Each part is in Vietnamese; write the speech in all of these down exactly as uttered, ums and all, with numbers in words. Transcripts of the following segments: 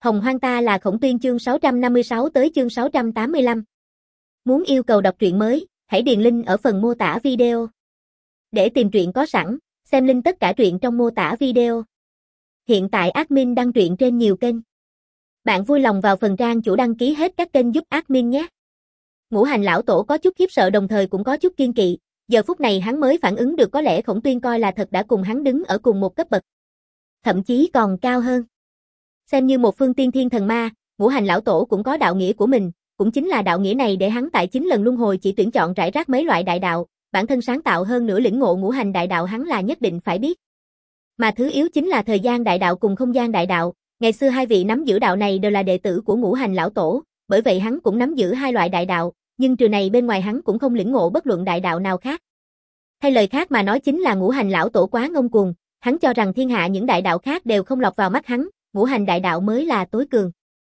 Hồng Hoang ta là Khổng Tuyên chương sáu trăm năm mươi sáu tới chương sáu trăm tám mươi lăm. Muốn yêu cầu đọc truyện mới, hãy điền link ở phần mô tả video. Để tìm truyện có sẵn, xem link tất cả truyện trong mô tả video. Hiện tại admin đăng truyện trên nhiều kênh. Bạn vui lòng vào phần trang chủ đăng ký hết các kênh giúp admin nhé. Ngũ Hành lão tổ có chút khiếp sợ đồng thời cũng có chút kiên kỵ, giờ phút này hắn mới phản ứng được có lẽ Khổng Tuyên coi là thật đã cùng hắn đứng ở cùng một cấp bậc. Thậm chí còn cao hơn. Xem như một phương tiên thiên thần ma, Ngũ Hành lão tổ cũng có đạo nghĩa của mình, cũng chính là đạo nghĩa này để hắn tại chín lần luân hồi chỉ tuyển chọn rải rác mấy loại đại đạo, bản thân sáng tạo hơn nữa lĩnh ngộ ngũ hành đại đạo hắn là nhất định phải biết. Mà thứ yếu chính là thời gian đại đạo cùng không gian đại đạo, ngày xưa hai vị nắm giữ đạo này đều là đệ tử của Ngũ Hành lão tổ, bởi vậy hắn cũng nắm giữ hai loại đại đạo, nhưng trừ này bên ngoài hắn cũng không lĩnh ngộ bất luận đại đạo nào khác. Hay lời khác mà nói chính là Ngũ Hành lão tổ quá ngông cuồng, hắn cho rằng thiên hạ những đại đạo khác đều không lọt vào mắt hắn, ngũ hành đại đạo mới là tối cường.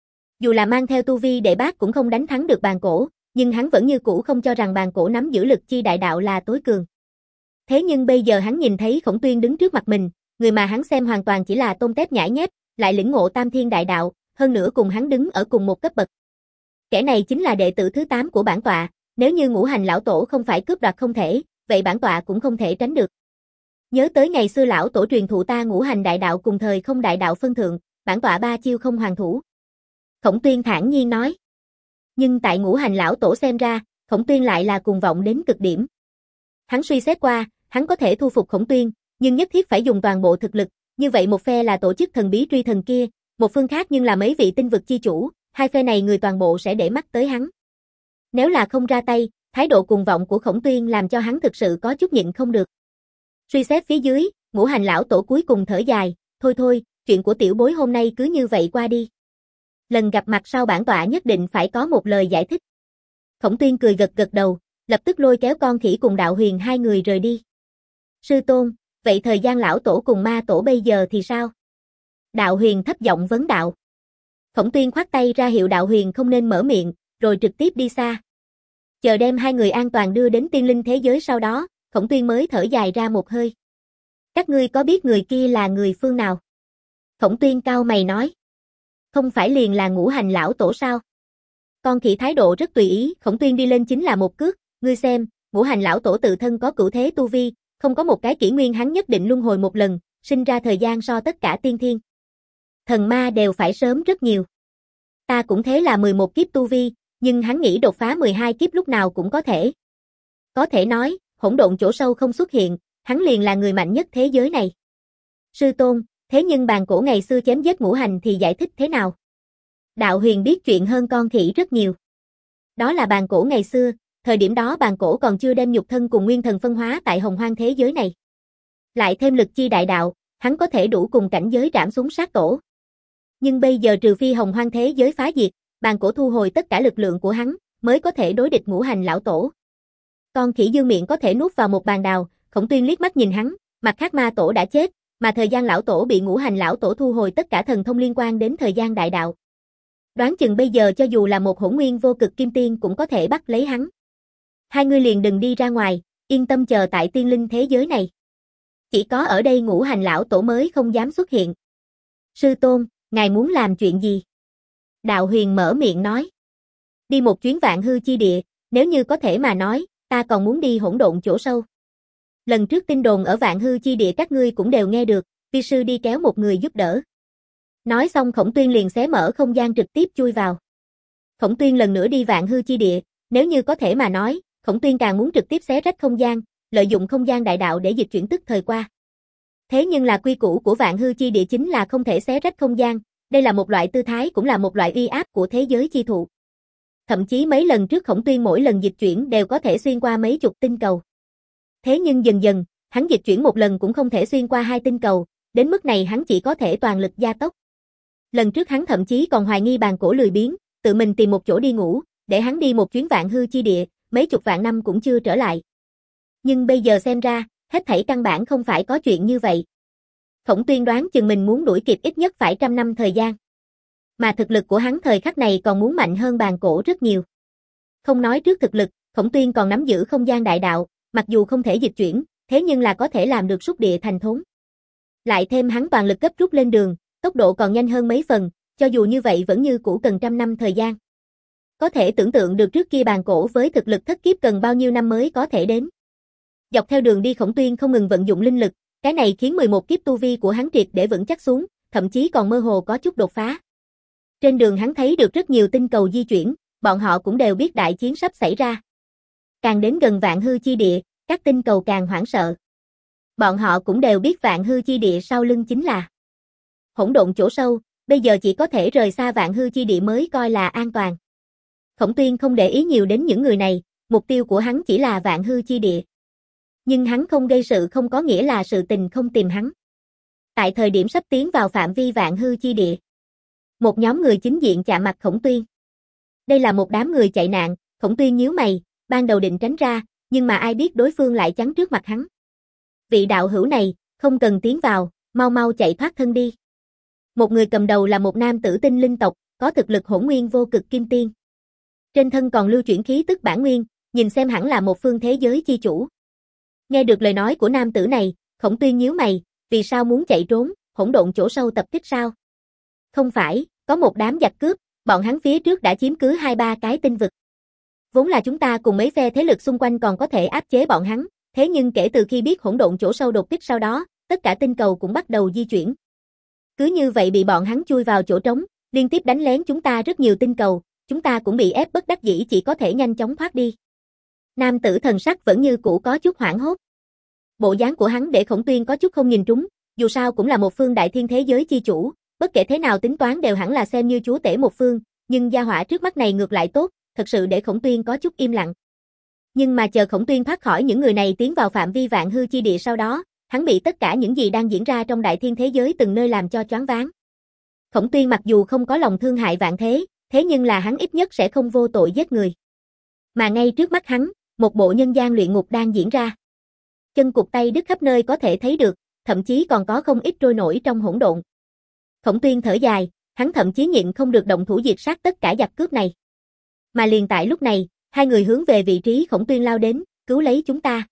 Dù là mang theo tu vi đệ bát cũng không đánh thắng được bàn cổ, nhưng hắn vẫn như cũ không cho rằng bàn cổ nắm giữ lực chi đại đạo là tối cường. Thế nhưng bây giờ hắn nhìn thấy Khổng Tuyên đứng trước mặt mình, người mà hắn xem hoàn toàn chỉ là tôm tép nhãi nhép, lại lĩnh ngộ tam thiên đại đạo, hơn nữa cùng hắn đứng ở cùng một cấp bậc. Kẻ này chính là đệ tử thứ tám của bản tọa, nếu như Ngũ Hành lão tổ không phải cướp đoạt không thể, vậy bản tọa cũng không thể tránh được. Nhớ tới ngày xưa lão tổ truyền thụ ta ngũ hành đại đạo cùng thời không đại đạo phân thượng, bản tọa ba chiêu không hoàn thủ. Khổng Tuyên thản nhiên nói. Nhưng tại Ngũ Hành lão tổ xem ra, Khổng Tuyên lại là cuồng vọng đến cực điểm. Hắn suy xét qua, hắn có thể thu phục Khổng Tuyên, nhưng nhất thiết phải dùng toàn bộ thực lực, như vậy một phe là tổ chức thần bí truy thần kia, một phương khác nhưng là mấy vị tinh vực chi chủ, hai phe này người toàn bộ sẽ để mắt tới hắn. Nếu là không ra tay, thái độ cuồng vọng của Khổng Tuyên làm cho hắn thực sự có chút nhịn không được. Suy xét phía dưới, Ngũ Hành lão tổ cuối cùng thở dài, thôi thôi, chuyện của tiểu bối hôm nay cứ như vậy qua đi. Lần gặp mặt sau bản tọa nhất định phải có một lời giải thích. Khổng Tuyên cười gật gật đầu, lập tức lôi kéo con khỉ cùng Đạo Huyền hai người rời đi. Sư tôn, vậy thời gian lão tổ cùng ma tổ bây giờ thì sao? Đạo Huyền thấp giọng vấn đạo. Khổng Tuyên khoát tay ra hiệu Đạo Huyền không nên mở miệng, rồi trực tiếp đi xa. Chờ đem hai người an toàn đưa đến tiên linh thế giới sau đó, Khổng Tuyên mới thở dài ra một hơi. Các ngươi có biết người kia là người phương nào? Khổng Tuyên cau mày nói. Không phải liền là Ngũ Hành lão tổ sao? Con khỉ thái độ rất tùy ý, Khổng Tuyên đi lên chính là một cước, ngươi xem, Ngũ Hành lão tổ tự thân có cửu thế tu vi, không có một cái kỷ nguyên hắn nhất định luân hồi một lần, sinh ra thời gian so tất cả tiên thiên. Thần ma đều phải sớm rất nhiều. Ta cũng thế là mười một kiếp tu vi, nhưng hắn nghĩ đột phá mười hai kiếp lúc nào cũng có thể. Có thể nói, hỗn độn chỗ sâu không xuất hiện, hắn liền là người mạnh nhất thế giới này. Sư tôn, thế nhưng bàn cổ ngày xưa chém giết ngũ hành thì giải thích thế nào? Đạo Huyền biết chuyện hơn con khỉ rất nhiều. Đó là bàn cổ ngày xưa, thời điểm đó bàn cổ còn chưa đem nhục thân cùng nguyên thần phân hóa tại hồng hoang thế giới này. Lại thêm lực chi đại đạo, hắn có thể đủ cùng cảnh giới trảm xuống sát tổ. Nhưng bây giờ trừ phi hồng hoang thế giới phá diệt, bàn cổ thu hồi tất cả lực lượng của hắn, mới có thể đối địch ngũ hành lão tổ. Con khỉ dương miệng có thể nuốt vào một bàn đào, Khổng Tuyên liếc mắt nhìn hắn, mặt khác ma tổ đã chết, mà thời gian lão tổ bị ngũ hành lão tổ thu hồi tất cả thần thông liên quan đến thời gian đại đạo. Đoán chừng bây giờ cho dù là một hỗn nguyên vô cực kim tiên cũng có thể bắt lấy hắn. Hai người liền đừng đi ra ngoài, yên tâm chờ tại tiên linh thế giới này. Chỉ có ở đây ngũ hành lão tổ mới không dám xuất hiện. Sư tôn, ngài muốn làm chuyện gì? Đạo Huyền mở miệng nói. Đi một chuyến vạn hư chi địa, nếu như có thể mà nói, ta còn muốn đi hỗn độn chỗ sâu. Lần trước tin đồn ở vạn hư chi địa các ngươi cũng đều nghe được, vi sư đi kéo một người giúp đỡ. Nói xong Khổng Tuyên liền xé mở không gian trực tiếp chui vào. Khổng Tuyên lần nữa đi vạn hư chi địa, nếu như có thể mà nói, Khổng Tuyên càng muốn trực tiếp xé rách không gian, lợi dụng không gian đại đạo để dịch chuyển tức thời qua. Thế nhưng là quy củ của vạn hư chi địa chính là không thể xé rách không gian, đây là một loại tư thái cũng là một loại uy áp của thế giới chi thụ. Thậm chí mấy lần trước Khổng Tuyên mỗi lần dịch chuyển đều có thể xuyên qua mấy chục tinh cầu. Thế nhưng dần dần, hắn dịch chuyển một lần cũng không thể xuyên qua hai tinh cầu, đến mức này hắn chỉ có thể toàn lực gia tốc. Lần trước hắn thậm chí còn hoài nghi bàn cổ lười biếng, tự mình tìm một chỗ đi ngủ, để hắn đi một chuyến vạn hư chi địa, mấy chục vạn năm cũng chưa trở lại. Nhưng bây giờ xem ra, hết thảy căn bản không phải có chuyện như vậy. Khổng Tuyên đoán chừng mình muốn đuổi kịp ít nhất phải trăm năm thời gian. Mà thực lực của hắn thời khắc này còn muốn mạnh hơn bàn cổ rất nhiều. Không nói trước thực lực, Khổng Tuyên còn nắm giữ không gian đại đạo, mặc dù không thể dịch chuyển, thế nhưng là có thể làm được xúc địa thành thốn. Lại thêm hắn toàn lực cấp rút lên đường, tốc độ còn nhanh hơn mấy phần, cho dù như vậy vẫn như cũ cần trăm năm thời gian. Có thể tưởng tượng được trước kia bàn cổ với thực lực thất kiếp cần bao nhiêu năm mới có thể đến. Dọc theo đường đi Khổng Tuyên không ngừng vận dụng linh lực, cái này khiến mười một kiếp tu vi của hắn triệt để vững chắc xuống, thậm chí còn mơ hồ có chút đột phá. Trên đường hắn thấy được rất nhiều tinh cầu di chuyển, bọn họ cũng đều biết đại chiến sắp xảy ra. Càng đến gần Vạn Hư Chi Địa, các tinh cầu càng hoảng sợ. Bọn họ cũng đều biết Vạn Hư Chi Địa sau lưng chính là hỗn độn chỗ sâu, bây giờ chỉ có thể rời xa Vạn Hư Chi Địa mới coi là an toàn. Khổng Tuyên không để ý nhiều đến những người này, mục tiêu của hắn chỉ là Vạn Hư Chi Địa. Nhưng hắn không gây sự không có nghĩa là sự tình không tìm hắn. Tại thời điểm sắp tiến vào phạm vi Vạn Hư Chi Địa, một nhóm người chính diện chạm mặt Khổng Tuyên. Đây là một đám người chạy nạn, Khổng Tuyên nhíu mày, ban đầu định tránh ra, nhưng mà ai biết đối phương lại chắn trước mặt hắn. Vị đạo hữu này, không cần tiến vào, mau mau chạy thoát thân đi. Một người cầm đầu là một nam tử tinh linh tộc, có thực lực hỗn nguyên vô cực kim tiên. Trên thân còn lưu chuyển khí tức bản nguyên, nhìn xem hẳn là một phương thế giới chi chủ. Nghe được lời nói của nam tử này, Khổng Tuyên nhíu mày, vì sao muốn chạy trốn, hỗn độn chỗ sâu tập kích sao? Không phải, có một đám giặc cướp, bọn hắn phía trước đã chiếm cứ hai ba cái tinh vực. Vốn là chúng ta cùng mấy phe thế lực xung quanh còn có thể áp chế bọn hắn, thế nhưng kể từ khi biết hỗn độn chỗ sâu đột kích sau đó, tất cả tinh cầu cũng bắt đầu di chuyển. Cứ như vậy bị bọn hắn chui vào chỗ trống, liên tiếp đánh lén chúng ta rất nhiều tinh cầu, chúng ta cũng bị ép bất đắc dĩ chỉ có thể nhanh chóng thoát đi. Nam tử thần sắc vẫn như cũ có chút hoảng hốt. Bộ dáng của hắn để Khổng Tuyên có chút không nhìn trúng, dù sao cũng là một phương đại thiên thế giới chi chủ, bất kể thế nào tính toán đều hẳn là xem như chúa tể một phương, nhưng gia hỏa trước mắt này ngược lại tốt, thật sự để Khổng Tuyên có chút im lặng. Nhưng mà chờ Khổng Tuyên thoát khỏi những người này tiến vào phạm vi Vạn Hư Chi Địa sau đó, hắn bị tất cả những gì đang diễn ra trong đại thiên thế giới từng nơi làm cho choáng váng. Khổng Tuyên mặc dù không có lòng thương hại vạn thế, thế nhưng là hắn ít nhất sẽ không vô tội giết người. Mà ngay trước mắt hắn, một bộ nhân gian luyện ngục đang diễn ra. Chân cụt tay đứt khắp nơi có thể thấy được, thậm chí còn có không ít trôi nổi trong hỗn độn. Khổng Tuyên thở dài, hắn thậm chí nhịn không được động thủ diệt sát tất cả giặc cướp này. Mà liền tại lúc này, hai người hướng về vị trí Khổng Tuyên lao đến, cứu lấy chúng ta.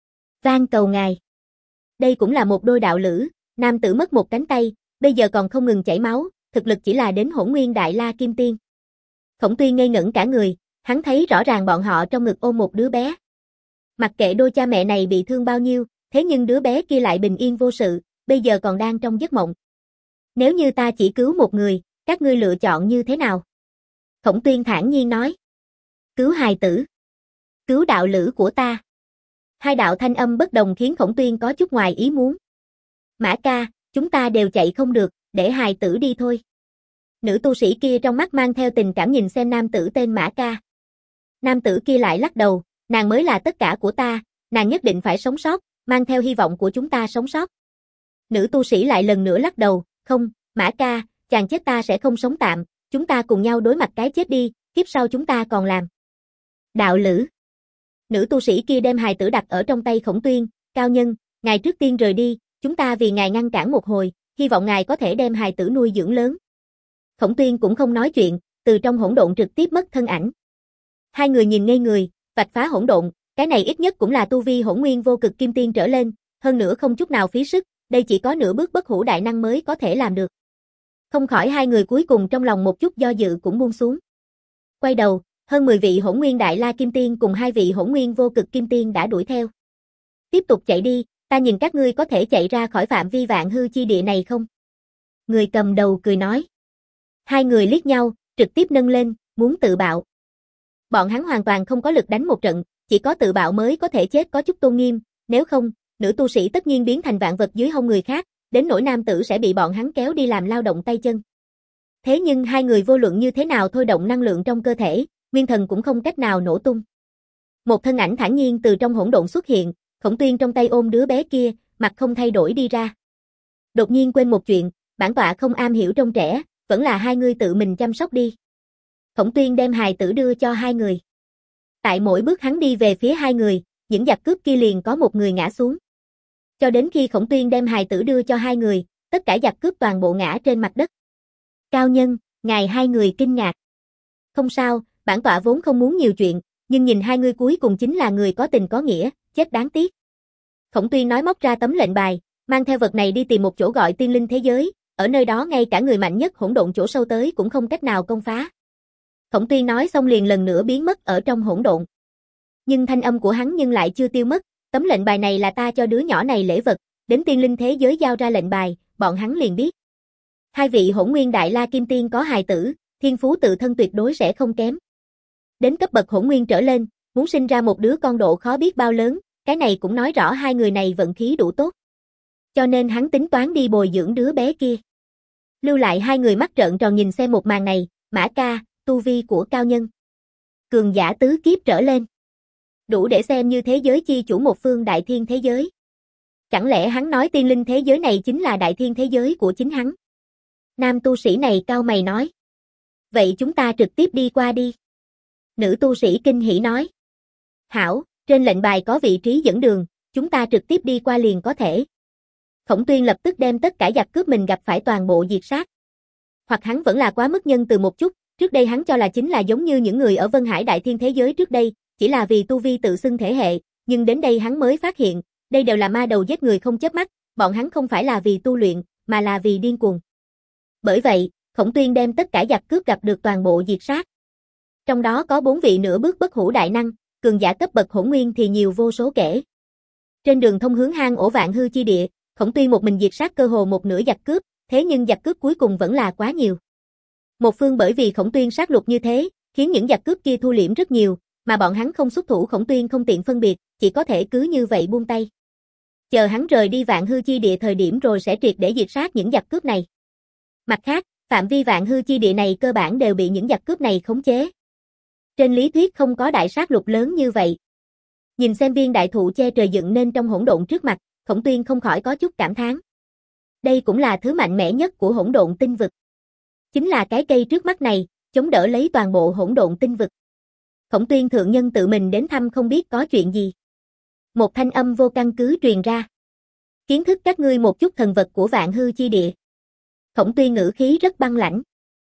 Van cầu ngài. Đây cũng là một đôi đạo lữ, nam tử mất một cánh tay, bây giờ còn không ngừng chảy máu, thực lực chỉ là đến hỗn nguyên đại la kim tiên. Khổng Tuyên ngây ngẩn cả người, hắn thấy rõ ràng bọn họ trong ngực ôm một đứa bé. Mặc kệ đôi cha mẹ này bị thương bao nhiêu, thế nhưng đứa bé kia lại bình yên vô sự, bây giờ còn đang trong giấc mộng. Nếu như ta chỉ cứu một người, các ngươi lựa chọn như thế nào? Khổng Tuyên thản nhiên nói. Cứu hài tử. Cứu đạo lữ của ta. Hai đạo thanh âm bất đồng khiến Khổng Tuyên có chút ngoài ý muốn. Mã ca, chúng ta đều chạy không được, để hài tử đi thôi. Nữ tu sĩ kia trong mắt mang theo tình cảm nhìn xem nam tử tên Mã ca. Nam tử kia lại lắc đầu, nàng mới là tất cả của ta, nàng nhất định phải sống sót, mang theo hy vọng của chúng ta sống sót. Nữ tu sĩ lại lần nữa lắc đầu, không, Mã ca, chàng chết ta sẽ không sống tạm, chúng ta cùng nhau đối mặt cái chết đi, kiếp sau chúng ta còn làm. Đạo lữ. Nữ tu sĩ kia đem hài tử đặt ở trong tay Khổng Tuyên, cao nhân, ngài trước tiên rời đi, chúng ta vì ngài ngăn cản một hồi, hy vọng ngài có thể đem hài tử nuôi dưỡng lớn. Khổng Tuyên cũng không nói chuyện, từ trong hỗn độn trực tiếp mất thân ảnh. Hai người nhìn ngây người, vạch phá hỗn độn, cái này ít nhất cũng là tu vi hỗn nguyên vô cực kim tiên trở lên, hơn nữa không chút nào phí sức, đây chỉ có nửa bước bất hủ đại năng mới có thể làm được. Không khỏi hai người cuối cùng trong lòng một chút do dự cũng buông xuống. Quay đầu, hơn mười vị hỗn nguyên đại la kim tiên cùng hai vị hỗn nguyên vô cực kim tiên đã đuổi theo. Tiếp tục chạy đi, ta nhìn các ngươi có thể chạy ra khỏi phạm vi Vạn Hư Chi Địa này không? Người cầm đầu cười nói. Hai người liếc nhau, trực tiếp nâng lên, muốn tự bạo. Bọn hắn hoàn toàn không có lực đánh một trận, chỉ có tự bạo mới có thể chết có chút tôn nghiêm, nếu không, nữ tu sĩ tất nhiên biến thành vạn vật dưới hông người khác, đến nỗi nam tử sẽ bị bọn hắn kéo đi làm lao động tay chân. Thế nhưng hai người vô luận như thế nào thôi động năng lượng trong cơ thể, nguyên thần cũng không cách nào nổ tung. Một thân ảnh thản nhiên từ trong hỗn độn xuất hiện, Khổng Tuyên trong tay ôm đứa bé kia, mặt không thay đổi đi ra. Đột nhiên quên một chuyện, bản tọa không am hiểu trong trẻ, vẫn là hai người tự mình chăm sóc đi. Khổng Tuyên đem hài tử đưa cho hai người. Tại mỗi bước hắn đi về phía hai người, những giặc cướp kia liền có một người ngã xuống. Cho đến khi Khổng Tuyên đem hài tử đưa cho hai người, tất cả giặc cướp toàn bộ ngã trên mặt đất. Cao nhân, ngài hai người kinh ngạc. Không sao, bản tọa vốn không muốn nhiều chuyện, nhưng nhìn hai người cuối cùng chính là người có tình có nghĩa, chết đáng tiếc. Khổng Tuyên nói móc ra tấm lệnh bài, mang theo vật này đi tìm một chỗ gọi tiên linh thế giới, ở nơi đó ngay cả người mạnh nhất hỗn độn chỗ sâu tới cũng không cách nào công phá. Khổng Tuyên nói xong liền lần nữa biến mất ở trong hỗn độn. Nhưng thanh âm của hắn nhưng lại chưa tiêu mất, tấm lệnh bài này là ta cho đứa nhỏ này lễ vật, đến tiên linh thế giới giao ra lệnh bài, bọn hắn liền biết. Hai vị hỗn nguyên đại la kim tiên có hài tử, thiên phú tự thân tuyệt đối sẽ không kém. Đến cấp bậc hỗn nguyên trở lên, muốn sinh ra một đứa con độ khó biết bao lớn, cái này cũng nói rõ hai người này vận khí đủ tốt. Cho nên hắn tính toán đi bồi dưỡng đứa bé kia. Lưu lại hai người mắt trợn tròn nhìn xem một màn này, Mã ca, tu vi của cao nhân. Cường giả tứ kiếp trở lên. Đủ để xem như thế giới chi chủ một phương đại thiên thế giới. Chẳng lẽ hắn nói tiên linh thế giới này chính là đại thiên thế giới của chính hắn? Nam tu sĩ này cau mày nói. Vậy chúng ta trực tiếp đi qua đi. Nữ tu sĩ kinh hỉ nói. Hảo, trên lệnh bài có vị trí dẫn đường, chúng ta trực tiếp đi qua liền có thể. Khổng Tuyên lập tức đem tất cả giặc cướp mình gặp phải toàn bộ diệt sát. Hoặc hắn vẫn là quá mức nhân từ một chút, trước đây hắn cho là chính là giống như những người ở Vân Hải đại thiên thế giới trước đây, chỉ là vì tu vi tự xưng thể hệ, nhưng đến đây hắn mới phát hiện, đây đều là ma đầu giết người không chớp mắt, bọn hắn không phải là vì tu luyện, mà là vì điên cuồng. Bởi vậy, Khổng Tuyên đem tất cả giặc cướp gặp được toàn bộ diệt sát. Trong đó có bốn vị nửa bước bất hủ đại năng, cường giả cấp bậc hỗn nguyên thì nhiều vô số kể. Trên đường thông hướng hang ổ Vạn Hư chi địa, Khổng Tuyên một mình diệt sát cơ hồ một nửa giặc cướp, thế nhưng giặc cướp cuối cùng vẫn là quá nhiều. Một phương bởi vì Khổng Tuyên sát lục như thế, khiến những giặc cướp kia thu liễm rất nhiều, mà bọn hắn không xuất thủ Khổng Tuyên không tiện phân biệt, chỉ có thể cứ như vậy buông tay. Chờ hắn rời đi Vạn Hư chi địa thời điểm rồi sẽ triệt để diệt sát những giặc cướp này. Mặt khác, phạm vi Vạn Hư chi địa này cơ bản đều bị những giặc cướp này khống chế. Trên lý thuyết không có đại sát lục lớn như vậy. Nhìn xem viên đại thụ che trời dựng nên trong hỗn độn trước mặt, Khổng Tuyên không khỏi có chút cảm thán. Đây cũng là thứ mạnh mẽ nhất của hỗn độn tinh vực. Chính là cái cây trước mắt này, chống đỡ lấy toàn bộ hỗn độn tinh vực. Khổng Tuyên thượng nhân tự mình đến thăm không biết có chuyện gì. Một thanh âm vô căn cứ truyền ra. Kiến thức các ngươi một chút thần vật của Vạn Hư chi địa. Khổng Tuyên ngữ khí rất băng lãnh.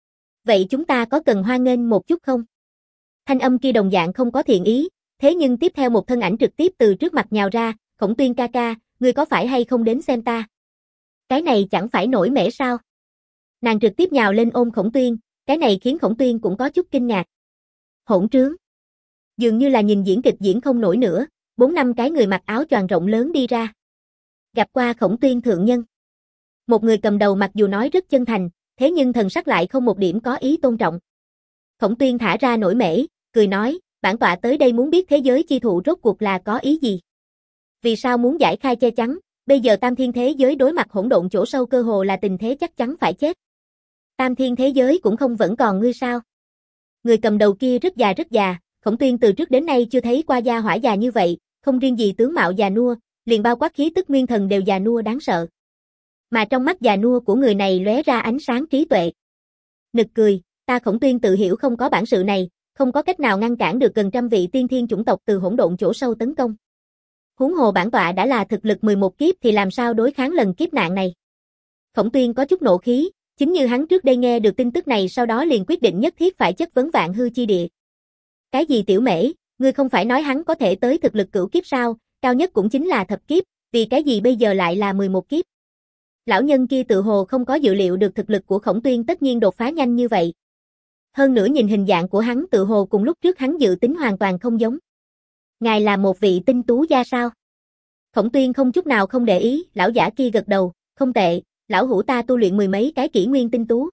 Vậy chúng ta có cần hoan nghênh một chút không? Thanh âm kia đồng dạng không có thiện ý, thế nhưng tiếp theo một thân ảnh trực tiếp từ trước mặt nhào ra, Khổng Tuyên ca ca, ngươi có phải hay không đến xem ta? Cái này chẳng phải nổi mẻ sao? Nàng trực tiếp nhào lên ôm Khổng Tuyên, cái này khiến Khổng Tuyên cũng có chút kinh ngạc. Hỗn trướng. Dường như là nhìn diễn kịch diễn không nổi nữa, bốn năm cái người mặc áo choàng rộng lớn đi ra. Gặp qua Khổng Tuyên thượng nhân. Một người cầm đầu mặc dù nói rất chân thành, thế nhưng thần sắc lại không một điểm có ý tôn trọng. Khổng Tuyên thả ra nổi mễ, cười nói, bản tọa tới đây muốn biết thế giới chi thụ rốt cuộc là có ý gì. Vì sao muốn giải khai che chắn, bây giờ tam thiên thế giới đối mặt hỗn độn chỗ sâu cơ hồ là tình thế chắc chắn phải chết. Tam thiên thế giới cũng không vẫn còn ngươi sao. Người cầm đầu kia rất già rất già, Khổng Tuyên từ trước đến nay chưa thấy qua gia hỏa già như vậy, không riêng gì tướng mạo già nua, liền bao quát khí tức nguyên thần đều già nua đáng sợ. Mà trong mắt già nua của người này lóe ra ánh sáng trí tuệ. Nực cười, ta Khổng Tuyên tự hiểu không có bản sự này, không có cách nào ngăn cản được gần trăm vị tiên thiên chủng tộc từ hỗn độn chỗ sâu tấn công. Huống hồ bản tọa đã là thực lực mười một kiếp thì làm sao đối kháng lần kiếp nạn này. Khổng Tuyên có chút nộ khí, chính như hắn trước đây nghe được tin tức này sau đó liền quyết định nhất thiết phải chất vấn Vạn Hư chi địa. Cái gì tiểu mễ, ngươi không phải nói hắn có thể tới thực lực cửu kiếp sao, cao nhất cũng chính là thập kiếp, vì cái gì bây giờ lại là mười một kiếp. Lão nhân kia tự hồ không có dự liệu được thực lực của Khổng Tuyên tất nhiên đột phá nhanh như vậy. Hơn nữa nhìn hình dạng của hắn tự hồ cùng lúc trước hắn dự tính hoàn toàn không giống. Ngài là một vị tinh tú gia sao? Khổng Tuyên không chút nào không để ý, lão giả kia gật đầu, không tệ, lão hữu ta tu luyện mười mấy cái kỷ nguyên tinh tú.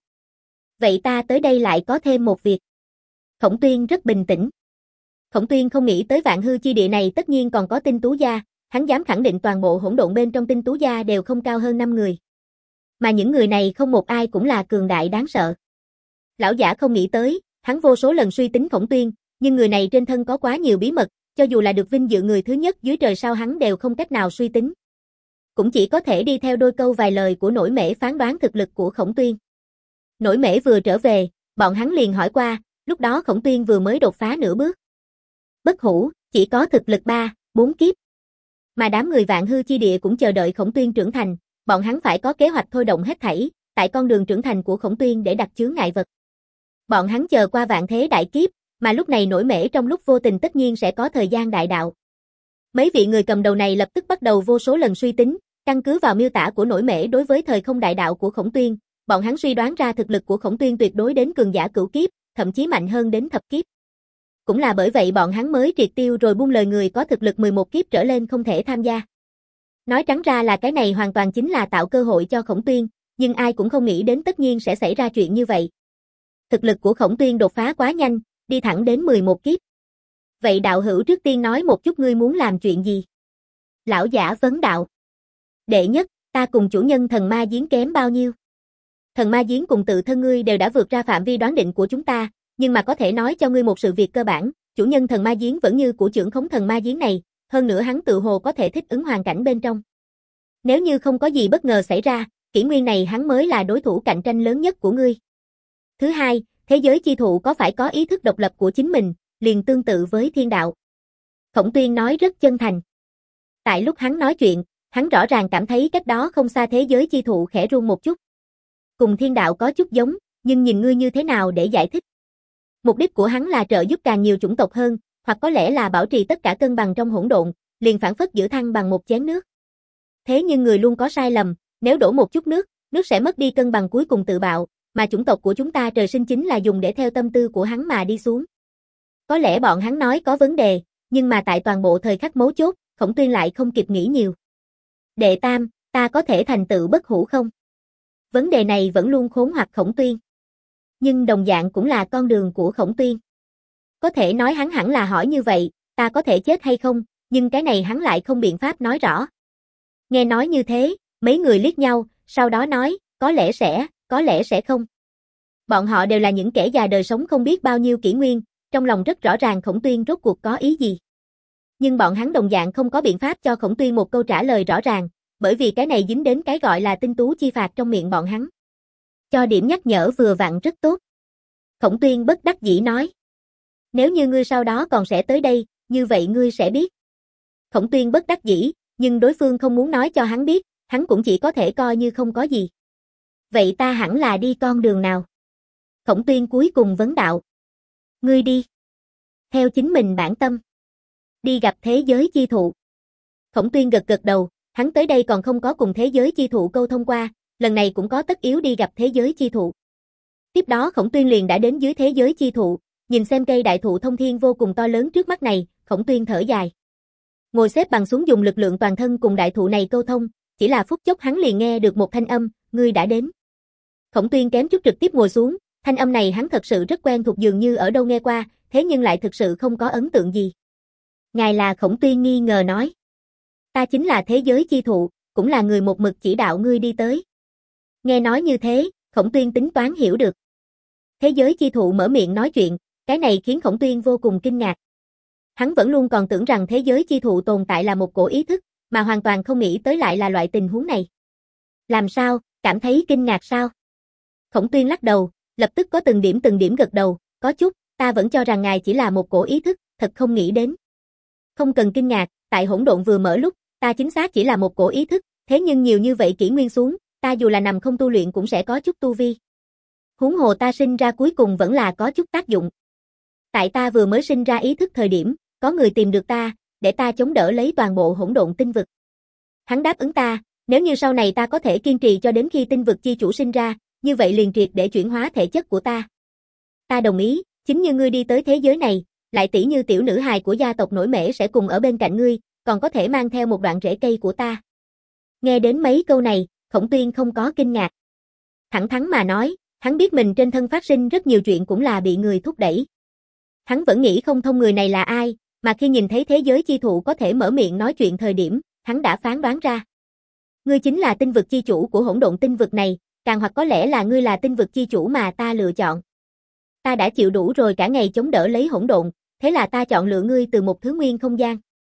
Vậy ta tới đây lại có thêm một việc. Khổng Tuyên rất bình tĩnh. Khổng Tuyên không nghĩ tới Vạn Hư chi địa này tất nhiên còn có tinh tú gia, hắn dám khẳng định toàn bộ hỗn độn bên trong tinh tú gia đều không cao hơn năm người. Mà những người này không một ai cũng là cường đại đáng sợ. Lão giả không nghĩ tới, hắn vô số lần suy tính Khổng Tuyên, nhưng người này trên thân có quá nhiều bí mật, cho dù là được vinh dự người thứ nhất dưới trời sao hắn đều không cách nào suy tính. Cũng chỉ có thể đi theo đôi câu vài lời của nổi mễ phán đoán thực lực của Khổng Tuyên. Nổi mễ vừa trở về, bọn hắn liền hỏi qua, lúc đó Khổng Tuyên vừa mới đột phá nửa bước. Bất hủ, chỉ có thực lực ba, bốn kiếp. Mà đám người Vạn Hư chi địa cũng chờ đợi Khổng Tuyên trưởng thành, bọn hắn phải có kế hoạch thôi động hết thảy, tại con đường trưởng thành của Khổng Tuyên để đặt chướng ngại vật. Bọn hắn chờ qua vạn thế đại kiếp, mà lúc này nổi mễ trong lúc vô tình tất nhiên sẽ có thời gian đại đạo. Mấy vị người cầm đầu này lập tức bắt đầu vô số lần suy tính, căn cứ vào miêu tả của nổi mễ đối với thời không đại đạo của Khổng Tuyên, bọn hắn suy đoán ra thực lực của Khổng Tuyên tuyệt đối đến cường giả cửu kiếp, thậm chí mạnh hơn đến thập kiếp. Cũng là bởi vậy bọn hắn mới triệt tiêu rồi buông lời người có thực lực mười một kiếp trở lên không thể tham gia. Nói trắng ra là cái này hoàn toàn chính là tạo cơ hội cho Khổng Tuyên, nhưng ai cũng không nghĩ đến tất nhiên sẽ xảy ra chuyện như vậy. Thực lực của Khổng Tuyên đột phá quá nhanh, đi thẳng đến mười một kiếp. Vậy đạo hữu trước tiên nói một chút ngươi muốn làm chuyện gì? Lão giả vấn đạo. Đệ nhất, ta cùng chủ nhân thần ma giếng kém bao nhiêu? Thần ma giếng cùng tự thân ngươi đều đã vượt ra phạm vi đoán định của chúng ta, nhưng mà có thể nói cho ngươi một sự việc cơ bản, chủ nhân thần ma giếng vẫn như của trưởng khống thần ma giếng này, hơn nữa hắn tự hồ có thể thích ứng hoàn cảnh bên trong. Nếu như không có gì bất ngờ xảy ra, kỷ nguyên này hắn mới là đối thủ cạnh tranh lớn nhất của ngươi. Thứ hai, thế giới chi thụ có phải có ý thức độc lập của chính mình, liền tương tự với thiên đạo. Khổng Tuyên nói rất chân thành. Tại lúc hắn nói chuyện, hắn rõ ràng cảm thấy cách đó không xa thế giới chi thụ khẽ run một chút. Cùng thiên đạo có chút giống, nhưng nhìn ngươi như thế nào để giải thích? Mục đích của hắn là trợ giúp càng nhiều chủng tộc hơn, hoặc có lẽ là bảo trì tất cả cân bằng trong hỗn độn, liền phản phất giữ thăng bằng một chén nước. Thế nhưng người luôn có sai lầm, nếu đổ một chút nước, nước sẽ mất đi cân bằng cuối cùng tự bạo, mà chủng tộc của chúng ta trời sinh chính là dùng để theo tâm tư của hắn mà đi xuống. Có lẽ bọn hắn nói có vấn đề, nhưng mà tại toàn bộ thời khắc mấu chốt, Khổng Tuyên lại không kịp nghĩ nhiều. Đệ tam, ta có thể thành tựu bất hủ không? Vấn đề này vẫn luôn khốn hoặc Khổng Tuyên. Nhưng đồng dạng cũng là con đường của Khổng Tuyên. Có thể nói hắn hẳn là hỏi như vậy, ta có thể chết hay không, nhưng cái này hắn lại không biện pháp nói rõ. Nghe nói như thế, mấy người liếc nhau, sau đó nói, có lẽ sẽ, có lẽ sẽ không. Bọn họ đều là những kẻ già đời sống không biết bao nhiêu kỷ nguyên, trong lòng rất rõ ràng Khổng Tuyên rốt cuộc có ý gì. Nhưng bọn hắn đồng dạng không có biện pháp cho Khổng Tuyên một câu trả lời rõ ràng, bởi vì cái này dính đến cái gọi là tinh tú chi phạt trong miệng bọn hắn. Cho điểm nhắc nhở vừa vặn rất tốt. Khổng Tuyên bất đắc dĩ nói. Nếu như ngươi sau đó còn sẽ tới đây, như vậy ngươi sẽ biết. Khổng Tuyên bất đắc dĩ, nhưng đối phương không muốn nói cho hắn biết, hắn cũng chỉ có thể coi như không có gì. Vậy ta hẳn là đi con đường nào? Khổng Tuyên cuối cùng vấn đạo. Ngươi đi. Theo chính mình bản tâm. Đi gặp thế giới chi thụ. Khổng Tuyên gật gật đầu, hắn tới đây còn không có cùng thế giới chi thụ câu thông qua, lần này cũng có tất yếu đi gặp thế giới chi thụ. Tiếp đó Khổng Tuyên liền đã đến dưới thế giới chi thụ, nhìn xem cây đại thụ thông thiên vô cùng to lớn trước mắt này, Khổng Tuyên thở dài. Ngồi xếp bằng xuống dùng lực lượng toàn thân cùng đại thụ này câu thông, chỉ là phút chốc hắn liền nghe được một thanh âm, ngươi đã đến. Khổng Tuyên kém chút trực tiếp ngồi xuống, thanh âm này hắn thật sự rất quen thuộc dường như ở đâu nghe qua, thế nhưng lại thực sự không có ấn tượng gì. Ngài là Khổng Tuyên nghi ngờ nói. Ta chính là thế giới chi thụ, cũng là người một mực chỉ đạo ngươi đi tới. Nghe nói như thế, Khổng Tuyên tính toán hiểu được. Thế giới chi thụ mở miệng nói chuyện, cái này khiến Khổng Tuyên vô cùng kinh ngạc. Hắn vẫn luôn còn tưởng rằng thế giới chi thụ tồn tại là một cổ ý thức, mà hoàn toàn không nghĩ tới lại là loại tình huống này. Làm sao, cảm thấy kinh ngạc sao? Khổng Tuyên lắc đầu, lập tức có từng điểm từng điểm gật đầu, có chút, ta vẫn cho rằng ngài chỉ là một cổ ý thức, thật không nghĩ đến. Không cần kinh ngạc, tại hỗn độn vừa mở lúc, ta chính xác chỉ là một cổ ý thức, thế nhưng nhiều như vậy kỷ nguyên xuống, ta dù là nằm không tu luyện cũng sẽ có chút tu vi. Huống hồ ta sinh ra cuối cùng vẫn là có chút tác dụng. Tại ta vừa mới sinh ra ý thức thời điểm, có người tìm được ta, để ta chống đỡ lấy toàn bộ hỗn độn tinh vực. Hắn đáp ứng ta, nếu như sau này ta có thể kiên trì cho đến khi tinh vực chi chủ sinh ra, như vậy liền triệt để chuyển hóa thể chất của ta. Ta đồng ý, chính như ngươi đi tới thế giới này, lại tỷ như tiểu nữ hài của gia tộc nổi mễ sẽ cùng ở bên cạnh ngươi, còn có thể mang theo một đoạn rễ cây của ta. Nghe đến mấy câu này, Khổng Tuyên không có kinh ngạc. Thẳng thắn mà nói, hắn biết mình trên thân phát sinh rất nhiều chuyện cũng là bị người thúc đẩy. Hắn vẫn nghĩ không thông người này là ai, mà khi nhìn thấy thế giới chi thụ có thể mở miệng nói chuyện thời điểm, hắn đã phán đoán ra. Ngươi chính là tinh vực chi chủ của hỗn độn tinh vực này, càng hoặc có lẽ là ngươi là tinh vực chi chủ mà ta lựa chọn. Ta đã chịu đủ rồi cả ngày chống đỡ lấy hỗn độn, thế là ta chọn lựa ngươi từ một thứ nguyên không gian.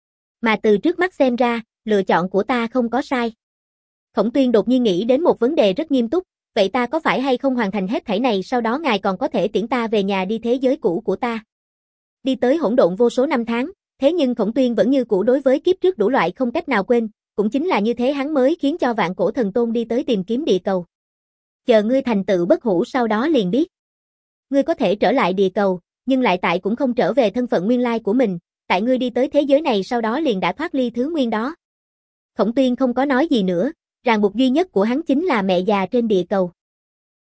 Mà từ trước mắt xem ra, lựa chọn của ta không có sai. Khổng Tuyên đột nhiên nghĩ đến một vấn đề rất nghiêm túc, vậy ta có phải hay không hoàn thành hết thảy này sau đó ngài còn có thể tiễn ta về nhà đi thế giới cũ của ta. Đi tới hỗn độn vô số năm tháng, thế nhưng Khổng Tuyên vẫn như cũ đối với kiếp trước đủ loại không cách nào quên, cũng chính là như thế hắn mới khiến cho vạn cổ thần tôn đi tới tìm kiếm địa cầu. Chờ ngươi thành tựu bất hủ sau đó liền biết. Ngươi có thể trở lại địa cầu, nhưng lại tại cũng không trở về thân phận nguyên lai của mình, tại ngươi đi tới thế giới này sau đó liền đã thoát ly thứ nguyên đó. Khổng Tuyên không có nói gì nữa, ràng buộc duy nhất của hắn chính là mẹ già trên địa cầu.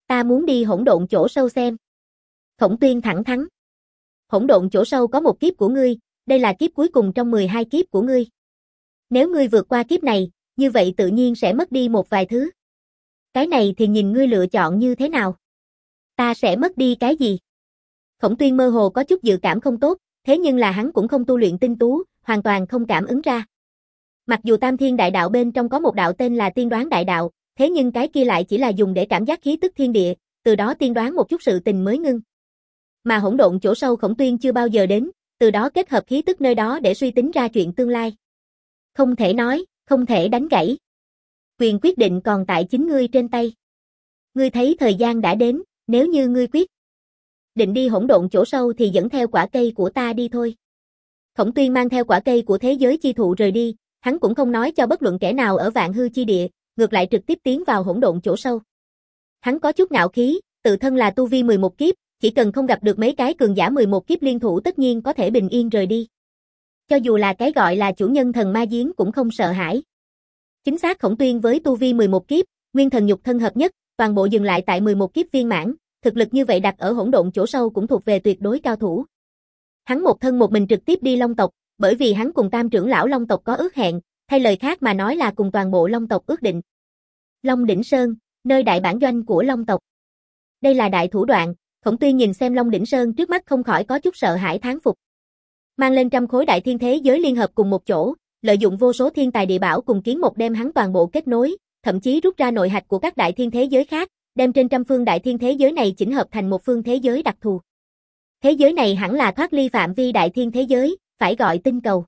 Ta muốn đi hỗn độn chỗ sâu xem. Khổng Tuyên thẳng thắn. Hỗn độn chỗ sâu có một kiếp của ngươi, đây là kiếp cuối cùng trong mười hai kiếp của ngươi. Nếu ngươi vượt qua kiếp này, như vậy tự nhiên sẽ mất đi một vài thứ. Cái này thì nhìn ngươi lựa chọn như thế nào. Ta sẽ mất đi cái gì? Khổng Tuyên mơ hồ có chút dự cảm không tốt, thế nhưng là hắn cũng không tu luyện tinh tú, hoàn toàn không cảm ứng ra. Mặc dù Tam Thiên Đại Đạo bên trong có một đạo tên là Tiên Đoán Đại Đạo, thế nhưng cái kia lại chỉ là dùng để cảm giác khí tức thiên địa, từ đó tiên đoán một chút sự tình mới ngưng. Mà hỗn độn chỗ sâu Khổng Tuyên chưa bao giờ đến, từ đó kết hợp khí tức nơi đó để suy tính ra chuyện tương lai. Không thể nói, không thể đánh gãy. Quyền quyết định còn tại chính ngươi trên tay. Ngươi thấy thời gian đã đến, nếu như ngươi quyết định đi hỗn độn chỗ sâu thì dẫn theo quả cây của ta đi thôi. Khổng Tuyên mang theo quả cây của thế giới chi thụ rời đi, hắn cũng không nói cho bất luận kẻ nào ở Vạn Hư chi địa, ngược lại trực tiếp tiến vào hỗn độn chỗ sâu. Hắn có chút ngạo khí, tự thân là tu vi mười một kiếp, chỉ cần không gặp được mấy cái cường giả mười một kiếp liên thủ tất nhiên có thể bình yên rời đi. Cho dù là cái gọi là chủ nhân thần ma giếng cũng không sợ hãi. Chính xác Khổng Tuyên với tu vi mười một kiếp, nguyên thần nhục thân hợp nhất, toàn bộ dừng lại tại mười một kiếp viên mãn, thực lực như vậy đặt ở hỗn độn chỗ sâu cũng thuộc về tuyệt đối cao thủ. Hắn một thân một mình trực tiếp đi Long tộc, bởi vì hắn cùng Tam trưởng lão Long tộc có ước hẹn, thay lời khác mà nói là cùng toàn bộ Long tộc ước định. Long Đỉnh Sơn, nơi đại bản doanh của Long tộc. Đây là đại thủ đoạn, Khổng Tuyên nhìn xem Long Đỉnh Sơn trước mắt không khỏi có chút sợ hãi thán phục. Mang lên trăm khối đại thiên thế giới liên hợp cùng một chỗ, lợi dụng vô số thiên tài địa bảo cùng kiến một đem hắn toàn bộ kết nối, thậm chí rút ra nội hạch của các đại thiên thế giới khác, đem trên trăm phương đại thiên thế giới này chỉnh hợp thành một phương thế giới đặc thù. Thế giới này hẳn là thoát ly phạm vi đại thiên thế giới, phải gọi tinh cầu.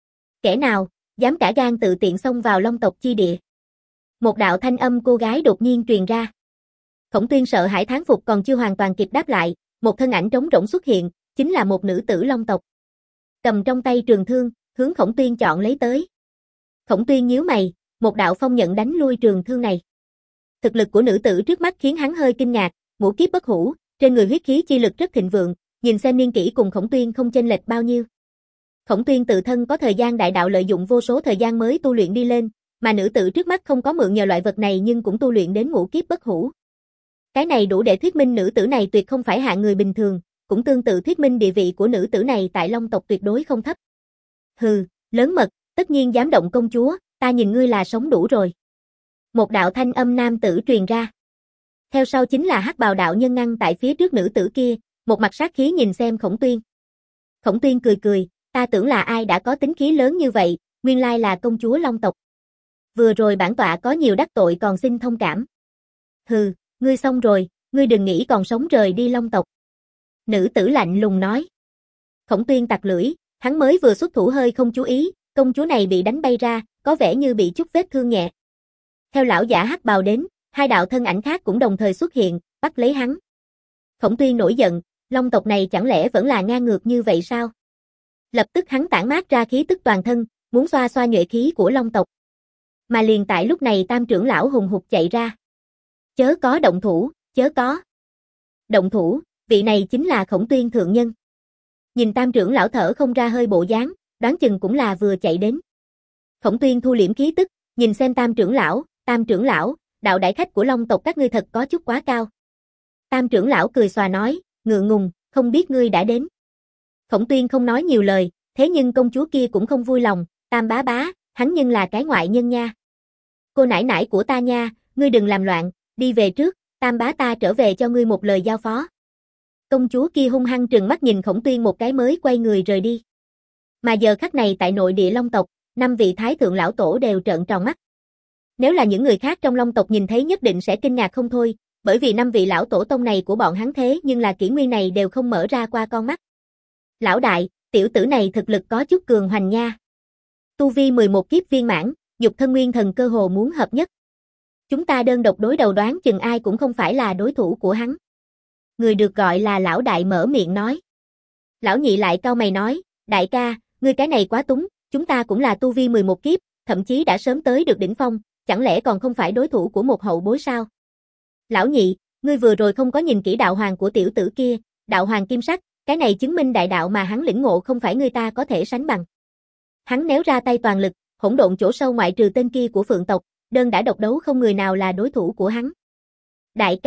Kẻ nào dám cả gan tự tiện xông vào Long tộc chi địa? Một đạo thanh âm cô gái đột nhiên truyền ra. Khổng Tuyên sợ hãi thán phục còn chưa hoàn toàn kịp đáp lại, một thân ảnh trống rỗng xuất hiện, chính là một nữ tử Long tộc. Cầm trong tay trường thương, hướng Khổng Tuyên chọn lấy tới. Khổng Tuyên nhíu mày, một đạo phong nhận đánh lui trường thương này. Thực lực của nữ tử trước mắt khiến hắn hơi kinh ngạc, ngũ kiếp bất hủ, trên người huyết khí chi lực rất thịnh vượng, nhìn xem niên kỷ cùng Khổng Tuyên không chênh lệch bao nhiêu. Khổng Tuyên tự thân có thời gian đại đạo lợi dụng vô số thời gian mới tu luyện đi lên, mà nữ tử trước mắt không có mượn nhờ loại vật này nhưng cũng tu luyện đến ngũ kiếp bất hủ. Cái này đủ để thuyết minh nữ tử này tuyệt không phải hạng người bình thường, cũng tương tự thuyết minh địa vị của nữ tử này tại Long tộc tuyệt đối không thấp. Hừ, lớn mật, tất nhiên dám động công chúa, ta nhìn ngươi là sống đủ rồi. Một đạo thanh âm nam tử truyền ra. Theo sau chính là hắc bào đạo nhân ngăn tại phía trước nữ tử kia, một mặt sát khí nhìn xem Khổng Tuyên. Khổng Tuyên cười cười, ta tưởng là ai đã có tính khí lớn như vậy, nguyên lai là công chúa Long tộc. Vừa rồi bản tọa có nhiều đắc tội còn xin thông cảm. Hừ, ngươi xong rồi, ngươi đừng nghĩ còn sống rời đi Long tộc. Nữ tử lạnh lùng nói. Khổng Tuyên tặc lưỡi, hắn mới vừa xuất thủ hơi không chú ý, công chúa này bị đánh bay ra, có vẻ như bị chút vết thương nhẹ. Theo lão giả hắc bào đến, hai đạo thân ảnh khác cũng đồng thời xuất hiện, bắt lấy hắn. Khổng Tuyên nổi giận, Long tộc này chẳng lẽ vẫn là ngang ngược như vậy sao? Lập tức hắn tản mát ra khí tức toàn thân, muốn xoa xoa nhuệ khí của Long tộc. Mà liền tại lúc này Tam trưởng lão hùng hục chạy ra. Chớ có động thủ, chớ có. Động thủ, vị này chính là Khổng Tuyên thượng nhân. Nhìn Tam trưởng lão thở không ra hơi bộ dáng, đoán chừng cũng là vừa chạy đến. Khổng Tuyên thu liễm khí tức, nhìn xem Tam trưởng lão, Tam trưởng lão, đạo đại khách của Long tộc các ngươi thật có chút quá cao. Tam trưởng lão cười xòa nói, ngượng ngùng, không biết ngươi đã đến. Khổng Tuyên không nói nhiều lời, thế nhưng công chúa kia cũng không vui lòng, Tam bá bá, hắn nhưng là cái ngoại nhân nha. Cô nải nải của ta nha, ngươi đừng làm loạn, đi về trước, Tam bá ta trở về cho ngươi một lời giao phó. Công chúa kia hung hăng trừng mắt nhìn Khổng Tuyên một cái mới quay người rời đi. Mà giờ khắc này tại nội địa Long tộc, năm vị thái thượng lão tổ đều trợn tròn mắt. Nếu là những người khác trong Long tộc nhìn thấy nhất định sẽ kinh ngạc không thôi, bởi vì năm vị lão tổ tông này của bọn hắn thế nhưng là kỷ nguyên này đều không mở ra qua con mắt. Lão đại, tiểu tử này thực lực có chút cường hoành nha. Tu vi mười một kiếp viên mãn, dục thân nguyên thần cơ hồ muốn hợp nhất. Chúng ta đơn độc đối đầu đoán chừng ai cũng không phải là đối thủ của hắn. Người được gọi là lão đại mở miệng nói. Lão nhị lại cau mày nói, đại ca, ngươi cái này quá túng, chúng ta cũng là tu vi mười một kiếp, thậm chí đã sớm tới được đỉnh phong, chẳng lẽ còn không phải đối thủ của một hậu bối sao? Lão nhị, ngươi vừa rồi không có nhìn kỹ đạo hoàng của tiểu tử kia, đạo hoàng kim sắc, cái này chứng minh đại đạo mà hắn lĩnh ngộ không phải người ta có thể sánh bằng. Hắn nếu ra tay toàn lực, hỗn độn chỗ sâu ngoại trừ tên kia của Phượng tộc, đơn đã độc đấu không người nào là đối thủ của hắn. Đại ca,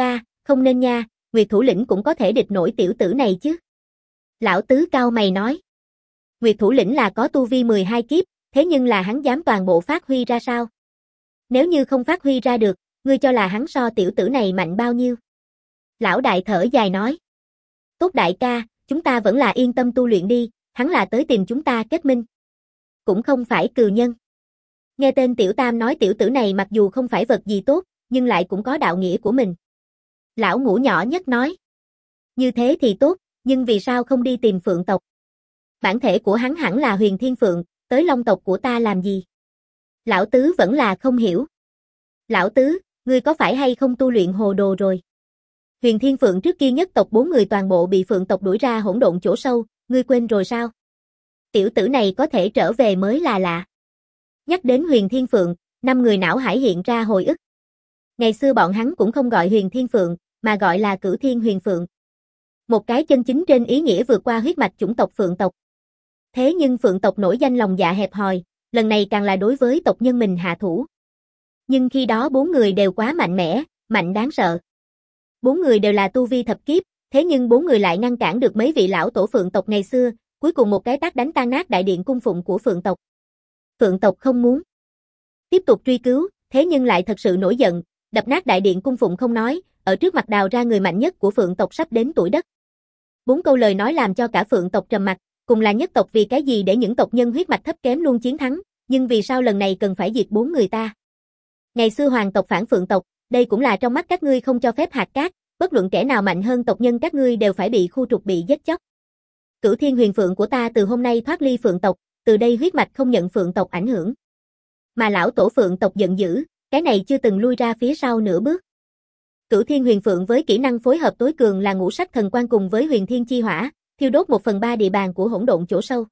Không nên nha, Nguyệt thủ lĩnh cũng có thể địch nổi tiểu tử này chứ. Lão tứ cao mày nói. Nguyệt thủ lĩnh là có tu vi mười hai kiếp, thế nhưng là hắn dám toàn bộ phát huy ra sao? Nếu như không phát huy ra được, ngươi cho là hắn so tiểu tử này mạnh bao nhiêu? Lão đại thở dài nói. Tốt đại ca, chúng ta vẫn là yên tâm tu luyện đi, hắn là tới tìm chúng ta kết minh. Cũng không phải cừu nhân. Nghe tên tiểu tam nói tiểu tử này mặc dù không phải vật gì tốt, nhưng lại cũng có đạo nghĩa của mình. Lão ngũ nhỏ nhất nói. Như thế thì tốt, nhưng vì sao không đi tìm Phượng tộc? Bản thể của hắn hẳn là Huyền Thiên Phượng, tới Long tộc của ta làm gì? Lão tứ vẫn là không hiểu. Lão tứ, ngươi có phải hay không tu luyện hồ đồ rồi? Huyền Thiên Phượng trước kia nhất tộc bốn người toàn bộ bị Phượng tộc đuổi ra hỗn độn chỗ sâu, ngươi quên rồi sao? Tiểu tử này có thể trở về mới là lạ. Nhắc đến Huyền Thiên Phượng, năm người não hải hiện ra hồi ức. Ngày xưa bọn hắn cũng không gọi Huyền Thiên Phượng, mà gọi là Cửu Thiên Huyền Phượng. Một cái chân chính trên ý nghĩa vượt qua huyết mạch chủng tộc Phượng tộc. Thế nhưng Phượng tộc nổi danh lòng dạ hẹp hòi, lần này càng là đối với tộc nhân mình hạ thủ. Nhưng khi đó bốn người đều quá mạnh mẽ, mạnh đáng sợ. Bốn người đều là tu vi thập kiếp, thế nhưng bốn người lại ngăn cản được mấy vị lão tổ Phượng tộc ngày xưa, cuối cùng một cái tát đánh tan nát đại điện cung phụng của Phượng tộc. Phượng tộc không muốn tiếp tục truy cứu, thế nhưng lại thật sự nổi giận, đập nát đại điện cung phụng không nói, ở trước mặt đào ra người mạnh nhất của Phượng tộc sắp đến tuổi đất. Bốn câu lời nói làm cho cả Phượng tộc trầm mặc, cùng là nhất tộc vì cái gì để những tộc nhân huyết mạch thấp kém luôn chiến thắng, nhưng vì sao lần này cần phải diệt bốn người ta? Ngày xưa hoàng tộc phản Phượng tộc, đây cũng là trong mắt các ngươi không cho phép hạt cát, bất luận kẻ nào mạnh hơn tộc nhân các ngươi đều phải bị khu trục bị giết chóc. Cửu Thiên Huyền Phượng của ta từ hôm nay thoát ly Phượng tộc, từ đây huyết mạch không nhận Phượng tộc ảnh hưởng. Mà lão tổ Phượng tộc giận dữ, cái này chưa từng lui ra phía sau nửa bước. Cửu Thiên Huyền Phượng với kỹ năng phối hợp tối cường là ngũ sắc thần quang cùng với Huyền Thiên chi hỏa, thiêu đốt một phần ba địa bàn của hỗn độn chỗ sâu.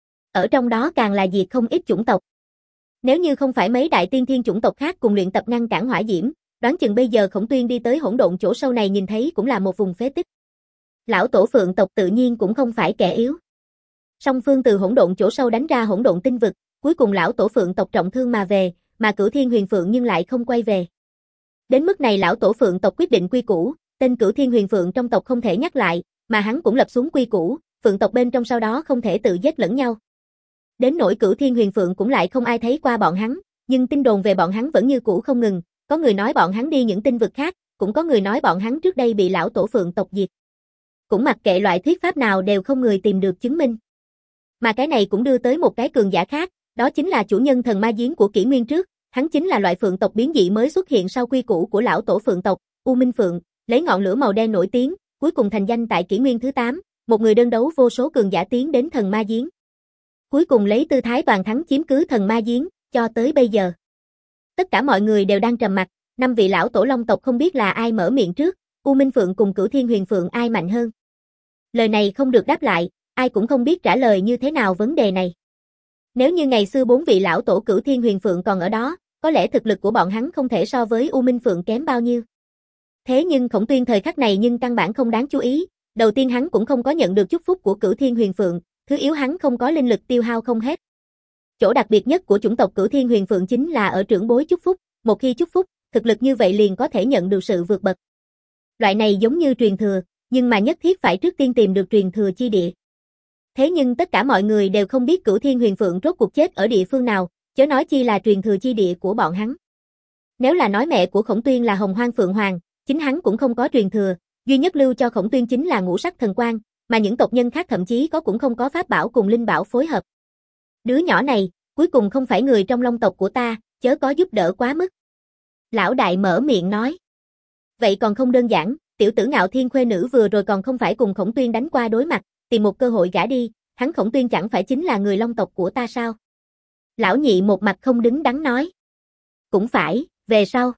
Ở trong đó càng là diệt không ít chủng tộc. Nếu như không phải mấy đại tiên thiên chủng tộc khác cùng luyện tập ngăn cản hỏa diễm, đoán chừng bây giờ Khổng Tuyên đi tới hỗn độn chỗ sâu này nhìn thấy cũng là một vùng phế tích. Lão tổ Phượng tộc tự nhiên cũng không phải kẻ yếu. Song phương từ hỗn độn chỗ sâu đánh ra hỗn độn tinh vực, cuối cùng lão tổ Phượng tộc trọng thương mà về, mà Cửu Thiên Huyền Phượng nhưng lại không quay về. Đến mức này lão tổ Phượng tộc quyết định quy củ, tên Cửu Thiên Huyền Phượng trong tộc không thể nhắc lại, mà hắn cũng lập xuống quy củ, Phượng tộc bên trong sau đó không thể tự giết lẫn nhau. Đến nỗi Cửu Thiên Huyền Phượng cũng lại không ai thấy qua bọn hắn, nhưng tin đồn về bọn hắn vẫn như cũ không ngừng, có người nói bọn hắn đi những tinh vực khác, cũng có người nói bọn hắn trước đây bị lão tổ Phượng tộc diệt. Cũng mặc kệ loại thuyết pháp nào đều không người tìm được chứng minh. Mà cái này cũng đưa tới một cái cường giả khác, đó chính là chủ nhân thần ma giếng của kỷ nguyên trước, hắn chính là loại Phượng tộc biến dị mới xuất hiện sau quy củ của lão tổ Phượng tộc, U Minh Phượng, lấy ngọn lửa màu đen nổi tiếng, cuối cùng thành danh tại kỷ nguyên thứ tám, một người đơn đấu vô số cường giả tiến đến thần ma giếng. Cuối cùng lấy tư thái toàn thắng chiếm cứ thần ma giếng, cho tới bây giờ. Tất cả mọi người đều đang trầm mặc, năm vị lão tổ Long tộc không biết là ai mở miệng trước, U Minh Phượng cùng Cửu Thiên Huyền Phượng ai mạnh hơn. Lời này không được đáp lại, ai cũng không biết trả lời như thế nào vấn đề này. Nếu như ngày xưa bốn vị lão tổ Cửu Thiên Huyền Phượng còn ở đó, có lẽ thực lực của bọn hắn không thể so với U Minh Phượng kém bao nhiêu. Thế nhưng Khổng Tuyên thời khắc này nhưng căn bản không đáng chú ý, đầu tiên hắn cũng không có nhận được chúc phúc của Cửu Thiên Huyền Phượng, thứ yếu hắn không có linh lực tiêu hao không hết. Chỗ đặc biệt nhất của chủng tộc Cửu Thiên Huyền Phượng chính là ở trưởng bối chúc phúc, một khi chúc phúc, thực lực như vậy liền có thể nhận được sự vượt bậc. Loại này giống như truyền thừa, nhưng mà nhất thiết phải trước tiên tìm được truyền thừa chi địa. Thế nhưng tất cả mọi người đều không biết Cửu Thiên Huyền Phượng rốt cuộc chết ở địa phương nào, chớ nói chi là truyền thừa chi địa của bọn hắn. Nếu là nói mẹ của Khổng Tuyên là Hồng Hoang Phượng Hoàng, chính hắn cũng không có truyền thừa, duy nhất lưu cho Khổng Tuyên chính là ngũ sắc thần quang, mà những tộc nhân khác thậm chí có cũng không có pháp bảo cùng linh bảo phối hợp. Đứa nhỏ này, cuối cùng không phải người trong Long tộc của ta, chớ có giúp đỡ quá mức. Lão đại mở miệng nói. Vậy còn không đơn giản, tiểu tử Ngạo Thiên khuê nữ vừa rồi còn không phải cùng Khổng Tuyên đánh qua đối mặt, tìm một cơ hội gả đi, hắn Khổng Tuyên chẳng phải chính là người Long tộc của ta sao? Lão nhị một mặt không đứng đắn nói. Cũng phải, về sau.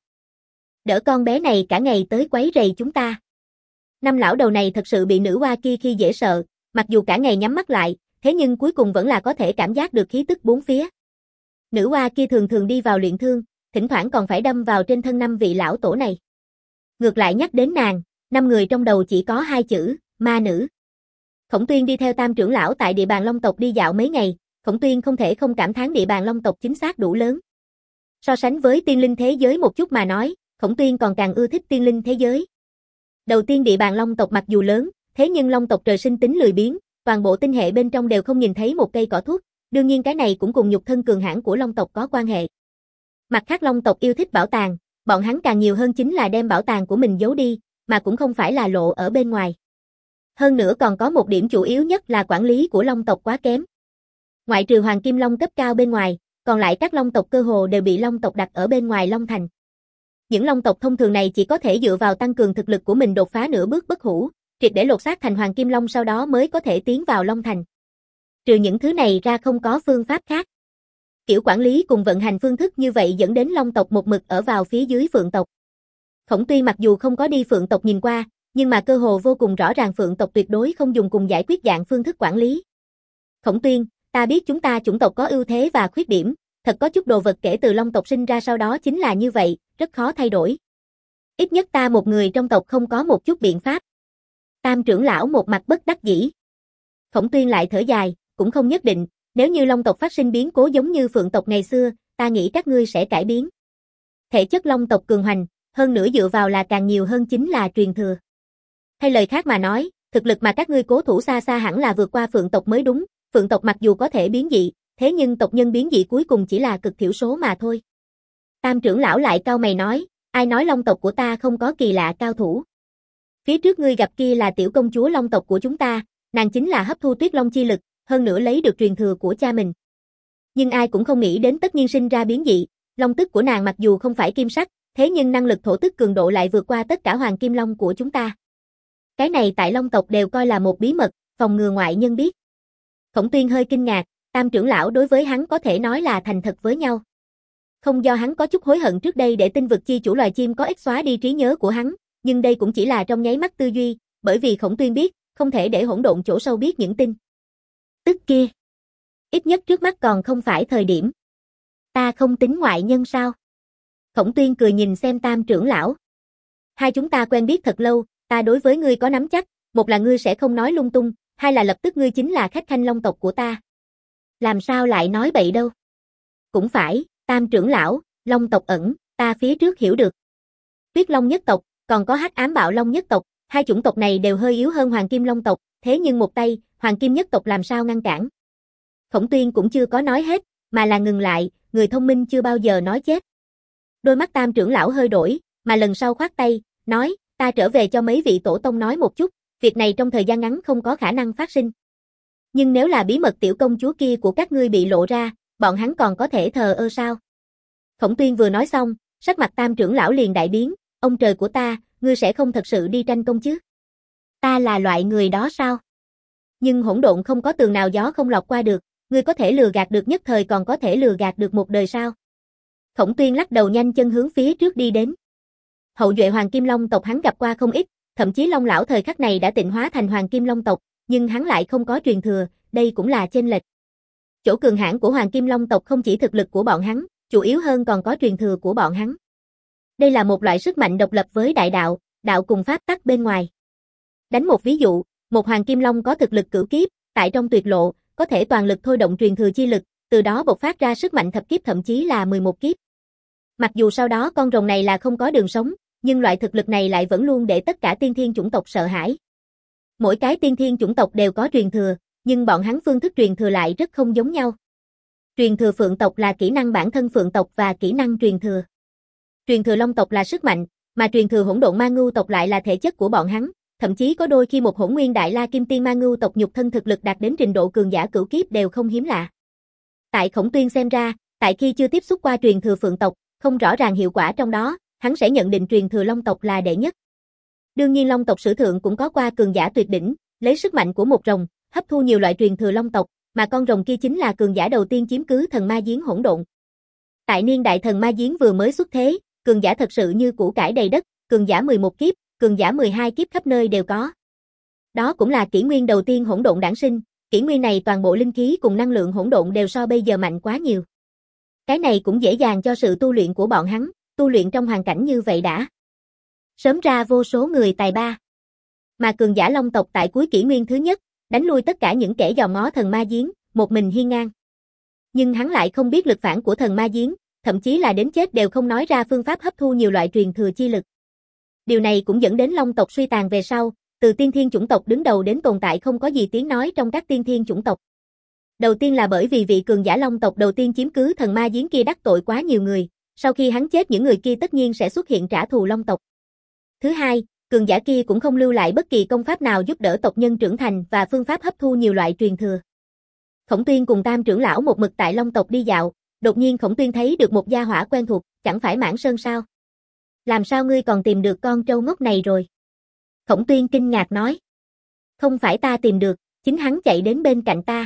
Đỡ con bé này cả ngày tới quấy rầy chúng ta. Năm lão đầu này thật sự bị nữ hoa kia khi dễ sợ, mặc dù cả ngày nhắm mắt lại, thế nhưng cuối cùng vẫn là có thể cảm giác được khí tức bốn phía. Nữ hoa kia thường thường đi vào luyện thương, thỉnh thoảng còn phải đâm vào trên thân năm vị lão tổ này. Ngược lại nhắc đến nàng, năm người trong đầu chỉ có hai chữ, ma nữ. Khổng Tuyên đi theo tam trưởng lão tại địa bàn Long tộc đi dạo mấy ngày, Khổng Tuyên không thể không cảm thán địa bàn Long tộc chính xác đủ lớn. So sánh với tiên linh thế giới một chút mà nói, Khổng Tuyên còn càng ưa thích tiên linh thế giới. Đầu tiên địa bàn Long tộc mặc dù lớn, thế nhưng Long tộc trời sinh tính lười biếng, toàn bộ tinh hệ bên trong đều không nhìn thấy một cây cỏ thuốc, đương nhiên cái này cũng cùng nhục thân cường hãn của Long tộc có quan hệ. Mặt khác Long tộc yêu thích bảo tàng, bọn hắn càng nhiều hơn chính là đem bảo tàng của mình giấu đi, mà cũng không phải là lộ ở bên ngoài. Hơn nữa còn có một điểm chủ yếu nhất là quản lý của Long tộc quá kém. Ngoại trừ Hoàng Kim Long cấp cao bên ngoài, còn lại các Long tộc cơ hồ đều bị Long tộc đặt ở bên ngoài Long Thành. Những Long tộc thông thường này chỉ có thể dựa vào tăng cường thực lực của mình đột phá nửa bước bất hủ, triệt để lột xác thành Hoàng Kim Long sau đó mới có thể tiến vào Long Thành. Trừ những thứ này ra không có phương pháp khác. Kiểu quản lý cùng vận hành phương thức như vậy dẫn đến Long tộc một mực ở vào phía dưới Phượng tộc. Khổng Tuyên mặc dù không có đi Phượng tộc nhìn qua, nhưng mà cơ hồ vô cùng rõ ràng Phượng tộc tuyệt đối không dùng cùng giải quyết dạng phương thức quản lý. Khổng Tuyên, ta biết chúng ta chủng tộc có ưu thế và khuyết điểm, thật có chút đồ vật kể từ Long tộc sinh ra sau đó chính là như vậy, rất khó thay đổi. Ít nhất ta một người trong tộc không có một chút biện pháp. Tam trưởng lão một mặt bất đắc dĩ. Khổng Tuyên lại thở dài, cũng không nhất định, nếu như Long tộc phát sinh biến cố giống như Phượng tộc ngày xưa, ta nghĩ các ngươi sẽ cải biến. Thể chất Long tộc cường hoành, hơn nữa dựa vào là càng nhiều hơn chính là truyền thừa. Hay lời khác mà nói, thực lực mà các ngươi cố thủ xa xa hẳn là vượt qua Phượng tộc mới đúng, Phượng tộc mặc dù có thể biến dị, thế nhưng tộc nhân biến dị cuối cùng chỉ là cực thiểu số mà thôi. Tam trưởng lão lại cau mày nói, ai nói Long tộc của ta không có kỳ lạ cao thủ. Phía trước ngươi gặp kia là tiểu công chúa Long tộc của chúng ta, nàng chính là hấp thu Tuyết Long chi lực, hơn nữa lấy được truyền thừa của cha mình. Nhưng ai cũng không nghĩ đến tất nhiên sinh ra biến dị, Long tức của nàng mặc dù không phải kim sắc, thế nhưng năng lực thổ tức cường độ lại vượt qua tất cả Hoàng Kim Long của chúng ta. Cái này tại Long tộc đều coi là một bí mật, phòng ngừa ngoại nhân biết. Khổng Tuyên hơi kinh ngạc, Tam trưởng lão đối với hắn có thể nói là thành thật với nhau. Không do hắn có chút hối hận trước đây để tinh vực chi chủ loài chim có ích xóa đi trí nhớ của hắn, nhưng đây cũng chỉ là trong nháy mắt tư duy, bởi vì Khổng Tuyên biết, không thể để hỗn độn chỗ sâu biết những tin tức kia. Ít nhất trước mắt còn không phải thời điểm. Ta không tính ngoại nhân sao? Khổng Tuyên cười nhìn xem Tam trưởng lão. Hai chúng ta quen biết thật lâu, ta đối với ngươi có nắm chắc, một là ngươi sẽ không nói lung tung, hai là lập tức ngươi chính là khách khanh Long tộc của ta. Làm sao lại nói bậy đâu? Cũng phải, Tam trưởng lão, Long tộc ẩn, ta phía trước hiểu được. Tuyết Long nhất tộc, còn có Hắc Ám Bạo Long nhất tộc, hai chủng tộc này đều hơi yếu hơn Hoàng Kim Long tộc, thế nhưng một tay, Hoàng Kim nhất tộc làm sao ngăn cản? Khổng Tuyên cũng chưa có nói hết, mà là ngừng lại, người thông minh chưa bao giờ nói chết. Đôi mắt Tam trưởng lão hơi đổi, mà lần sau khoát tay, nói, ta trở về cho mấy vị tổ tông nói một chút, việc này trong thời gian ngắn không có khả năng phát sinh. Nhưng nếu là bí mật tiểu công chúa kia của các ngươi bị lộ ra, bọn hắn còn có thể thờ ơ sao? Khổng Tuyên vừa nói xong, sắc mặt Tam trưởng lão liền đại biến, ông trời của ta, ngươi sẽ không thật sự đi tranh công chứ? Ta là loại người đó sao? Nhưng hỗn độn không có tường nào gió không lọt qua được, ngươi có thể lừa gạt được nhất thời còn có thể lừa gạt được một đời sao? Khổng Tuyên lắc đầu nhanh chân hướng phía trước đi đến. Hậu duệ Hoàng Kim Long tộc hắn gặp qua không ít, thậm chí Long lão thời khắc này đã tịnh hóa thành Hoàng Kim Long tộc, nhưng hắn lại không có truyền thừa, đây cũng là chênh lệch. Chỗ cường hãn của Hoàng Kim Long tộc không chỉ thực lực của bọn hắn, chủ yếu hơn còn có truyền thừa của bọn hắn. Đây là một loại sức mạnh độc lập với đại đạo, đạo cùng pháp tắc bên ngoài. Đánh một ví dụ, một Hoàng Kim Long có thực lực cửu kiếp, tại trong tuyệt lộ, có thể toàn lực thôi động truyền thừa chi lực, từ đó bộc phát ra sức mạnh thập kiếp thậm chí là mười một kiếp. Mặc dù sau đó con rồng này là không có đường sống, nhưng loại thực lực này lại vẫn luôn để tất cả tiên thiên chủng tộc sợ hãi. Mỗi cái tiên thiên chủng tộc đều có truyền thừa, nhưng bọn hắn phương thức truyền thừa lại rất không giống nhau. Truyền thừa Phượng tộc là kỹ năng bản thân Phượng tộc và kỹ năng truyền thừa. Truyền thừa Long tộc là sức mạnh, mà truyền thừa Hỗn Độn Ma Ngưu tộc lại là thể chất của bọn hắn, thậm chí có đôi khi một Hỗn Nguyên Đại La Kim Tiên Ma Ngưu tộc nhục thân thực lực đạt đến trình độ cường giả cửu kiếp đều không hiếm lạ. Tại Khổng Tuyên xem ra, tại khi chưa tiếp xúc qua truyền thừa Phượng tộc, không rõ ràng hiệu quả trong đó, hắn sẽ nhận định truyền thừa Long tộc là đệ nhất. Đương nhiên Long tộc sử thượng cũng có qua cường giả tuyệt đỉnh, lấy sức mạnh của một rồng, hấp thu nhiều loại truyền thừa Long tộc, mà con rồng kia chính là cường giả đầu tiên chiếm cứ thần ma giếng hỗn độn. Tại niên đại thần ma giếng vừa mới xuất thế, cường giả thật sự như củ cải đầy đất, cường giả mười một kiếp, cường giả mười hai kiếp khắp nơi đều có. Đó cũng là kỷ nguyên đầu tiên hỗn độn đản sinh, kỷ nguyên này toàn bộ linh khí cùng năng lượng hỗn độn đều so bây giờ mạnh quá nhiều. Cái này cũng dễ dàng cho sự tu luyện của bọn hắn, tu luyện trong hoàn cảnh như vậy đã sớm ra vô số người tài ba. Mà cường giả Long tộc tại cuối kỷ nguyên thứ nhất, đánh lui tất cả những kẻ dòm ngó thần ma giếng, một mình hiên ngang. Nhưng hắn lại không biết lực phản của thần ma giếng, thậm chí là đến chết đều không nói ra phương pháp hấp thu nhiều loại truyền thừa chi lực. Điều này cũng dẫn đến Long tộc suy tàn về sau, từ tiên thiên chủng tộc đứng đầu đến tồn tại không có gì tiếng nói trong các tiên thiên chủng tộc. Đầu tiên là bởi vì vị cường giả Long tộc đầu tiên chiếm cứ thần ma giếng kia đắc tội quá nhiều người, sau khi hắn chết những người kia tất nhiên sẽ xuất hiện trả thù Long tộc. Thứ hai, cường giả kia cũng không lưu lại bất kỳ công pháp nào giúp đỡ tộc nhân trưởng thành và phương pháp hấp thu nhiều loại truyền thừa. Khổng Tuyên cùng Tam trưởng lão một mực tại Long tộc đi dạo, đột nhiên Khổng Tuyên thấy được một gia hỏa quen thuộc, chẳng phải Mãng Sơn sao? Làm sao ngươi còn tìm được con trâu ngốc này rồi? Khổng Tuyên kinh ngạc nói. Không phải ta tìm được, chính hắn chạy đến bên cạnh ta.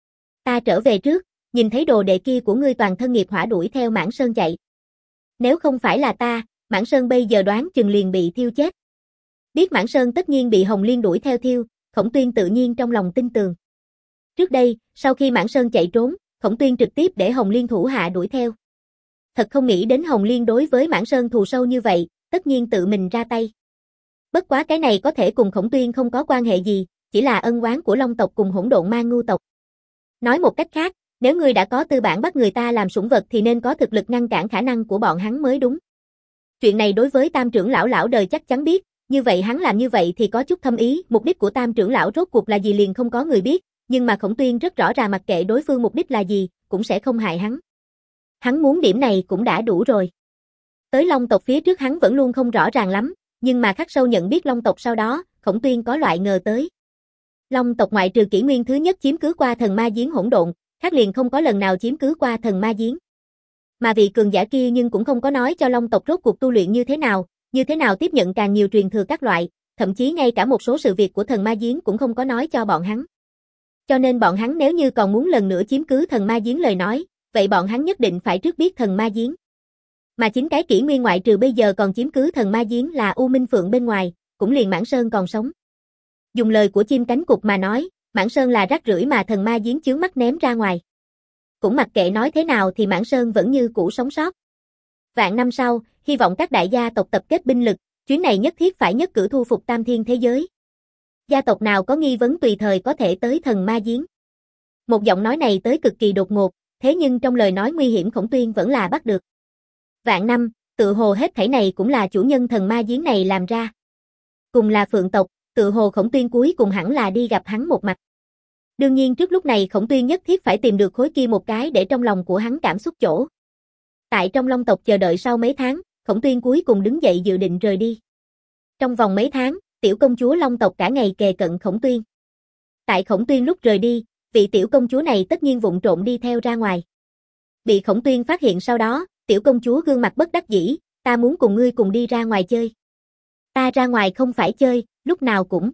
Ta trở về trước, nhìn thấy đồ đệ kia của ngươi toàn thân nghiệp hỏa đuổi theo Mãng Sơn chạy. Nếu không phải là ta, Mãng Sơn bây giờ đoán chừng liền bị thiêu chết. Biết Mãng Sơn tất nhiên bị Hồng Liên đuổi theo thiêu, Khổng Tuyên tự nhiên trong lòng tin tường. Trước đây, sau khi Mãng Sơn chạy trốn, Khổng Tuyên trực tiếp để Hồng Liên thủ hạ đuổi theo. Thật không nghĩ đến Hồng Liên đối với Mãng Sơn thù sâu như vậy, tất nhiên tự mình ra tay. Bất quá cái này có thể cùng Khổng Tuyên không có quan hệ gì, chỉ là ân oán của Long tộc cùng Hỗn Độn Ma Ngưu tộc. Nói một cách khác, nếu ngươi đã có tư bản bắt người ta làm sủng vật thì nên có thực lực ngăn cản khả năng của bọn hắn mới đúng. Chuyện này đối với Tam trưởng lão lão đời chắc chắn biết, như vậy hắn làm như vậy thì có chút thâm ý, mục đích của Tam trưởng lão rốt cuộc là gì liền không có người biết, nhưng mà Khổng Tuyên rất rõ ràng mặc kệ đối phương mục đích là gì, cũng sẽ không hại hắn. Hắn muốn điểm này cũng đã đủ rồi. Tới Long tộc phía trước hắn vẫn luôn không rõ ràng lắm, nhưng mà khắc sâu nhận biết Long tộc sau đó, Khổng Tuyên có loại ngờ tới. Long tộc ngoại trừ kỷ nguyên thứ nhất chiếm cứ qua thần ma giếng hỗn độn, khác liền không có lần nào chiếm cứ qua thần ma giếng. Mà vị cường giả kia nhưng cũng không có nói cho Long tộc rốt cuộc tu luyện như thế nào, như thế nào tiếp nhận càng nhiều truyền thừa các loại, thậm chí ngay cả một số sự việc của thần ma giếng cũng không có nói cho bọn hắn. Cho nên bọn hắn nếu như còn muốn lần nữa chiếm cứ thần ma giếng lời nói, vậy bọn hắn nhất định phải trước biết thần ma giếng. Mà chính cái kỷ nguyên ngoại trừ bây giờ còn chiếm cứ thần ma giếng là U Minh Phượng bên ngoài, cũng liền Mãng Sơn còn sống. Dùng lời của chim cánh cụt mà nói, Mãng Sơn là rác rưởi mà thần ma giếng chướng mắt ném ra ngoài. Cũng mặc kệ nói thế nào thì Mãng Sơn vẫn như cũ sống sót. Vạn năm sau, hy vọng các đại gia tộc tập kết binh lực, chuyến này nhất thiết phải nhất cử thu phục Tam Thiên thế giới. Gia tộc nào có nghi vấn tùy thời có thể tới thần ma giếng. Một giọng nói này tới cực kỳ đột ngột, thế nhưng trong lời nói nguy hiểm Khổng Tuyên vẫn là bắt được. Vạn năm, tự hồ hết thảy này cũng là chủ nhân thần ma giếng này làm ra. Cùng là Phượng tộc, tự hồ Khổng Tuyên cuối cùng hẳn là đi gặp hắn một mặt. Đương nhiên trước lúc này Khổng Tuyên nhất thiết phải tìm được khối kia một cái để trong lòng của hắn cảm xúc chỗ. Tại trong Long tộc chờ đợi sau mấy tháng, Khổng Tuyên cuối cùng đứng dậy dự định rời đi. Trong vòng mấy tháng, tiểu công chúa Long tộc cả ngày kề cận Khổng Tuyên. Tại Khổng Tuyên lúc rời đi, vị tiểu công chúa này tất nhiên vụng trộm đi theo ra ngoài. Bị Khổng Tuyên phát hiện sau đó, tiểu công chúa gương mặt bất đắc dĩ, ta muốn cùng ngươi cùng đi ra ngoài chơi. Ta ra ngoài không phải chơi, lúc nào cũng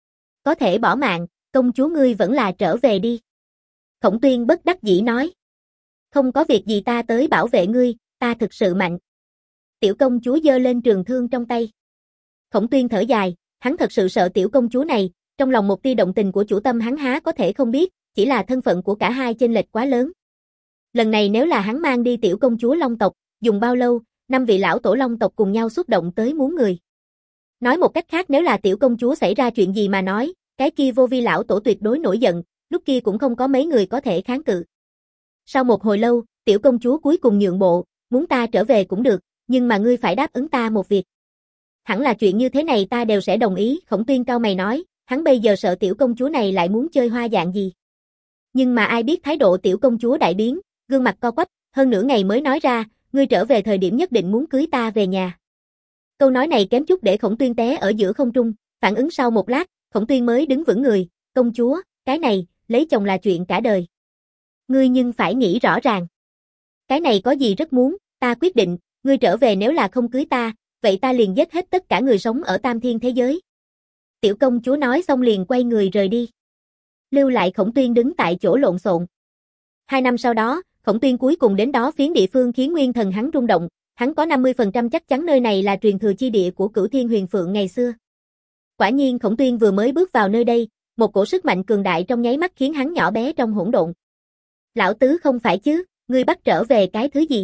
có thể bỏ mạng, công chúa ngươi vẫn là trở về đi. Khổng Tuyên bất đắc dĩ nói. Không có việc gì ta tới bảo vệ ngươi, ta thực sự mạnh. Tiểu công chúa giơ lên trường thương trong tay. Khổng Tuyên thở dài, hắn thật sự sợ tiểu công chúa này, trong lòng một tia động tình của chủ tâm hắn há có thể không biết, chỉ là thân phận của cả hai chênh lệch quá lớn. Lần này nếu là hắn mang đi tiểu công chúa Long tộc, dùng bao lâu, năm vị lão tổ Long tộc cùng nhau xúc động tới muốn người. Nói một cách khác nếu là tiểu công chúa xảy ra chuyện gì mà nói, cái kia vô vi lão tổ tuyệt đối nổi giận, lúc kia cũng không có mấy người có thể kháng cự. Sau một hồi lâu, tiểu công chúa cuối cùng nhượng bộ, muốn ta trở về cũng được, nhưng mà ngươi phải đáp ứng ta một việc. Hẳn là chuyện như thế này ta đều sẽ đồng ý, Khổng Tuyên cau mày nói, hắn bây giờ sợ tiểu công chúa này lại muốn chơi hoa dạng gì. Nhưng mà ai biết thái độ tiểu công chúa đại biến, gương mặt co quắp, hơn nửa ngày mới nói ra, ngươi trở về thời điểm nhất định muốn cưới ta về nhà. Câu nói này kém chút để Khổng Tuyên té ở giữa không trung, phản ứng sau một lát, Khổng Tuyên mới đứng vững người, công chúa, cái này, lấy chồng là chuyện cả đời. Ngươi nhưng phải nghĩ rõ ràng. Cái này có gì rất muốn, ta quyết định, ngươi trở về nếu là không cưới ta, vậy ta liền giết hết tất cả người sống ở Tam Thiên thế giới. Tiểu công chúa nói xong liền quay người rời đi. Lưu lại Khổng Tuyên đứng tại chỗ lộn xộn. Hai năm sau đó, Khổng Tuyên cuối cùng đến đó phiến địa phương khiến nguyên thần hắn rung động, hắn có năm mươi phần trăm chắc chắn nơi này là truyền thừa chi địa của Cửu Thiên Huyền Phượng ngày xưa. Quả nhiên Khổng Tuyên vừa mới bước vào nơi đây, một cổ sức mạnh cường đại trong nháy mắt khiến hắn nhỏ bé trong hỗn độn. Lão tứ không phải chứ, ngươi bắt trở về cái thứ gì?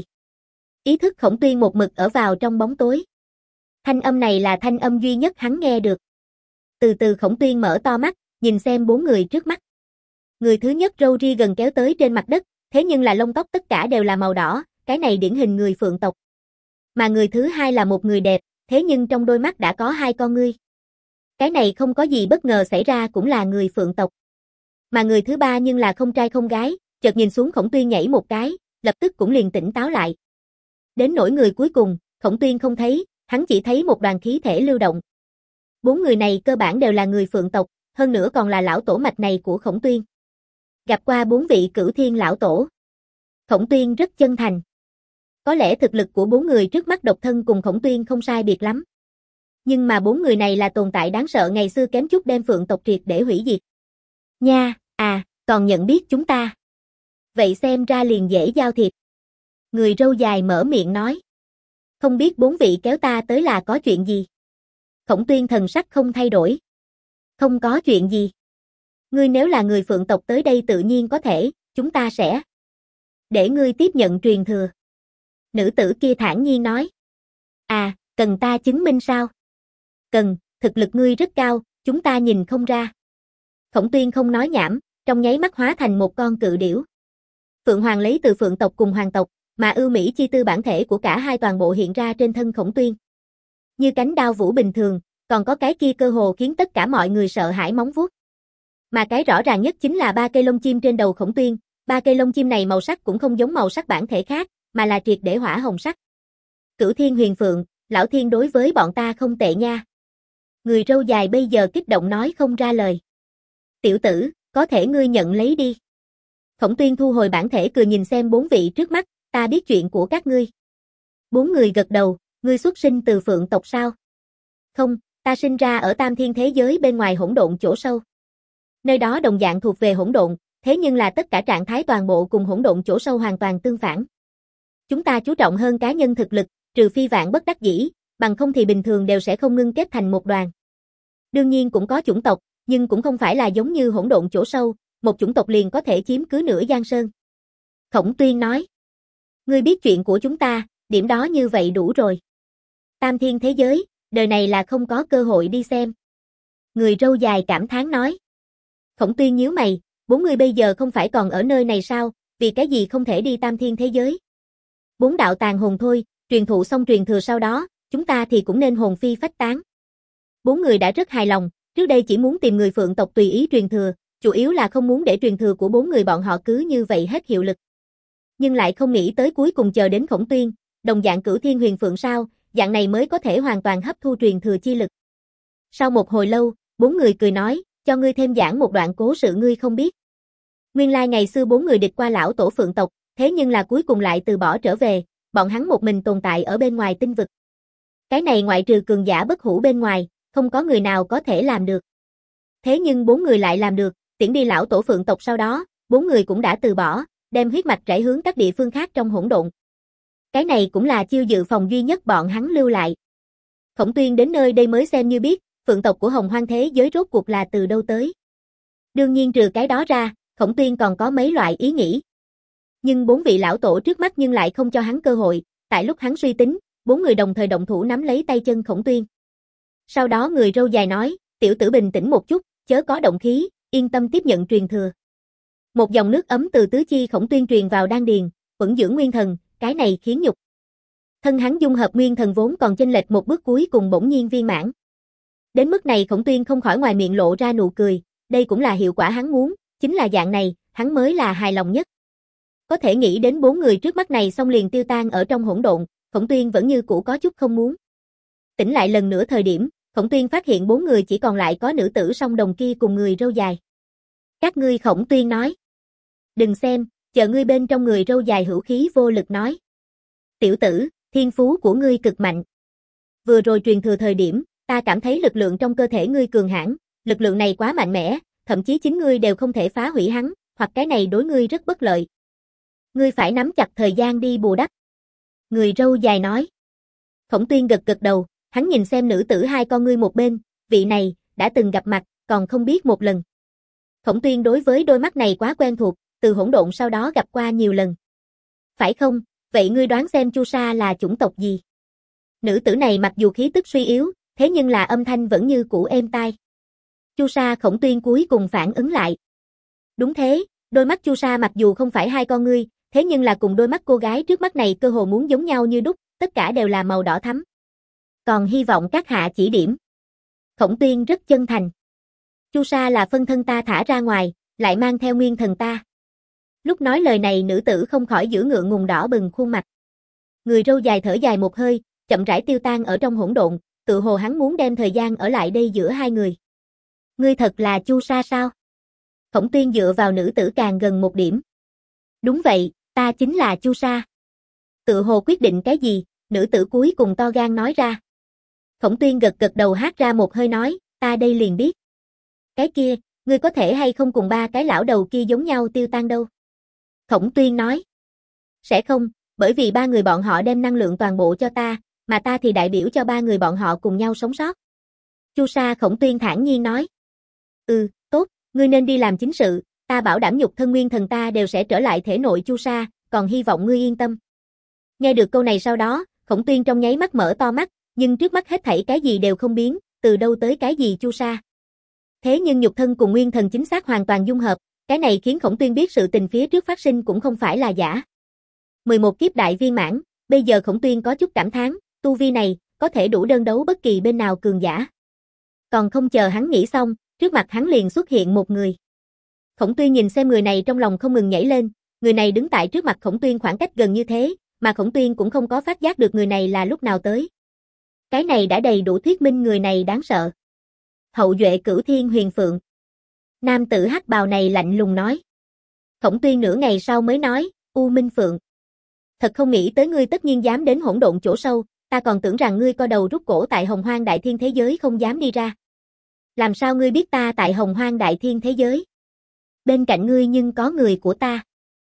Ý thức Khổng Tuyên một mực ở vào trong bóng tối. Thanh âm này là thanh âm duy nhất hắn nghe được. Từ từ Khổng Tuyên mở to mắt, nhìn xem bốn người trước mắt. Người thứ nhất râu ria gần kéo tới trên mặt đất, thế nhưng là lông tóc tất cả đều là màu đỏ, cái này điển hình người Phượng tộc. Mà người thứ hai là một người đẹp, thế nhưng trong đôi mắt đã có hai con ngươi. Cái này không có gì bất ngờ xảy ra, cũng là người Phượng tộc. Mà người thứ ba nhưng là không trai không gái, chợt nhìn xuống Khổng Tuyên nhảy một cái, lập tức cũng liền tỉnh táo lại. Đến nỗi người cuối cùng, Khổng Tuyên không thấy, hắn chỉ thấy một đoàn khí thể lưu động. Bốn người này cơ bản đều là người Phượng tộc, hơn nữa còn là lão tổ mạch này của Khổng Tuyên. Gặp qua bốn vị Cửu Thiên lão tổ, Khổng Tuyên rất chân thành. Có lẽ thực lực của bốn người trước mắt độc thân cùng Khổng Tuyên không sai biệt lắm. Nhưng mà bốn người này là tồn tại đáng sợ, ngày xưa kém chút đem Phượng tộc triệt để hủy diệt. Nha, à, còn nhận biết chúng ta. Vậy xem ra liền dễ giao thiệp. Người râu dài mở miệng nói. Không biết bốn vị kéo ta tới là có chuyện gì? Khổng Tuyên thần sắc không thay đổi. Không có chuyện gì. Ngươi nếu là người Phượng tộc tới đây tự nhiên có thể, chúng ta sẽ để ngươi tiếp nhận truyền thừa. Nữ tử kia thản nhiên nói. À, cần ta chứng minh sao? Cần, thực lực ngươi rất cao, chúng ta nhìn không ra. Khổng Tuyên không nói nhảm, trong nháy mắt hóa thành một con cự điểu. Phượng Hoàng lấy từ Phượng tộc cùng Hoàng tộc, mà ưu mỹ chi tư bản thể của cả hai toàn bộ hiện ra trên thân Khổng Tuyên. Như cánh đao vũ bình thường, còn có cái kia cơ hồ khiến tất cả mọi người sợ hãi móng vuốt. Mà cái rõ ràng nhất chính là ba cây lông chim trên đầu Khổng Tuyên, ba cây lông chim này màu sắc cũng không giống màu sắc bản thể khác, mà là triệt để hỏa hồng sắc. Cửu Thiên Huyền Phượng, lão thiên đối với bọn ta không tệ nha. Người râu dài bây giờ kích động nói không ra lời. Tiểu tử, có thể ngươi nhận lấy đi. Khổng Tuyên thu hồi bản thể cười nhìn xem bốn vị trước mắt, ta biết chuyện của các ngươi. Bốn người gật đầu, ngươi xuất sinh từ Phượng tộc sao? Không, ta sinh ra ở Tam Thiên thế giới bên ngoài hỗn độn chỗ sâu. Nơi đó đồng dạng thuộc về hỗn độn, thế nhưng là tất cả trạng thái toàn bộ cùng hỗn độn chỗ sâu hoàn toàn tương phản. Chúng ta chú trọng hơn cá nhân thực lực, trừ phi vạn bất đắc dĩ, bằng không thì bình thường đều sẽ không ngưng kết thành một đoàn. Đương nhiên cũng có chủng tộc, nhưng cũng không phải là giống như hỗn độn chỗ sâu, một chủng tộc liền có thể chiếm cứ nửa Giang Sơn. Khổng Tuyên nói. Ngươi biết chuyện của chúng ta, điểm đó như vậy đủ rồi. Tam Thiên thế giới, đời này là không có cơ hội đi xem. Người râu dài cảm thán nói. Khổng Tuyên nhíu mày, bốn người bây giờ không phải còn ở nơi này sao, vì cái gì không thể đi Tam Thiên thế giới? Bốn đạo tàn hồn thôi, truyền thụ xong truyền thừa sau đó, chúng ta thì cũng nên hồn phi phách tán. Bốn người đã rất hài lòng, trước đây chỉ muốn tìm người Phượng tộc tùy ý truyền thừa, chủ yếu là không muốn để truyền thừa của bốn người bọn họ cứ như vậy hết hiệu lực. Nhưng lại không nghĩ tới cuối cùng chờ đến Khổng Tuyên, đồng dạng Cửu Thiên Huyền Phượng sao, dạng này mới có thể hoàn toàn hấp thu truyền thừa chi lực. Sau một hồi lâu, bốn người cười nói, cho ngươi thêm giảng một đoạn cố sự ngươi không biết. Nguyên lai ngày xưa bốn người địch qua lão tổ Phượng tộc, thế nhưng là cuối cùng lại từ bỏ trở về, bọn hắn một mình tồn tại ở bên ngoài tinh vực. Cái này ngoại trừ cường giả bất hủ bên ngoài, không có người nào có thể làm được. Thế nhưng bốn người lại làm được, tiễn đi lão tổ Phượng tộc sau đó, bốn người cũng đã từ bỏ, đem huyết mạch rải hướng các địa phương khác trong hỗn độn. Cái này cũng là chiêu dự phòng duy nhất bọn hắn lưu lại. Khổng Tuyên đến nơi đây mới xem như biết, Phượng tộc của Hồng Hoang thế giới rốt cuộc là từ đâu tới. Đương nhiên trừ cái đó ra, Khổng Tuyên còn có mấy loại ý nghĩ. Nhưng bốn vị lão tổ trước mắt nhưng lại không cho hắn cơ hội, tại lúc hắn suy tính, bốn người đồng thời động thủ nắm lấy tay chân Khổng Tuyên. Sau đó người râu dài nói, tiểu tử bình tĩnh một chút, chớ có động khí, yên tâm tiếp nhận truyền thừa. Một dòng nước ấm từ tứ chi Khổng Tuyên truyền vào đan điền, vững dưỡng nguyên thần, cái này khiến nhục thân hắn dung hợp nguyên thần vốn còn chênh lệch một bước cuối cùng bỗng nhiên viên mãn. Đến mức này Khổng Tuyên không khỏi ngoài miệng lộ ra nụ cười, đây cũng là hiệu quả hắn muốn, chính là dạng này, hắn mới là hài lòng nhất. Có thể nghĩ đến bốn người trước mắt này xong liền tiêu tan ở trong hỗn độn, Khổng Tuyên vẫn như cũ có chút không muốn. Tỉnh lại lần nữa thời điểm, Khổng Tuyên phát hiện bốn người chỉ còn lại có nữ tử song đồng kia cùng người râu dài. Các ngươi, Khổng Tuyên nói. Đừng xem, chờ ngươi bên trong người râu dài hữu khí vô lực nói. Tiểu tử, thiên phú của ngươi cực mạnh. Vừa rồi truyền thừa thời điểm, ta cảm thấy lực lượng trong cơ thể ngươi cường hãn, lực lượng này quá mạnh mẽ, thậm chí chính ngươi đều không thể phá hủy hắn, hoặc cái này đối ngươi rất bất lợi. Ngươi phải nắm chặt thời gian đi bù đắp. Người râu dài nói. Khổng Tuyên gật gật đầu, hắn nhìn xem nữ tử hai con ngươi một bên, vị này, đã từng gặp mặt, còn không biết một lần. Khổng Tuyên đối với đôi mắt này quá quen thuộc, từ hỗn độn sau đó gặp qua nhiều lần. Phải không, vậy ngươi đoán xem Chu Sa là chủng tộc gì? Nữ tử này mặc dù khí tức suy yếu, thế nhưng là âm thanh vẫn như cũ êm tai. Chu Sa Khổng Tuyên cuối cùng phản ứng lại. Đúng thế, đôi mắt Chu Sa mặc dù không phải hai con ngươi, thế nhưng là cùng đôi mắt cô gái trước mắt này cơ hồ muốn giống nhau như đúc, tất cả đều là màu đỏ thắm. Còn hy vọng các hạ chỉ điểm. Khổng Tuyên rất chân thành. Chu Sa là phân thân ta thả ra ngoài, lại mang theo nguyên thần ta. Lúc nói lời này nữ tử không khỏi giữ ngượng ngùng đỏ bừng khuôn mặt. Người râu dài thở dài một hơi, chậm rãi tiêu tan ở trong hỗn độn, tự hồ hắn muốn đem thời gian ở lại đây giữa hai người. Ngươi thật là Chu Sa sao? Khổng Tuyên dựa vào nữ tử càng gần một điểm. Đúng vậy, ta chính là Chu Sa. Tự hồ quyết định cái gì, nữ tử cuối cùng to gan nói ra. Khổng Tuyên gật gật đầu hát ra một hơi nói, ta đây liền biết. Cái kia, ngươi có thể hay không cùng ba cái lão đầu kia giống nhau tiêu tan đâu? Khổng Tuyên nói. Sẽ không, bởi vì ba người bọn họ đem năng lượng toàn bộ cho ta, mà ta thì đại biểu cho ba người bọn họ cùng nhau sống sót. Chu Sa Khổng Tuyên thản nhiên nói. Ừ, tốt, ngươi nên đi làm chính sự, ta bảo đảm nhục thân nguyên thần ta đều sẽ trở lại thể nội Chu Sa, còn hy vọng ngươi yên tâm. Nghe được câu này sau đó, Khổng Tuyên trong nháy mắt mở to mắt, nhưng trước mắt hết thảy cái gì đều không biến, từ đâu tới cái gì Chu Sa. Thế nhưng nhục thân cùng nguyên thần chính xác hoàn toàn dung hợp, cái này khiến Khổng Tuyên biết sự tình phía trước phát sinh cũng không phải là giả. mười một kiếp đại viên mãn, bây giờ Khổng Tuyên có chút cảm thán, tu vi này, có thể đủ đơn đấu bất kỳ bên nào cường giả. Còn không chờ hắn nghĩ xong, trước mặt hắn liền xuất hiện một người. Khổng Tuyên nhìn xem người này trong lòng không ngừng nhảy lên, người này đứng tại trước mặt Khổng Tuyên khoảng cách gần như thế, mà Khổng Tuyên cũng không có phát giác được người này là lúc nào tới. Cái này đã đầy đủ thuyết minh người này đáng sợ. Hậu duệ Cửu Thiên Huyền Phượng. Nam tử hắc bào này lạnh lùng nói. Khổng Tuyên nửa ngày sau mới nói, U Minh Phượng. Thật không nghĩ tới ngươi tất nhiên dám đến hỗn độn chỗ sâu, ta còn tưởng rằng ngươi co đầu rút cổ tại Hồng Hoang Đại Thiên thế giới không dám đi ra. Làm sao ngươi biết ta tại Hồng Hoang Đại Thiên thế giới? Bên cạnh ngươi nhưng có người của ta.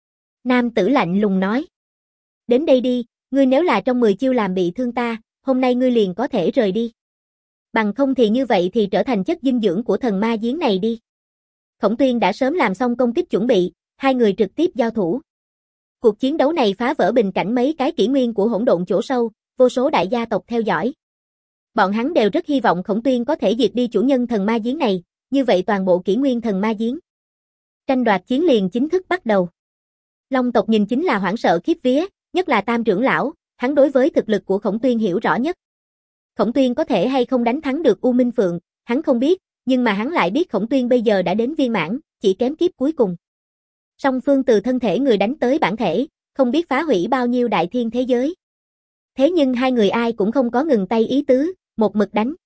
Nam tử lạnh lùng nói. Đến đây đi, ngươi nếu là trong mười chiêu làm bị thương ta, hôm nay ngươi liền có thể rời đi. Bằng không thì như vậy thì trở thành chất dinh dưỡng của thần ma giếng này đi. Khổng Tuyên đã sớm làm xong công kích chuẩn bị, hai người trực tiếp giao thủ. Cuộc chiến đấu này phá vỡ bình cảnh mấy cái kỷ nguyên của hỗn độn chỗ sâu, vô số đại gia tộc theo dõi. Bọn hắn đều rất hy vọng Khổng Tuyên có thể diệt đi chủ nhân thần ma giếng này, như vậy toàn bộ kỷ nguyên thần ma giếng. Tranh đoạt chiến liền chính thức bắt đầu. Long tộc nhìn chính là hoảng sợ khiếp vía, nhất là Tam trưởng lão, hắn đối với thực lực của Khổng Tuyên hiểu rõ nhất. Khổng Tuyên có thể hay không đánh thắng được U Minh Phượng, hắn không biết, nhưng mà hắn lại biết Khổng Tuyên bây giờ đã đến viên mãn, chỉ kém kiếp cuối cùng. Song phương từ thân thể người đánh tới bản thể, không biết phá hủy bao nhiêu đại thiên thế giới. Thế nhưng hai người ai cũng không có ngừng tay ý tứ, một mực đánh.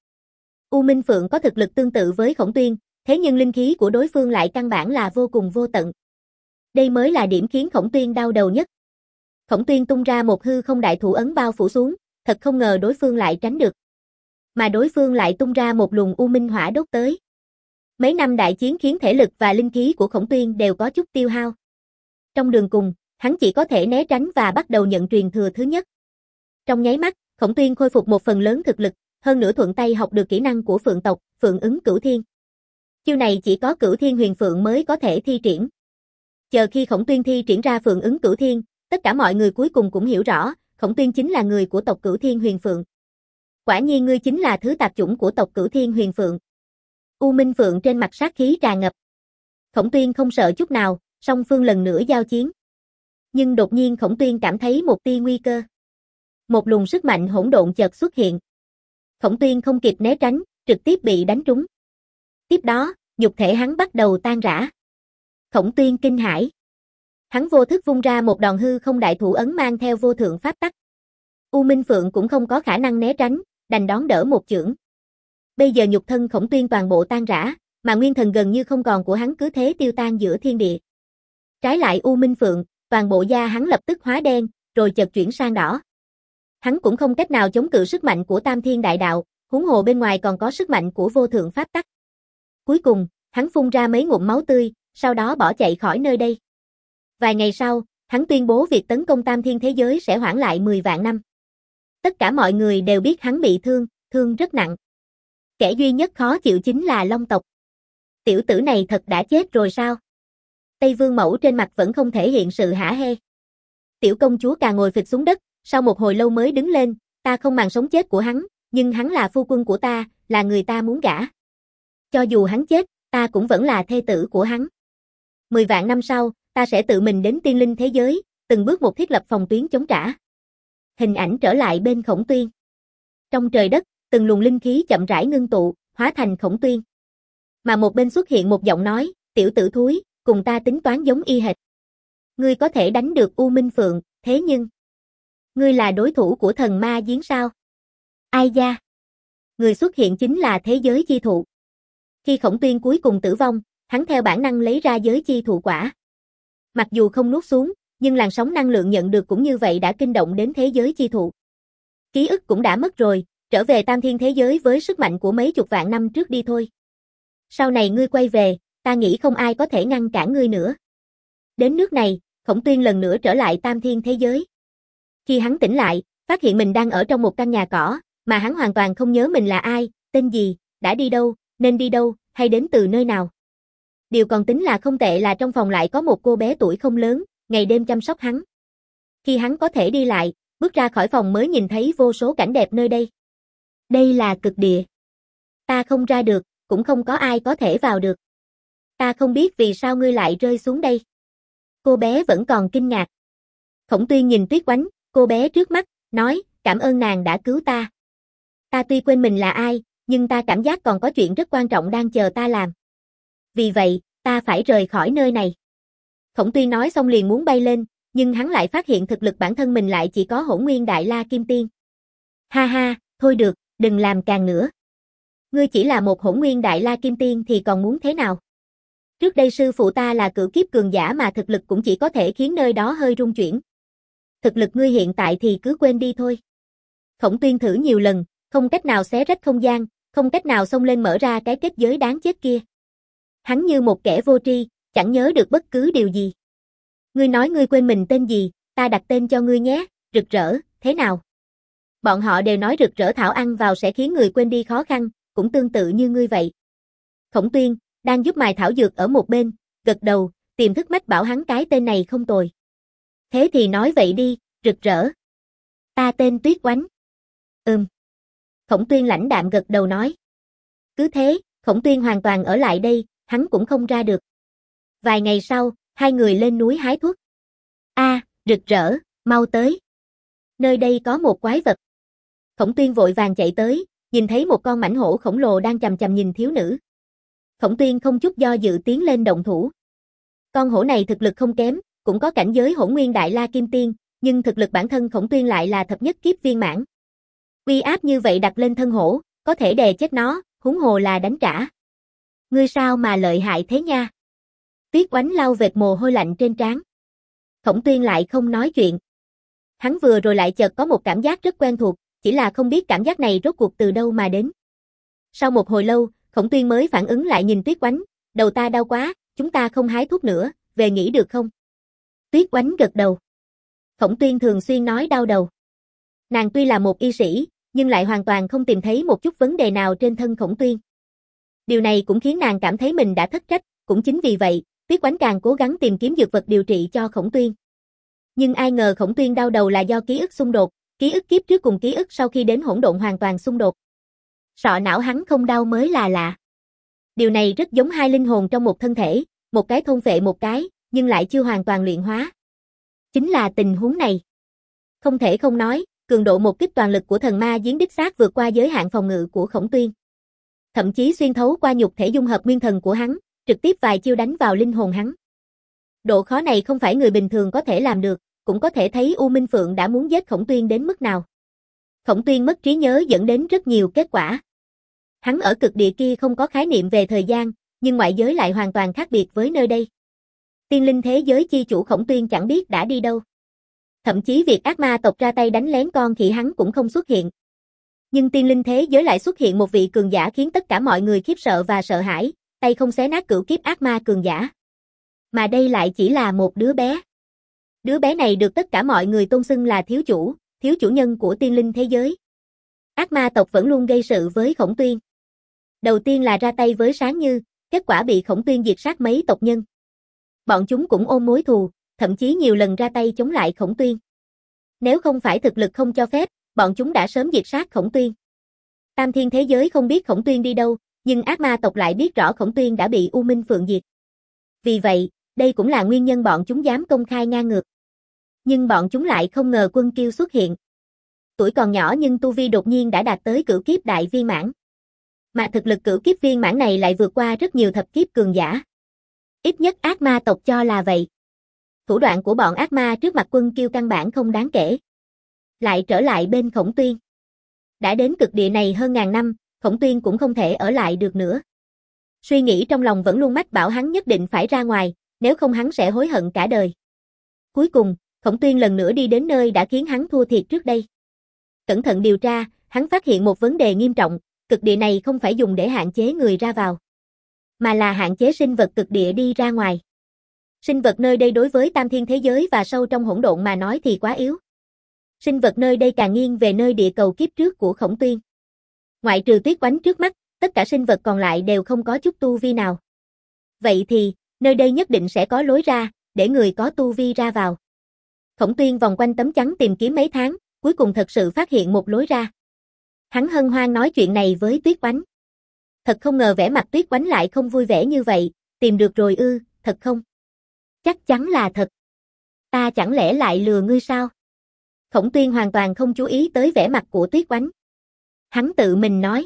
U Minh Phượng có thực lực tương tự với Khổng Tuyên, thế nhưng linh khí của đối phương lại căn bản là vô cùng vô tận. Đây mới là điểm khiến Khổng Tuyên đau đầu nhất. Khổng Tuyên tung ra một hư không đại thủ ấn bao phủ xuống, thật không ngờ đối phương lại tránh được. Mà đối phương lại tung ra một luồng U Minh hỏa đốt tới. Mấy năm đại chiến khiến thể lực và linh khí của Khổng Tuyên đều có chút tiêu hao. Trong đường cùng, hắn chỉ có thể né tránh và bắt đầu nhận truyền thừa thứ nhất. Trong nháy mắt, Khổng Tuyên khôi phục một phần lớn thực lực, hơn nữa thuận tay học được kỹ năng của Phượng tộc, Phượng ứng Cửu Thiên. Chiêu này chỉ có Cửu Thiên Huyền Phượng mới có thể thi triển. Chờ khi Khổng Tuyên thi triển ra Phượng ứng Cửu Thiên, tất cả mọi người cuối cùng cũng hiểu rõ, Khổng Tuyên chính là người của tộc Cửu Thiên Huyền Phượng. Quả nhiên ngươi chính là thứ tạp chủng của tộc Cửu Thiên Huyền Phượng. U Minh Phượng trên mặt sát khí tràn ngập. Khổng Tuyên không sợ chút nào, song phương lần nữa giao chiến. Nhưng đột nhiên Khổng Tuyên cảm thấy một tia nguy cơ. Một luồng sức mạnh hỗn độn chợt xuất hiện. Khổng Tuyên không kịp né tránh, trực tiếp bị đánh trúng. Tiếp đó, nhục thể hắn bắt đầu tan rã. Khổng Tuyên kinh hãi. Hắn vô thức vung ra một đòn hư không đại thủ ấn mang theo vô thượng pháp tắc. U Minh Phượng cũng không có khả năng né tránh, đành đón đỡ một chưởng. Bây giờ nhục thân Khổng Tuyên toàn bộ tan rã, mà nguyên thần gần như không còn của hắn cứ thế tiêu tan giữa thiên địa. Trái lại U Minh Phượng, toàn bộ da hắn lập tức hóa đen, rồi chợt chuyển sang đỏ. Hắn cũng không cách nào chống cự sức mạnh của Tam Thiên Đại Đạo, huống hồ bên ngoài còn có sức mạnh của vô thượng pháp tắc. Cuối cùng, hắn phun ra mấy ngụm máu tươi, sau đó bỏ chạy khỏi nơi đây. Vài ngày sau, hắn tuyên bố việc tấn công Tam Thiên thế giới sẽ hoãn lại mười vạn năm. Tất cả mọi người đều biết hắn bị thương, thương rất nặng. Kẻ duy nhất khó chịu chính là Long tộc. Tiểu tử này thật đã chết rồi sao? Tây Vương Mẫu trên mặt vẫn không thể hiện sự hả hê. Tiểu công chúa càng ngồi phịch xuống đất, sau một hồi lâu mới đứng lên, ta không màng sống chết của hắn, nhưng hắn là phu quân của ta, là người ta muốn gả. Cho dù hắn chết, ta cũng vẫn là thê tử của hắn. Mười vạn năm sau, ta sẽ tự mình đến tiên linh thế giới, từng bước một thiết lập phòng tuyến chống trả. Hình ảnh trở lại bên Khổng Tuyên. Trong trời đất, từng luồng linh khí chậm rãi ngưng tụ, hóa thành Khổng Tuyên. Mà một bên xuất hiện một giọng nói, tiểu tử thúi, cùng ta tính toán giống y hệt. Ngươi có thể đánh được U Minh Phượng, thế nhưng ngươi là đối thủ của thần ma giếng sao? Ai da? Người xuất hiện chính là thế giới chi thụ. Khi Khổng Tuyên cuối cùng tử vong, hắn theo bản năng lấy ra giới chi thụ quả. Mặc dù không nuốt xuống, nhưng làn sóng năng lượng nhận được cũng như vậy đã kinh động đến thế giới chi thụ. Ký ức cũng đã mất rồi, trở về tam thiên thế giới với sức mạnh của mấy chục vạn năm trước đi thôi. Sau này ngươi quay về, ta nghĩ không ai có thể ngăn cản ngươi nữa. Đến nước này, Khổng Tuyên lần nữa trở lại tam thiên thế giới. Khi hắn tỉnh lại, phát hiện mình đang ở trong một căn nhà cỏ, mà hắn hoàn toàn không nhớ mình là ai, tên gì, đã đi đâu, nên đi đâu, hay đến từ nơi nào. Điều còn tính là không tệ là trong phòng lại có một cô bé tuổi không lớn, ngày đêm chăm sóc hắn. Khi hắn có thể đi lại, bước ra khỏi phòng mới nhìn thấy vô số cảnh đẹp nơi đây. Đây là cực địa. Ta không ra được, cũng không có ai có thể vào được. Ta không biết vì sao ngươi lại rơi xuống đây. Cô bé vẫn còn kinh ngạc. Khổng Tuyên nhìn Tuyết Oánh, cô bé trước mắt, nói, cảm ơn nàng đã cứu ta. Ta tuy quên mình là ai, nhưng ta cảm giác còn có chuyện rất quan trọng đang chờ ta làm. Vì vậy, ta phải rời khỏi nơi này. Khổng Tuyên nói xong liền muốn bay lên, nhưng hắn lại phát hiện thực lực bản thân mình lại chỉ có Hỗn Nguyên Đại La Kim Tiên. Ha ha, thôi được, đừng làm càng nữa. Ngươi chỉ là một Hỗn Nguyên Đại La Kim Tiên thì còn muốn thế nào? Trước đây sư phụ ta là cửu kiếp cường giả mà thực lực cũng chỉ có thể khiến nơi đó hơi rung chuyển. Thực lực ngươi hiện tại thì cứ quên đi thôi. Khổng Tuyên thử nhiều lần, không cách nào xé rách không gian, không cách nào xông lên mở ra cái kết giới đáng chết kia. Hắn như một kẻ vô tri, chẳng nhớ được bất cứ điều gì. Ngươi nói ngươi quên mình tên gì, ta đặt tên cho ngươi nhé, Rực Rỡ, thế nào? Bọn họ đều nói Rực Rỡ thảo ăn vào sẽ khiến người quên đi khó khăn, cũng tương tự như ngươi vậy. Khổng Tuyên, đang giúp mài thảo dược ở một bên, gật đầu, tiềm thức mách bảo hắn cái tên này không tồi. Thế thì nói vậy đi, Rực Rỡ. Ta tên Tuyết Oánh. Ừm. Khổng Tuyên lãnh đạm gật đầu nói. Cứ thế, Khổng Tuyên hoàn toàn ở lại đây, hắn cũng không ra được. Vài ngày sau, hai người lên núi hái thuốc. A, à, Rực Rỡ, mau tới. Nơi đây có một quái vật. Khổng Tuyên vội vàng chạy tới, nhìn thấy một con mãnh hổ khổng lồ đang chằm chằm nhìn thiếu nữ. Khổng Tuyên không chút do dự tiến lên động thủ. Con hổ này thực lực không kém, cũng có cảnh giới Hỗn Nguyên Đại La Kim Tiên, nhưng thực lực bản thân Khổng Tuyên lại là thập nhất kiếp viên mãn. Uy áp như vậy đặt lên thân hổ, có thể đè chết nó, huống hồ là đánh trả. Ngươi sao mà lợi hại thế nha? Tuyết Oánh lau vệt mồ hôi lạnh trên trán. Khổng Tuyên lại không nói chuyện. Hắn vừa rồi lại chợt có một cảm giác rất quen thuộc, chỉ là không biết cảm giác này rốt cuộc từ đâu mà đến. Sau một hồi lâu, Khổng Tuyên mới phản ứng lại nhìn Tuyết Oánh, đầu ta đau quá, chúng ta không hái thuốc nữa, về nghỉ được không? Tuyết Oánh gật đầu. Khổng Tuyên thường xuyên nói đau đầu. Nàng tuy là một y sĩ, nhưng lại hoàn toàn không tìm thấy một chút vấn đề nào trên thân Khổng Tuyên. Điều này cũng khiến nàng cảm thấy mình đã thất trách, cũng chính vì vậy, Tuyết Oánh càng cố gắng tìm kiếm dược vật điều trị cho Khổng Tuyên. Nhưng ai ngờ Khổng Tuyên đau đầu là do ký ức xung đột, ký ức kiếp trước cùng ký ức sau khi đến hỗn độn hoàn toàn xung đột. Sọ não hắn không đau mới là lạ. Điều này rất giống hai linh hồn trong một thân thể, một cái thôn phệ một cái, nhưng lại chưa hoàn toàn luyện hóa. Chính là tình huống này. Không thể không nói, cường độ một kích toàn lực của thần ma giếng đích xác vượt qua giới hạn phòng ngự của Khổng Tuyên. Thậm chí xuyên thấu qua nhục thể dung hợp nguyên thần của hắn, trực tiếp vài chiêu đánh vào linh hồn hắn. Độ khó này không phải người bình thường có thể làm được, cũng có thể thấy U Minh Phượng đã muốn giết Khổng Tuyên đến mức nào. Khổng Tuyên mất trí nhớ dẫn đến rất nhiều kết quả. Hắn ở cực địa kia không có khái niệm về thời gian, nhưng ngoại giới lại hoàn toàn khác biệt với nơi đây. Tiên linh thế giới chi chủ Khổng Tuyên chẳng biết đã đi đâu. Thậm chí việc ác ma tộc ra tay đánh lén con khỉ hắn cũng không xuất hiện. Nhưng tiên linh thế giới lại xuất hiện một vị cường giả khiến tất cả mọi người khiếp sợ và sợ hãi, tay không xé nát cửu kiếp ác ma cường giả. Mà đây lại chỉ là một đứa bé. Đứa bé này được tất cả mọi người tôn xưng là thiếu chủ, thiếu chủ nhân của tiên linh thế giới. Ác ma tộc vẫn luôn gây sự với Khổng Tuyên. Đầu tiên là ra tay với Sáng Như, kết quả bị Khổng Tuyên diệt sát mấy tộc nhân. Bọn chúng cũng ôm mối thù, thậm chí nhiều lần ra tay chống lại Khổng Tuyên. Nếu không phải thực lực không cho phép, bọn chúng đã sớm diệt sát Khổng Tuyên. Tam thiên thế giới không biết Khổng Tuyên đi đâu, nhưng ác ma tộc lại biết rõ Khổng Tuyên đã bị U Minh Phượng diệt. Vì vậy, đây cũng là nguyên nhân bọn chúng dám công khai ngang ngược. Nhưng bọn chúng lại không ngờ Quân Kiêu xuất hiện. tuổi còn nhỏ nhưng tu vi đột nhiên đã đạt tới cửu kiếp đại viên mãn. Mà thực lực cửu kiếp viên mãn này lại vượt qua rất nhiều thập kiếp cường giả. Ít nhất ác ma tộc cho là vậy. Thủ đoạn của bọn ác ma trước mặt Quân Kiêu căn bản không đáng kể. Lại trở lại bên Khổng Tuyên. Đã đến cực địa này hơn ngàn năm, Khổng Tuyên cũng không thể ở lại được nữa. Suy nghĩ trong lòng vẫn luôn mách bảo hắn nhất định phải ra ngoài, nếu không hắn sẽ hối hận cả đời. Cuối cùng, Khổng Tuyên lần nữa đi đến nơi đã khiến hắn thua thiệt trước đây. Cẩn thận điều tra, hắn phát hiện một vấn đề nghiêm trọng, cực địa này không phải dùng để hạn chế người ra vào, mà là hạn chế sinh vật cực địa đi ra ngoài. Sinh vật nơi đây đối với tam thiên thế giới và sâu trong hỗn độn mà nói thì quá yếu. Sinh vật nơi đây càng nghiêng về nơi địa cầu kiếp trước của Khổng Tuyên. Ngoại trừ Tuyết Oánh trước mắt, tất cả sinh vật còn lại đều không có chút tu vi nào. Vậy thì, nơi đây nhất định sẽ có lối ra, để người có tu vi ra vào. Khổng Tuyên vòng quanh tấm chắn tìm kiếm mấy tháng, cuối cùng thật sự phát hiện một lối ra. Hắn hân hoan nói chuyện này với Tuyết Oánh. Thật không ngờ vẻ mặt Tuyết Oánh lại không vui vẻ như vậy, tìm được rồi ư, thật không? Chắc chắn là thật. Ta chẳng lẽ lại lừa ngươi sao? Khổng Tuyên hoàn toàn không chú ý tới vẻ mặt của Tuyết Oánh. Hắn tự mình nói.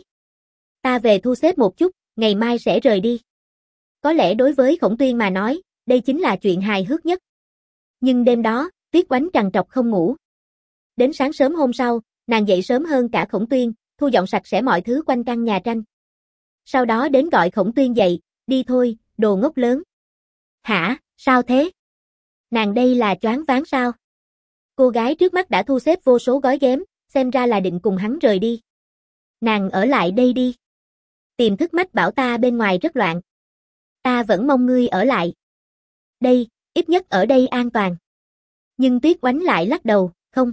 Ta về thu xếp một chút, ngày mai sẽ rời đi. Có lẽ đối với Khổng Tuyên mà nói, đây chính là chuyện hài hước nhất. Nhưng đêm đó, Tuyết Oánh trằn trọc không ngủ. Đến sáng sớm hôm sau, nàng dậy sớm hơn cả Khổng Tuyên, thu dọn sạch sẽ mọi thứ quanh căn nhà tranh. Sau đó đến gọi Khổng Tuyên dậy, đi thôi, đồ ngốc lớn. Hả, sao thế? Nàng đây là choáng váng sao? Cô gái trước mắt đã thu xếp vô số gói ghém, xem ra là định cùng hắn rời đi. Nàng ở lại đây đi. Tìm thức mách bảo ta bên ngoài rất loạn. Ta vẫn mong ngươi ở lại. Đây, ít nhất ở đây an toàn. Nhưng Tuyết Oánh lại lắc đầu, không.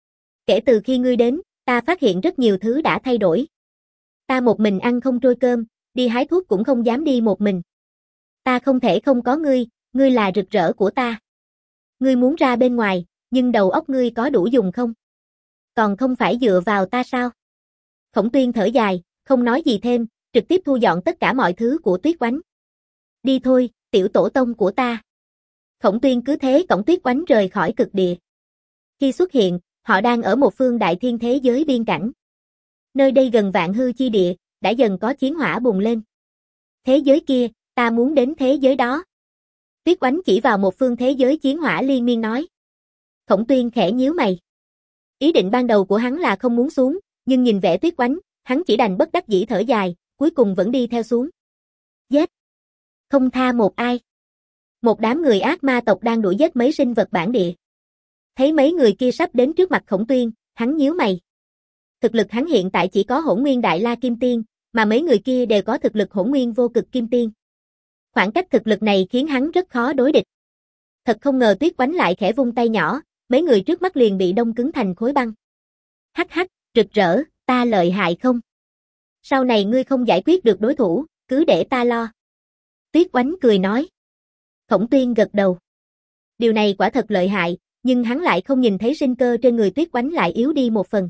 Kể từ khi ngươi đến, ta phát hiện rất nhiều thứ đã thay đổi. Ta một mình ăn không trôi cơm, đi hái thuốc cũng không dám đi một mình. Ta không thể không có ngươi, ngươi là rực rỡ của ta. Ngươi muốn ra bên ngoài, nhưng đầu óc ngươi có đủ dùng không? Còn không phải dựa vào ta sao? Khổng Tuyên thở dài, không nói gì thêm, trực tiếp thu dọn tất cả mọi thứ của Tuyết Oánh. Đi thôi, tiểu tổ tông của ta. Khổng Tuyên cứ thế cõng Tuyết Oánh rời khỏi cực địa. Khi xuất hiện, họ đang ở một phương đại thiên thế giới biên cảnh. Nơi đây gần vạn hư chi địa, đã dần có chiến hỏa bùng lên. Thế giới kia, ta muốn đến thế giới đó. Tuyết Oánh chỉ vào một phương thế giới chiến hỏa liên miên nói. Khổng Tuyên khẽ nhíu mày. Ý định ban đầu của hắn là không muốn xuống, nhưng nhìn vẻ Tuyết Oánh, hắn chỉ đành bất đắc dĩ thở dài, cuối cùng vẫn đi theo xuống. Giết! Không tha một ai. Một đám người ác ma tộc đang đuổi giết mấy sinh vật bản địa. Thấy mấy người kia sắp đến trước mặt Khổng Tuyên, hắn nhíu mày. Thực lực hắn hiện tại chỉ có Hỗn Nguyên Đại La Kim Tiên, mà mấy người kia đều có thực lực Hỗn Nguyên Vô Cực Kim Tiên. Khoảng cách thực lực này khiến hắn rất khó đối địch. Thật không ngờ Tuyết Oánh lại khẽ vung tay nhỏ, mấy người trước mắt liền bị đông cứng thành khối băng. Hắc hắc, rực rỡ, ta lợi hại không? Sau này ngươi không giải quyết được đối thủ, cứ để ta lo. Tuyết Oánh cười nói. Khổng Tuyên gật đầu. Điều này quả thật lợi hại, nhưng hắn lại không nhìn thấy sinh cơ trên người Tuyết Oánh lại yếu đi một phần.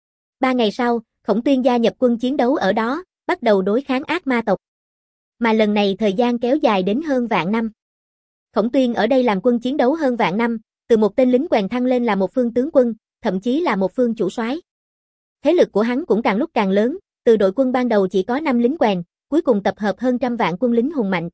Ba ngày sau, Khổng Tuyên gia nhập quân chiến đấu ở đó, bắt đầu đối kháng ác ma tộc. Mà lần này thời gian kéo dài đến hơn vạn năm. Khổng Tuyên ở đây làm quân chiến đấu hơn vạn năm, từ một tên lính quèn thăng lên là một phương tướng quân, thậm chí là một phương chủ soái. Thế lực của hắn cũng càng lúc càng lớn, từ đội quân ban đầu chỉ có năm lính quèn, cuối cùng tập hợp hơn trăm vạn quân lính hùng mạnh.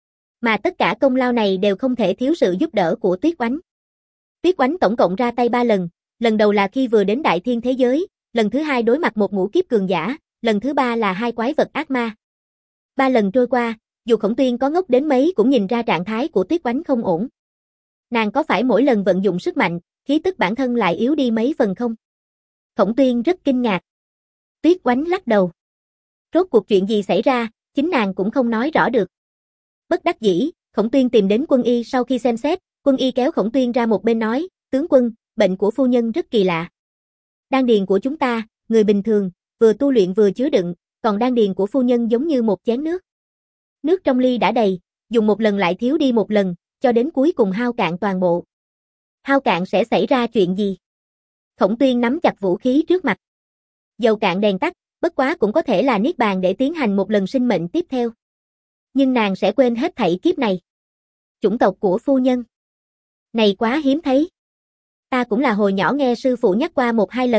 Mà tất cả công lao này đều không thể thiếu sự giúp đỡ của Tuyết Oánh. Tuyết Oánh tổng cộng ra tay ba lần, lần đầu là khi vừa đến đại thiên thế giới, lần thứ hai đối mặt một ngũ kiếp cường giả, lần thứ ba là hai quái vật ác ma. Ba lần trôi qua, dù Khổng Tuyên có ngốc đến mấy cũng nhìn ra trạng thái của Tuyết Oánh không ổn. Nàng có phải mỗi lần vận dụng sức mạnh, khí tức bản thân lại yếu đi mấy phần không? Khổng Tuyên rất kinh ngạc. Tuyết Oánh lắc đầu. Rốt cuộc chuyện gì xảy ra, chính nàng cũng không nói rõ được. Bất đắc dĩ, Khổng Tuyên tìm đến Quân Y sau khi xem xét, Quân Y kéo Khổng Tuyên ra một bên nói, tướng quân, bệnh của phu nhân rất kỳ lạ. Đan điền của chúng ta, người bình thường, vừa tu luyện vừa chứa đựng, còn đan điền của phu nhân giống như một chén nước. Nước trong ly đã đầy, dùng một lần lại thiếu đi một lần, cho đến cuối cùng hao cạn toàn bộ. Hao cạn sẽ xảy ra chuyện gì? Khổng Tuyên nắm chặt vũ khí trước mặt. Dầu cạn đèn tắt, bất quá cũng có thể là niết bàn để tiến hành một lần sinh mệnh tiếp theo. Nhưng nàng sẽ quên hết thảy kiếp này. Chủng tộc của phu nhân. Này quá hiếm thấy. Ta cũng là hồi nhỏ nghe sư phụ nhắc qua một hai lần,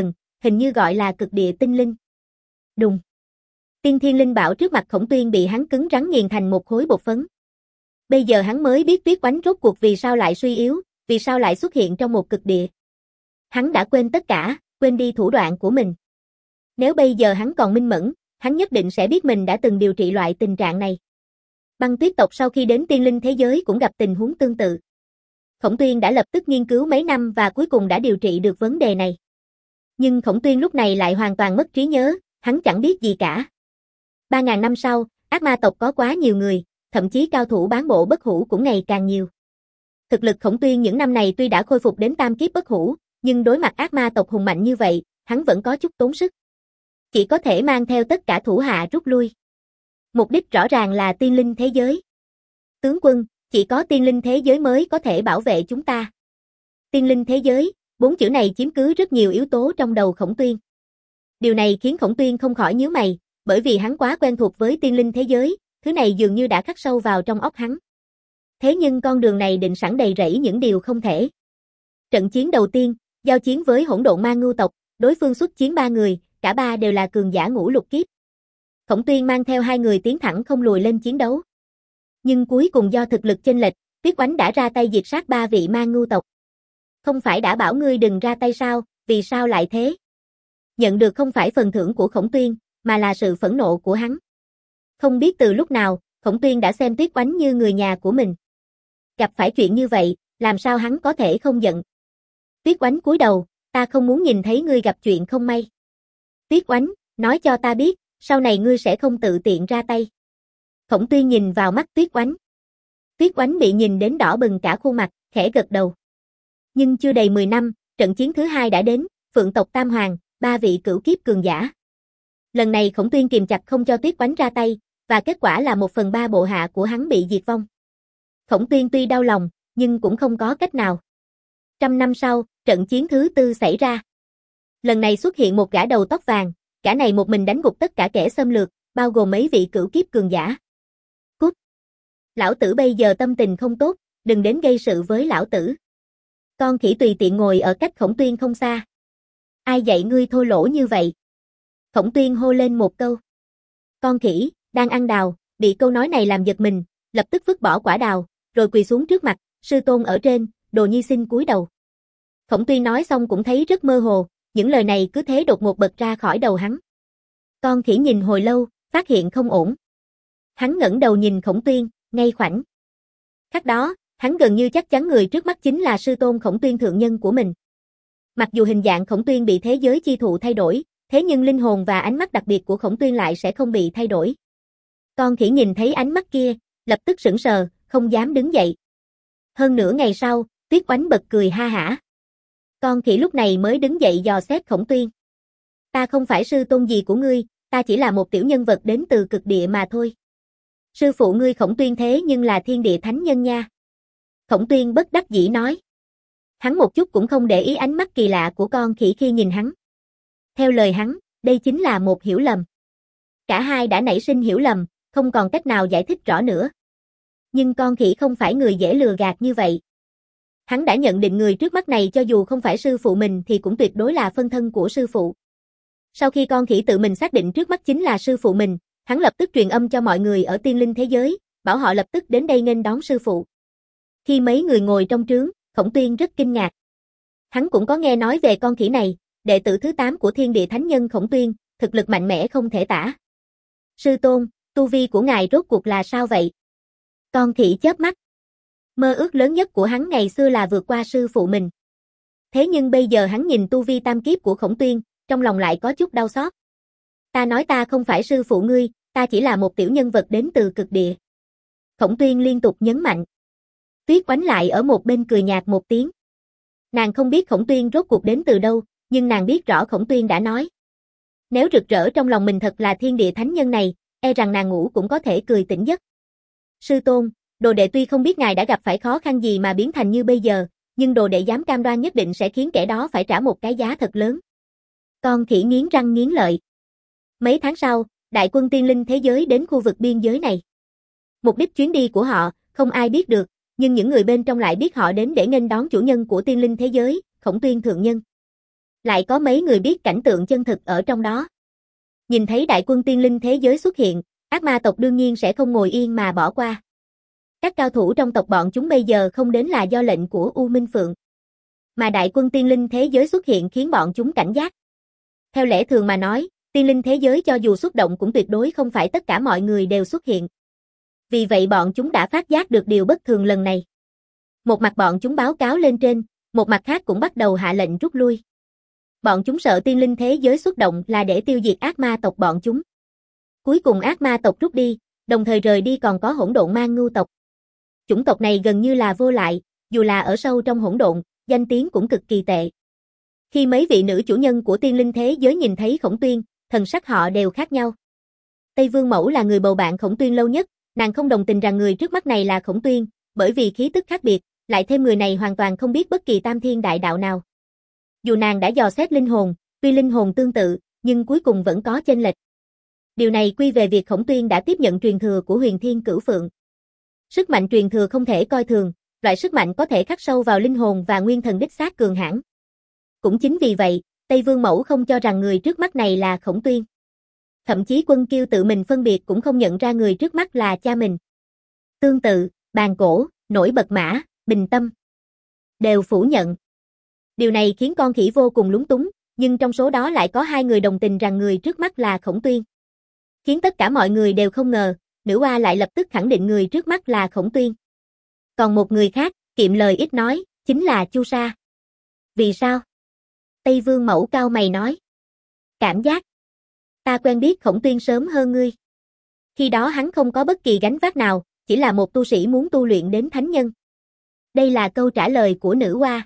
hình như gọi là cực địa tinh linh. Đùng. Tiên thiên linh bảo trước mặt Khổng Tuyên bị hắn cứng rắn nghiền thành một khối bột phấn. Bây giờ hắn mới biết Tuyết Oánh rốt cuộc vì sao lại suy yếu, vì sao lại xuất hiện trong một cực địa. Hắn đã quên tất cả, quên đi thủ đoạn của mình. Nếu bây giờ hắn còn minh mẫn, hắn nhất định sẽ biết mình đã từng điều trị loại tình trạng này. Băng tuyết tộc sau khi đến tiên linh thế giới cũng gặp tình huống tương tự. Khổng Tuyên đã lập tức nghiên cứu mấy năm và cuối cùng đã điều trị được vấn đề này. Nhưng Khổng Tuyên lúc này lại hoàn toàn mất trí nhớ, hắn chẳng biết gì cả. Ba ngàn năm sau, ác ma tộc có quá nhiều người, thậm chí cao thủ bán bộ bất hủ cũng ngày càng nhiều. Thực lực Khổng Tuyên những năm này tuy đã khôi phục đến tam kiếp bất hủ, nhưng đối mặt ác ma tộc hùng mạnh như vậy, hắn vẫn có chút tốn sức. Chỉ có thể mang theo tất cả thủ hạ rút lui. Mục đích rõ ràng là tiên linh thế giới. Tướng quân, chỉ có tiên linh thế giới mới có thể bảo vệ chúng ta. Tiên linh thế giới, bốn chữ này chiếm cứ rất nhiều yếu tố trong đầu Khổng Tuyên. Điều này khiến Khổng Tuyên không khỏi nhíu mày, bởi vì hắn quá quen thuộc với tiên linh thế giới, thứ này dường như đã khắc sâu vào trong óc hắn. Thế nhưng con đường này định sẵn đầy rẫy những điều không thể. Trận chiến đầu tiên, giao chiến với hỗn độn ma ngưu tộc, đối phương xuất chiến ba người, cả ba đều là cường giả ngũ lục kiếp. Khổng Tuyên mang theo hai người tiến thẳng không lùi lên chiến đấu. Nhưng cuối cùng do thực lực chênh lệch, Tuyết Oánh đã ra tay diệt sát ba vị ma ngưu tộc. Không phải đã bảo ngươi đừng ra tay sao, vì sao lại thế? Nhận được không phải phần thưởng của Khổng Tuyên, mà là sự phẫn nộ của hắn. Không biết từ lúc nào, Khổng Tuyên đã xem Tuyết Oánh như người nhà của mình. Gặp phải chuyện như vậy, làm sao hắn có thể không giận? Tuyết Oánh cúi đầu, ta không muốn nhìn thấy ngươi gặp chuyện không may. Tuyết Oánh, nói cho ta biết, sau này ngươi sẽ không tự tiện ra tay. Khổng Tuyên nhìn vào mắt Tuyết Oánh. Tuyết Oánh bị nhìn đến đỏ bừng cả khuôn mặt, khẽ gật đầu. Nhưng chưa đầy mười năm, trận chiến thứ hai đã đến, Phượng tộc Tam Hoàng, ba vị cửu kiếp cường giả. Lần này Khổng Tuyên kiềm chặt không cho Tuyết Oánh ra tay, và kết quả là một phần ba bộ hạ của hắn bị diệt vong. Khổng Tuyên tuy đau lòng, nhưng cũng không có cách nào. Trăm năm sau, trận chiến thứ tư xảy ra. Lần này xuất hiện một gã đầu tóc vàng, gã này một mình đánh gục tất cả kẻ xâm lược, bao gồm mấy vị cửu kiếp cường giả. Cút! Lão tử bây giờ tâm tình không tốt, đừng đến gây sự với lão tử. Con khỉ tùy tiện ngồi ở cách Khổng Tuyên không xa. Ai dạy ngươi thô lỗ như vậy? Khổng Tuyên hô lên một câu. Con khỉ, đang ăn đào, bị câu nói này làm giật mình, lập tức vứt bỏ quả đào, rồi quỳ xuống trước mặt, sư tôn ở trên, đồ nhi xin cúi đầu. Khổng Tuyên nói xong cũng thấy rất mơ hồ, những lời này cứ thế đột ngột bật ra khỏi đầu hắn. Con khỉ nhìn hồi lâu, phát hiện không ổn. Hắn ngẩng đầu nhìn Khổng Tuyên, ngay khoảnh khắc đó, hắn gần như chắc chắn người trước mắt chính là sư tôn Khổng Tuyên thượng nhân của mình. Mặc dù hình dạng Khổng Tuyên bị thế giới chi thụ thay đổi, thế nhưng linh hồn và ánh mắt đặc biệt của Khổng Tuyên lại sẽ không bị thay đổi. Con khỉ nhìn thấy ánh mắt kia, lập tức sững sờ, không dám đứng dậy. Hơn nửa ngày sau, Tuyết Oánh bật cười ha hả. Con khỉ lúc này mới đứng dậy dò xét Khổng Tuyên. Ta không phải sư tôn gì của ngươi, ta chỉ là một tiểu nhân vật đến từ cực địa mà thôi. Sư phụ ngươi Khổng Tuyên thế nhưng là thiên địa thánh nhân nha. Khổng Tuyên bất đắc dĩ nói. Hắn một chút cũng không để ý ánh mắt kỳ lạ của con khỉ khi nhìn hắn. Theo lời hắn, đây chính là một hiểu lầm. Cả hai đã nảy sinh hiểu lầm, không còn cách nào giải thích rõ nữa. Nhưng con khỉ không phải người dễ lừa gạt như vậy. Hắn đã nhận định người trước mắt này cho dù không phải sư phụ mình thì cũng tuyệt đối là phân thân của sư phụ. Sau khi con khỉ tự mình xác định trước mắt chính là sư phụ mình, hắn lập tức truyền âm cho mọi người ở tiên linh thế giới, bảo họ lập tức đến đây nghênh đón sư phụ. Khi mấy người ngồi trong trướng, Khổng Tuyên rất kinh ngạc. Hắn cũng có nghe nói về con khỉ này, đệ tử thứ tám của thiên địa thánh nhân Khổng Tuyên, thực lực mạnh mẽ không thể tả. Sư tôn, tu vi của ngài rốt cuộc là sao vậy? Con khỉ chớp mắt. Mơ ước lớn nhất của hắn ngày xưa là vượt qua sư phụ mình. Thế nhưng bây giờ hắn nhìn tu vi tam kiếp của Khổng Tuyên, trong lòng lại có chút đau xót. Ta nói ta không phải sư phụ ngươi, ta chỉ là một tiểu nhân vật đến từ cực địa. Khổng Tuyên liên tục nhấn mạnh. Tuyết Oánh lại ở một bên cười nhạt một tiếng. Nàng không biết Khổng Tuyên rốt cuộc đến từ đâu, nhưng nàng biết rõ Khổng Tuyên đã nói. Nếu rực rỡ trong lòng mình thật là thiên địa thánh nhân này, e rằng nàng ngủ cũng có thể cười tỉnh giấc. Sư tôn, đồ đệ tuy không biết ngài đã gặp phải khó khăn gì mà biến thành như bây giờ, nhưng đồ đệ dám cam đoan nhất định sẽ khiến kẻ đó phải trả một cái giá thật lớn. Con khỉ nghiến răng nghiến lợi. Mấy tháng sau, đại quân tiên linh thế giới đến khu vực biên giới này. Mục đích chuyến đi của họ, không ai biết được, nhưng những người bên trong lại biết họ đến để nghênh đón chủ nhân của tiên linh thế giới, Khổng Tuyên thượng nhân. Lại có mấy người biết cảnh tượng chân thực ở trong đó. Nhìn thấy đại quân tiên linh thế giới xuất hiện, ác ma tộc đương nhiên sẽ không ngồi yên mà bỏ qua. Các cao thủ trong tộc bọn chúng bây giờ không đến là do lệnh của U Minh Phượng. Mà đại quân tiên linh thế giới xuất hiện khiến bọn chúng cảnh giác. Theo lẽ thường mà nói, tiên linh thế giới cho dù xuất động cũng tuyệt đối không phải tất cả mọi người đều xuất hiện. Vì vậy bọn chúng đã phát giác được điều bất thường lần này. Một mặt bọn chúng báo cáo lên trên, một mặt khác cũng bắt đầu hạ lệnh rút lui. Bọn chúng sợ tiên linh thế giới xuất động là để tiêu diệt ác ma tộc bọn chúng. Cuối cùng ác ma tộc rút đi, đồng thời rời đi còn có hỗn độn man ngưu tộc. Chủng tộc này gần như là vô lại, dù là ở sâu trong hỗn độn, danh tiếng cũng cực kỳ tệ. Khi mấy vị nữ chủ nhân của tiên linh thế giới nhìn thấy Khổng Tuyên, thần sắc họ đều khác nhau. Tây Vương Mẫu là người bầu bạn Khổng Tuyên lâu nhất, nàng không đồng tình rằng người trước mắt này là Khổng Tuyên, bởi vì khí tức khác biệt, lại thêm người này hoàn toàn không biết bất kỳ tam thiên đại đạo nào. Dù nàng đã dò xét linh hồn, tuy linh hồn tương tự, nhưng cuối cùng vẫn có chênh lệch. Điều này quy về việc Khổng Tuyên đã tiếp nhận truyền thừa của Huyền Thiên Cửu Phượng. Sức mạnh truyền thừa không thể coi thường, loại sức mạnh có thể khắc sâu vào linh hồn và nguyên thần đích xác cường hãn. Cũng chính vì vậy, Tây Vương Mẫu không cho rằng người trước mắt này là Khổng Tuyên. Thậm chí Quân Kiêu tự mình phân biệt cũng không nhận ra người trước mắt là cha mình. Tương tự, Bàn Cổ, Nổi Bật Mã, Bình Tâm đều phủ nhận. Điều này khiến con khỉ vô cùng lúng túng, nhưng trong số đó lại có hai người đồng tình rằng người trước mắt là Khổng Tuyên. Khiến tất cả mọi người đều không ngờ, nữ oa lại lập tức khẳng định người trước mắt là Khổng Tuyên. Còn một người khác, kiệm lời ít nói, chính là Chu Sa. Vì sao? Tây Vương Mẫu cao mày nói. Cảm giác. Ta quen biết Khổng Tuyên sớm hơn ngươi. Khi đó hắn không có bất kỳ gánh vác nào, chỉ là một tu sĩ muốn tu luyện đến thánh nhân. Đây là câu trả lời của nữ oa.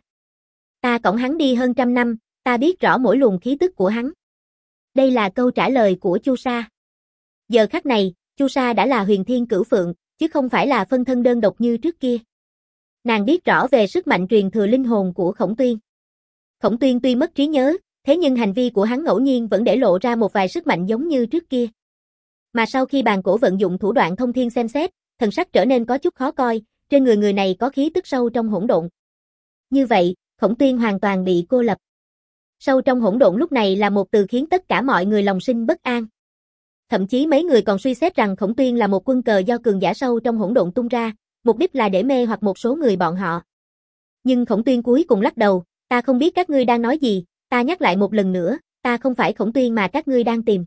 Ta cõng hắn đi hơn trăm năm, ta biết rõ mỗi luồng khí tức của hắn. Đây là câu trả lời của Chu Sa. Giờ khắc này, Chu Sa đã là Huyền Thiên Cửu Phượng, chứ không phải là phân thân đơn độc như trước kia. Nàng biết rõ về sức mạnh truyền thừa linh hồn của Khổng Tuyên. Khổng Tuyên tuy mất trí nhớ, thế nhưng hành vi của hắn ngẫu nhiên vẫn để lộ ra một vài sức mạnh giống như trước kia. Mà sau khi Bàn Cổ vận dụng thủ đoạn thông thiên xem xét, thần sắc trở nên có chút khó coi, trên người người này có khí tức sâu trong hỗn độn. Như vậy, Khổng Tuyên hoàn toàn bị cô lập. Sâu trong hỗn độn lúc này là một từ khiến tất cả mọi người lòng sinh bất an. Thậm chí mấy người còn suy xét rằng Khổng Tuyên là một quân cờ do cường giả sâu trong hỗn độn tung ra, mục đích là để mê hoặc một số người bọn họ. Nhưng Khổng Tuyên cuối cùng lắc đầu, ta không biết các ngươi đang nói gì, ta nhắc lại một lần nữa, ta không phải Khổng Tuyên mà các ngươi đang tìm.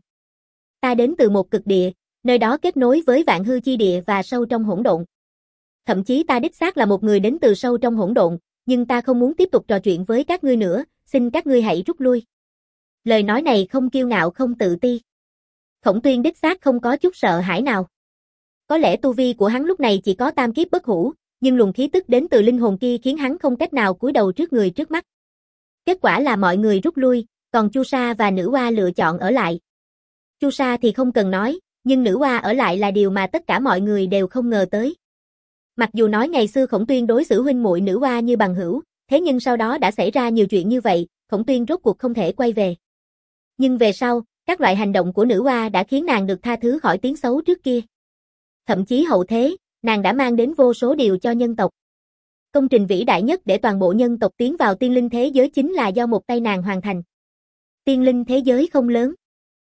Ta đến từ một cực địa, nơi đó kết nối với vạn hư chi địa và sâu trong hỗn độn. Thậm chí ta đích xác là một người đến từ sâu trong hỗn độn, nhưng ta không muốn tiếp tục trò chuyện với các ngươi nữa, xin các ngươi hãy rút lui. Lời nói này không kiêu ngạo không tự ti. Khổng Tuyên đích xác không có chút sợ hãi nào. Có lẽ tu vi của hắn lúc này chỉ có tam kiếp bất hủ, nhưng luồng khí tức đến từ linh hồn kia khiến hắn không cách nào cúi đầu trước người trước mắt. Kết quả là mọi người rút lui, còn Chu Sa và nữ oa lựa chọn ở lại. Chu Sa thì không cần nói, nhưng nữ oa ở lại là điều mà tất cả mọi người đều không ngờ tới. Mặc dù nói ngày xưa Khổng Tuyên đối xử huynh muội nữ oa như bằng hữu, thế nhưng sau đó đã xảy ra nhiều chuyện như vậy, Khổng Tuyên rốt cuộc không thể quay về. Nhưng về sau, các loại hành động của nữ oa đã khiến nàng được tha thứ khỏi tiếng xấu trước kia. Thậm chí hậu thế, nàng đã mang đến vô số điều cho nhân tộc. Công trình vĩ đại nhất để toàn bộ nhân tộc tiến vào tiên linh thế giới chính là do một tay nàng hoàn thành. Tiên linh thế giới không lớn.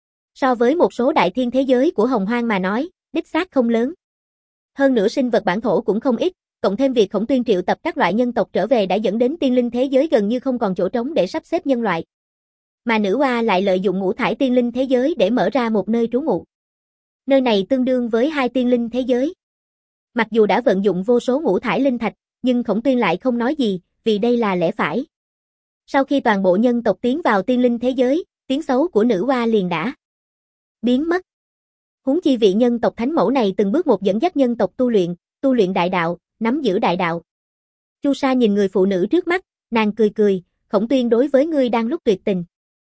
So với một số đại thiên thế giới của Hồng Hoang mà nói, đích xác không lớn. Hơn nữa sinh vật bản thổ cũng không ít, cộng thêm việc Khổng Tuyên triệu tập các loại nhân tộc trở về đã dẫn đến tiên linh thế giới gần như không còn chỗ trống để sắp xếp nhân loại. Mà nữ oa lại lợi dụng ngũ thải tiên linh thế giới để mở ra một nơi trú ngụ. Nơi này tương đương với hai tiên linh thế giới. Mặc dù đã vận dụng vô số ngũ thải linh thạch, nhưng Khổng Tuyên lại không nói gì, vì đây là lẽ phải. Sau khi toàn bộ nhân tộc tiến vào tiên linh thế giới, tiếng xấu của nữ oa liền đã biến mất. Huống chi vị nhân tộc thánh mẫu này từng bước một dẫn dắt nhân tộc tu luyện, tu luyện đại đạo, nắm giữ đại đạo. Chu Sa nhìn người phụ nữ trước mắt, nàng cười cười, Khổng Tuyên đối với ngươi đang lúc tuyệt tình.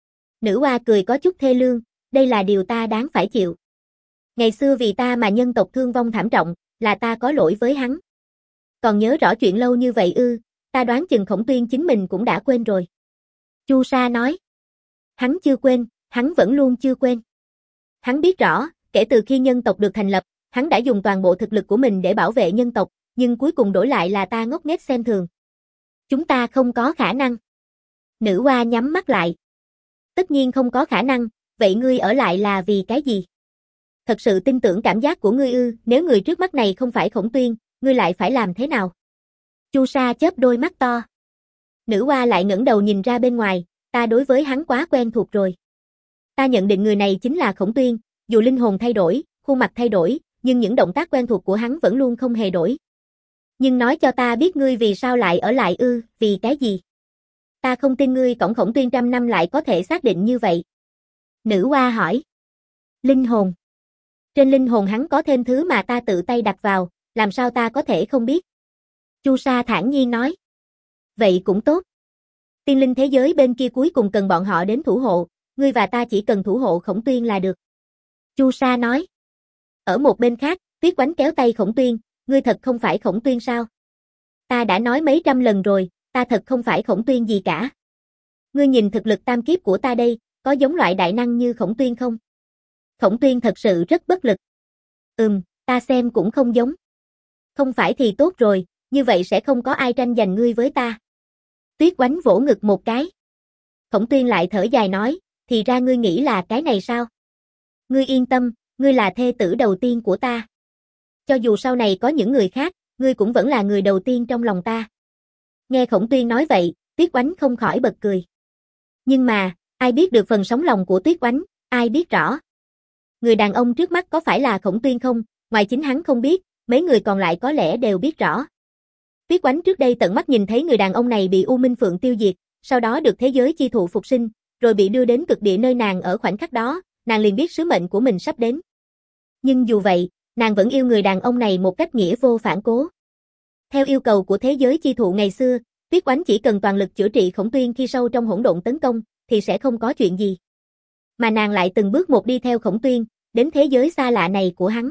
Nữ oa cười có chút thê lương, đây là điều ta đáng phải chịu. Ngày xưa vì ta mà nhân tộc thương vong thảm trọng, là ta có lỗi với hắn. Còn nhớ rõ chuyện lâu như vậy ư, ta đoán chừng Khổng Tuyên chính mình cũng đã quên rồi. Chu Sa nói. Hắn chưa quên, hắn vẫn luôn chưa quên. Hắn biết rõ, kể từ khi nhân tộc được thành lập, hắn đã dùng toàn bộ thực lực của mình để bảo vệ nhân tộc, nhưng cuối cùng đổi lại là ta ngốc nghếch xem thường. Chúng ta không có khả năng. Nữ oa nhắm mắt lại. Tất nhiên không có khả năng, vậy ngươi ở lại là vì cái gì? Thật sự tin tưởng cảm giác của ngươi ư, nếu người trước mắt này không phải Khổng Tuyên, ngươi lại phải làm thế nào? Chu Sa chớp đôi mắt to. Nữ oa lại ngẩng đầu nhìn ra bên ngoài, ta đối với hắn quá quen thuộc rồi. Ta nhận định người này chính là Khổng Tuyên, dù linh hồn thay đổi, khuôn mặt thay đổi, nhưng những động tác quen thuộc của hắn vẫn luôn không hề đổi. Nhưng nói cho ta biết ngươi vì sao lại ở lại ư, vì cái gì? Ta không tin ngươi cõng Khổng Tuyên trăm năm lại có thể xác định như vậy. Nữ oa hỏi. Linh hồn. Trên linh hồn hắn có thêm thứ mà ta tự tay đặt vào, làm sao ta có thể không biết? Chu Sa thản nhiên nói. Vậy cũng tốt. Tiên linh thế giới bên kia cuối cùng cần bọn họ đến thủ hộ, ngươi và ta chỉ cần thủ hộ Khổng Tuyên là được. Chu Sa nói. Ở một bên khác, Tuyết Oánh kéo tay Khổng Tuyên, ngươi thật không phải Khổng Tuyên sao? Ta đã nói mấy trăm lần rồi, ta thật không phải Khổng Tuyên gì cả. Ngươi nhìn thực lực tam kiếp của ta đây, có giống loại đại năng như Khổng Tuyên không? Khổng Tuyên thật sự rất bất lực. Ừm, ta xem cũng không giống. Không phải thì tốt rồi, như vậy sẽ không có ai tranh giành ngươi với ta. Tuyết Oánh vỗ ngực một cái. Khổng Tuyên lại thở dài nói, thì ra ngươi nghĩ là cái này sao? Ngươi yên tâm, ngươi là thê tử đầu tiên của ta. Cho dù sau này có những người khác, ngươi cũng vẫn là người đầu tiên trong lòng ta. Nghe Khổng Tuyên nói vậy, Tuyết Oánh không khỏi bật cười. Nhưng mà, ai biết được phần sống lòng của Tuyết Oánh, ai biết rõ. Người đàn ông trước mắt có phải là Khổng Tuyên không, ngoài chính hắn không biết, mấy người còn lại có lẽ đều biết rõ. Tuyết Oánh trước đây tận mắt nhìn thấy người đàn ông này bị U Minh Phượng tiêu diệt, sau đó được thế giới chi thụ phục sinh, rồi bị đưa đến cực địa nơi nàng ở khoảnh khắc đó, nàng liền biết sứ mệnh của mình sắp đến. Nhưng dù vậy, nàng vẫn yêu người đàn ông này một cách nghĩa vô phản cố. Theo yêu cầu của thế giới chi thụ ngày xưa, Tuyết Oánh chỉ cần toàn lực chữa trị Khổng Tuyên khi sâu trong hỗn độn tấn công, thì sẽ không có chuyện gì. Mà nàng lại từng bước một đi theo Khổng Tuyên, đến thế giới xa lạ này của hắn.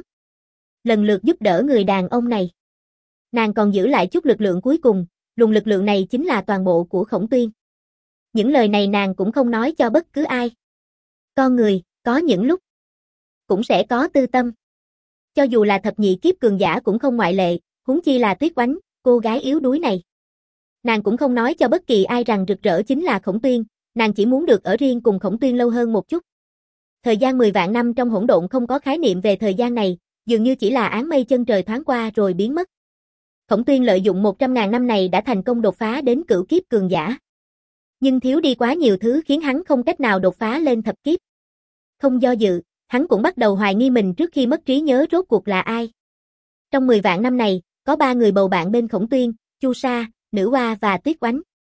Lần lượt giúp đỡ người đàn ông này. Nàng còn giữ lại chút lực lượng cuối cùng, luồng lực lượng này chính là toàn bộ của Khổng Tuyên. Những lời này nàng cũng không nói cho bất cứ ai. Con người, có những lúc cũng sẽ có tư tâm. Cho dù là thập nhị kiếp cường giả cũng không ngoại lệ, huống chi là Tuyết Oánh, cô gái yếu đuối này. Nàng cũng không nói cho bất kỳ ai rằng rực rỡ chính là Khổng Tuyên, nàng chỉ muốn được ở riêng cùng Khổng Tuyên lâu hơn một chút. Thời gian mười vạn năm trong hỗn độn không có khái niệm về thời gian này, dường như chỉ là áng mây chân trời thoáng qua rồi biến mất. Khổng Tuyên lợi dụng một trăm ngàn năm này đã thành công đột phá đến cửu kiếp cường giả. Nhưng thiếu đi quá nhiều thứ khiến hắn không cách nào đột phá lên thập kiếp. Không do dự, hắn cũng bắt đầu hoài nghi mình trước khi mất trí nhớ rốt cuộc là ai. Trong mười vạn năm này, có ba người bầu bạn bên Khổng Tuyên, Chu Sa, Nữ Oa và Tuyết Oánh.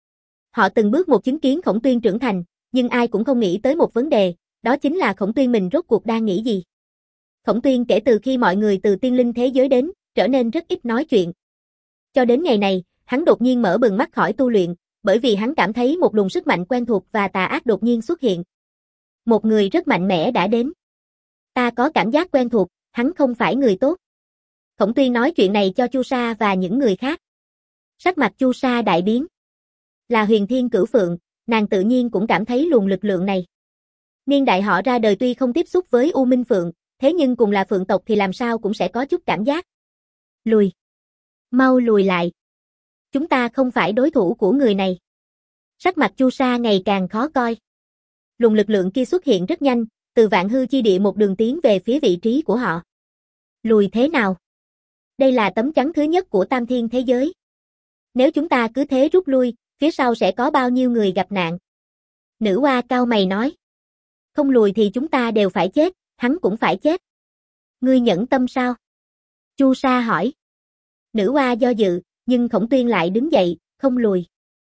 Họ từng bước một chứng kiến Khổng Tuyên trưởng thành, nhưng ai cũng không nghĩ tới một vấn đề, đó chính là Khổng Tuyên mình rốt cuộc đang nghĩ gì. Khổng Tuyên kể từ khi mọi người từ tiên linh thế giới đến, trở nên rất ít nói chuyện. Cho đến ngày này, hắn đột nhiên mở bừng mắt khỏi tu luyện, bởi vì hắn cảm thấy một luồng sức mạnh quen thuộc và tà ác đột nhiên xuất hiện. Một người rất mạnh mẽ đã đến. Ta có cảm giác quen thuộc, hắn không phải người tốt. Khổng Tuyên nói chuyện này cho Chu Sa và những người khác. Sắc mặt Chu Sa đại biến. Là Huyền Thiên Cửu Phượng, nàng tự nhiên cũng cảm thấy luồng lực lượng này. Niên đại họ ra đời tuy không tiếp xúc với U Minh Phượng, thế nhưng cùng là phượng tộc thì làm sao cũng sẽ có chút cảm giác. Lùi. Mau lùi lại. Chúng ta không phải đối thủ của người này. Sắc mặt Chu Sa ngày càng khó coi. Luồng lực lượng kia xuất hiện rất nhanh, từ vạn hư chi địa một đường tiến về phía vị trí của họ. Lùi thế nào? Đây là tấm chắn thứ nhất của tam thiên thế giới. Nếu chúng ta cứ thế rút lui, phía sau sẽ có bao nhiêu người gặp nạn? Nữ Oa cau mày nói. Không lùi thì chúng ta đều phải chết, hắn cũng phải chết. Ngươi nhẫn tâm sao? Chu Sa hỏi. Nữ Oa do dự, nhưng Khổng Tuyên lại đứng dậy, không lùi.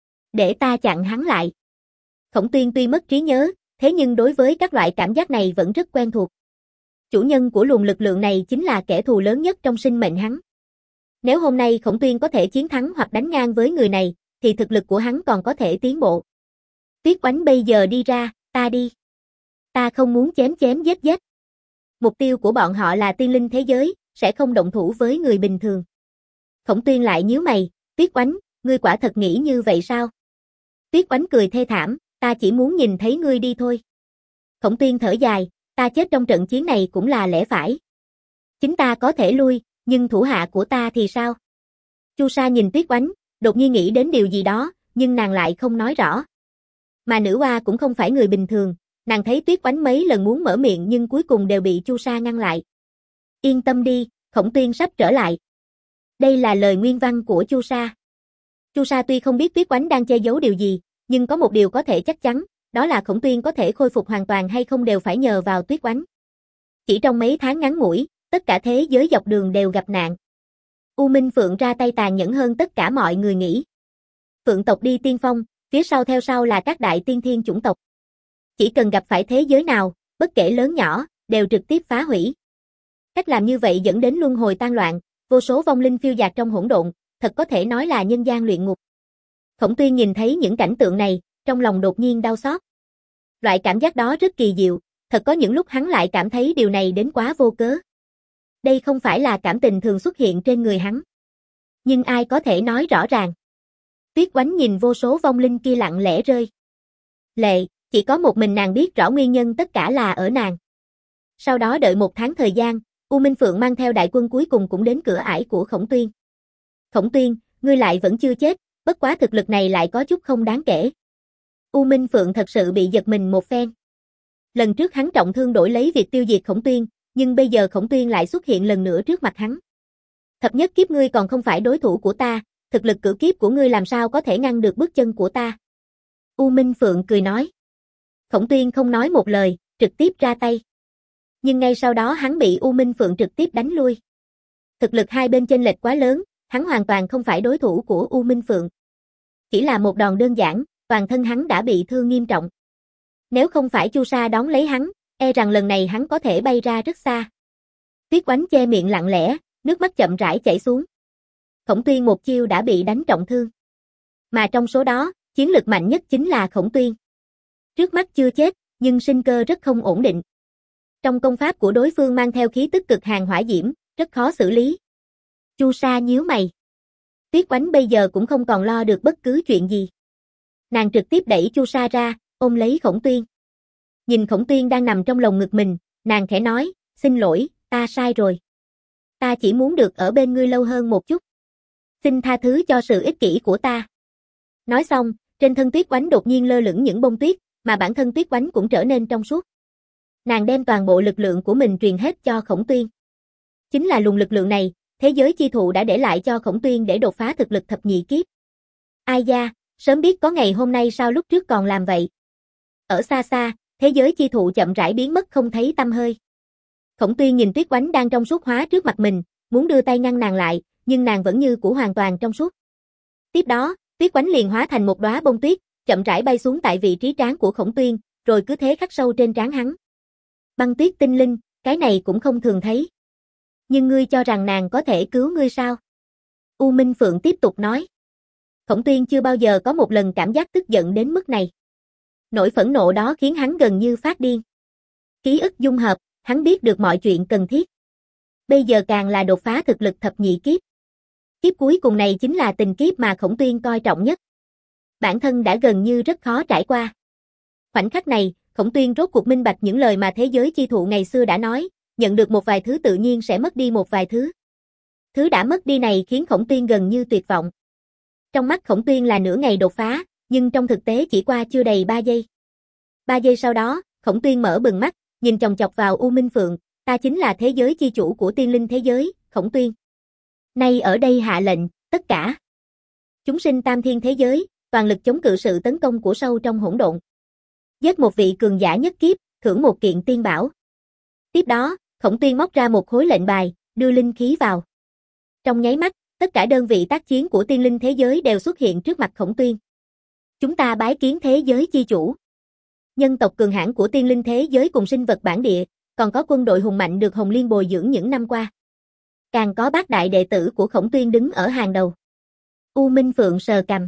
Để ta chặn hắn lại. Khổng Tuyên tuy mất trí nhớ, thế nhưng đối với các loại cảm giác này vẫn rất quen thuộc. Chủ nhân của luồng lực lượng này chính là kẻ thù lớn nhất trong sinh mệnh hắn. Nếu hôm nay Khổng Tuyên có thể chiến thắng hoặc đánh ngang với người này, thì thực lực của hắn còn có thể tiến bộ. Tuyết Oánh bây giờ đi ra, ta đi. Ta không muốn chém chém giết giết. Mục tiêu của bọn họ là tiên linh thế giới, sẽ không động thủ với người bình thường. Khổng Tuyên lại nhíu mày, Tuyết Oánh, ngươi quả thật nghĩ như vậy sao? Tuyết Oánh cười thê thảm, ta chỉ muốn nhìn thấy ngươi đi thôi. Khổng Tuyên thở dài, ta chết trong trận chiến này cũng là lẽ phải. Chính ta có thể lui, nhưng thủ hạ của ta thì sao? Chu Sa nhìn Tuyết Oánh, đột nhiên nghĩ đến điều gì đó, nhưng nàng lại không nói rõ. Mà nữ oa cũng không phải người bình thường, nàng thấy Tuyết Oánh mấy lần muốn mở miệng nhưng cuối cùng đều bị Chu Sa ngăn lại. Yên tâm đi, Khổng Tuyên sắp trở lại. Đây là lời nguyên văn của Chu Sa. Chu Sa tuy không biết Tuyết Oánh đang che giấu điều gì, nhưng có một điều có thể chắc chắn, đó là Khổng Tuyên có thể khôi phục hoàn toàn hay không đều phải nhờ vào Tuyết Oánh. Chỉ trong mấy tháng ngắn ngủi, tất cả thế giới dọc đường đều gặp nạn. U Minh Phượng ra tay tàn nhẫn hơn tất cả mọi người nghĩ. Phượng tộc đi tiên phong, phía sau theo sau là các đại tiên thiên chủng tộc. Chỉ cần gặp phải thế giới nào, bất kể lớn nhỏ, đều trực tiếp phá hủy. Cách làm như vậy dẫn đến luân hồi tan loạn, vô số vong linh phiêu dạt trong hỗn độn, thật có thể nói là nhân gian luyện ngục. Khổng Tuyên nhìn thấy những cảnh tượng này, trong lòng đột nhiên đau xót. Loại cảm giác đó rất kỳ diệu, thật có những lúc hắn lại cảm thấy điều này đến quá vô cớ. Đây không phải là cảm tình thường xuất hiện trên người hắn. Nhưng ai có thể nói rõ ràng. Tuyết Oánh nhìn vô số vong linh kia lặng lẽ rơi lệ, chỉ có một mình nàng biết rõ nguyên nhân tất cả là ở nàng. Sau đó đợi một tháng thời gian, U Minh Phượng mang theo đại quân cuối cùng cũng đến cửa ải của Khổng Tuyên. Khổng Tuyên, ngươi lại vẫn chưa chết, bất quá thực lực này lại có chút không đáng kể. U Minh Phượng thật sự bị giật mình một phen. Lần trước hắn trọng thương đổi lấy việc tiêu diệt Khổng Tuyên, nhưng bây giờ Khổng Tuyên lại xuất hiện lần nữa trước mặt hắn. Thập nhất kiếp ngươi còn không phải đối thủ của ta, thực lực cửu kiếp của ngươi làm sao có thể ngăn được bước chân của ta. U Minh Phượng cười nói. Khổng Tuyên không nói một lời, trực tiếp ra tay. Nhưng ngay sau đó hắn bị U Minh Phượng trực tiếp đánh lui. Thực lực hai bên chênh lệch quá lớn, hắn hoàn toàn không phải đối thủ của U Minh Phượng. Chỉ là một đòn đơn giản, toàn thân hắn đã bị thương nghiêm trọng. Nếu không phải Chu Sa đón lấy hắn, e rằng lần này hắn có thể bay ra rất xa. Tuyết Oánh che miệng lặng lẽ, nước mắt chậm rãi chảy xuống. Khổng Tuyên một chiêu đã bị đánh trọng thương. Mà trong số đó, chiến lực mạnh nhất chính là Khổng Tuyên. Trước mắt chưa chết, nhưng sinh cơ rất không ổn định. Trong công pháp của đối phương mang theo khí tức cực hàn hỏa diễm, rất khó xử lý. Chu Sa nhíu mày. Tuyết Oánh bây giờ cũng không còn lo được bất cứ chuyện gì. Nàng trực tiếp đẩy Chu Sa ra, ôm lấy Khổng Tuyên. Nhìn Khổng Tuyên đang nằm trong lồng ngực mình, nàng khẽ nói, xin lỗi, ta sai rồi. Ta chỉ muốn được ở bên ngươi lâu hơn một chút. Xin tha thứ cho sự ích kỷ của ta. Nói xong, trên thân Tuyết Oánh đột nhiên lơ lửng những bông tuyết, mà bản thân Tuyết Oánh cũng trở nên trong suốt. Nàng đem toàn bộ lực lượng của mình truyền hết cho Khổng Tuyên. Chính là luồng lực lượng này, thế giới chi thụ đã để lại cho Khổng Tuyên để đột phá thực lực thập nhị kiếp. Ai da, sớm biết có ngày hôm nay sao lúc trước còn làm vậy. Ở xa xa, thế giới chi thụ chậm rãi biến mất không thấy tăm hơi. Khổng Tuyên nhìn Tuyết Oánh đang trong suốt hóa trước mặt mình, muốn đưa tay ngăn nàng lại, nhưng nàng vẫn như cũ hoàn toàn trong suốt. Tiếp đó, Tuyết Oánh liền hóa thành một đóa bông tuyết, chậm rãi bay xuống tại vị trí trán của Khổng Tuyên, rồi cứ thế khắc sâu trên trán hắn. Băng tuyết tinh linh, cái này cũng không thường thấy. Nhưng ngươi cho rằng nàng có thể cứu ngươi sao? U Minh Phượng tiếp tục nói. Khổng Tuyên chưa bao giờ có một lần cảm giác tức giận đến mức này. Nỗi phẫn nộ đó khiến hắn gần như phát điên. Ký ức dung hợp, hắn biết được mọi chuyện cần thiết. Bây giờ càng là đột phá thực lực thập nhị kiếp. Kiếp cuối cùng này chính là tình kiếp mà Khổng Tuyên coi trọng nhất. Bản thân đã gần như rất khó trải qua. Khoảnh khắc này, Khổng Tuyên rốt cuộc minh bạch những lời mà thế giới chi thụ ngày xưa đã nói, nhận được một vài thứ tự nhiên sẽ mất đi một vài thứ. Thứ đã mất đi này khiến Khổng Tuyên gần như tuyệt vọng. Trong mắt Khổng Tuyên là nửa ngày đột phá, nhưng trong thực tế chỉ qua chưa đầy ba giây. Ba giây sau đó, Khổng Tuyên mở bừng mắt, nhìn chòng chọc vào U Minh Phượng, ta chính là thế giới chi chủ của tiên linh thế giới, Khổng Tuyên. Nay ở đây hạ lệnh, tất cả chúng sinh tam thiên thế giới, toàn lực chống cự sự tấn công của sâu trong hỗn độn. Giết một vị cường giả nhất kiếp, thưởng một kiện tiên bảo. Tiếp đó, Khổng Tuyên móc ra một khối lệnh bài, đưa linh khí vào. Trong nháy mắt, tất cả đơn vị tác chiến của tiên linh thế giới đều xuất hiện trước mặt Khổng Tuyên. Chúng ta bái kiến thế giới chi chủ. Nhân tộc cường hãn của tiên linh thế giới cùng sinh vật bản địa, còn có quân đội hùng mạnh được Hồng Liên bồi dưỡng những năm qua. Càng có bát đại đệ tử của Khổng Tuyên đứng ở hàng đầu. U Minh Phượng sờ cằm.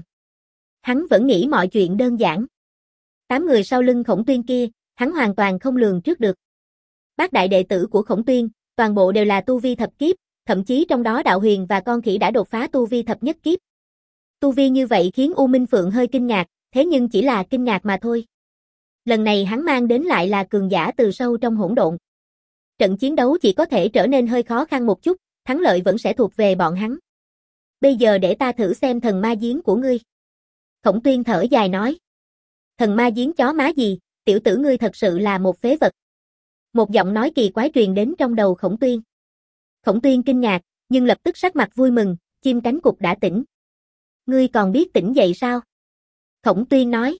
Hắn vẫn nghĩ mọi chuyện đơn giản. Tám người sau lưng Khổng Tuyên kia, hắn hoàn toàn không lường trước được. Bát đại đệ tử của Khổng Tuyên, toàn bộ đều là tu vi thập kiếp, thậm chí trong đó Đạo Huyền và con khỉ đã đột phá tu vi thập nhất kiếp. Tu vi như vậy khiến U Minh Phượng hơi kinh ngạc, thế nhưng chỉ là kinh ngạc mà thôi. Lần này hắn mang đến lại là cường giả từ sâu trong hỗn độn. Trận chiến đấu chỉ có thể trở nên hơi khó khăn một chút, thắng lợi vẫn sẽ thuộc về bọn hắn. Bây giờ để ta thử xem thần ma giếng của ngươi. Khổng Tuyên thở dài nói. Thần ma giếng chó má gì, tiểu tử ngươi thật sự là một phế vật. Một giọng nói kỳ quái truyền đến trong đầu Khổng Tuyên. Khổng Tuyên kinh ngạc, nhưng lập tức sắc mặt vui mừng, chim cánh cụt đã tỉnh. Ngươi còn biết tỉnh dậy sao? Khổng Tuyên nói.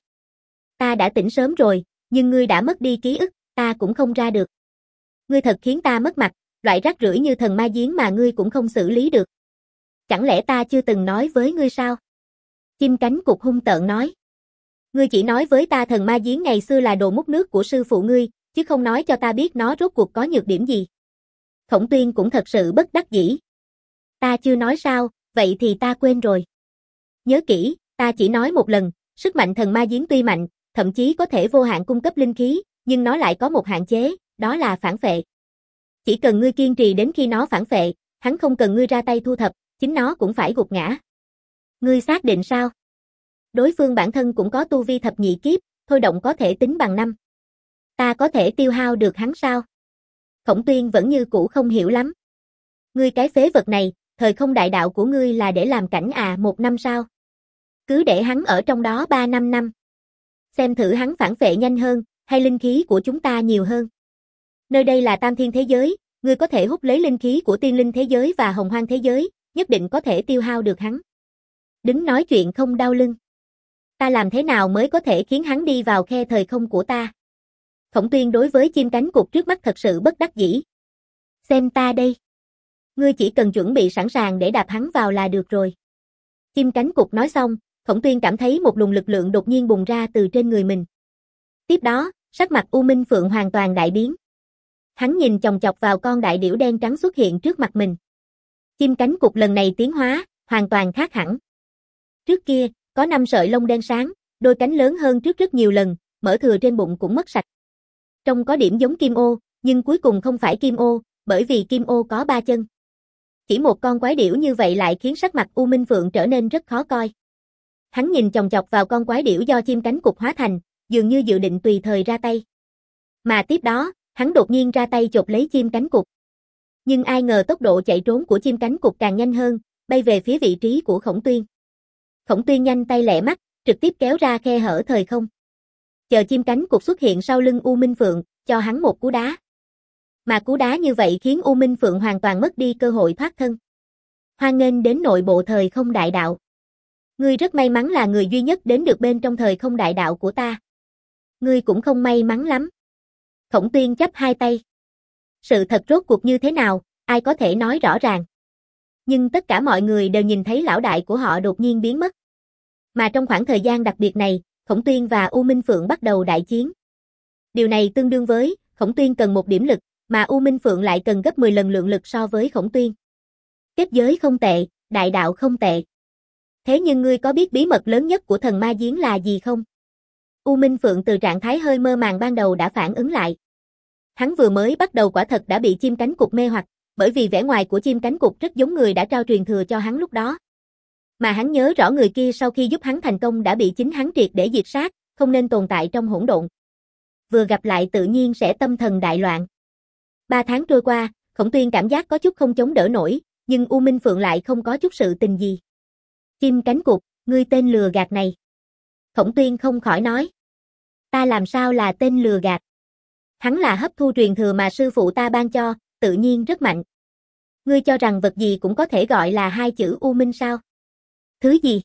Ta đã tỉnh sớm rồi, nhưng ngươi đã mất đi ký ức, ta cũng không ra được. Ngươi thật khiến ta mất mặt, loại rác rưởi như thần ma giếng mà ngươi cũng không xử lý được. Chẳng lẽ ta chưa từng nói với ngươi sao? Chim cánh cụt hung tợn nói. Ngươi chỉ nói với ta thần ma giếng ngày xưa là đồ múc nước của sư phụ ngươi, chứ không nói cho ta biết nó rốt cuộc có nhược điểm gì. Khổng Tuyên cũng thật sự bất đắc dĩ. Ta chưa nói sao, vậy thì ta quên rồi. Nhớ kỹ, ta chỉ nói một lần, sức mạnh thần ma giếng tuy mạnh, thậm chí có thể vô hạn cung cấp linh khí, nhưng nó lại có một hạn chế, đó là phản phệ. Chỉ cần ngươi kiên trì đến khi nó phản phệ, hắn không cần ngươi ra tay thu thập, chính nó cũng phải gục ngã. Ngươi xác định sao? Đối phương bản thân cũng có tu vi thập nhị kiếp, thôi động có thể tính bằng năm. Ta có thể tiêu hao được hắn sao? Khổng Tuyên vẫn như cũ không hiểu lắm. Ngươi cái phế vật này, thời không đại đạo của ngươi là để làm cảnh à một năm sao? Cứ để hắn ở trong đó ba năm năm. Xem thử hắn phản phệ nhanh hơn, hay linh khí của chúng ta nhiều hơn. Nơi đây là tam thiên thế giới, ngươi có thể hút lấy linh khí của tiên linh thế giới và hồng hoang thế giới, nhất định có thể tiêu hao được hắn. Đứng nói chuyện không đau lưng. Ta làm thế nào mới có thể khiến hắn đi vào khe thời không của ta? Khổng Tuyên đối với chim cánh cụt trước mắt thật sự bất đắc dĩ. Xem ta đây. Ngươi chỉ cần chuẩn bị sẵn sàng để đạp hắn vào là được rồi. Chim cánh cụt nói xong, Khổng Tuyên cảm thấy một luồng lực lượng đột nhiên bùng ra từ trên người mình. Tiếp đó, sắc mặt U Minh Phượng hoàn toàn đại biến. Hắn nhìn chòng chọc vào con đại điểu đen trắng xuất hiện trước mặt mình. Chim cánh cụt lần này tiến hóa, hoàn toàn khác hẳn. Trước kia, có năm sợi lông đen sáng, đôi cánh lớn hơn trước rất nhiều lần, mỡ thừa trên bụng cũng mất sạch. Trông có điểm giống kim ô, nhưng cuối cùng không phải kim ô, bởi vì kim ô có ba chân. Chỉ một con quái điểu như vậy lại khiến sắc mặt U Minh Phượng trở nên rất khó coi. Hắn nhìn chòng chọc vào con quái điểu do chim cánh cụt hóa thành, dường như dự định tùy thời ra tay. Mà tiếp đó, hắn đột nhiên ra tay chộp lấy chim cánh cụt. Nhưng ai ngờ tốc độ chạy trốn của chim cánh cụt càng nhanh hơn, bay về phía vị trí của Khổng Tuyên. Khổng Tuyên nhanh tay lẹ mắt, trực tiếp kéo ra khe hở thời không. Chờ chim cánh cụt xuất hiện sau lưng U Minh Phượng, cho hắn một cú đá. Mà cú đá như vậy khiến U Minh Phượng hoàn toàn mất đi cơ hội thoát thân. Hoan nghênh đến nội bộ thời không đại đạo. Ngươi rất may mắn là người duy nhất đến được bên trong thời không đại đạo của ta. Ngươi cũng không may mắn lắm. Khổng Tuyên chắp hai tay. Sự thật rốt cuộc như thế nào, ai có thể nói rõ ràng. Nhưng tất cả mọi người đều nhìn thấy lão đại của họ đột nhiên biến mất. Mà trong khoảng thời gian đặc biệt này, Khổng Tuyên và U Minh Phượng bắt đầu đại chiến. Điều này tương đương với, Khổng Tuyên cần một điểm lực, mà U Minh Phượng lại cần gấp mười lần lượng lực so với Khổng Tuyên. Kết giới không tệ, đại đạo không tệ. Thế nhưng ngươi có biết bí mật lớn nhất của thần ma giếng là gì không? U Minh Phượng từ trạng thái hơi mơ màng ban đầu đã phản ứng lại. Hắn vừa mới bắt đầu quả thật đã bị chim cánh cụt mê hoặc, bởi vì vẻ ngoài của chim cánh cụt rất giống người đã trao truyền thừa cho hắn lúc đó. Mà hắn nhớ rõ người kia sau khi giúp hắn thành công đã bị chính hắn triệt để diệt sát, không nên tồn tại trong hỗn độn. Vừa gặp lại tự nhiên sẽ tâm thần đại loạn. Ba tháng trôi qua, Khổng Tuyên cảm giác có chút không chống đỡ nổi, nhưng U Minh Phượng lại không có chút sự tình gì. Chim cánh cụt, ngươi tên lừa gạt này. Khổng Tuyên không khỏi nói. Ta làm sao là tên lừa gạt? Hắn là hấp thu truyền thừa mà sư phụ ta ban cho, tự nhiên rất mạnh. Ngươi cho rằng vật gì cũng có thể gọi là hai chữ U Minh sao? Thứ gì?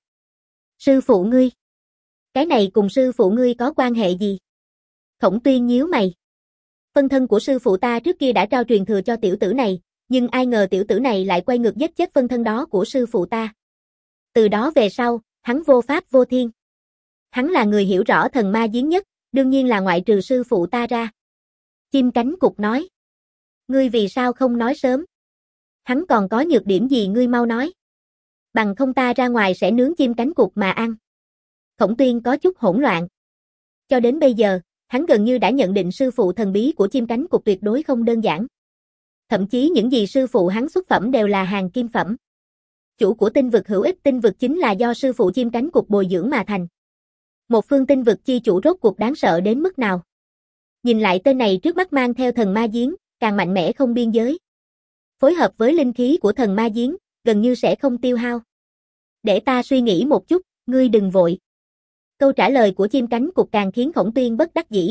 Sư phụ ngươi. Cái này cùng sư phụ ngươi có quan hệ gì? Khổng Tuyên nhíu mày. Phân thân của sư phụ ta trước kia đã trao truyền thừa cho tiểu tử này, nhưng ai ngờ tiểu tử này lại quay ngược giết chết phân thân đó của sư phụ ta. Từ đó về sau, hắn vô pháp vô thiên. Hắn là người hiểu rõ thần ma giếng nhất, đương nhiên là ngoại trừ sư phụ ta ra. Chim cánh cụt nói. Ngươi vì sao không nói sớm? Hắn còn có nhược điểm gì ngươi mau nói. Bằng không ta ra ngoài sẽ nướng chim cánh cụt mà ăn. Khổng Tuyên có chút hỗn loạn. Cho đến bây giờ, hắn gần như đã nhận định sư phụ thần bí của chim cánh cụt tuyệt đối không đơn giản. Thậm chí những gì sư phụ hắn xuất phẩm đều là hàng kim phẩm. Chủ của tinh vực hữu ích tinh vực chính là do sư phụ chim cánh cụt bồi dưỡng mà thành. Một phương tinh vực chi chủ rốt cuộc đáng sợ đến mức nào. Nhìn lại tên này trước mắt mang theo thần ma giếng, càng mạnh mẽ không biên giới. Phối hợp với linh khí của thần ma giếng, gần như sẽ không tiêu hao. Để ta suy nghĩ một chút, ngươi đừng vội. Câu trả lời của chim cánh cụt càng khiến Khổng Tuyên bất đắc dĩ.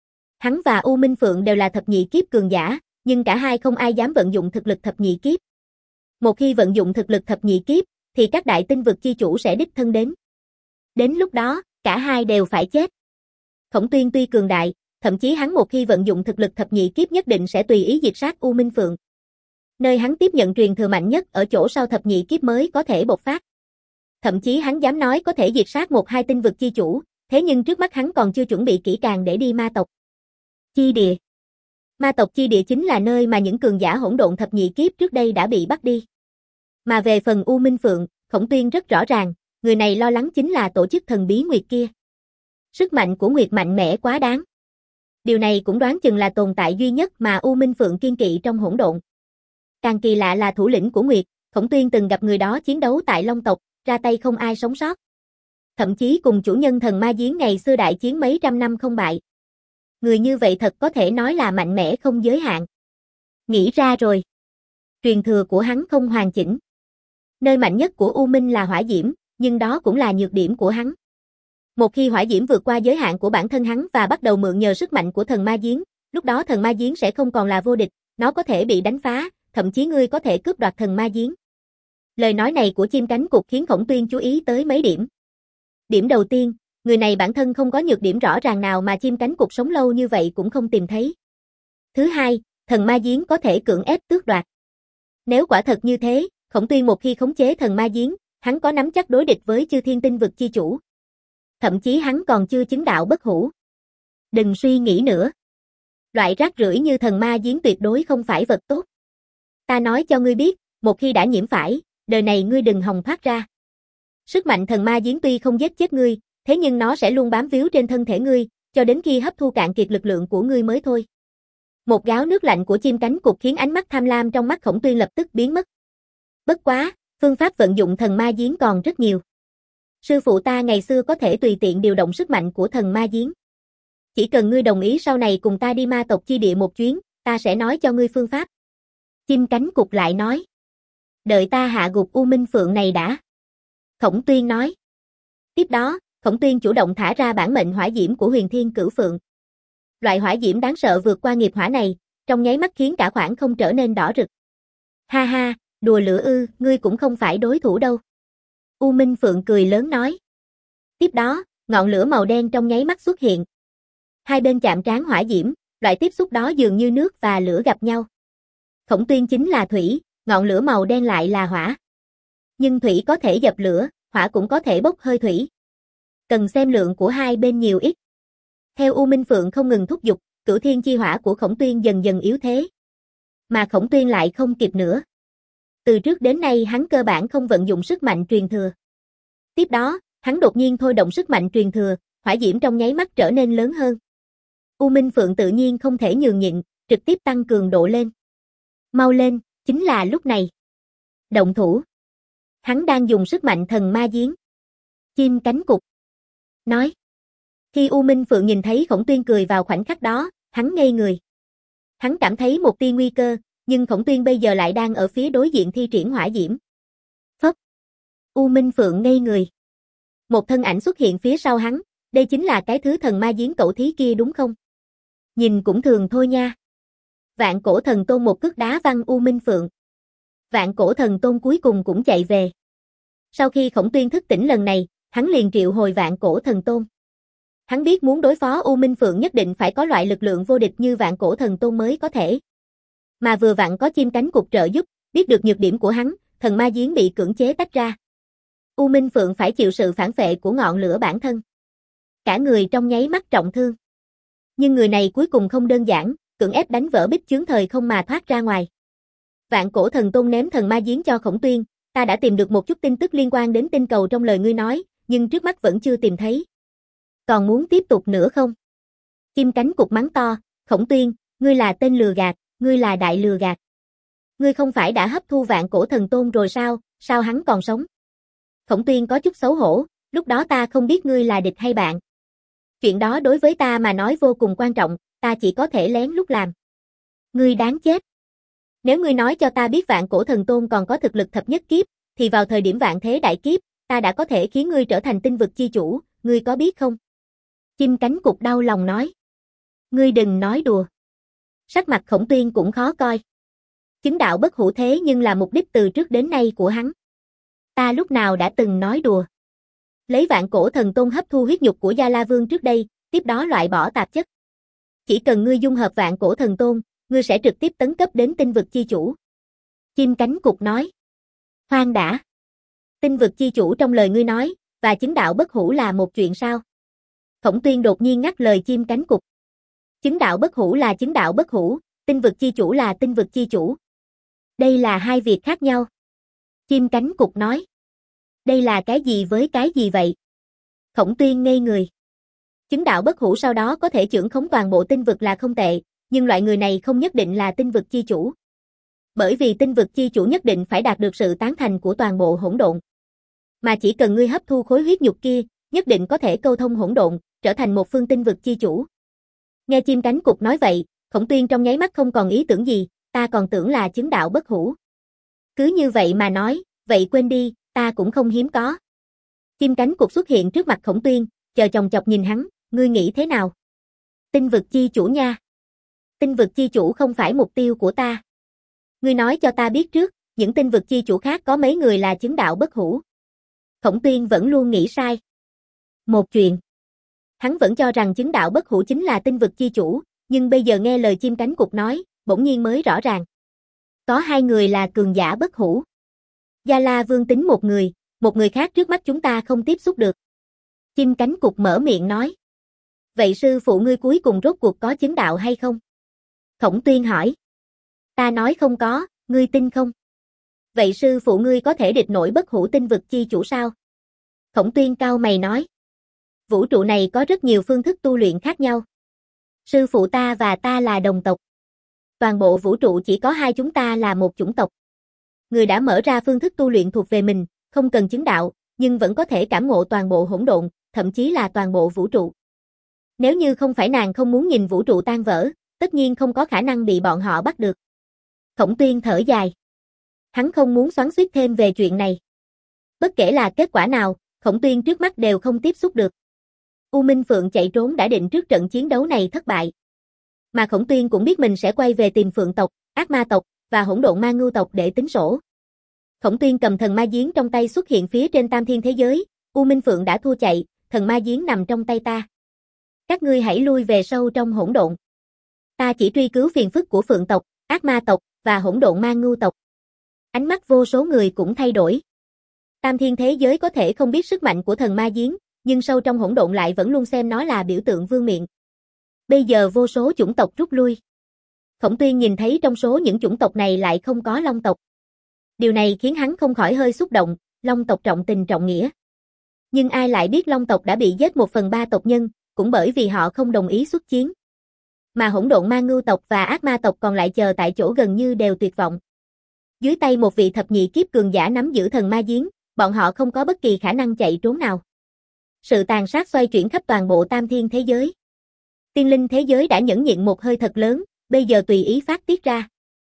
Hắn và U Minh Phượng đều là thập nhị kiếp cường giả, nhưng cả hai không ai dám vận dụng thực lực thập nhị kiếp. Một khi vận dụng thực lực thập nhị kiếp, thì các đại tinh vực chi chủ sẽ đích thân đến. Đến lúc đó, cả hai đều phải chết. Khổng Tuyên tuy cường đại, thậm chí hắn một khi vận dụng thực lực thập nhị kiếp nhất định sẽ tùy ý diệt sát U Minh Phượng. Nơi hắn tiếp nhận truyền thừa mạnh nhất ở chỗ sau thập nhị kiếp mới có thể bộc phát. Thậm chí hắn dám nói có thể diệt sát một hai tinh vực chi chủ, thế nhưng trước mắt hắn còn chưa chuẩn bị kỹ càng để đi ma tộc chi địa. Ma tộc chi địa chính là nơi mà những cường giả hỗn độn thập nhị kiếp trước đây đã bị bắt đi. Mà về phần U Minh Phượng, Khổng Tuyên rất rõ ràng, người này lo lắng chính là tổ chức thần bí Nguyệt kia. Sức mạnh của Nguyệt mạnh mẽ quá đáng. Điều này cũng đoán chừng là tồn tại duy nhất mà U Minh Phượng kiên kỵ trong hỗn độn. Càng kỳ lạ là thủ lĩnh của Nguyệt, Khổng Tuyên từng gặp người đó chiến đấu tại Long tộc, ra tay không ai sống sót. Thậm chí cùng chủ nhân thần ma giếng ngày xưa đại chiến mấy trăm năm không bại. Người như vậy thật có thể nói là mạnh mẽ không giới hạn. Nghĩ ra rồi. Truyền thừa của hắn không hoàn chỉnh. Nơi mạnh nhất của U Minh là hỏa diễm, nhưng đó cũng là nhược điểm của hắn. Một khi hỏa diễm vượt qua giới hạn của bản thân hắn và bắt đầu mượn nhờ sức mạnh của thần ma giếng, lúc đó thần ma giếng sẽ không còn là vô địch, nó có thể bị đánh phá, thậm chí ngươi có thể cướp đoạt thần ma giếng. Lời nói này của chim cánh cụt khiến Khổng Tuyên chú ý tới mấy điểm. Điểm đầu tiên, người này bản thân không có nhược điểm rõ ràng nào mà chim cánh cụt sống lâu như vậy cũng không tìm thấy. Thứ hai, thần ma giếng có thể cưỡng ép tước đoạt. Nếu quả thật như thế, Khổng Tuyên một khi khống chế thần ma giếng, hắn có nắm chắc đối địch với chư thiên tinh vực chi chủ. Thậm chí hắn còn chưa chứng đạo bất hủ. Đừng suy nghĩ nữa. Loại rác rưởi như thần ma giếng tuyệt đối không phải vật tốt. Ta nói cho ngươi biết, một khi đã nhiễm phải, đời này ngươi đừng hòng thoát ra. Sức mạnh thần ma giếng tuy không giết chết ngươi, thế nhưng nó sẽ luôn bám víu trên thân thể ngươi, cho đến khi hấp thu cạn kiệt lực lượng của ngươi mới thôi. Một gáo nước lạnh của chim cánh cụt khiến ánh mắt tham lam trong mắt Khổng Tuyên lập tức biến mất. Bất quá, phương pháp vận dụng thần ma giếng còn rất nhiều. Sư phụ ta ngày xưa có thể tùy tiện điều động sức mạnh của thần ma giếng. Chỉ cần ngươi đồng ý sau này cùng ta đi ma tộc chi địa một chuyến, ta sẽ nói cho ngươi phương pháp. Chim cánh cụt lại nói. Đợi ta hạ gục U Minh Phượng này đã. Khổng Tuyên nói. Tiếp đó, Khổng Tuyên chủ động thả ra bản mệnh hỏa diễm của Huyền Thiên Cửu Phượng. Loại hỏa diễm đáng sợ vượt qua nghiệp hỏa này, trong nháy mắt khiến cả khoảng không trở nên đỏ rực. Ha ha, đùa lửa ư, ngươi cũng không phải đối thủ đâu. U Minh Phượng cười lớn nói. Tiếp đó, ngọn lửa màu đen trong nháy mắt xuất hiện. Hai bên chạm trán hỏa diễm, loại tiếp xúc đó dường như nước và lửa gặp nhau. Khổng Tuyên chính là thủy, ngọn lửa màu đen lại là hỏa. Nhưng thủy có thể dập lửa, hỏa cũng có thể bốc hơi thủy. Cần xem lượng của hai bên nhiều ít. Theo U Minh Phượng không ngừng thúc giục, cửu thiên chi hỏa của Khổng Tuyên dần dần yếu thế. Mà Khổng Tuyên lại không kịp nữa. Từ trước đến nay hắn cơ bản không vận dụng sức mạnh truyền thừa. Tiếp đó, hắn đột nhiên thôi động sức mạnh truyền thừa, hỏa diễm trong nháy mắt trở nên lớn hơn. U Minh Phượng tự nhiên không thể nhường nhịn, trực tiếp tăng cường độ lên. Mau lên, chính là lúc này. Động thủ. Hắn đang dùng sức mạnh thần ma giếng. Chim cánh cụt nói. Khi U Minh Phượng nhìn thấy Khổng Tuyên cười vào khoảnh khắc đó, hắn ngây người. Hắn cảm thấy một tia nguy cơ, nhưng Khổng Tuyên bây giờ lại đang ở phía đối diện thi triển hỏa diễm. Phốc. U Minh Phượng ngây người. Một thân ảnh xuất hiện phía sau hắn, đây chính là cái thứ thần ma giếng cẩu thí kia đúng không? Nhìn cũng thường thôi nha. Vạn Cổ Thần Tôn một cước đá văng U Minh Phượng. Vạn Cổ Thần Tôn cuối cùng cũng chạy về. Sau khi Khổng Tuyên thức tỉnh lần này, hắn liền triệu hồi Vạn Cổ Thần Tôn. Hắn biết muốn đối phó U Minh Phượng nhất định phải có loại lực lượng vô địch như Vạn Cổ Thần Tôn mới có thể. Mà vừa vặn có chim cánh cụt trợ giúp, biết được nhược điểm của hắn, thần ma giếng bị cưỡng chế tách ra. U Minh Phượng phải chịu sự phản phệ của ngọn lửa bản thân. Cả người trong nháy mắt trọng thương. Nhưng người này cuối cùng không đơn giản, cưỡng ép đánh vỡ bích chướng thời không mà thoát ra ngoài. Vạn Cổ Thần Tôn ném thần ma giếng cho Khổng Tuyên, ta đã tìm được một chút tin tức liên quan đến tinh cầu trong lời ngươi nói, nhưng trước mắt vẫn chưa tìm thấy. Còn muốn tiếp tục nữa không? Chim cánh cụt mắng to, Khổng Tuyên, ngươi là tên lừa gạt, ngươi là đại lừa gạt. Ngươi không phải đã hấp thu Vạn Cổ Thần Tôn rồi sao, sao hắn còn sống? Khổng Tuyên có chút xấu hổ, lúc đó ta không biết ngươi là địch hay bạn. Chuyện đó đối với ta mà nói vô cùng quan trọng, ta chỉ có thể lén lút làm. Ngươi đáng chết. Nếu ngươi nói cho ta biết Vạn Cổ Thần Tôn còn có thực lực thập nhất kiếp, thì vào thời điểm vạn thế đại kiếp, ta đã có thể khiến ngươi trở thành tinh vực chi chủ, ngươi có biết không? Chim cánh cụt đau lòng nói. Ngươi đừng nói đùa. Sắc mặt Khổng Tuyên cũng khó coi. Chứng đạo bất hủ thế nhưng là mục đích từ trước đến nay của hắn. Ta lúc nào đã từng nói đùa. Lấy vạn cổ thần tôn hấp thu huyết nhục của Gia La Vương trước đây, tiếp đó loại bỏ tạp chất. Chỉ cần ngươi dung hợp vạn cổ thần tôn, ngươi sẽ trực tiếp tấn cấp đến tinh vực chi chủ. Chim cánh cụt nói. Khoan đã. Tinh vực chi chủ trong lời ngươi nói, và chứng đạo bất hủ là một chuyện sao? Khổng Tuyên đột nhiên ngắt lời chim cánh cụt. Chứng đạo bất hủ là chứng đạo bất hủ, tinh vực chi chủ là tinh vực chi chủ. Đây là hai việc khác nhau. Chim cánh cụt nói. Đây là cái gì với cái gì vậy? Khổng Tuyên ngây người. Chứng đạo bất hủ sau đó có thể trưởng khống toàn bộ tinh vực là không tệ, nhưng loại người này không nhất định là tinh vực chi chủ. Bởi vì tinh vực chi chủ nhất định phải đạt được sự tán thành của toàn bộ hỗn độn. Mà chỉ cần ngươi hấp thu khối huyết nhục kia, nhất định có thể câu thông hỗn độn, trở thành một phương tinh vực chi chủ. Nghe chim cánh cụt nói vậy, Khổng Tuyên trong nháy mắt không còn ý tưởng gì, ta còn tưởng là chứng đạo bất hủ. Cứ như vậy mà nói, vậy quên đi, ta cũng không hiếm có. Chim cánh cụt xuất hiện trước mặt Khổng Tuyên, chờ chòng chọc nhìn hắn, ngươi nghĩ thế nào? Tinh vực chi chủ nha. Tinh vực chi chủ không phải mục tiêu của ta. Ngươi nói cho ta biết trước, những tinh vực chi chủ khác có mấy người là chứng đạo bất hủ. Khổng Tuyên vẫn luôn nghĩ sai. Một chuyện. Hắn vẫn cho rằng chứng đạo bất hủ chính là tinh vực chi chủ, nhưng bây giờ nghe lời chim cánh cụt nói, bỗng nhiên mới rõ ràng. Có hai người là cường giả bất hủ. Gia La Vương tính một người, một người khác trước mắt chúng ta không tiếp xúc được. Chim cánh cụt mở miệng nói. Vậy sư phụ ngươi cuối cùng rốt cuộc có chứng đạo hay không? Khổng Tuyên hỏi. Ta nói không có, ngươi tin không? Vậy sư phụ ngươi có thể địch nổi bất hủ tinh vực chi chủ sao? Khổng Tuyên cau mày nói. Vũ trụ này có rất nhiều phương thức tu luyện khác nhau. Sư phụ ta và ta là đồng tộc. Toàn bộ vũ trụ chỉ có hai chúng ta là một chủng tộc. Người đã mở ra phương thức tu luyện thuộc về mình, không cần chứng đạo, nhưng vẫn có thể cảm ngộ toàn bộ hỗn độn, thậm chí là toàn bộ vũ trụ. Nếu như không phải nàng không muốn nhìn vũ trụ tan vỡ, tất nhiên không có khả năng bị bọn họ bắt được. Khổng Tuyên thở dài. Hắn không muốn xoắn xuýt thêm về chuyện này. Bất kể là kết quả nào, Khổng Tuyên trước mắt đều không tiếp xúc được. U Minh Phượng chạy trốn đã định trước trận chiến đấu này thất bại. Mà Khổng Tuyên cũng biết mình sẽ quay về tìm Phượng tộc, Ác Ma tộc và Hỗn Độn Ma Ngưu tộc để tính sổ. Khổng Tuyên cầm thần ma giếng trong tay xuất hiện phía trên Tam Thiên thế giới, U Minh Phượng đã thua chạy, thần ma giếng nằm trong tay ta. Các ngươi hãy lui về sâu trong hỗn độn. Ta chỉ truy cứu phiền phức của Phượng tộc, Ác Ma tộc và Hỗn Độn Ma Ngưu tộc. Ánh mắt vô số người cũng thay đổi. Tam Thiên thế giới có thể không biết sức mạnh của thần ma giếng, nhưng sâu trong hỗn độn lại vẫn luôn xem nó là biểu tượng vương miện. Bây giờ vô số chủng tộc rút lui. Khổng Tuyên nhìn thấy trong số những chủng tộc này lại không có Long tộc. Điều này khiến hắn không khỏi hơi xúc động, Long tộc trọng tình trọng nghĩa. Nhưng ai lại biết Long tộc đã bị giết một phần ba tộc nhân, cũng bởi vì họ không đồng ý xuất chiến. Mà Hỗn Độn Ma Ngưu tộc và Ác Ma tộc còn lại chờ tại chỗ gần như đều tuyệt vọng. Dưới tay một vị thập nhị kiếp cường giả nắm giữ thần ma giếng, bọn họ không có bất kỳ khả năng chạy trốn nào. Sự tàn sát xoay chuyển khắp toàn bộ Tam Thiên thế giới. Tiên linh thế giới đã nhẫn nhịn một hơi thật lớn, bây giờ tùy ý phát tiết ra.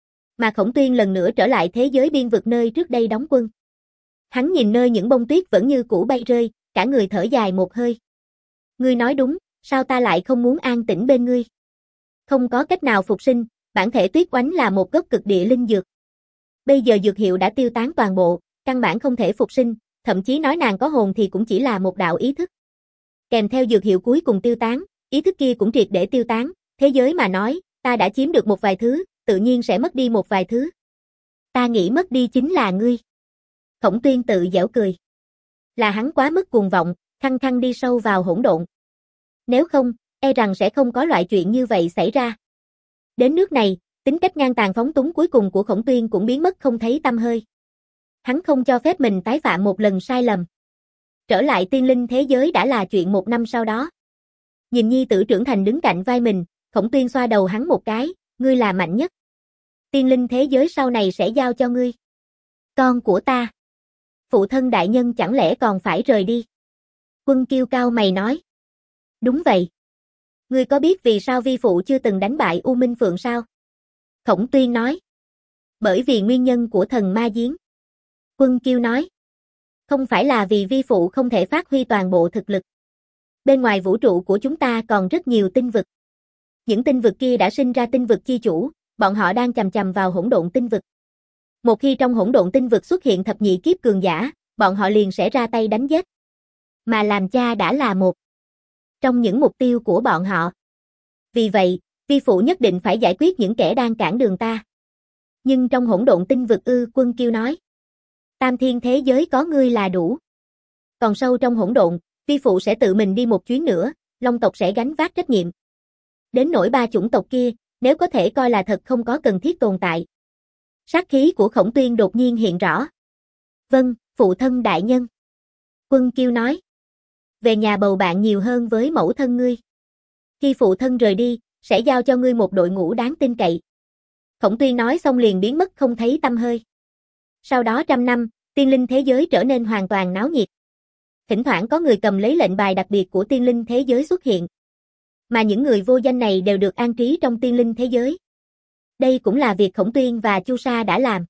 Mà Khổng Tuyên lần nữa trở lại thế giới biên vực nơi trước đây đóng quân. Hắn nhìn nơi những bông tuyết vẫn như cũ bay rơi, cả người thở dài một hơi. Ngươi nói đúng, sao ta lại không muốn an tĩnh bên ngươi? Không có cách nào phục sinh, bản thể tuyết oánh là một gốc cực địa linh dược. Bây giờ dược hiệu đã tiêu tán toàn bộ, căn bản không thể phục sinh, thậm chí nói nàng có hồn thì cũng chỉ là một đạo ý thức. Kèm theo dược hiệu cuối cùng tiêu tán, ý thức kia cũng triệt để tiêu tán, thế giới mà nói, ta đã chiếm được một vài thứ, tự nhiên sẽ mất đi một vài thứ. Ta nghĩ mất đi chính là ngươi. Khổng Tuyên tự giễu cười. Là hắn quá mức cuồng vọng, khăng khăng đi sâu vào hỗn độn. Nếu không, e rằng sẽ không có loại chuyện như vậy xảy ra. Đến nước này, tính cách ngang tàn phóng túng cuối cùng của Khổng Tuyên cũng biến mất không thấy tăm hơi. Hắn không cho phép mình tái phạm một lần sai lầm. Trở lại tiên linh thế giới đã là chuyện một năm sau đó. Nhìn nhi tử trưởng thành đứng cạnh vai mình, Khổng Tuyên xoa đầu hắn một cái, ngươi là mạnh nhất. Tiên linh thế giới sau này sẽ giao cho ngươi. Con của ta. Phụ thân đại nhân chẳng lẽ còn phải rời đi? Quân Kiêu cao mày nói. Đúng vậy. Ngươi có biết vì sao vi phụ chưa từng đánh bại U Minh Phượng sao? Khổng Tuyên nói. Bởi vì nguyên nhân của thần ma giếng. Quân Kiêu nói. Không phải là vì vi phụ không thể phát huy toàn bộ thực lực. Bên ngoài vũ trụ của chúng ta còn rất nhiều tinh vực. Những tinh vực kia đã sinh ra tinh vực chi chủ, bọn họ đang chằm chằm vào hỗn độn tinh vực. Một khi trong hỗn độn tinh vực xuất hiện thập nhị kiếp cường giả, bọn họ liền sẽ ra tay đánh giết. Mà làm cha đã là một trong những mục tiêu của bọn họ. Vì vậy, vi phụ nhất định phải giải quyết những kẻ đang cản đường ta. Nhưng trong hỗn độn tinh vực ư, Quân Kiêu nói. Tam thiên thế giới có ngươi là đủ. Còn sâu trong hỗn độn, vi phụ sẽ tự mình đi một chuyến nữa, Long tộc sẽ gánh vác trách nhiệm. Đến nỗi ba chủng tộc kia, nếu có thể coi là thật không có cần thiết tồn tại. Sát khí của Khổng Tuyên đột nhiên hiện rõ. Vâng, phụ thân đại nhân. Quân Kiêu nói. Về nhà bầu bạn nhiều hơn với mẫu thân ngươi. Khi phụ thân rời đi, sẽ giao cho ngươi một đội ngũ đáng tin cậy. Khổng Tuyên nói xong liền biến mất không thấy tăm hơi. Sau đó trăm năm, tiên linh thế giới trở nên hoàn toàn náo nhiệt. Thỉnh thoảng có người cầm lấy lệnh bài đặc biệt của tiên linh thế giới xuất hiện. Mà những người vô danh này đều được an trí trong tiên linh thế giới. Đây cũng là việc Khổng Tuyên và Chu Sa đã làm.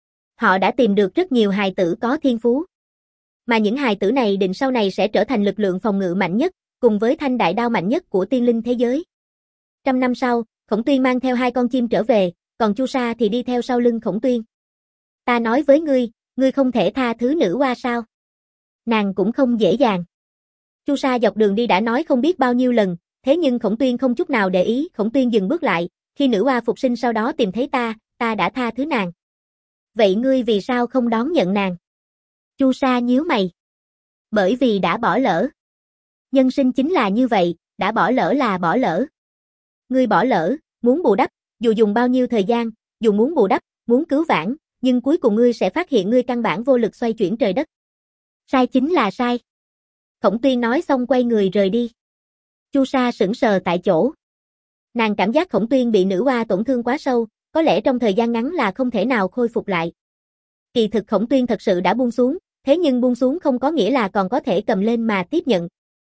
Họ đã tìm được rất nhiều hài tử có thiên phú. Mà những hài tử này định sau này sẽ trở thành lực lượng phòng ngự mạnh nhất, cùng với thanh đại đao mạnh nhất của tiên linh thế giới. Trăm năm sau, Khổng Tuyên mang theo hai con chim trở về, còn Chu Sa thì đi theo sau lưng Khổng Tuyên. Ta nói với ngươi, ngươi không thể tha thứ nữ hoa sao? Nàng cũng không dễ dàng. Chu Sa dọc đường đi đã nói không biết bao nhiêu lần, thế nhưng Khổng Tuyên không chút nào để ý. Khổng Tuyên dừng bước lại, khi nữ hoa phục sinh sau đó tìm thấy ta, ta đã tha thứ nàng. Vậy ngươi vì sao không đón nhận nàng? Chu Sa nhíu mày. Bởi vì đã bỏ lỡ. Nhân sinh chính là như vậy, đã bỏ lỡ là bỏ lỡ. Ngươi bỏ lỡ, muốn bù đắp, dù dùng bao nhiêu thời gian, dù muốn bù đắp, muốn cứu vãn, nhưng cuối cùng ngươi sẽ phát hiện ngươi căn bản vô lực xoay chuyển trời đất. Sai chính là sai. Khổng Tuyên nói xong quay người rời đi. Chu Sa sững sờ tại chỗ. Nàng cảm giác Khổng Tuyên bị nữ hoa tổn thương quá sâu, có lẽ trong thời gian ngắn là không thể nào khôi phục lại. Kỳ thực Khổng Tuyên thật sự đã buông xuống, thế nhưng buông xuống không có nghĩa là còn có thể cầm lên mà tiếp nhận.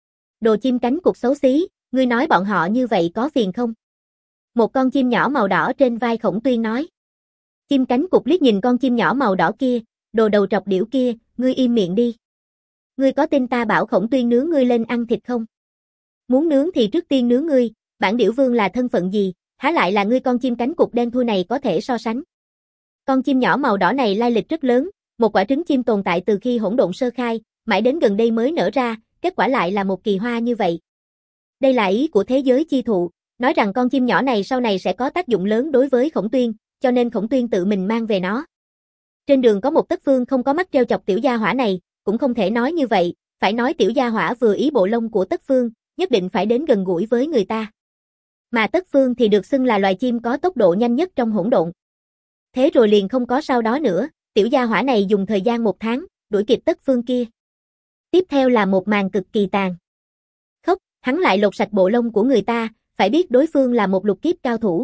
Đồ chim cánh cụt xấu xí, ngươi nói bọn họ như vậy có phiền không? Một con chim nhỏ màu đỏ trên vai Khổng Tuyên nói. Chim cánh cụt liếc nhìn con chim nhỏ màu đỏ kia, đồ đầu trọc điểu kia, ngươi im miệng đi. Ngươi có tin ta bảo Khổng Tuyên nướng ngươi lên ăn thịt không? Muốn nướng thì trước tiên nướng ngươi, bản điểu vương là thân phận gì, há lại là ngươi con chim cánh cụt đen thui này có thể so sánh. Con chim nhỏ màu đỏ này lai lịch rất lớn, một quả trứng chim tồn tại từ khi hỗn độn sơ khai, mãi đến gần đây mới nở ra, kết quả lại là một kỳ hoa như vậy. Đây là ý của thế giới chi thụ, nói rằng con chim nhỏ này sau này sẽ có tác dụng lớn đối với Khổng Tuyên, cho nên Khổng Tuyên tự mình mang về nó. Trên đường có một Tất Phương không có mắt trêu chọc tiểu gia hỏa này, cũng không thể nói như vậy, phải nói tiểu gia hỏa vừa ý bộ lông của Tất Phương, nhất định phải đến gần gũi với người ta. Mà Tất Phương thì được xưng là loài chim có tốc độ nhanh nhất trong hỗn độn. Thế rồi liền không có sau đó nữa, tiểu gia hỏa này dùng thời gian một tháng, đuổi kịp Tất Phương kia. Tiếp theo là một màn cực kỳ tàn khốc, hắn lại lột sạch bộ lông của người ta, phải biết đối phương là một lục kiếp cao thủ.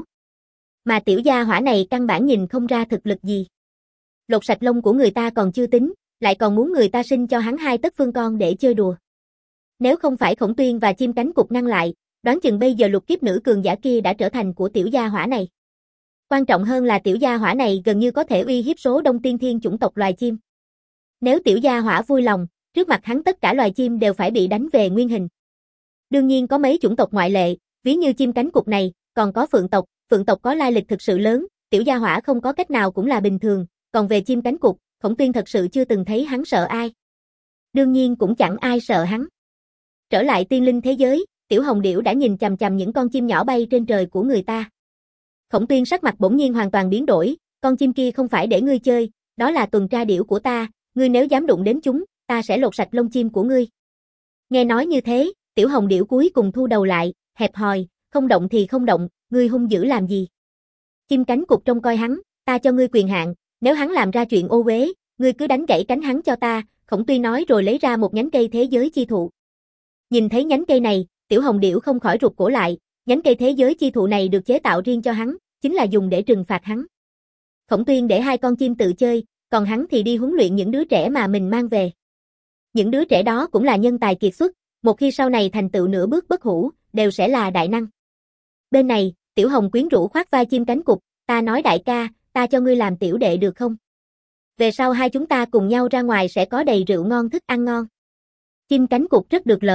Mà tiểu gia hỏa này căn bản nhìn không ra thực lực gì. Lột sạch lông của người ta còn chưa tính, lại còn muốn người ta sinh cho hắn hai Tất Phương con để chơi đùa. Nếu không phải Khổng Tuyên và chim cánh cụt ngăn lại, đoán chừng bây giờ lục kiếp nữ cường giả kia đã trở thành của tiểu gia hỏa này. Quan trọng hơn là tiểu gia hỏa này gần như có thể uy hiếp số đông tiên thiên chủng tộc loài chim. Nếu tiểu gia hỏa vui lòng, trước mặt hắn tất cả loài chim đều phải bị đánh về nguyên hình. Đương nhiên có mấy chủng tộc ngoại lệ, ví như chim cánh cụt này, còn có phượng tộc, phượng tộc có lai lịch thực sự lớn, tiểu gia hỏa không có cách nào cũng là bình thường, còn về chim cánh cụt, Khổng Tuyên thật sự chưa từng thấy hắn sợ ai. Đương nhiên cũng chẳng ai sợ hắn. Trở lại tiên linh thế giới, tiểu hồng điểu đã nhìn chằm chằm những con chim nhỏ bay trên trời của người ta. Khổng Tuyên sắc mặt bỗng nhiên hoàn toàn biến đổi, con chim kia không phải để ngươi chơi, đó là tuần tra điểu của ta, ngươi nếu dám đụng đến chúng, ta sẽ lột sạch lông chim của ngươi. Nghe nói như thế, tiểu hồng điểu cuối cùng thu đầu lại, hẹp hòi, không động thì không động, ngươi hung dữ làm gì? Chim cánh cụt trông coi hắn, ta cho ngươi quyền hạn, nếu hắn làm ra chuyện ô uế, ngươi cứ đánh gãy cánh hắn cho ta, Khổng Tuyên nói rồi lấy ra một nhánh cây thế giới chi thụ. Nhìn thấy nhánh cây này, tiểu hồng điểu không khỏi rụt cổ lại, nhánh cây thế giới chi thụ này được chế tạo riêng cho hắn, chính là dùng để trừng phạt hắn. Khổng Tuyên để hai con chim tự chơi, còn hắn thì đi huấn luyện những đứa trẻ mà mình mang về. Những đứa trẻ đó cũng là nhân tài kiệt xuất, một khi sau này thành tựu nửa bước bất hủ, đều sẽ là đại năng. Bên này, tiểu hồng quyến rũ khoác vai chim cánh cụt, ta nói đại ca, ta cho ngươi làm tiểu đệ được không? Về sau hai chúng ta cùng nhau ra ngoài sẽ có đầy rượu ngon thức ăn ngon. Chim cánh cụt rất được lợi,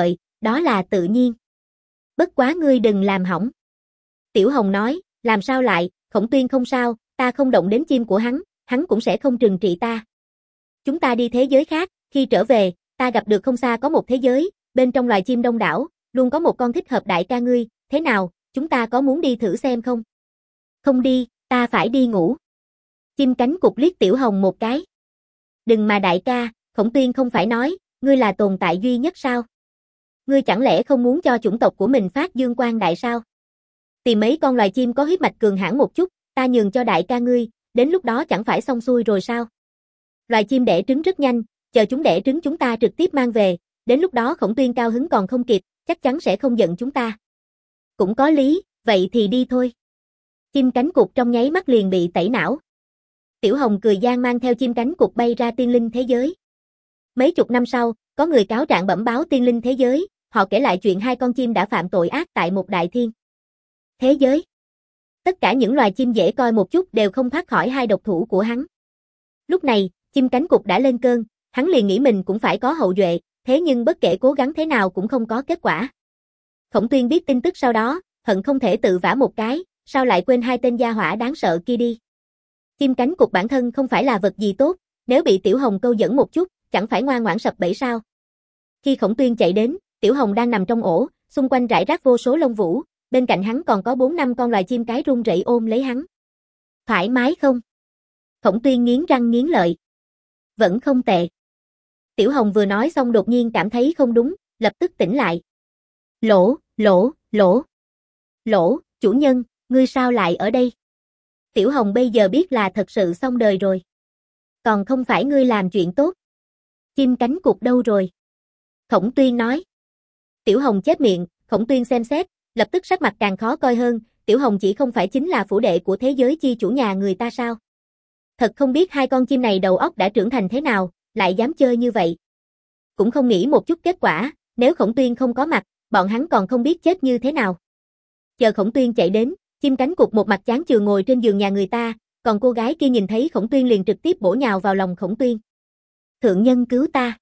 Đó là tự nhiên. Bất quá ngươi đừng làm hỏng. Tiểu Hồng nói, làm sao lại, Khổng Tuyên không sao, ta không động đến chim của hắn, hắn cũng sẽ không trừng trị ta. Chúng ta đi thế giới khác, khi trở về, ta gặp được không xa có một thế giới, bên trong loài chim đông đảo, luôn có một con thích hợp đại ca ngươi, thế nào, chúng ta có muốn đi thử xem không? Không đi, ta phải đi ngủ. Chim cánh cụt liếc Tiểu Hồng một cái. Đừng mà đại ca, Khổng Tuyên không phải nói, ngươi là tồn tại duy nhất sao? Ngươi chẳng lẽ không muốn cho chủng tộc của mình phát dương quang đại sao? Tìm mấy con loài chim có huyết mạch cường hãn một chút, ta nhường cho đại ca ngươi, đến lúc đó chẳng phải xong xuôi rồi sao? Loài chim đẻ trứng rất nhanh, chờ chúng đẻ trứng chúng ta trực tiếp mang về, đến lúc đó Khổng Tuyên cao hứng còn không kịp, chắc chắn sẽ không giận chúng ta. Cũng có lý, vậy thì đi thôi. Chim cánh cụt trong nháy mắt liền bị tẩy não. Tiểu Hồng cười gian mang theo chim cánh cụt bay ra tiên linh thế giới. Mấy chục năm sau, có người cáo trạng bẩm báo tiên linh thế giới, họ kể lại chuyện hai con chim đã phạm tội ác tại một đại thiên thế giới. Tất cả những loài chim dễ coi một chút đều không thoát khỏi hai độc thủ của hắn. Lúc này, chim cánh cụt đã lên cơn, hắn liền nghĩ mình cũng phải có hậu duệ, thế nhưng bất kể cố gắng thế nào cũng không có kết quả. Khổng Tuyên biết tin tức sau đó, hận không thể tự vả một cái, sao lại quên hai tên gia hỏa đáng sợ kia đi. Chim cánh cụt bản thân không phải là vật gì tốt, nếu bị Tiểu Hồng câu dẫn một chút, chẳng phải ngoan ngoãn sập bẫy sao. Khi Khổng Tuyên chạy đến, Tiểu Hồng đang nằm trong ổ, xung quanh rải rác vô số lông vũ, bên cạnh hắn còn có bốn năm con loài chim cái run rẩy ôm lấy hắn. Thoải mái không? Khổng Tuyên nghiến răng nghiến lợi. Vẫn không tệ. Tiểu Hồng vừa nói xong đột nhiên cảm thấy không đúng, lập tức tỉnh lại. Lỗ, lỗ, lỗ. Lỗ, chủ nhân, ngươi sao lại ở đây? Tiểu Hồng bây giờ biết là thật sự xong đời rồi. Còn không phải ngươi làm chuyện tốt. Chim cánh cụt đâu rồi? Khổng Tuyên nói. Tiểu Hồng chép miệng, Khổng Tuyên xem xét, lập tức sắc mặt càng khó coi hơn, Tiểu Hồng chỉ không phải chính là phủ đệ của thế giới chi chủ nhà người ta sao? Thật không biết hai con chim này đầu óc đã trưởng thành thế nào, lại dám chơi như vậy. Cũng không nghĩ một chút kết quả, nếu Khổng Tuyên không có mặt, bọn hắn còn không biết chết như thế nào. Chờ Khổng Tuyên chạy đến, chim cánh cụt một mặt chán chường ngồi trên giường nhà người ta, còn cô gái kia nhìn thấy Khổng Tuyên liền trực tiếp bổ nhào vào lòng Khổng Tuyên. Thượng nhân cứu ta.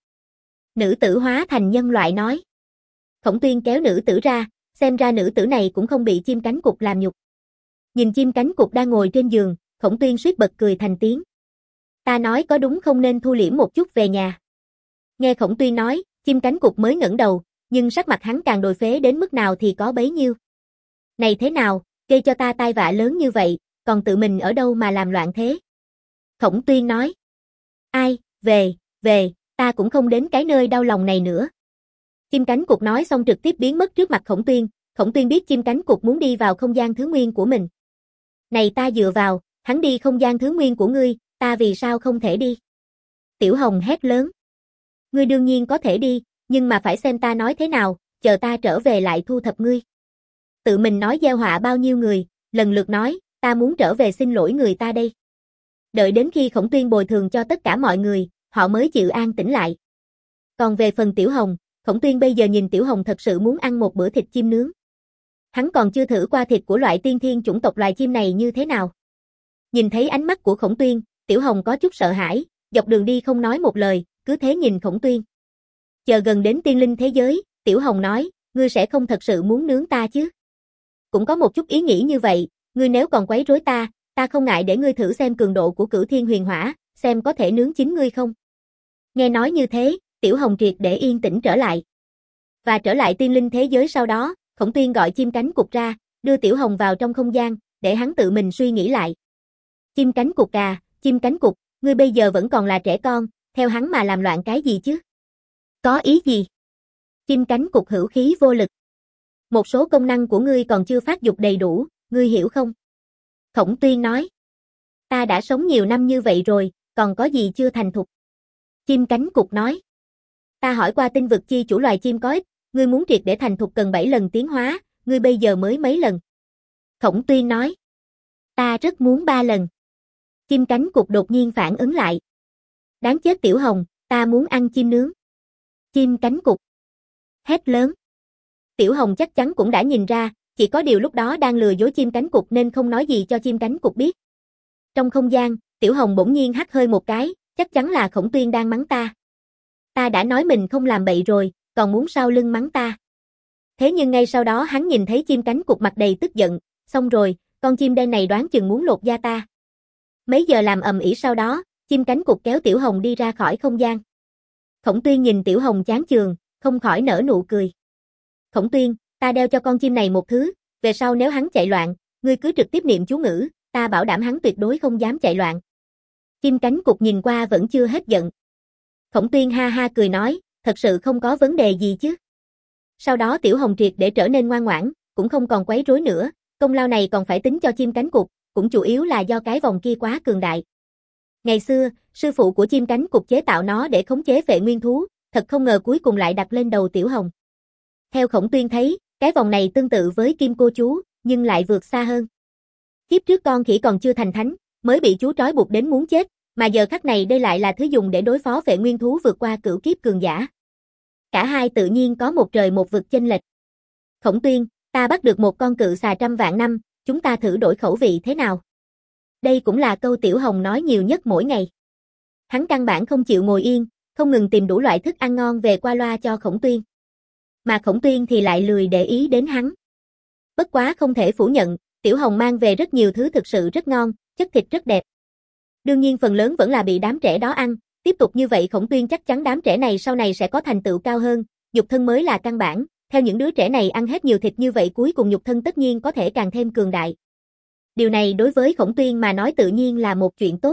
Nữ tử hóa thành nhân loại nói. Khổng Tuyên kéo nữ tử ra, xem ra nữ tử này cũng không bị chim cánh cụt làm nhục. Nhìn chim cánh cụt đang ngồi trên giường, Khổng Tuyên suýt bật cười thành tiếng. Ta nói có đúng không nên thu liễm một chút về nhà. Nghe Khổng Tuyên nói, chim cánh cụt mới ngẩng đầu, nhưng sắc mặt hắn càng đồi phế đến mức nào thì có bấy nhiêu. Này thế nào, gây cho ta tai vạ lớn như vậy, còn tự mình ở đâu mà làm loạn thế? Khổng Tuyên nói. Ai, về, về, ta cũng không đến cái nơi đau lòng này nữa. Chim cánh cụt nói xong trực tiếp biến mất trước mặt Khổng Tuyên, Khổng Tuyên biết chim cánh cụt muốn đi vào không gian thứ nguyên của mình. Này ta dựa vào, hắn đi không gian thứ nguyên của ngươi, ta vì sao không thể đi? Tiểu Hồng hét lớn. Ngươi đương nhiên có thể đi, nhưng mà phải xem ta nói thế nào, chờ ta trở về lại thu thập ngươi. Tự mình nói gieo họa bao nhiêu người, lần lượt nói, ta muốn trở về xin lỗi người ta đây. Đợi đến khi Khổng Tuyên bồi thường cho tất cả mọi người, họ mới chịu an tĩnh lại. Còn về phần Tiểu Hồng, Khổng Tuyên bây giờ nhìn Tiểu Hồng thật sự muốn ăn một bữa thịt chim nướng. Hắn còn chưa thử qua thịt của loại tiên thiên chủng tộc loài chim này như thế nào. Nhìn thấy ánh mắt của Khổng Tuyên, Tiểu Hồng có chút sợ hãi, dọc đường đi không nói một lời, cứ thế nhìn Khổng Tuyên. Chờ gần đến tiên linh thế giới, Tiểu Hồng nói, ngươi sẽ không thật sự muốn nướng ta chứ? Cũng có một chút ý nghĩ như vậy, ngươi nếu còn quấy rối ta, ta không ngại để ngươi thử xem cường độ của Cửu Thiên Huyền Hỏa, xem có thể nướng chín ngươi không. Nghe nói như thế, Tiểu Hồng triệt để yên tĩnh trở lại. Và trở lại tiên linh thế giới sau đó, Khổng Tuyên gọi chim cánh cụt ra, đưa Tiểu Hồng vào trong không gian, để hắn tự mình suy nghĩ lại. Chim cánh cụt à, chim cánh cụt, ngươi bây giờ vẫn còn là trẻ con, theo hắn mà làm loạn cái gì chứ? Có ý gì? Chim cánh cụt hữu khí vô lực. Một số công năng của ngươi còn chưa phát dục đầy đủ, ngươi hiểu không? Khổng Tuyên nói. Ta đã sống nhiều năm như vậy rồi, còn có gì chưa thành thục? Chim cánh cụt nói. Ta hỏi qua tinh vực chi chủ loài chim có ích, ngươi muốn triệt để thành thục cần bảy lần tiến hóa, ngươi bây giờ mới mấy lần? Khổng Tuyên nói. Ta rất muốn ba lần. Chim cánh cụt đột nhiên phản ứng lại. Đáng chết Tiểu Hồng, ta muốn ăn chim nướng. Chim cánh cụt hét lớn. Tiểu Hồng chắc chắn cũng đã nhìn ra, chỉ có điều lúc đó đang lừa dối chim cánh cụt nên không nói gì cho chim cánh cụt biết. Trong không gian, Tiểu Hồng bỗng nhiên hắt hơi một cái, chắc chắn là Khổng Tuyên đang mắng ta. Ta đã nói mình không làm bậy rồi, còn muốn sau lưng mắng ta. Thế nhưng ngay sau đó hắn nhìn thấy chim cánh cụt mặt đầy tức giận, xong rồi, con chim đen này đoán chừng muốn lột da ta. Mấy giờ làm ầm ĩ sau đó, chim cánh cụt kéo Tiểu Hồng đi ra khỏi không gian. Khổng Tuyên nhìn Tiểu Hồng chán chường, không khỏi nở nụ cười. Khổng Tuyên, ta đeo cho con chim này một thứ, về sau nếu hắn chạy loạn, ngươi cứ trực tiếp niệm chú ngữ, ta bảo đảm hắn tuyệt đối không dám chạy loạn. Chim cánh cụt nhìn qua vẫn chưa hết giận. Khổng Tuyên ha ha cười nói, thật sự không có vấn đề gì chứ. Sau đó Tiểu Hồng triệt để trở nên ngoan ngoãn, cũng không còn quấy rối nữa, công lao này còn phải tính cho chim cánh cụt, cũng chủ yếu là do cái vòng kia quá cường đại. Ngày xưa, sư phụ của chim cánh cụt chế tạo nó để khống chế phệ nguyên thú, thật không ngờ cuối cùng lại đặt lên đầu Tiểu Hồng. Theo Khổng Tuyên thấy, cái vòng này tương tự với kim cô chú, nhưng lại vượt xa hơn. Kiếp trước con khỉ còn chưa thành thánh, mới bị chú trói buộc đến muốn chết, mà giờ khắc này đây lại là thứ dùng để đối phó phệ nguyên thú vượt qua cửu kiếp cường giả. Cả hai tự nhiên có một trời một vực chênh lệch. Khổng Tuyên, ta bắt được một con cự xà trăm vạn năm, chúng ta thử đổi khẩu vị thế nào? Đây cũng là câu Tiểu Hồng nói nhiều nhất mỗi ngày. Hắn căn bản không chịu ngồi yên, không ngừng tìm đủ loại thức ăn ngon về qua loa cho Khổng Tuyên. Mà Khổng Tuyên thì lại lười để ý đến hắn. Bất quá không thể phủ nhận, Tiểu Hồng mang về rất nhiều thứ thực sự rất ngon, chất thịt rất đẹp. Đương nhiên phần lớn vẫn là bị đám trẻ đó ăn, tiếp tục như vậy Khổng Tuyên chắc chắn đám trẻ này sau này sẽ có thành tựu cao hơn, nhục thân mới là căn bản, theo những đứa trẻ này ăn hết nhiều thịt như vậy cuối cùng nhục thân tất nhiên có thể càng thêm cường đại. Điều này đối với Khổng Tuyên mà nói tự nhiên là một chuyện tốt.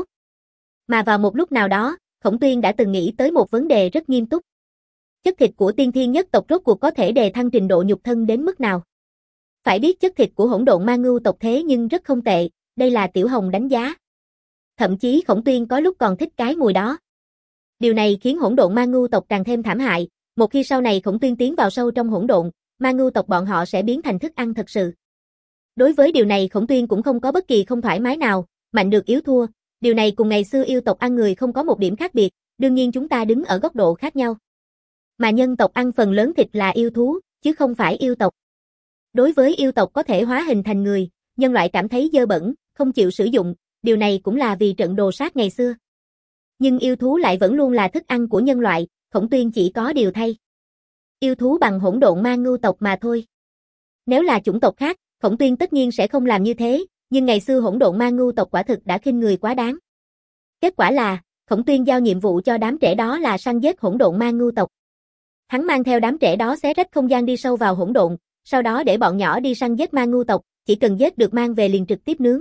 Mà vào một lúc nào đó, Khổng Tuyên đã từng nghĩ tới một vấn đề rất nghiêm túc. Chất thịt của tiên thiên nhất tộc rốt cuộc có thể đề thăng trình độ nhục thân đến mức nào? Phải biết chất thịt của hỗn độn ma ngưu tộc thế nhưng rất không tệ, đây là Tiểu Hồng đánh giá. Thậm chí Khổng Tuyên có lúc còn thích cái mùi đó. Điều này khiến hỗn độn ma ngưu tộc càng thêm thảm hại, một khi sau này Khổng Tuyên tiến vào sâu trong hỗn độn, ma ngưu tộc bọn họ sẽ biến thành thức ăn thật sự. Đối với điều này Khổng Tuyên cũng không có bất kỳ không thoải mái nào, mạnh được yếu thua, điều này cùng ngày xưa yêu tộc ăn người không có một điểm khác biệt, đương nhiên chúng ta đứng ở góc độ khác nhau. Mà nhân tộc ăn phần lớn thịt là yêu thú, chứ không phải yêu tộc. Đối với yêu tộc có thể hóa hình thành người, nhân loại cảm thấy dơ bẩn, không chịu sử dụng, điều này cũng là vì trận đồ sát ngày xưa. Nhưng yêu thú lại vẫn luôn là thức ăn của nhân loại, Khổng Tuyên chỉ có điều thay. Yêu thú bằng hỗn độn ma ngưu tộc mà thôi. Nếu là chủng tộc khác, Khổng Tuyên tất nhiên sẽ không làm như thế, nhưng ngày xưa hỗn độn ma ngưu tộc quả thực đã khinh người quá đáng. Kết quả là, Khổng Tuyên giao nhiệm vụ cho đám trẻ đó là săn giết hỗn độn ma ngưu tộc. Hắn mang theo đám trẻ đó xé rách không gian đi sâu vào hỗn độn, sau đó để bọn nhỏ đi săn giết ma ngưu tộc, chỉ cần giết được mang về liền trực tiếp nướng.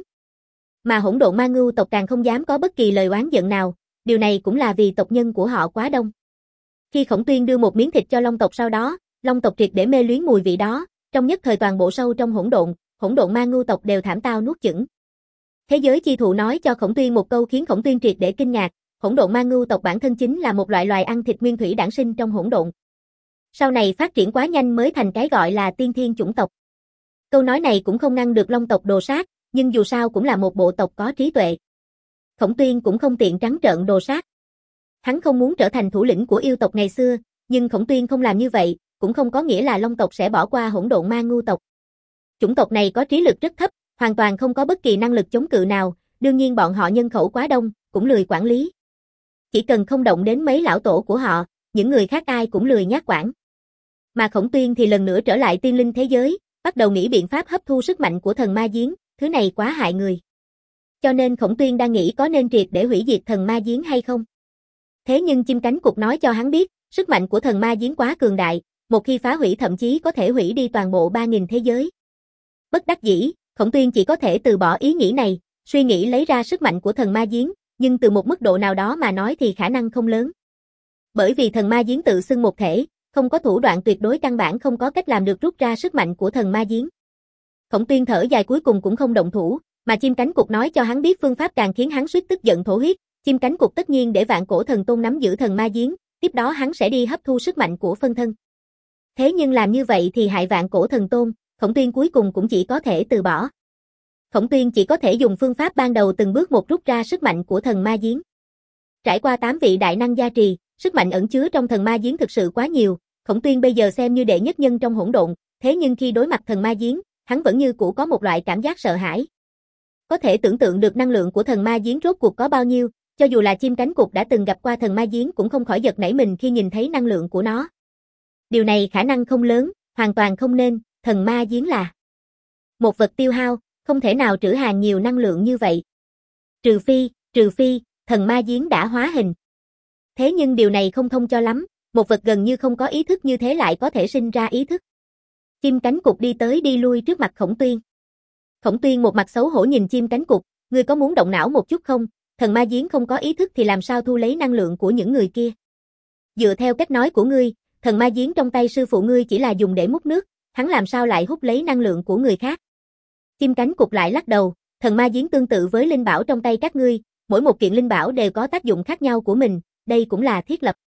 Mà hỗn độn ma ngưu tộc càng không dám có bất kỳ lời oán giận nào, điều này cũng là vì tộc nhân của họ quá đông. Khi Khổng Tuyên đưa một miếng thịt cho Long tộc sau đó, Long tộc triệt để mê luyến mùi vị đó, trong nhất thời toàn bộ sâu trong hỗn độn, hỗn độn ma ngưu tộc đều thảm tao nuốt chửng. Thế giới chi thụ nói cho Khổng Tuyên một câu khiến Khổng Tuyên triệt để kinh ngạc, hỗn độn ma ngưu tộc bản thân chính là một loại loài ăn thịt nguyên thủy đản sinh trong hỗn độn. Sau này phát triển quá nhanh mới thành cái gọi là tiên thiên chủng tộc. Câu nói này cũng không ngăn được Long tộc đồ sát, nhưng dù sao cũng là một bộ tộc có trí tuệ. Khổng Tuyên cũng không tiện trắng trợn đồ sát. Hắn không muốn trở thành thủ lĩnh của yêu tộc ngày xưa, nhưng Khổng Tuyên không làm như vậy, cũng không có nghĩa là Long tộc sẽ bỏ qua hỗn độn ma ngưu tộc. Chủng tộc này có trí lực rất thấp, hoàn toàn không có bất kỳ năng lực chống cự nào, đương nhiên bọn họ nhân khẩu quá đông, cũng lười quản lý. Chỉ cần không động đến mấy lão tổ của họ, những người khác ai cũng lười nhác quản. Mà Khổng Tuyên thì lần nữa trở lại tiên linh thế giới, bắt đầu nghĩ biện pháp hấp thu sức mạnh của thần ma giếng, thứ này quá hại người. Cho nên Khổng Tuyên đang nghĩ có nên triệt để hủy diệt thần ma giếng hay không. Thế nhưng chim cánh cụt nói cho hắn biết, sức mạnh của thần ma giếng quá cường đại, một khi phá hủy thậm chí có thể hủy đi toàn bộ ba nghìn thế giới. Bất đắc dĩ, Khổng Tuyên chỉ có thể từ bỏ ý nghĩ này, suy nghĩ lấy ra sức mạnh của thần ma giếng, nhưng từ một mức độ nào đó mà nói thì khả năng không lớn. Bởi vì thần ma giếng tự xưng một thể, không có thủ đoạn tuyệt đối căn bản không có cách làm được rút ra sức mạnh của thần ma giếng. Khổng Tuyên thở dài cuối cùng cũng không động thủ, mà chim cánh cụt nói cho hắn biết phương pháp càng khiến hắn suýt tức giận thổ huyết, chim cánh cụt tất nhiên để vạn cổ thần tôn nắm giữ thần ma giếng, tiếp đó hắn sẽ đi hấp thu sức mạnh của phân thân. Thế nhưng làm như vậy thì hại vạn cổ thần tôn, Khổng Tuyên cuối cùng cũng chỉ có thể từ bỏ. Khổng Tuyên chỉ có thể dùng phương pháp ban đầu từng bước một rút ra sức mạnh của thần ma giếng. Trải qua tám vị đại năng gia trì, sức mạnh ẩn chứa trong thần ma giếng thực sự quá nhiều, Khổng Tuyên bây giờ xem như đệ nhất nhân trong hỗn độn, thế nhưng khi đối mặt thần ma giếng, hắn vẫn như cũ có một loại cảm giác sợ hãi. Có thể tưởng tượng được năng lượng của thần ma giếng rốt cuộc có bao nhiêu, cho dù là chim cánh cụt đã từng gặp qua thần ma giếng cũng không khỏi giật nảy mình khi nhìn thấy năng lượng của nó. Điều này khả năng không lớn, Hoàn toàn không nên, thần ma giếng là một vật tiêu hao, không thể nào trữ hàng nhiều năng lượng như vậy. Trừ phi, trừ phi, thần ma giếng đã hóa hình. Thế nhưng điều này không thông cho lắm, một vật gần như không có ý thức như thế lại có thể sinh ra ý thức. Chim cánh cụt đi tới đi lui trước mặt Khổng Tuyên. Khổng Tuyên một mặt xấu hổ nhìn chim cánh cụt, ngươi có muốn động não một chút không? Thần ma giếng không có ý thức thì làm sao thu lấy năng lượng của những người kia? Dựa theo cách nói của ngươi, thần ma giếng trong tay sư phụ ngươi chỉ là dùng để múc nước, hắn làm sao lại hút lấy năng lượng của người khác? Chim cánh cụt lại lắc đầu, thần ma giếng tương tự với linh bảo trong tay các ngươi, mỗi một kiện linh bảo đều có tác dụng khác nhau của mình, đây cũng là thiết lập.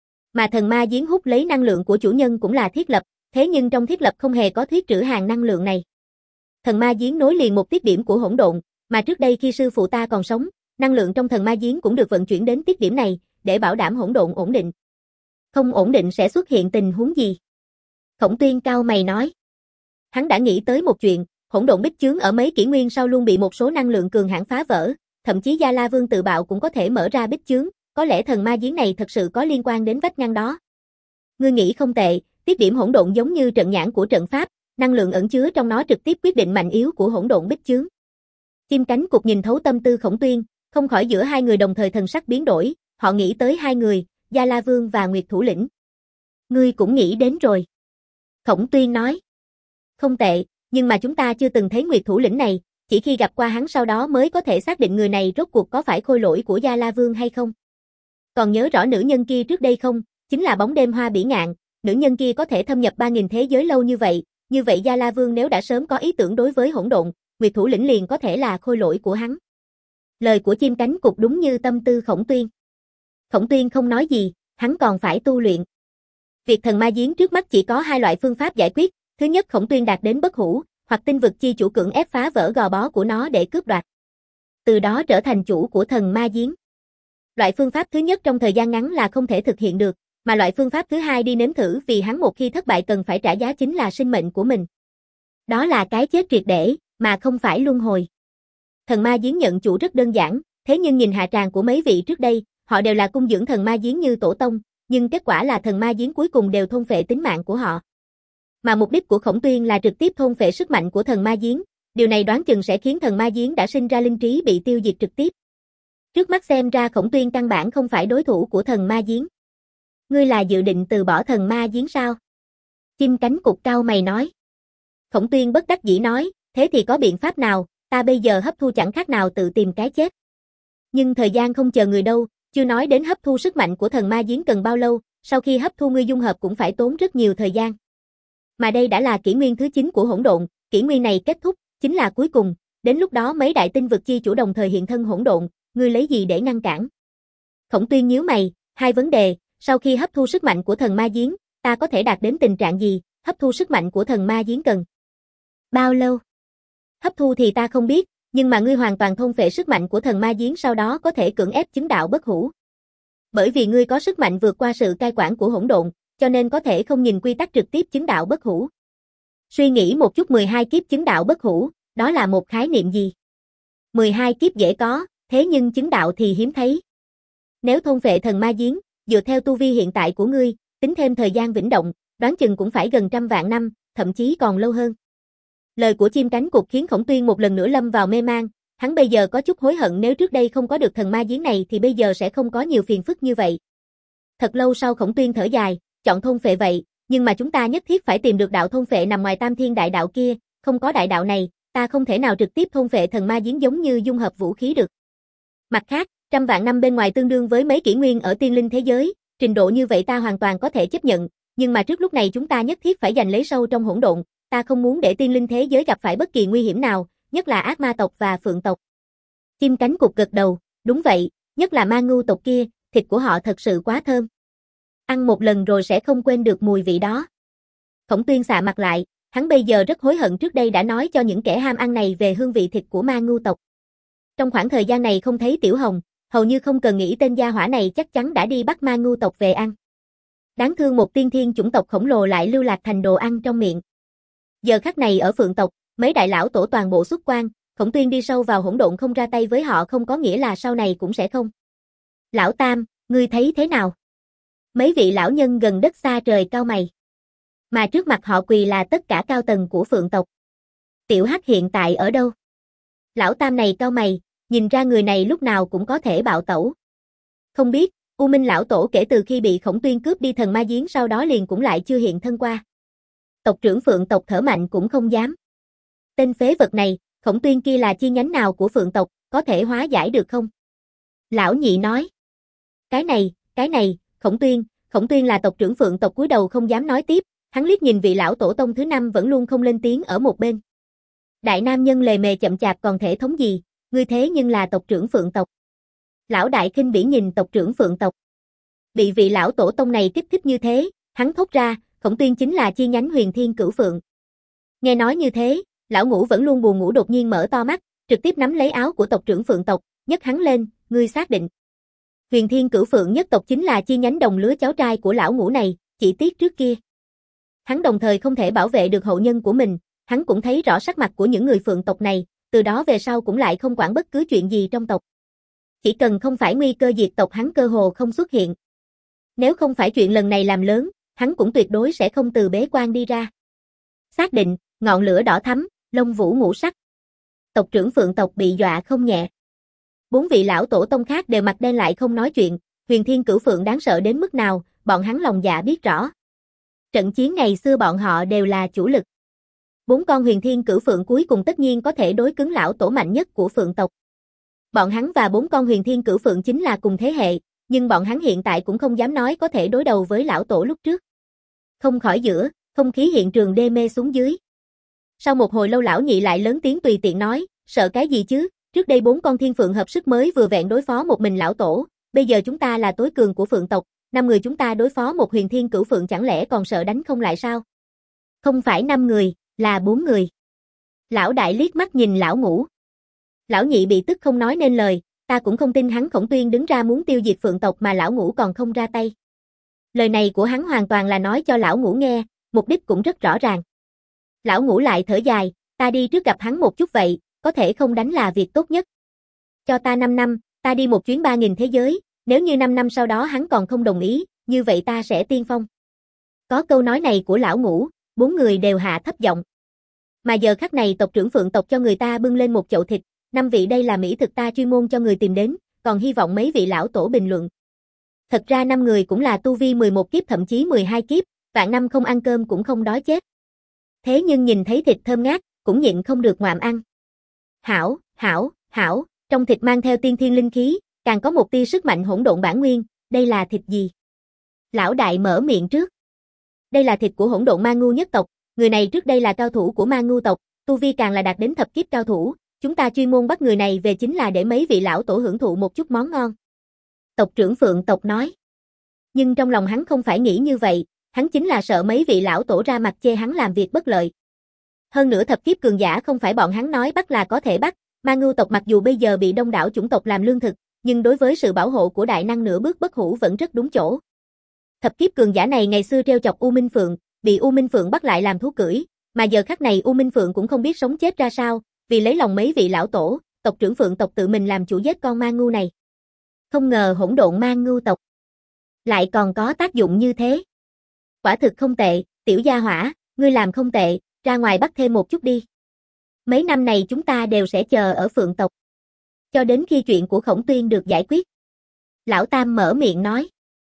Mà thần ma giếng hút lấy năng lượng của chủ nhân cũng là thiết lập, thế nhưng trong thiết lập không hề có thuyết trữ hàng năng lượng này. Thần ma giếng nối liền một tiết điểm của hỗn độn, mà trước đây khi sư phụ ta còn sống, năng lượng trong thần ma giếng cũng được vận chuyển đến tiết điểm này, để bảo đảm hỗn độn ổn định. Không ổn định sẽ xuất hiện tình huống gì? Khổng Tuyên cau mày nói. Hắn đã nghĩ tới một chuyện, hỗn độn bích chướng ở mấy kỷ nguyên sau luôn bị một số năng lượng cường hãn phá vỡ, thậm chí Gia La Vương tự bạo cũng có thể mở ra bích chướng, có lẽ thần ma giếng này thật sự có liên quan đến vách ngăn đó. Ngươi nghĩ không tệ, tiết điểm hỗn độn giống như trận nhãn của trận pháp, năng lượng ẩn chứa trong nó trực tiếp quyết định mạnh yếu của hỗn độn bích chướng. Chim cánh cụt nhìn thấu tâm tư Khổng Tuyên, không khỏi giữa hai người đồng thời thần sắc biến đổi, họ nghĩ tới hai người, Gia La Vương và Nguyệt Thủ Lĩnh. Ngươi cũng nghĩ đến rồi. Khổng Tuyên nói. Không tệ, nhưng mà chúng ta chưa từng thấy Nguyệt Thủ Lĩnh này, chỉ khi gặp qua hắn sau đó mới có thể xác định người này rốt cuộc có phải khôi lỗi của Gia La Vương hay không. Còn nhớ rõ nữ nhân kia trước đây không, chính là bóng đêm Hoa Bỉ Ngạn, nữ nhân kia có thể thâm nhập ba nghìn thế giới lâu như vậy, như vậy Gia La Vương nếu đã sớm có ý tưởng đối với hỗn độn, Nguyệt Thủ Lĩnh liền có thể là khôi lỗi của hắn. Lời của chim cánh cụt đúng như tâm tư Khổng Tuyên. Khổng Tuyên không nói gì, hắn còn phải tu luyện. Việc thần ma giếng trước mắt chỉ có hai loại phương pháp giải quyết, thứ nhất Khổng Tuyên đạt đến bất hủ, hoặc tinh vực chi chủ cưỡng ép phá vỡ gò bó của nó để cướp đoạt. Từ đó trở thành chủ của thần ma giếng. Loại phương pháp thứ nhất trong thời gian ngắn là không thể thực hiện được, mà loại phương pháp thứ hai đi nếm thử vì hắn một khi thất bại cần phải trả giá chính là sinh mệnh của mình. Đó là cái chết triệt để, mà không phải luân hồi. Thần ma giếng nhận chủ rất đơn giản, thế nhưng nhìn hạ tràng của mấy vị trước đây, họ đều là cung dưỡng thần ma giếng như tổ tông, nhưng kết quả là thần ma giếng cuối cùng đều thôn phệ tính mạng của họ. Mà mục đích của Khổng Tuyên là trực tiếp thôn phệ sức mạnh của thần ma giếng, điều này đoán chừng sẽ khiến thần ma giếng đã sinh ra linh trí bị tiêu diệt trực tiếp. Trước mắt xem ra Khổng Tuyên căn bản không phải đối thủ của thần ma giếng. Ngươi là dự định từ bỏ thần ma giếng sao? Chim cánh cụt cau mày nói. Khổng Tuyên bất đắc dĩ nói, thế thì có biện pháp nào, ta bây giờ hấp thu chẳng khác nào tự tìm cái chết. Nhưng thời gian không chờ người đâu, chưa nói đến hấp thu sức mạnh của thần ma giếng cần bao lâu, sau khi hấp thu ngươi dung hợp cũng phải tốn rất nhiều thời gian. Mà đây đã là kỷ nguyên thứ chín của hỗn độn, kỷ nguyên này kết thúc, chính là cuối cùng, đến lúc đó mấy đại tinh vực chi chủ đồng thời hiện thân hỗn độn, ngươi lấy gì để ngăn cản? Khổng Tuyên nhíu mày, hai vấn đề, sau khi hấp thu sức mạnh của thần ma giếng, ta có thể đạt đến tình trạng gì, hấp thu sức mạnh của thần ma giếng cần bao lâu? Hấp thu thì ta không biết, nhưng mà ngươi hoàn toàn thôn phệ sức mạnh của thần ma giếng sau đó có thể cưỡng ép chứng đạo bất hủ. Bởi vì ngươi có sức mạnh vượt qua sự cai quản của hỗn độn, cho nên có thể không nhìn quy tắc trực tiếp chứng đạo bất hủ. Suy nghĩ một chút mười hai kiếp chứng đạo bất hủ, đó là một khái niệm gì? mười hai kiếp dễ có, thế nhưng chứng đạo thì hiếm thấy. Nếu thôn phệ thần ma giếng, dựa theo tu vi hiện tại của ngươi, tính thêm thời gian vĩnh động, đoán chừng cũng phải gần trăm vạn năm, thậm chí còn lâu hơn. Lời của chim cánh cụt khiến Khổng Tuyên một lần nữa lâm vào mê mang, hắn bây giờ có chút hối hận nếu trước đây không có được thần ma giếng này thì bây giờ sẽ không có nhiều phiền phức như vậy. Thật lâu sau Khổng Tuyên thở dài, chọn thôn phệ vậy, nhưng mà chúng ta nhất thiết phải tìm được đạo thôn phệ nằm ngoài Tam Thiên đại đạo kia, không có đại đạo này, ta không thể nào trực tiếp thôn phệ thần ma giếng giống như dung hợp vũ khí được. Mặt khác, trăm vạn năm bên ngoài tương đương với mấy kỷ nguyên ở tiên linh thế giới, trình độ như vậy ta hoàn toàn có thể chấp nhận, nhưng mà trước lúc này chúng ta nhất thiết phải giành lấy sâu trong hỗn độn, ta không muốn để tiên linh thế giới gặp phải bất kỳ nguy hiểm nào, nhất là ác ma tộc và phượng tộc. Chim cánh cụt gật đầu, đúng vậy, nhất là ma ngưu tộc kia, thịt của họ thật sự quá thơm. Ăn một lần rồi sẽ không quên được mùi vị đó. Khổng Tuyên xạ mặt lại, hắn bây giờ rất hối hận trước đây đã nói cho những kẻ ham ăn này về hương vị thịt của ma ngưu tộc. Trong khoảng thời gian này không thấy Tiểu Hồng, hầu như không cần nghĩ tên gia hỏa này chắc chắn đã đi bắt ma ngưu tộc về ăn. Đáng thương một tiên thiên chủng tộc khổng lồ lại lưu lạc thành đồ ăn trong miệng. Giờ khắc này ở Phượng tộc, mấy đại lão tổ toàn bộ xuất quan, Khổng Tuyên đi sâu vào hỗn độn không ra tay với họ không có nghĩa là sau này cũng sẽ không. Lão Tam, ngươi thấy thế nào? Mấy vị lão nhân gần đất xa trời cau mày. Mà trước mặt họ quỳ là tất cả cao tầng của Phượng tộc. Tiểu Hắc hiện tại ở đâu? Lão Tam này cau mày, nhìn ra người này lúc nào cũng có thể bạo tẩu. Không biết, U Minh lão tổ kể từ khi bị Khổng Tuyên cướp đi thần ma giếng sau đó liền cũng lại chưa hiện thân qua. Tộc trưởng Phượng tộc thở mạnh cũng không dám. Tên phế vật này, Khổng Tuyên kia là chi nhánh nào của Phượng tộc, có thể hóa giải được không? Lão Nhị nói. Cái này, cái này, Khổng Tuyên, Khổng Tuyên là tộc trưởng Phượng tộc cúi đầu không dám nói tiếp, hắn liếc nhìn vị lão tổ tông thứ năm vẫn luôn không lên tiếng ở một bên. Đại nam nhân lề mề chậm chạp còn thể thống gì, ngươi thế nhưng là tộc trưởng Phượng tộc. Lão đại khinh bỉ nhìn tộc trưởng Phượng tộc. Bị vị lão tổ tông này kích thích như thế, hắn thốt ra, Khổng Tuyên chính là chi nhánh Huyền Thiên Cửu Phượng. Nghe nói như thế, lão Ngũ vẫn luôn buồn ngủ đột nhiên mở to mắt, trực tiếp nắm lấy áo của tộc trưởng Phượng tộc, nhấc hắn lên, ngươi xác định. Huyền Thiên Cửu Phượng nhất tộc chính là chi nhánh đồng lứa cháu trai của lão Ngũ này, chỉ tiếc trước kia. Hắn đồng thời không thể bảo vệ được hậu nhân của mình, hắn cũng thấy rõ sắc mặt của những người Phượng tộc này, từ đó về sau cũng lại không quản bất cứ chuyện gì trong tộc. Chỉ cần không phải nguy cơ diệt tộc hắn cơ hồ không xuất hiện. Nếu không phải chuyện lần này làm lớn, hắn cũng tuyệt đối sẽ không từ bế quan đi ra. Xác định, ngọn lửa đỏ thắm, lông vũ ngũ sắc. Tộc trưởng Phượng tộc bị dọa không nhẹ. Bốn vị lão tổ tông khác đều mặt đen lại không nói chuyện, Huyền Thiên Cửu Phượng đáng sợ đến mức nào, bọn hắn lòng dạ biết rõ. Trận chiến ngày xưa bọn họ đều là chủ lực. Bốn con Huyền Thiên Cửu Phượng cuối cùng tất nhiên có thể đối cứng lão tổ mạnh nhất của Phượng tộc. Bọn hắn và bốn con Huyền Thiên Cửu Phượng chính là cùng thế hệ, nhưng bọn hắn hiện tại cũng không dám nói có thể đối đầu với lão tổ lúc trước. Không khỏi giữa, không khí hiện trường đê mê xuống dưới. Sau một hồi lâu lão Nhị lại lớn tiếng tùy tiện nói, sợ cái gì chứ, trước đây bốn con Thiên Phượng hợp sức mới vừa vẹn đối phó một mình lão tổ, bây giờ chúng ta là tối cường của Phượng tộc, năm người chúng ta đối phó một Huyền Thiên Cửu Phượng chẳng lẽ còn sợ đánh không lại sao? Không phải năm người, là bốn người. Lão Đại liếc mắt nhìn lão Ngũ. Lão Nhị bị tức không nói nên lời, ta cũng không tin hắn Khổng Tuyên đứng ra muốn tiêu diệt Phượng tộc mà lão Ngũ còn không ra tay. Lời này của hắn hoàn toàn là nói cho lão Ngũ nghe, mục đích cũng rất rõ ràng. Lão Ngũ lại thở dài, ta đi trước gặp hắn một chút vậy, có thể không đánh là việc tốt nhất. Cho ta năm năm, ta đi một chuyến ba nghìn thế giới, nếu như năm năm sau đó hắn còn không đồng ý, như vậy ta sẽ tiên phong. Có câu nói này của lão Ngũ, bốn người đều hạ thấp giọng. Mà giờ khắc này tộc trưởng Phượng tộc cho người ta bưng lên một chậu thịt, năm vị đây là mỹ thực ta chuyên môn cho người tìm đến, còn hy vọng mấy vị lão tổ bình luận. Thật ra năm người cũng là tu vi mười một kiếp thậm chí mười hai kiếp, vạn năm không ăn cơm cũng không đói chết. Thế nhưng nhìn thấy thịt thơm ngát, cũng nhịn không được ngoạm ăn. Hảo, hảo, hảo, trong thịt mang theo tiên thiên linh khí, càng có một tia sức mạnh hỗn độn bản nguyên, đây là thịt gì? Lão Đại mở miệng trước. Đây là thịt của hỗn độn ma ngu nhất tộc, người này trước đây là cao thủ của ma ngu tộc, tu vi càng là đạt đến thập kiếp cao thủ, chúng ta chuyên môn bắt người này về chính là để mấy vị lão tổ hưởng thụ một chút món ngon. Tộc trưởng Phượng tộc nói. Nhưng trong lòng hắn không phải nghĩ như vậy, hắn chính là sợ mấy vị lão tổ ra mặt chê hắn làm việc bất lợi. Hơn nữa thập kiếp cường giả không phải bọn hắn nói bắt là có thể bắt, ma ngu tộc mặc dù bây giờ bị đông đảo chủng tộc làm lương thực, nhưng đối với sự bảo hộ của đại năng nửa bước bất hủ vẫn rất đúng chỗ. Thập kiếp cường giả này ngày xưa treo chọc U Minh Phượng, bị U Minh Phượng bắt lại làm thú cưỡi, mà giờ khắc này U Minh Phượng cũng không biết sống chết ra sao, vì lấy lòng mấy vị lão tổ, tộc trưởng Phượng tộc tự mình làm chủ giết con ma ngu này. Không ngờ hỗn độn ma ngu tộc lại còn có tác dụng như thế. Quả thực không tệ, tiểu gia hỏa, ngươi làm không tệ, ra ngoài bắt thêm một chút đi. Mấy năm này chúng ta đều sẽ chờ ở Phượng tộc, cho đến khi chuyện của Khổng Tuyên được giải quyết. Lão Tam mở miệng nói.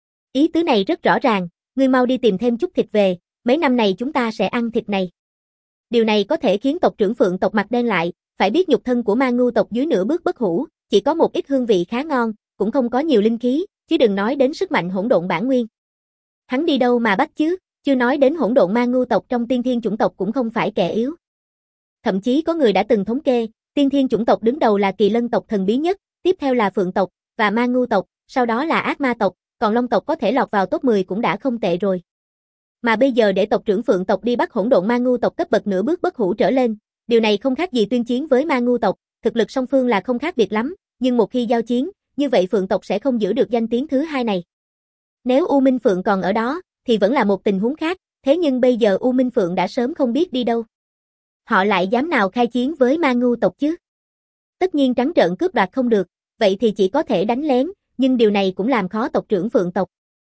Ý tứ này rất rõ ràng, ngươi mau đi tìm thêm chút thịt về, mấy năm này chúng ta sẽ ăn thịt này. Điều này có thể khiến tộc trưởng Phượng tộc mặt đen lại, phải biết nhục thân của ma ngu tộc dưới nửa bước bất hủ, chỉ có một ít hương vị khá ngon, cũng không có nhiều linh khí, chứ đừng nói đến sức mạnh hỗn độn bản nguyên. Hắn đi đâu mà bắt chứ, chưa nói đến hỗn độn ma ngu tộc trong tiên thiên chủng tộc cũng không phải kẻ yếu. Thậm chí có người đã từng thống kê, tiên thiên chủng tộc đứng đầu là Kỳ Lân tộc thần bí nhất, tiếp theo là Phượng tộc và ma ngu tộc, sau đó là ác ma tộc, còn Long tộc có thể lọt vào top mười cũng đã không tệ rồi. Mà bây giờ để tộc trưởng Phượng tộc đi bắt hỗn độn ma ngu tộc cấp bậc nửa bước bất hủ trở lên, điều này không khác gì tuyên chiến với ma ngu tộc, thực lực song phương là không khác biệt lắm, nhưng một khi giao chiến, như vậy Phượng tộc sẽ không giữ được danh tiếng thứ hai này. Nếu U Minh Phượng còn ở đó, thì vẫn là một tình huống khác, thế nhưng bây giờ U Minh Phượng đã sớm không biết đi đâu. Họ lại dám nào khai chiến với ma ngu tộc chứ? Tất nhiên trắng trợn cướp đoạt không được, vậy thì chỉ có thể đánh lén, nhưng điều này cũng làm khó tộc trưởng Phượng tộc.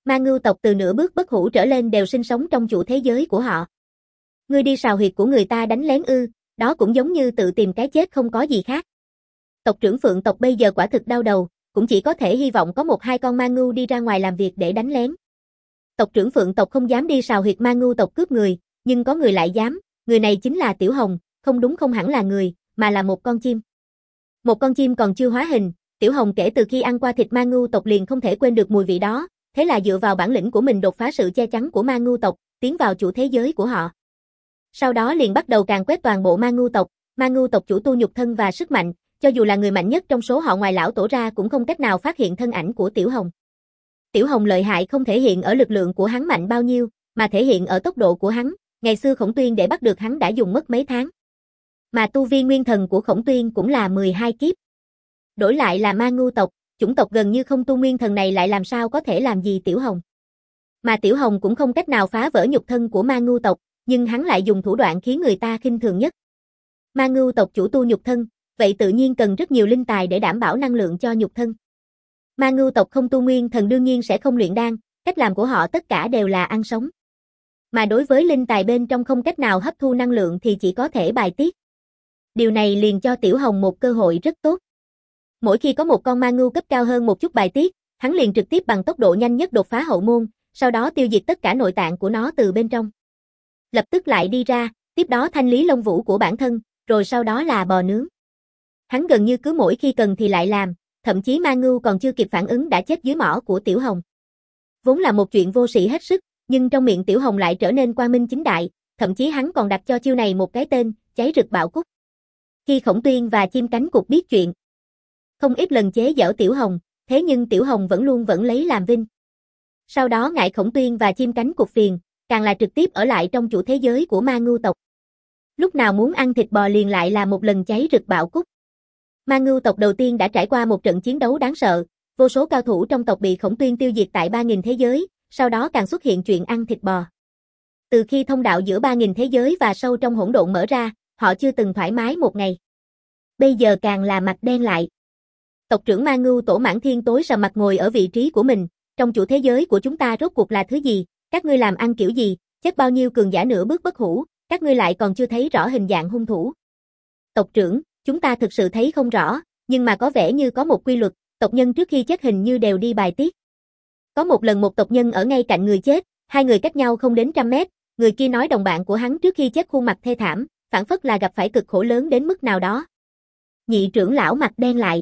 Ma ngưu tộc từ nửa bước bất hủ trở lên đều sinh sống trong chủ thế giới của họ. Ngươi đi sào huyệt của người ta đánh lén ư, đó cũng giống như tự tìm cái chết không có gì khác. Tộc trưởng Phượng tộc bây giờ quả thực đau đầu, cũng chỉ có thể hy vọng có một hai con ma ngưu đi ra ngoài làm việc để đánh lén. Tộc trưởng Phượng tộc không dám đi sào huyệt ma ngưu tộc cướp người, nhưng có người lại dám, người này chính là Tiểu Hồng, không đúng không hẳn là người, mà là một con chim. Một con chim còn chưa hóa hình, Tiểu Hồng kể từ khi ăn qua thịt ma ngưu tộc liền không thể quên được mùi vị đó, thế là dựa vào bản lĩnh của mình đột phá sự che chắn của ma ngưu tộc, tiến vào chủ thế giới của họ. Sau đó liền bắt đầu càn quét toàn bộ ma ngưu tộc, ma ngưu tộc chủ tu nhục thân và sức mạnh, cho dù là người mạnh nhất trong số họ ngoài lão tổ ra cũng không cách nào phát hiện thân ảnh của Tiểu Hồng. Tiểu Hồng lợi hại không thể hiện ở lực lượng của hắn mạnh bao nhiêu, mà thể hiện ở tốc độ của hắn, ngày xưa Khổng Tuyên để bắt được hắn đã dùng mất mấy tháng. Mà tu vi nguyên thần của Khổng Tuyên cũng là mười hai kiếp. Đổi lại là ma ngưu tộc, chủng tộc gần như không tu nguyên thần này lại làm sao có thể làm gì Tiểu Hồng. Mà Tiểu Hồng cũng không cách nào phá vỡ nhục thân của ma ngưu tộc, nhưng hắn lại dùng thủ đoạn khiến người ta khinh thường nhất. Ma ngưu tộc chủ tu nhục thân, vậy tự nhiên cần rất nhiều linh tài để đảm bảo năng lượng cho nhục thân. Ma ngưu tộc không tu nguyên thần đương nhiên sẽ không luyện đan, cách làm của họ tất cả đều là ăn sống. Mà đối với linh tài bên trong không cách nào hấp thu năng lượng thì chỉ có thể bài tiết. Điều này liền cho Tiểu Hồng một cơ hội rất tốt. Mỗi khi có một con ma ngưu cấp cao hơn một chút bài tiết, hắn liền trực tiếp bằng tốc độ nhanh nhất đột phá hậu môn, sau đó tiêu diệt tất cả nội tạng của nó từ bên trong. Lập tức lại đi ra, tiếp đó thanh lý lông vũ của bản thân, rồi sau đó là bò nướng. Hắn gần như cứ mỗi khi cần thì lại làm, thậm chí ma ngưu còn chưa kịp phản ứng đã chết dưới mỏ của Tiểu Hồng. Vốn là một chuyện vô sĩ hết sức, nhưng trong miệng Tiểu Hồng lại trở nên quang minh chính đại, thậm chí hắn còn đặt cho chiêu này một cái tên, cháy rực bạo cúc. Khi Khổng Tuyên và chim cánh cụt biết chuyện, không ít lần chế giễu Tiểu Hồng, thế nhưng Tiểu Hồng vẫn luôn vẫn lấy làm vinh. Sau đó ngại Khổng Tuyên và chim cánh cụt phiền, càng là trực tiếp ở lại trong chủ thế giới của ma ngưu tộc. Lúc nào muốn ăn thịt bò liền lại là một lần cháy rực bạo cúc. Ma ngưu tộc đầu tiên đã trải qua một trận chiến đấu đáng sợ, vô số cao thủ trong tộc bị Khổng Tuyên tiêu diệt tại ba nghìn thế giới, sau đó càng xuất hiện chuyện ăn thịt bò. Từ khi thông đạo giữa ba nghìn thế giới và sâu trong hỗn độn mở ra, họ chưa từng thoải mái một ngày. Bây giờ càng là mặt đen lại. Tộc trưởng Ma Ngưu Tổ Mãn Thiên tối sầm mặt ngồi ở vị trí của mình, trong chủ thế giới của chúng ta rốt cuộc là thứ gì, các ngươi làm ăn kiểu gì, chất bao nhiêu cường giả nửa bước bất hủ, các ngươi lại còn chưa thấy rõ hình dạng hung thủ. Tộc trưởng, chúng ta thực sự thấy không rõ, nhưng mà có vẻ như có một quy luật, tộc nhân trước khi chết hình như đều đi bài tiết. Có một lần một tộc nhân ở ngay cạnh người chết, hai người cách nhau không đến trăm mét, người kia nói đồng bạn của hắn trước khi chết khuôn mặt thê thảm, phản phất là gặp phải cực khổ lớn đến mức nào đó. Nhị trưởng lão mặt đen lại.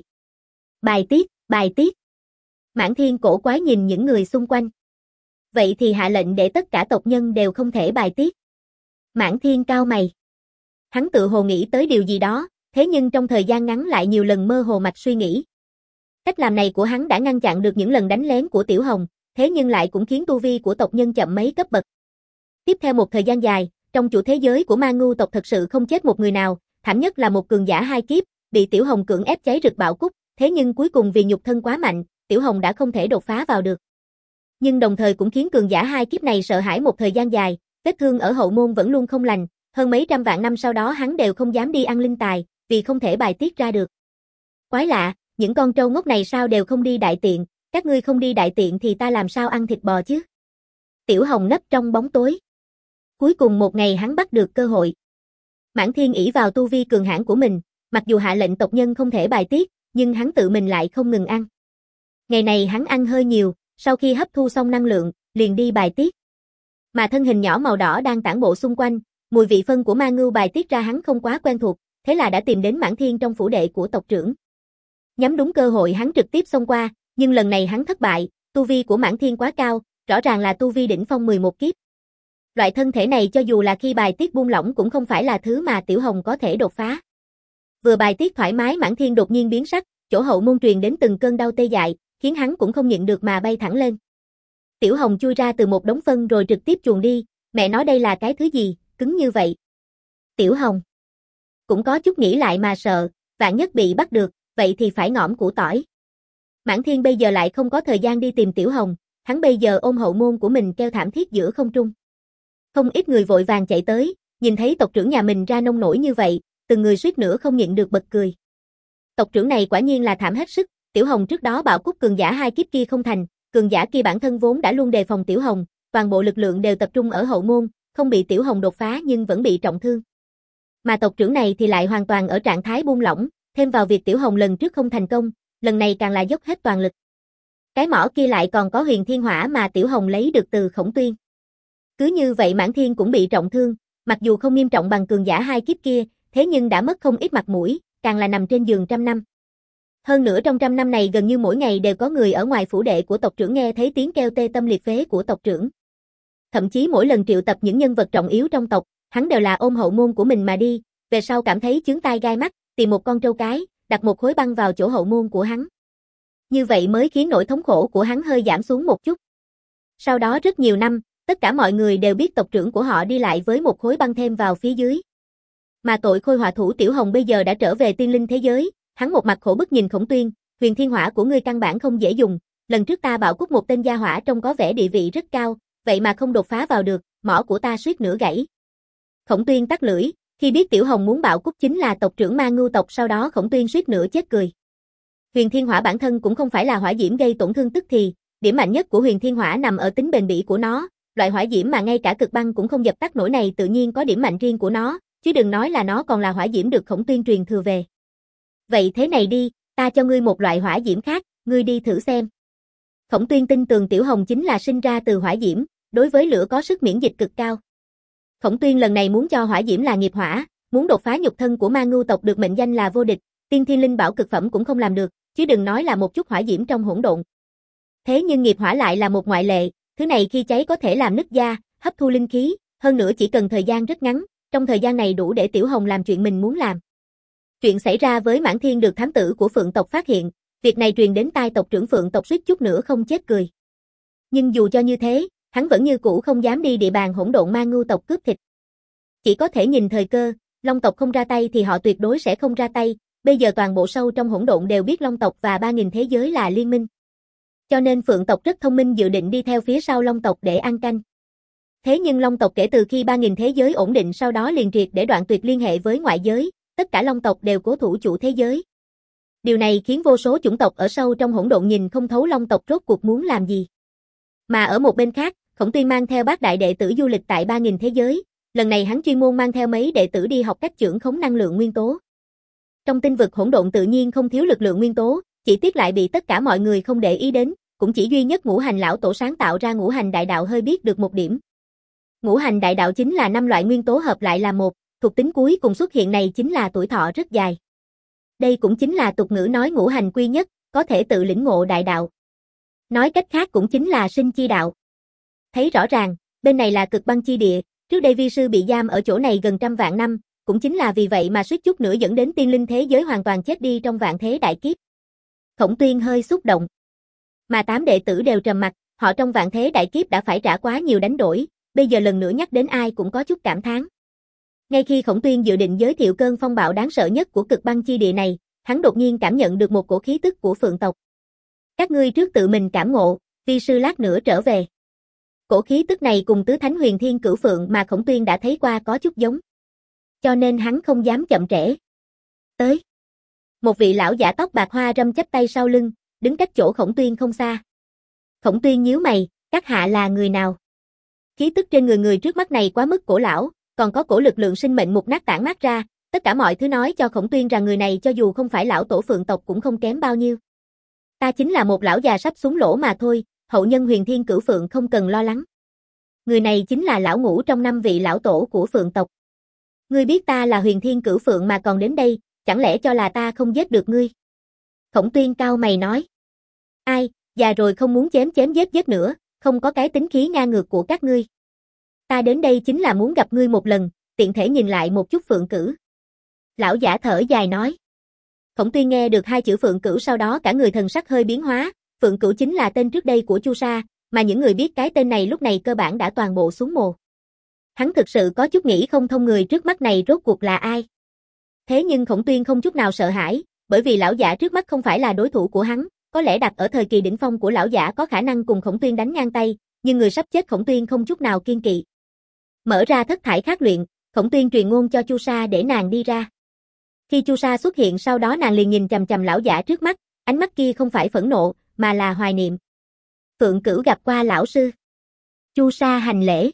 Bài tiết, bài tiết. Mãn Thiên cổ quái nhìn những người xung quanh. Vậy thì hạ lệnh để tất cả tộc nhân đều không thể bài tiết. Mãn Thiên cau mày. Hắn tự hồ nghĩ tới điều gì đó, thế nhưng trong thời gian ngắn lại nhiều lần mơ hồ mạch suy nghĩ. Cách làm này của hắn đã ngăn chặn được những lần đánh lén của Tiểu Hồng, thế nhưng lại cũng khiến tu vi của tộc nhân chậm mấy cấp bậc. Tiếp theo một thời gian dài, trong chủ thế giới của Ma Ngưu tộc thật sự không chết một người nào, thảm nhất là một cường giả hai kiếp, bị Tiểu Hồng cưỡng ép cháy rực bạo cúc, thế nhưng cuối cùng vì nhục thân quá mạnh, Tiểu Hồng đã không thể đột phá vào được. Nhưng đồng thời cũng khiến cường giả hai kiếp này sợ hãi một thời gian dài, vết thương ở hậu môn vẫn luôn không lành, hơn mấy trăm vạn năm sau đó hắn đều không dám đi ăn linh tài, vì không thể bài tiết ra được. Quái lạ, những con trâu ngốc này sao đều không đi đại tiện, các ngươi không đi đại tiện thì ta làm sao ăn thịt bò chứ? Tiểu Hồng nấp trong bóng tối. Cuối cùng một ngày hắn bắt được cơ hội. Mãn Thiên ỷ vào tu vi cường hãn của mình, mặc dù hạ lệnh tộc nhân không thể bài tiết, nhưng hắn tự mình lại không ngừng ăn. Ngày này hắn ăn hơi nhiều, sau khi hấp thu xong năng lượng, liền đi bài tiết. Mà thân hình nhỏ màu đỏ đang tản bộ xung quanh, mùi vị phân của ma ngưu bài tiết ra hắn không quá quen thuộc, thế là đã tìm đến Mãn Thiên trong phủ đệ của tộc trưởng. Nhắm đúng cơ hội hắn trực tiếp xông qua, nhưng lần này hắn thất bại, tu vi của Mãn Thiên quá cao, rõ ràng là tu vi đỉnh phong mười một kiếp. Loại thân thể này cho dù là khi bài tiết buông lỏng cũng không phải là thứ mà Tiểu Hồng có thể đột phá. Vừa bài tiết thoải mái Mãn Thiên đột nhiên biến sắc, chỗ hậu môn truyền đến từng cơn đau tê dại, khiến hắn cũng không nhịn được mà bay thẳng lên. Tiểu Hồng chui ra từ một đống phân rồi trực tiếp chuồn đi, mẹ nói đây là cái thứ gì, cứng như vậy. Tiểu Hồng cũng có chút nghĩ lại mà sợ, vạn nhất bị bắt được, vậy thì phải ngõm củ tỏi. Mãn Thiên bây giờ lại không có thời gian đi tìm Tiểu Hồng, hắn bây giờ ôm hậu môn của mình kêu thảm thiết giữa không trung. Không ít người vội vàng chạy tới, nhìn thấy tộc trưởng nhà mình ra nông nổi như vậy, từng người suýt nữa không nhịn được bật cười. Tộc trưởng này quả nhiên là thảm hết sức, Tiểu Hồng trước đó bạo cúc cường giả hai kiếp kia không thành, cường giả kia bản thân vốn đã luôn đề phòng Tiểu Hồng, toàn bộ lực lượng đều tập trung ở hậu môn, không bị Tiểu Hồng đột phá nhưng vẫn bị trọng thương. Mà tộc trưởng này thì lại hoàn toàn ở trạng thái buông lỏng, thêm vào việc Tiểu Hồng lần trước không thành công, lần này càng là dốc hết toàn lực. Cái mỏ kia lại còn có huyền thiên hỏa mà Tiểu Hồng lấy được từ Khổng Tuyên. Cứ như vậy Mãn Thiên cũng bị trọng thương, mặc dù không nghiêm trọng bằng cường giả hai kiếp kia, thế nhưng đã mất không ít mặt mũi, càng là nằm trên giường trăm năm. Hơn nữa trong trăm năm này gần như mỗi ngày đều có người ở ngoài phủ đệ của tộc trưởng nghe thấy tiếng kêu tê tâm liệt phế của tộc trưởng. Thậm chí mỗi lần triệu tập những nhân vật trọng yếu trong tộc, hắn đều là ôm hậu môn của mình mà đi, về sau cảm thấy chướng tai gai mắt, tìm một con trâu cái, đặt một khối băng vào chỗ hậu môn của hắn. Như vậy mới khiến nỗi thống khổ của hắn hơi giảm xuống một chút. Sau đó rất nhiều năm, tất cả mọi người đều biết tộc trưởng của họ đi lại với một khối băng thêm vào phía dưới. Mà tội khôi họa thủ Tiểu Hồng bây giờ đã trở về tiên linh thế giới, hắn một mặt khổ bức nhìn Khổng Tuyên, huyền thiên hỏa của ngươi căn bản không dễ dùng, lần trước ta bảo cút một tên gia hỏa trông có vẻ địa vị rất cao, vậy mà không đột phá vào được, mỏ của ta suýt nữa gãy. Khổng Tuyên tắt lưỡi, khi biết Tiểu Hồng muốn bạo cút chính là tộc trưởng Ma Ngưu tộc, sau đó Khổng Tuyên suýt nữa chết cười. Huyền thiên hỏa bản thân cũng không phải là hỏa diễm gây tổn thương tức thì, điểm mạnh nhất của huyền thiên hỏa nằm ở tính bền bỉ của nó, loại hỏa diễm mà ngay cả cực băng cũng không dập tắt nổi này tự nhiên có điểm mạnh riêng của nó, chứ đừng nói là nó còn là hỏa diễm được Khổng Tuyên truyền thừa về. Vậy thế này đi, ta cho ngươi một loại hỏa diễm khác, ngươi đi thử xem. Khổng Tuyên tin tưởng Tiểu Hồng chính là sinh ra từ hỏa diễm, đối với lửa có sức miễn dịch cực cao. Khổng Tuyên lần này muốn cho hỏa diễm là nghiệp hỏa, muốn đột phá nhục thân của Ma Ngưu tộc được mệnh danh là vô địch, tiên thiên linh bảo cực phẩm cũng không làm được, chứ đừng nói là một chút hỏa diễm trong hỗn độn. Thế nhưng nghiệp hỏa lại là một ngoại lệ, thứ này khi cháy có thể làm nứt da, hấp thu linh khí, hơn nữa chỉ cần thời gian rất ngắn, trong thời gian này đủ để Tiểu Hồng làm chuyện mình muốn làm. Chuyện xảy ra với Mãn Thiên được thám tử của Phượng tộc phát hiện, việc này truyền đến tai tộc trưởng Phượng tộc suýt chút nữa không chết cười. Nhưng dù cho như thế, hắn vẫn như cũ không dám đi địa bàn hỗn độn Ma Ngưu tộc cướp thịt. Chỉ có thể nhìn thời cơ, Long tộc không ra tay thì họ tuyệt đối sẽ không ra tay, bây giờ toàn bộ sâu trong hỗn độn đều biết Long tộc và ba nghìn thế giới là liên minh. Cho nên Phượng tộc rất thông minh dự định đi theo phía sau Long tộc để ăn canh. Thế nhưng Long tộc kể từ khi ba nghìn thế giới ổn định sau đó liền triệt để đoạn tuyệt liên hệ với ngoại giới, tất cả Long tộc đều cố thủ chủ thế giới. Điều này khiến vô số chủng tộc ở sâu trong hỗn độn nhìn không thấu Long tộc rốt cuộc muốn làm gì. Mà ở một bên khác, Khổng Tuyên mang theo bát đại đệ tử du lịch tại ba nghìn thế giới, lần này hắn chuyên môn mang theo mấy đệ tử đi học cách chưởng khống năng lượng nguyên tố. Trong tinh vực hỗn độn tự nhiên không thiếu lực lượng nguyên tố, chỉ tiếc lại bị tất cả mọi người không để ý đến, cũng chỉ duy nhất Ngũ Hành lão tổ sáng tạo ra Ngũ Hành đại đạo hơi biết được một điểm. Ngũ Hành đại đạo chính là năm loại nguyên tố hợp lại là một, thuộc tính cuối cùng xuất hiện này chính là tuổi thọ rất dài. Đây cũng chính là tục ngữ nói ngũ hành quy nhất, có thể tự lĩnh ngộ đại đạo. Nói cách khác cũng chính là sinh chi đạo. Thấy rõ ràng, bên này là cực băng chi địa, trước đây vi sư bị giam ở chỗ này gần trăm vạn năm, cũng chính là vì vậy mà suýt chút nữa dẫn đến tiên linh thế giới hoàn toàn chết đi trong vạn thế đại kiếp. Khổng Tuyên hơi xúc động. Mà tám đệ tử đều trầm mặt, họ trong vạn thế đại kiếp đã phải trả quá nhiều đánh đổi, bây giờ lần nữa nhắc đến ai cũng có chút cảm thán. Ngay khi Khổng Tuyên dự định giới thiệu cơn phong bạo đáng sợ nhất của cực băng chi địa này, hắn đột nhiên cảm nhận được một cổ khí tức của Phượng tộc. Các ngươi trước tự mình cảm ngộ, vi sư lát nữa trở về. Cổ khí tức này cùng tứ thánh huyền thiên cửu phượng mà Khổng Tuyên đã thấy qua có chút giống. Cho nên hắn không dám chậm trễ. Tới. Một vị lão giả tóc bạc hoa râm chắp tay sau lưng, đứng cách chỗ Khổng Tuyên không xa. Khổng Tuyên nhíu mày, các hạ là người nào? Khí tức trên người người trước mắt này quá mức cổ lão, còn có cổ lực lượng sinh mệnh mục nát tản mát ra, tất cả mọi thứ nói cho Khổng Tuyên rằng người này cho dù không phải lão tổ Phượng tộc cũng không kém bao nhiêu. Ta chính là một lão già sắp xuống lỗ mà thôi, hậu nhân huyền thiên cửu phượng không cần lo lắng. Người này chính là lão ngũ trong năm vị lão tổ của Phượng tộc. Ngươi biết ta là huyền thiên cửu phượng mà còn đến đây, chẳng lẽ cho là ta không giết được ngươi? Khổng Tuyên cau mày nói. Ai, già rồi không muốn chém chém giết giết nữa, không có cái tính khí ngang ngược của các ngươi. Ta đến đây chính là muốn gặp ngươi một lần, tiện thể nhìn lại một chút Phượng Cửu. Lão giả thở dài nói. Khổng Tuyên nghe được hai chữ Phượng Cửu sau đó cả người thần sắc hơi biến hóa, Phượng Cửu chính là tên trước đây của Chu Sa, mà những người biết cái tên này lúc này cơ bản đã toàn bộ xuống mồ. Hắn thực sự có chút nghĩ không thông người trước mắt này rốt cuộc là ai. Thế nhưng Khổng Tuyên không chút nào sợ hãi, bởi vì lão giả trước mắt không phải là đối thủ của hắn, có lẽ đặt ở thời kỳ đỉnh phong của lão giả có khả năng cùng Khổng Tuyên đánh ngang tay, nhưng người sắp chết Khổng Tuyên không chút nào kiên kỵ. Mở ra thất thải khát luyện, Khổng Tuyên truyền ngôn cho Chu Sa để nàng đi ra. Khi Chu Sa xuất hiện sau đó nàng liền nhìn chằm chằm lão giả trước mắt, ánh mắt kia không phải phẫn nộ, mà là hoài niệm. Phượng Cửu gặp qua lão sư. Chu Sa hành lễ.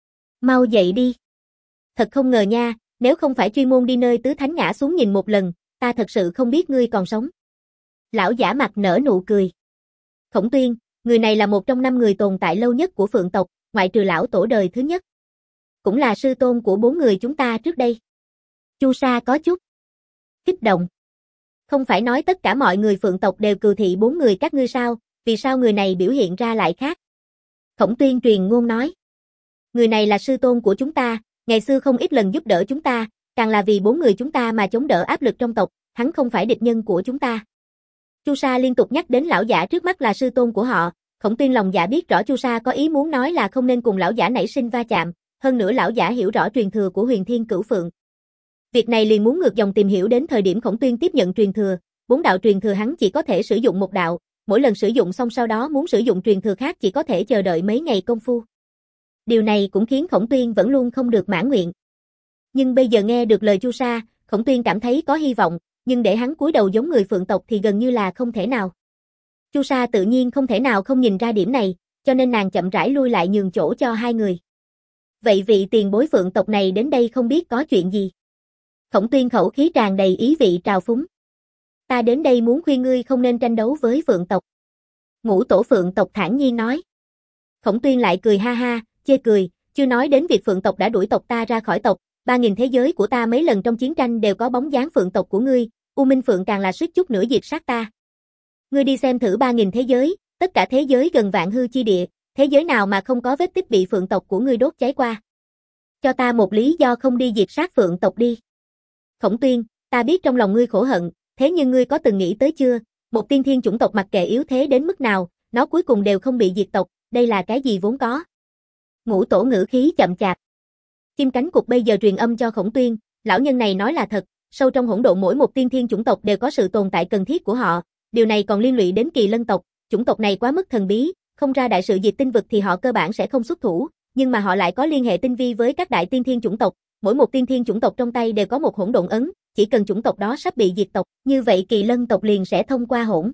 Mau dậy đi. Thật không ngờ nha, nếu không phải chuyên môn đi nơi tứ thánh ngã xuống nhìn một lần, ta thật sự không biết ngươi còn sống. Lão giả mặt nở nụ cười. Khổng Tuyên, người này là một trong năm người tồn tại lâu nhất của Phượng tộc, ngoại trừ lão tổ đời thứ nhất. Cũng là sư tôn của bốn người chúng ta trước đây. Chu Sa có chút kích động. Không phải nói tất cả mọi người Phượng tộc đều cừu thị bốn người các ngươi sao, vì sao người này biểu hiện ra lại khác? Khổng Tuyên truyền ngôn nói. Người này là sư tôn của chúng ta, ngày xưa không ít lần giúp đỡ chúng ta, càng là vì bốn người chúng ta mà chống đỡ áp lực trong tộc, hắn không phải địch nhân của chúng ta. Chu Sa liên tục nhắc đến lão giả trước mắt là sư tôn của họ, Khổng Tuyên lòng dạ biết rõ Chu Sa có ý muốn nói là không nên cùng lão giả nảy sinh va chạm, hơn nữa lão giả hiểu rõ truyền thừa của Huyền Thiên Cửu Phượng. Việc này liền muốn ngược dòng tìm hiểu đến thời điểm Khổng Tuyên tiếp nhận truyền thừa, bốn đạo truyền thừa hắn chỉ có thể sử dụng một đạo, mỗi lần sử dụng xong sau đó muốn sử dụng truyền thừa khác chỉ có thể chờ đợi mấy ngày công phu. Điều này cũng khiến Khổng Tuyên vẫn luôn không được mãn nguyện. Nhưng bây giờ nghe được lời Chu Sa, Khổng Tuyên cảm thấy có hy vọng, nhưng để hắn cúi đầu giống người Phượng tộc thì gần như là không thể nào. Chu Sa tự nhiên không thể nào không nhìn ra điểm này, cho nên nàng chậm rãi lui lại nhường chỗ cho hai người. Vậy vị tiền bối Phượng tộc này đến đây không biết có chuyện gì? Khổng Tuyên khẩu khí tràn đầy ý vị trào phúng. Ta đến đây muốn khuyên ngươi không nên tranh đấu với Phượng tộc. Ngũ tổ Phượng tộc thản nhiên nói. Khổng Tuyên lại cười ha ha, chê cười, chưa nói đến việc Phượng tộc đã đuổi tộc ta ra khỏi tộc, ba nghìn thế giới của ta mấy lần trong chiến tranh đều có bóng dáng Phượng tộc của ngươi, U Minh Phượng càng là suýt chút nữa diệt sát ta. Ngươi đi xem thử ba nghìn thế giới, tất cả thế giới gần vạn hư chi địa, thế giới nào mà không có vết tích bị Phượng tộc của ngươi đốt cháy qua. Cho ta một lý do không đi diệt sát Phượng tộc đi. Khổng Tuyên, ta biết trong lòng ngươi khổ hận, thế nhưng ngươi có từng nghĩ tới chưa, một tiên thiên chủng tộc mặc kệ yếu thế đến mức nào, nó cuối cùng đều không bị diệt tộc, đây là cái gì vốn có. Ngũ tổ ngữ khí chậm chạp. Chim cánh cụt bây giờ truyền âm cho Khổng Tuyên, lão nhân này nói là thật, sâu trong hỗn độn mỗi một tiên thiên chủng tộc đều có sự tồn tại cần thiết của họ, điều này còn liên lụy đến Kỳ Lân tộc, chủng tộc này quá mức thần bí, không ra đại sự diệt tinh vực thì họ cơ bản sẽ không xuất thủ, nhưng mà họ lại có liên hệ tinh vi với các đại tiên thiên chủng tộc, mỗi một tiên thiên chủng tộc trong tay đều có một hỗn độn ấn, chỉ cần chủng tộc đó sắp bị diệt tộc, như vậy Kỳ Lân tộc liền sẽ thông qua hỗn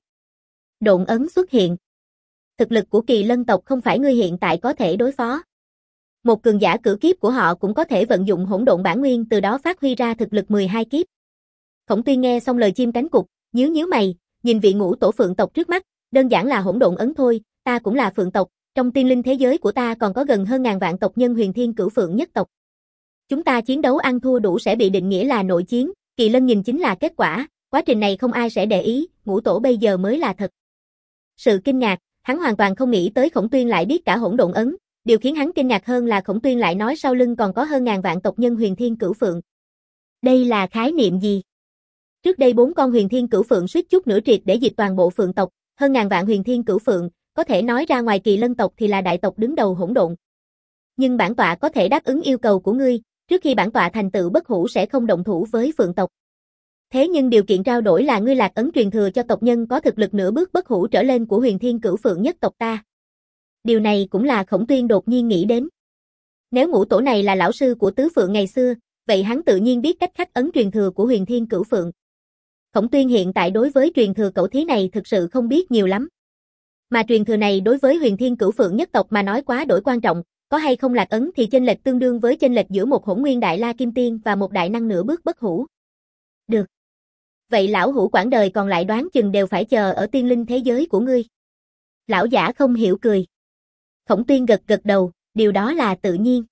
độn ấn xuất hiện. Thực lực của Kỳ Lân tộc không phải ngươi hiện tại có thể đối phó. Một cường giả cửu kiếp của họ cũng có thể vận dụng hỗn độn bản nguyên từ đó phát huy ra thực lực mười hai kiếp. Khổng Tuyên nghe xong lời chim cánh cụt, nhíu nhíu mày, nhìn vị ngũ tổ Phượng tộc trước mắt, đơn giản là hỗn độn ấn thôi, ta cũng là Phượng tộc, trong tiên linh thế giới của ta còn có gần hơn ngàn vạn tộc nhân Huyền Thiên Cửu Phượng nhất tộc. Chúng ta chiến đấu ăn thua đủ sẽ bị định nghĩa là nội chiến, Kỳ Lân nhìn chính là kết quả, quá trình này không ai sẽ để ý, ngũ tổ bây giờ mới là thật. Sự kinh ngạc, hắn hoàn toàn không nghĩ tới Khổng Tuyên lại biết cả hỗn độn ấn, điều khiến hắn kinh ngạc hơn là Khổng Tuyên lại nói sau lưng còn có hơn ngàn vạn tộc nhân Huyền Thiên Cửu Phượng. Đây là khái niệm gì? Trước đây bốn con Huyền Thiên Cửu Phượng suýt chút nữa triệt để diệt toàn bộ Phượng tộc, hơn ngàn vạn Huyền Thiên Cửu Phượng, có thể nói ra ngoài Kỳ Lân tộc thì là đại tộc đứng đầu hỗn độn. Nhưng bản tọa có thể đáp ứng yêu cầu của ngươi, trước khi bản tọa thành tựu bất hủ sẽ không động thủ với Phượng tộc. Thế nhưng điều kiện trao đổi là ngươi lạc ấn truyền thừa cho tộc nhân có thực lực nửa bước bất hủ trở lên của Huyền Thiên Cửu Phượng nhất tộc ta. Điều này cũng là Khổng Tuyên đột nhiên nghĩ đến. Nếu ngũ tổ này là lão sư của tứ Phượng ngày xưa, vậy hắn tự nhiên biết cách khắc ấn truyền thừa của Huyền Thiên Cửu Phượng. Khổng Tuyên hiện tại đối với truyền thừa cẩu thí này thực sự không biết nhiều lắm. Mà truyền thừa này đối với Huyền Thiên Cửu Phượng nhất tộc mà nói quá đổi quan trọng, có hay không lạc ấn thì chênh lệch tương đương với chênh lệch giữa một hỗn nguyên đại la kim tiên và một đại năng nửa bước bất hủ. Được. Vậy lão hủ quãng đời còn lại đoán chừng đều phải chờ ở tiên linh thế giới của ngươi. Lão giả không hiểu cười. Khổng Tuyên gật gật đầu, điều đó là tự nhiên.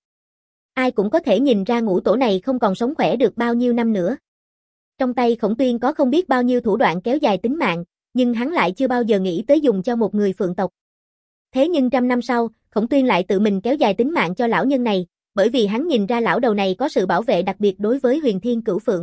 Ai cũng có thể nhìn ra ngũ tổ này không còn sống khỏe được bao nhiêu năm nữa. Trong tay Khổng Tuyên có không biết bao nhiêu thủ đoạn kéo dài tính mạng, nhưng hắn lại chưa bao giờ nghĩ tới dùng cho một người Phượng tộc. Thế nhưng trăm năm sau, Khổng Tuyên lại tự mình kéo dài tính mạng cho lão nhân này, bởi vì hắn nhìn ra lão đầu này có sự bảo vệ đặc biệt đối với Huyền Thiên Cửu Phượng.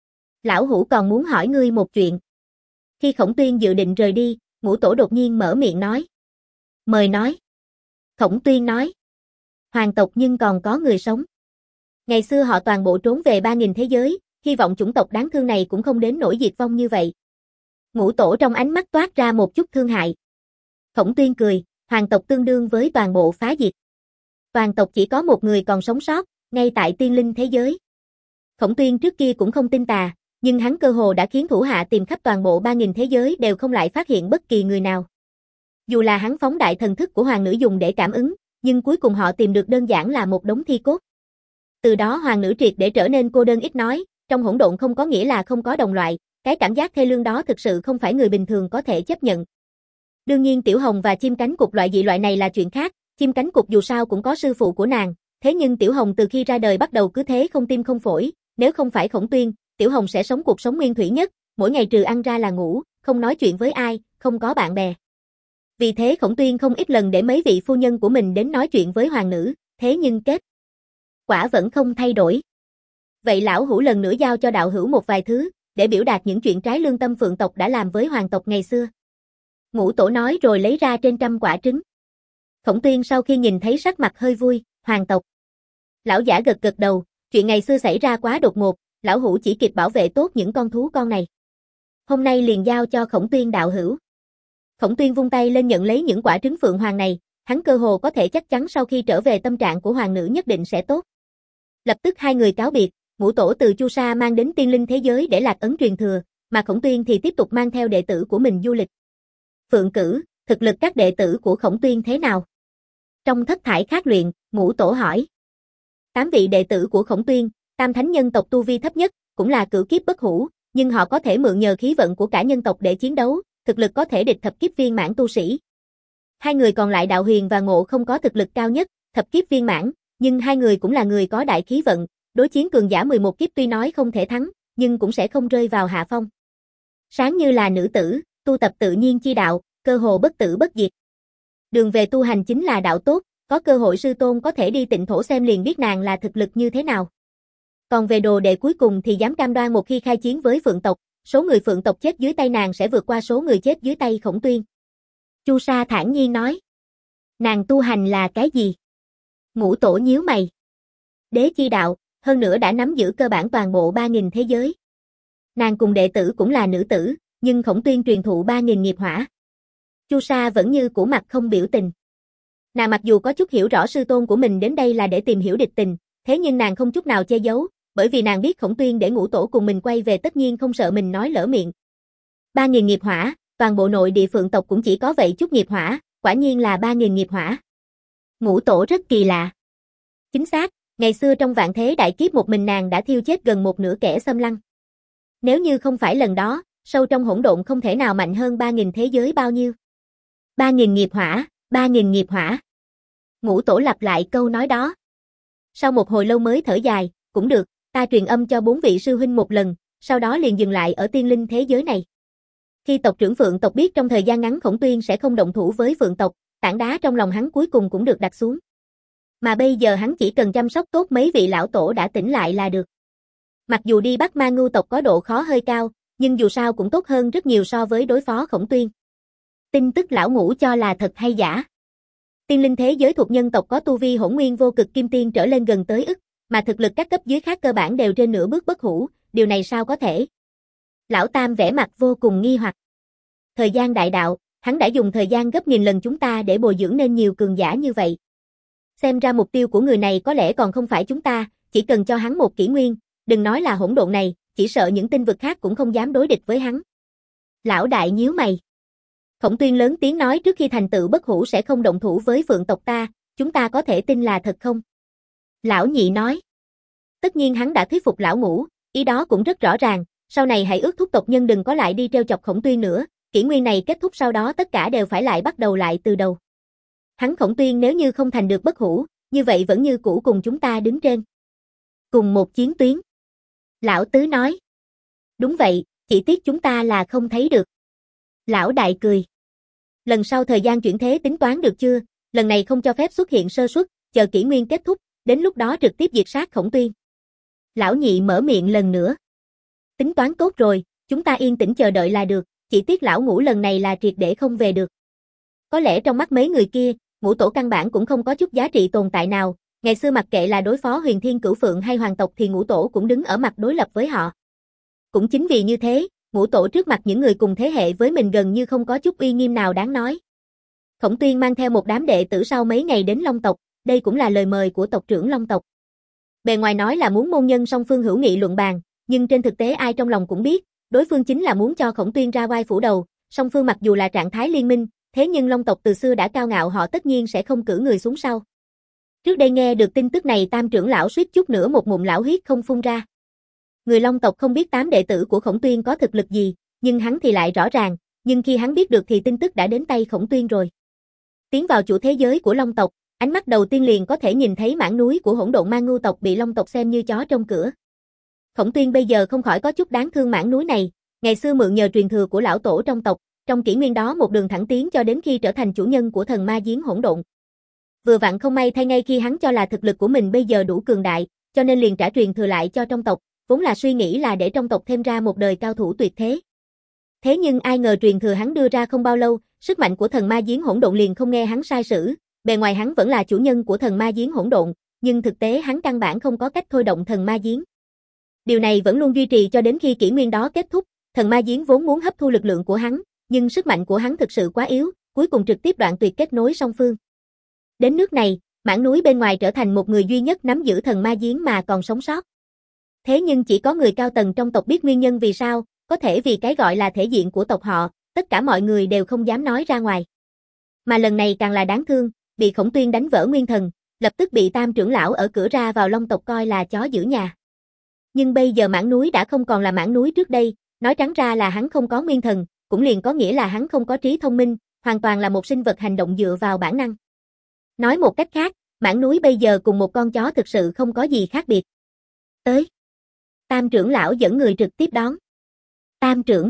Lão hủ còn muốn hỏi ngươi một chuyện. Khi Khổng Tuyên dự định rời đi, ngũ tổ đột nhiên mở miệng nói. Mời nói. Khổng Tuyên nói. Hoàng tộc nhưng còn có người sống. Ngày xưa họ toàn bộ trốn về ba nghìn thế giới, hy vọng chủng tộc đáng thương này cũng không đến nỗi diệt vong như vậy. Ngũ tổ trong ánh mắt toát ra một chút thương hại. Khổng Tuyên cười, hoàng tộc tương đương với toàn bộ phá diệt. Toàn tộc chỉ có một người còn sống sót, ngay tại tiên linh thế giới. Khổng Tuyên trước kia cũng không tin tà, nhưng hắn cơ hồ đã khiến thủ hạ tìm khắp toàn bộ ba nghìn thế giới đều không lại phát hiện bất kỳ người nào. Dù là hắn phóng đại thần thức của hoàng nữ dùng để cảm ứng, nhưng cuối cùng họ tìm được đơn giản là một đống thi cốt. Từ đó hoàng nữ triệt để trở nên cô đơn ít nói, trong hỗn độn không có nghĩa là không có đồng loại, cái cảm giác thê lương đó thực sự không phải người bình thường có thể chấp nhận. Đương nhiên Tiểu Hồng và chim cánh cụt loại dị loại này là chuyện khác, chim cánh cụt dù sao cũng có sư phụ của nàng, thế nhưng Tiểu Hồng từ khi ra đời bắt đầu cứ thế không tim không phổi, nếu không phải Khổng Tuyên, Tiểu Hồng sẽ sống cuộc sống nguyên thủy nhất, mỗi ngày trừ ăn ra là ngủ, không nói chuyện với ai, không có bạn bè. Vì thế Khổng Tuyên không ít lần để mấy vị phu nhân của mình đến nói chuyện với hoàng nữ, thế nhưng kết quả vẫn không thay đổi. Vậy lão hữu lần nữa giao cho đạo hữu một vài thứ, để biểu đạt những chuyện trái lương tâm Phượng tộc đã làm với hoàng tộc ngày xưa. Ngũ tổ nói rồi lấy ra trên trăm quả trứng. Khổng Tuyên sau khi nhìn thấy sắc mặt hơi vui, hoàng tộc. Lão giả gật gật đầu, chuyện ngày xưa xảy ra quá đột ngột, lão hữu chỉ kịp bảo vệ tốt những con thú con này. Hôm nay liền giao cho Khổng Tuyên đạo hữu. Khổng Tuyên vung tay lên nhận lấy những quả trứng phượng hoàng này, hắn cơ hồ có thể chắc chắn sau khi trở về tâm trạng của hoàng nữ nhất định sẽ tốt. Lập tức hai người cáo biệt, ngũ tổ từ Chu Sa mang đến tiên linh thế giới để lạc ấn truyền thừa, mà Khổng Tuyên thì tiếp tục mang theo đệ tử của mình du lịch. Phượng Cử, thực lực các đệ tử của Khổng Tuyên thế nào? Trong thất thải khát luyện, ngũ tổ hỏi. Tám vị đệ tử của Khổng Tuyên, tam thánh nhân tộc tu vi thấp nhất, cũng là cửu kiếp bất hủ, nhưng họ có thể mượn nhờ khí vận của cả nhân tộc để chiến đấu, thực lực có thể địch thập kiếp viên mãn tu sĩ. Hai người còn lại Đạo Huyền và Ngộ không có thực lực cao nhất, thập kiếp viên mãn, nhưng hai người cũng là người có đại khí vận, đối chiến cường giả mười một kiếp tuy nói không thể thắng, nhưng cũng sẽ không rơi vào hạ phong. Sáng như là nữ tử, tu tập tự nhiên chi đạo, cơ hồ bất tử bất diệt. Đường về tu hành chính là đạo tốt, có cơ hội sư tôn có thể đi Tịnh Thổ xem liền biết nàng là thực lực như thế nào. Còn về đồ đệ cuối cùng thì dám cam đoan một khi khai chiến với Phượng tộc, số người Phượng tộc chết dưới tay nàng sẽ vượt qua số người chết dưới tay Khổng Tuyên. Chu Sa thản nhiên nói. Nàng tu hành là cái gì? Ngũ tổ nhíu mày. Đế chi đạo, hơn nữa đã nắm giữ cơ bản toàn bộ ba nghìn thế giới. Nàng cùng đệ tử cũng là nữ tử, nhưng Khổng Tuyên truyền thụ ba nghìn nghiệp hỏa. Chu Sa vẫn như cũ mặt không biểu tình. Nàng mặc dù có chút hiểu rõ sư tôn của mình đến đây là để tìm hiểu địch tình, thế nhưng nàng không chút nào che giấu, bởi vì nàng biết Khổng Tuyên để ngũ tổ cùng mình quay về tất nhiên không sợ mình nói lỡ miệng. ba nghìn nghiệp hỏa, toàn bộ nội địa Phượng tộc cũng chỉ có vậy chút nghiệp hỏa, quả nhiên là ba nghìn nghiệp hỏa. Ngũ tổ rất kỳ lạ. Chính xác, ngày xưa trong vạn thế đại kiếp một mình nàng đã thiêu chết gần một nửa kẻ xâm lăng. Nếu như không phải lần đó, sâu trong hỗn độn không thể nào mạnh hơn ba nghìn thế giới bao nhiêu. ba nghìn nghiệp hỏa, ba nghìn nghiệp hỏa. Ngũ tổ lặp lại câu nói đó. Sau một hồi lâu mới thở dài, cũng được, ta truyền âm cho bốn vị sư huynh một lần, sau đó liền dừng lại ở tiên linh thế giới này. Khi tộc trưởng Phượng tộc biết trong thời gian ngắn Khổng Tuyên sẽ không động thủ với Phượng tộc, tảng đá trong lòng hắn cuối cùng cũng được đặt xuống. Mà bây giờ hắn chỉ cần chăm sóc tốt mấy vị lão tổ đã tỉnh lại là được. Mặc dù đi bắt ma ngưu tộc có độ khó hơi cao, nhưng dù sao cũng tốt hơn rất nhiều so với đối phó Khổng Tuyên. Tin tức lão ngũ cho là thật hay giả? Tiên linh thế giới thuộc nhân tộc có tu vi hỗn nguyên vô cực kim tiên trở lên gần tới ức, mà thực lực các cấp dưới khác cơ bản đều trên nửa bước bất hủ, điều này sao có thể? Lão Tam vẻ mặt vô cùng nghi hoặc. Thời gian đại đạo, hắn đã dùng thời gian gấp nghìn lần chúng ta để bồi dưỡng nên nhiều cường giả như vậy. Xem ra mục tiêu của người này có lẽ còn không phải chúng ta, chỉ cần cho hắn một kỷ nguyên, đừng nói là hỗn độn này, chỉ sợ những tinh vực khác cũng không dám đối địch với hắn. Lão đại nhíu mày. Khổng Tuyên lớn tiếng nói trước khi thành tựu bất hủ sẽ không động thủ với Phượng tộc ta, chúng ta có thể tin là thật không? Lão nhị nói. Tất nhiên hắn đã thuyết phục lão ngũ, ý đó cũng rất rõ ràng, sau này hãy ước thúc tộc nhân đừng có lại đi treo chọc Khổng Tuyên nữa, kỷ nguyên này kết thúc sau đó tất cả đều phải lại bắt đầu lại từ đầu. Hắn Khổng Tuyên nếu như không thành được bất hủ, như vậy vẫn như cũ cùng chúng ta đứng trên cùng một chiến tuyến. Lão tứ nói. Đúng vậy, chỉ tiếc chúng ta là không thấy được. Lão đại cười. Lần sau thời gian chuyển thế tính toán được chưa, lần này không cho phép xuất hiện sơ suất, chờ kỷ nguyên kết thúc, đến lúc đó trực tiếp diệt sát Khổng Tuyên. Lão nhị mở miệng lần nữa. Tính toán tốt rồi, chúng ta yên tĩnh chờ đợi là được, chỉ tiếc lão ngũ lần này là triệt để không về được. Có lẽ trong mắt mấy người kia, ngũ tổ căn bản cũng không có chút giá trị tồn tại nào, ngày xưa mặc kệ là đối phó Huyền Thiên Cửu Phượng hay hoàng tộc thì ngũ tổ cũng đứng ở mặt đối lập với họ. Cũng chính vì như thế, ngũ tổ trước mặt những người cùng thế hệ với mình gần như không có chút uy nghiêm nào đáng nói. Khổng Tuyên mang theo một đám đệ tử sau mấy ngày đến Long tộc, đây cũng là lời mời của tộc trưởng Long tộc. Bề ngoài nói là muốn môn nhân song phương hữu nghị luận bàn, nhưng trên thực tế ai trong lòng cũng biết, đối phương chính là muốn cho Khổng Tuyên ra oai phủ đầu, song phương mặc dù là trạng thái liên minh, Thế nhưng Long tộc từ xưa đã cao ngạo, họ tất nhiên sẽ không cử người xuống sau. Trước đây nghe được tin tức này, Tam trưởng lão suýt chút nữa một ngụm lão huyết không phun ra. Người Long tộc không biết tám đệ tử của Khổng Tuyên có thực lực gì, nhưng hắn thì lại rõ ràng, nhưng khi hắn biết được thì tin tức đã đến tay Khổng Tuyên rồi. Tiến vào chủ thế giới của Long tộc, ánh mắt đầu tiên liền có thể nhìn thấy mảng núi của Hỗn Độn Ma Ngưu tộc bị Long tộc xem như chó trong cửa. Khổng Tuyên bây giờ không khỏi có chút đáng thương mảng núi này, ngày xưa mượn nhờ truyền thừa của lão tổ trong tộc, trong kỷ nguyên đó một đường thẳng tiến cho đến khi trở thành chủ nhân của thần ma giếng hỗn độn. Vừa vặn không may thay ngay khi hắn cho là thực lực của mình bây giờ đủ cường đại, cho nên liền trả truyền thừa lại cho trong tộc, vốn là suy nghĩ là để trong tộc thêm ra một đời cao thủ tuyệt thế. Thế nhưng ai ngờ truyền thừa hắn đưa ra không bao lâu, sức mạnh của thần ma giếng hỗn độn liền không nghe hắn sai sử, bề ngoài hắn vẫn là chủ nhân của thần ma giếng hỗn độn, nhưng thực tế hắn căn bản không có cách thôi động thần ma giếng. Điều này vẫn luôn duy trì cho đến khi kỷ nguyên đó kết thúc, thần ma giếng vốn muốn hấp thu lực lượng của hắn, nhưng sức mạnh của hắn thực sự quá yếu, cuối cùng trực tiếp đoạn tuyệt kết nối song phương. Đến nước này, mảng núi bên ngoài trở thành một người duy nhất nắm giữ thần ma giếng mà còn sống sót. Thế nhưng chỉ có người cao tầng trong tộc biết nguyên nhân vì sao, có thể vì cái gọi là thể diện của tộc họ, tất cả mọi người đều không dám nói ra ngoài. Mà lần này càng là đáng thương, bị Khổng Tuyên đánh vỡ nguyên thần, lập tức bị Tam trưởng lão ở cửa ra vào Long tộc coi là chó giữ nhà. Nhưng bây giờ mảng núi đã không còn là mảng núi trước đây, nói trắng ra là hắn không có nguyên thần, cũng liền có nghĩa là hắn không có trí thông minh, hoàn toàn là một sinh vật hành động dựa vào bản năng. Nói một cách khác, mảng núi bây giờ cùng một con chó thực sự không có gì khác biệt. Tới. Tam trưởng lão dẫn người trực tiếp đón. Tam trưởng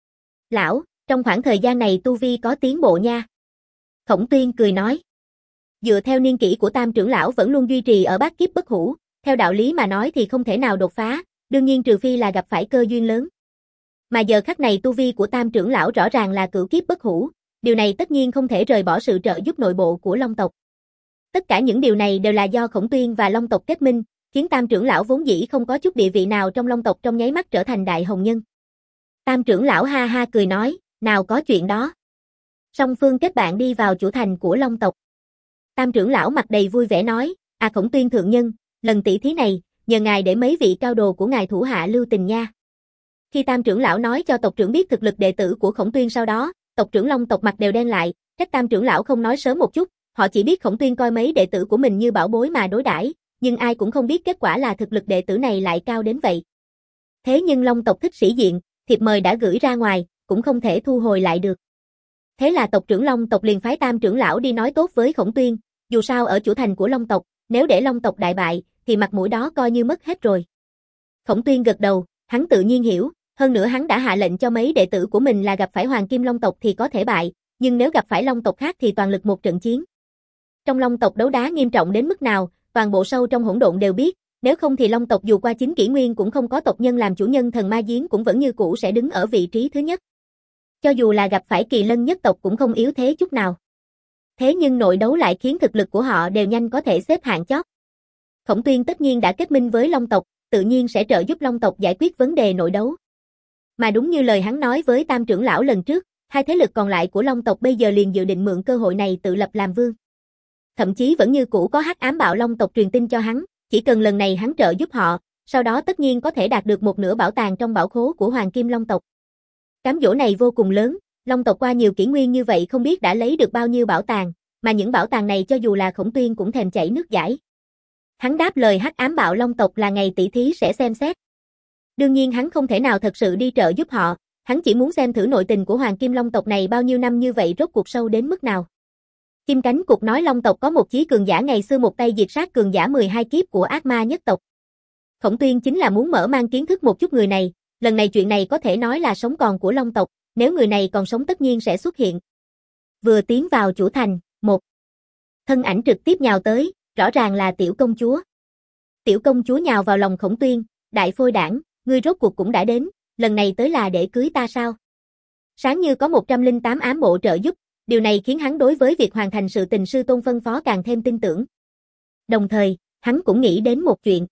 lão, trong khoảng thời gian này tu vi có tiến bộ nha. Khổng Tuyên cười nói. Dựa theo niên kỷ của Tam trưởng lão vẫn luôn duy trì ở bát kiếp bất hủ, theo đạo lý mà nói thì không thể nào đột phá, đương nhiên trừ phi là gặp phải cơ duyên lớn. Mà giờ khắc này tu vi của Tam trưởng lão rõ ràng là cửu kiếp bất hủ, điều này tất nhiên không thể rời bỏ sự trợ giúp nội bộ của Long tộc. Tất cả những điều này đều là do Khổng Tuyên và Long tộc kết minh, khiến Tam trưởng lão vốn dĩ không có chút địa vị nào trong Long tộc trong nháy mắt trở thành đại hồng nhân. Tam trưởng lão ha ha cười nói, nào có chuyện đó. Song phương kết bạn đi vào chủ thành của Long tộc. Tam trưởng lão mặt đầy vui vẻ nói, à Khổng Tuyên thượng nhân, lần tỷ thí này, nhờ ngài để mấy vị cao đồ của ngài thủ hạ lưu tình nha. Khi Tam trưởng lão nói cho tộc trưởng biết thực lực đệ tử của Khổng Tuyên sau đó, tộc trưởng Long tộc mặt đều đen lại, trách Tam trưởng lão không nói sớm một chút, họ chỉ biết Khổng Tuyên coi mấy đệ tử của mình như bảo bối mà đối đãi, nhưng ai cũng không biết kết quả là thực lực đệ tử này lại cao đến vậy. Thế nhưng Long tộc thích sĩ diện, thiệp mời đã gửi ra ngoài, cũng không thể thu hồi lại được. Thế là tộc trưởng Long tộc liền phái Tam trưởng lão đi nói tốt với Khổng Tuyên, dù sao ở chủ thành của Long tộc, nếu để Long tộc đại bại, thì mặt mũi đó coi như mất hết rồi. Khổng Tuyên gật đầu, hắn tự nhiên hiểu, hơn nữa hắn đã hạ lệnh cho mấy đệ tử của mình là gặp phải Hoàng Kim Long tộc thì có thể bại, nhưng nếu gặp phải Long tộc khác thì toàn lực một trận chiến. Trong Long tộc đấu đá nghiêm trọng đến mức nào, toàn bộ sâu trong hỗn độn đều biết, nếu không thì Long tộc dù qua chín kỷ nguyên cũng không có tộc nhân làm chủ nhân thần ma giếng cũng vẫn như cũ sẽ đứng ở vị trí thứ nhất. Cho dù là gặp phải Kỳ Lân nhất tộc cũng không yếu thế chút nào. Thế nhưng nội đấu lại khiến thực lực của họ đều nhanh có thể xếp hạng chót. Khổng Tuyên tất nhiên đã kết minh với Long tộc, tự nhiên sẽ trợ giúp Long tộc giải quyết vấn đề nội đấu. Mà đúng như lời hắn nói với Tam trưởng lão lần trước, hai thế lực còn lại của Long tộc bây giờ liền dự định mượn cơ hội này tự lập làm vương. Thậm chí vẫn như cũ có Hắc Ám Bạo Long tộc truyền tin cho hắn, chỉ cần lần này hắn trợ giúp họ, sau đó tất nhiên có thể đạt được một nửa bảo tàng trong bảo khố của Hoàng Kim Long tộc. Cám dỗ này vô cùng lớn, Long tộc qua nhiều kỷ nguyên như vậy không biết đã lấy được bao nhiêu bảo tàng, mà những bảo tàng này cho dù là Khổng Tuyên cũng thèm chảy nước dãi. Hắn đáp lời Hắc Ám Bạo Long tộc là ngày tỷ thí sẽ xem xét. Đương nhiên hắn không thể nào thật sự đi trợ giúp họ, hắn chỉ muốn xem thử nội tình của Hoàng Kim Long tộc này bao nhiêu năm như vậy rốt cuộc sâu đến mức nào. Kim Cánh Cục nói Long tộc có một chí cường giả ngày xưa một tay diệt sát cường giả mười hai kiếp của ác ma nhất tộc. Khổng Tuyên chính là muốn mở mang kiến thức một chút người này, lần này chuyện này có thể nói là sống còn của Long tộc, nếu người này còn sống tất nhiên sẽ xuất hiện. Vừa tiến vào chủ thành, một thân ảnh trực tiếp nhào tới, rõ ràng là tiểu công chúa. Tiểu công chúa nhào vào lòng Khổng Tuyên, đại phôi đảng, ngươi rốt cuộc cũng đã đến, lần này tới là để cưới ta sao? Sáng như có một trăm lẻ tám ám bộ trợ giúp, điều này khiến hắn đối với việc hoàn thành sự tình sư tôn phân phó càng thêm tin tưởng. Đồng thời, hắn cũng nghĩ đến một chuyện.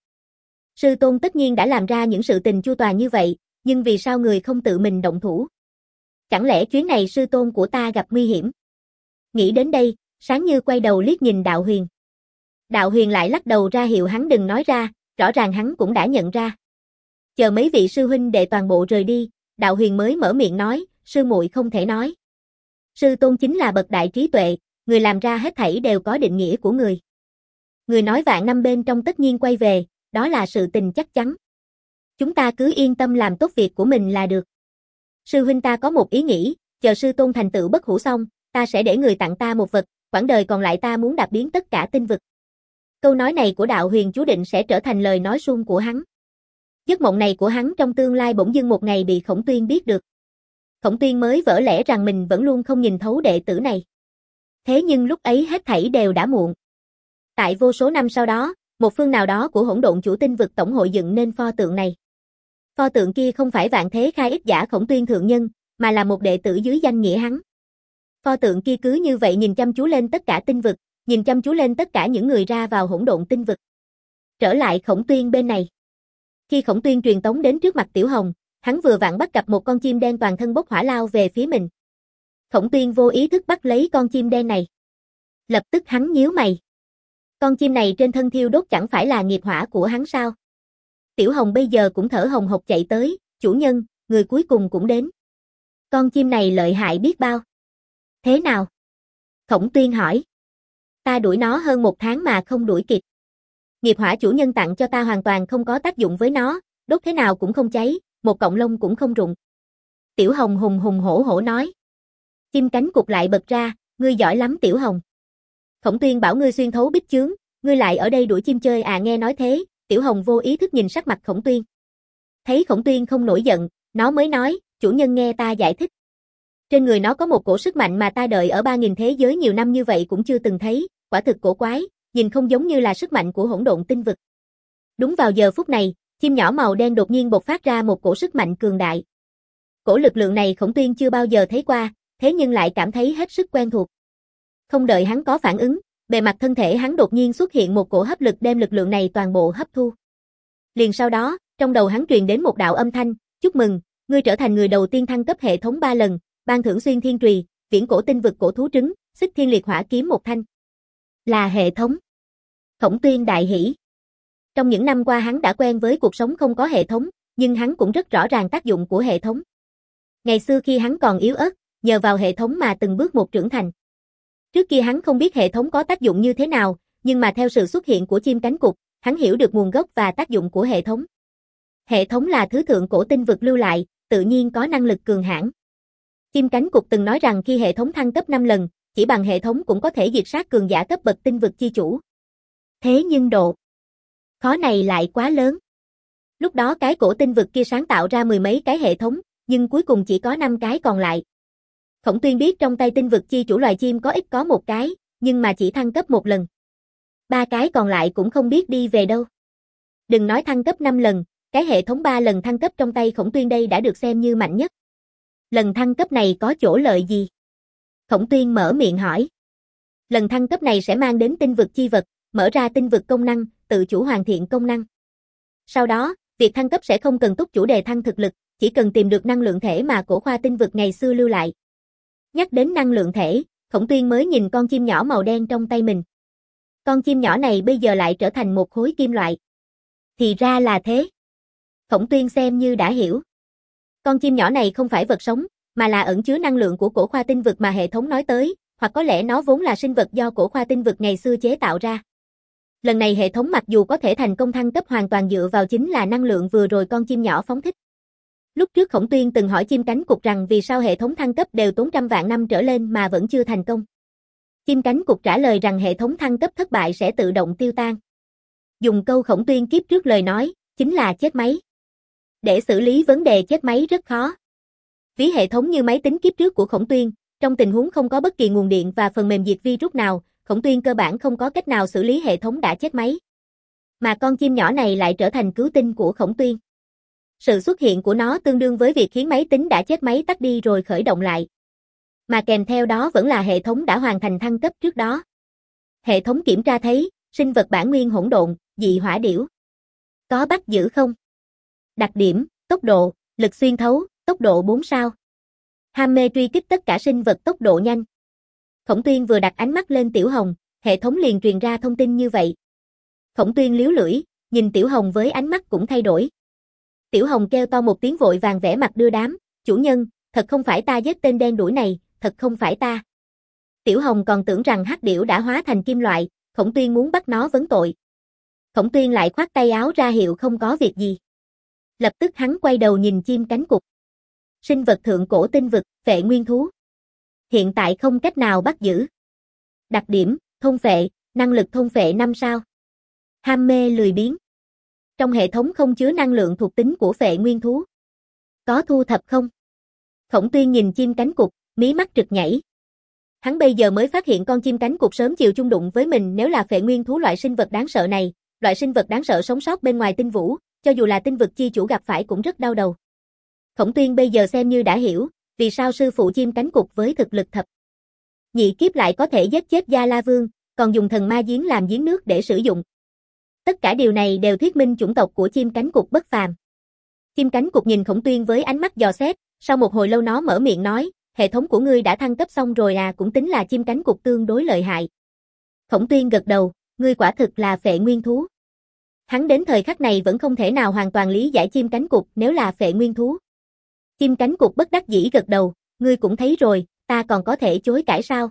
Sư tôn tất nhiên đã làm ra những sự tình chu toàn như vậy, nhưng vì sao người không tự mình động thủ? Chẳng lẽ chuyến này sư tôn của ta gặp nguy hiểm? Nghĩ đến đây, Sáng Như quay đầu liếc nhìn Đạo Huyền. Đạo Huyền lại lắc đầu ra hiệu hắn đừng nói ra, rõ ràng hắn cũng đã nhận ra. Chờ mấy vị sư huynh đệ toàn bộ rời đi, Đạo Huyền mới mở miệng nói, sư muội không thể nói. Sư tôn chính là bậc đại trí tuệ, người làm ra hết thảy đều có định nghĩa của người. Người nói vạn năm bên trong tất nhiên quay về, đó là sự tình chắc chắn. Chúng ta cứ yên tâm làm tốt việc của mình là được. Sư huynh ta có một ý nghĩ, chờ sư tôn thành tựu bất hủ xong, ta sẽ để người tặng ta một vật, quãng đời còn lại ta muốn đạp biến tất cả tinh vực. Câu nói này của đạo huyền chú định sẽ trở thành lời nói suông của hắn. Giấc mộng này của hắn trong tương lai bỗng dưng một ngày bị Khổng Tuyên biết được. Khổng Tuyên mới vỡ lẽ rằng mình vẫn luôn không nhìn thấu đệ tử này. Thế nhưng lúc ấy hết thảy đều đã muộn. Tại vô số năm sau đó, một phương nào đó của hỗn độn chủ tinh vực tổng hội dựng nên pho tượng này. Pho tượng kia không phải vạn thế khai ích giả Khổng Tuyên thượng nhân, mà là một đệ tử dưới danh nghĩa hắn. Pho tượng kia cứ như vậy nhìn chăm chú lên tất cả tinh vực, nhìn chăm chú lên tất cả những người ra vào hỗn độn tinh vực. Trở lại Khổng Tuyên bên này. Khi Khổng Tuyên truyền tống đến trước mặt Tiểu Hồng, hắn vừa vặn bắt gặp một con chim đen toàn thân bốc hỏa lao về phía mình. Khổng Tuyên vô ý thức bắt lấy con chim đen này. Lập tức hắn nhíu mày. Con chim này trên thân thiêu đốt chẳng phải là nghiệp hỏa của hắn sao? Tiểu Hồng bây giờ cũng thở hồng hộc chạy tới, chủ nhân, người cuối cùng cũng đến. Con chim này lợi hại biết bao. Thế nào? Khổng Tuyên hỏi. Ta đuổi nó hơn một tháng mà không đuổi kịp. Nghiệp hỏa chủ nhân tặng cho ta hoàn toàn không có tác dụng với nó, đốt thế nào cũng không cháy, một cọng lông cũng không rụng. Tiểu Hồng hùng hùng hổ hổ nói. Chim cánh cụt lại bật ra, ngươi giỏi lắm Tiểu Hồng. Khổng Tuyên bảo ngươi xuyên thấu bích chướng, ngươi lại ở đây đuổi chim chơi à? Nghe nói thế, Tiểu Hồng vô ý thức nhìn sắc mặt Khổng Tuyên. Thấy Khổng Tuyên không nổi giận, nó mới nói, chủ nhân nghe ta giải thích. Trên người nó có một cổ sức mạnh mà ta đợi ở ba nghìn thế giới nhiều năm như vậy cũng chưa từng thấy, quả thực cổ quái, nhìn không giống như là sức mạnh của hỗn độn tinh vực. Đúng vào giờ phút này, chim nhỏ màu đen đột nhiên bộc phát ra một cổ sức mạnh cường đại. Cổ lực lượng này Khổng Tuyên chưa bao giờ thấy qua, thế nhưng lại cảm thấy hết sức quen thuộc. Không đợi hắn có phản ứng, bề mặt thân thể hắn đột nhiên xuất hiện một cổ hấp lực đem lực lượng này toàn bộ hấp thu. Liền sau đó, trong đầu hắn truyền đến một đạo âm thanh, chúc mừng, ngươi trở thành người đầu tiên thăng cấp hệ thống ba lần, ban thưởng xuyên thiên trùy, viễn cổ tinh vực cổ thú trứng, xích thiên liệt hỏa kiếm một thanh. Là hệ thống. Khổng Tuyên đại hỉ. Trong những năm qua hắn đã quen với cuộc sống không có hệ thống, nhưng hắn cũng rất rõ ràng tác dụng của hệ thống. Ngày xưa khi hắn còn yếu ớt, nhờ vào hệ thống mà từng bước một trưởng thành. Trước kia hắn không biết hệ thống có tác dụng như thế nào, nhưng mà theo sự xuất hiện của chim cánh cụt, hắn hiểu được nguồn gốc và tác dụng của hệ thống. Hệ thống là thứ thượng cổ tinh vực lưu lại, tự nhiên có năng lực cường hãn. Chim cánh cụt từng nói rằng khi hệ thống thăng cấp năm lần, chỉ bằng hệ thống cũng có thể diệt sát cường giả cấp bậc tinh vực chi chủ. Thế nhưng độ khó này lại quá lớn. Lúc đó cái cổ tinh vực kia sáng tạo ra mười mấy cái hệ thống, nhưng cuối cùng chỉ có năm cái còn lại. Khổng Tuyên biết trong tay tinh vực chi chủ loài chim có ít có một cái, nhưng mà chỉ thăng cấp một lần. Ba cái còn lại cũng không biết đi về đâu. Đừng nói thăng cấp năm lần, cái hệ thống ba lần thăng cấp trong tay Khổng Tuyên đây đã được xem như mạnh nhất. Lần thăng cấp này có chỗ lợi gì? Khổng Tuyên mở miệng hỏi. Lần thăng cấp này sẽ mang đến tinh vực chi vật, mở ra tinh vực công năng, tự chủ hoàn thiện công năng. Sau đó, việc thăng cấp sẽ không cần túc chủ đề thăng thực lực, chỉ cần tìm được năng lượng thể mà cổ khoa tinh vực ngày xưa lưu lại. Nhắc đến năng lượng thể, Khổng Tuyên mới nhìn con chim nhỏ màu đen trong tay mình. Con chim nhỏ này bây giờ lại trở thành một khối kim loại. Thì ra là thế. Khổng Tuyên xem như đã hiểu. Con chim nhỏ này không phải vật sống, mà là ẩn chứa năng lượng của cổ khoa tinh vực mà hệ thống nói tới, hoặc có lẽ nó vốn là sinh vật do cổ khoa tinh vực ngày xưa chế tạo ra. Lần này hệ thống mặc dù có thể thành công thăng cấp hoàn toàn dựa vào chính là năng lượng vừa rồi con chim nhỏ phóng thích. Lúc trước Khổng Tuyên từng hỏi chim cánh cụt rằng vì sao hệ thống thăng cấp đều tốn trăm vạn năm trở lên mà vẫn chưa thành công. Chim cánh cụt trả lời rằng hệ thống thăng cấp thất bại sẽ tự động tiêu tan. Dùng câu Khổng Tuyên kiếp trước lời nói, chính là chết máy. Để xử lý vấn đề chết máy rất khó. Ví hệ thống như máy tính kiếp trước của Khổng Tuyên, trong tình huống không có bất kỳ nguồn điện và phần mềm diệt virus nào, Khổng Tuyên cơ bản không có cách nào xử lý hệ thống đã chết máy. Mà con chim nhỏ này lại trở thành cứu tinh của Khổng Tuyên. Sự xuất hiện của nó tương đương với việc khiến máy tính đã chết máy tắt đi rồi khởi động lại. Mà kèm theo đó vẫn là hệ thống đã hoàn thành thăng cấp trước đó. Hệ thống kiểm tra thấy, sinh vật bản nguyên hỗn độn, dị hỏa điểu. Có bắt giữ không? Đặc điểm, tốc độ, lực xuyên thấu, tốc độ bốn sao. Ham mê truy kích tất cả sinh vật tốc độ nhanh. Khổng Tuyên vừa đặt ánh mắt lên Tiểu Hồng, hệ thống liền truyền ra thông tin như vậy. Khổng Tuyên liếu lưỡi, nhìn Tiểu Hồng với ánh mắt cũng thay đổi. Tiểu Hồng kêu to một tiếng vội vàng vẻ mặt đưa đám, chủ nhân, thật không phải ta giết tên đen đuổi này, thật không phải ta. Tiểu Hồng còn tưởng rằng hắc điểu đã hóa thành kim loại, Khổng Tuyên muốn bắt nó vấn tội. Khổng Tuyên lại khoát tay áo ra hiệu không có việc gì. Lập tức hắn quay đầu nhìn chim cánh cụt. Sinh vật thượng cổ tinh vực, phệ nguyên thú. Hiện tại không cách nào bắt giữ. Đặc điểm, thôn phệ, năng lực thôn phệ năm sao. Ham mê lười biếng. Trong hệ thống không chứa năng lượng thuộc tính của phệ nguyên thú. Có thu thập không? Khổng Tuyên nhìn chim cánh cụt, mí mắt trực nhảy. Hắn bây giờ mới phát hiện con chim cánh cụt sớm chiều chung đụng với mình, nếu là phệ nguyên thú loại sinh vật đáng sợ này, loại sinh vật đáng sợ sống sót bên ngoài tinh vũ, cho dù là tinh vực chi chủ gặp phải cũng rất đau đầu. Khổng Tuyên bây giờ xem như đã hiểu, vì sao sư phụ chim cánh cụt với thực lực thập nhị kiếp lại có thể giết chết Gia La Vương, còn dùng thần ma giếng làm giếng nước để sử dụng. Tất cả điều này đều thuyết minh chủng tộc của chim cánh cụt bất phàm. Chim cánh cụt nhìn Khổng Tuyên với ánh mắt dò xét, sau một hồi lâu nó mở miệng nói, hệ thống của ngươi đã thăng cấp xong rồi à, cũng tính là chim cánh cụt tương đối lợi hại. Khổng Tuyên gật đầu, ngươi quả thực là phệ nguyên thú. Hắn đến thời khắc này vẫn không thể nào hoàn toàn lý giải chim cánh cụt nếu là phệ nguyên thú. Chim cánh cụt bất đắc dĩ gật đầu, ngươi cũng thấy rồi, ta còn có thể chối cãi sao?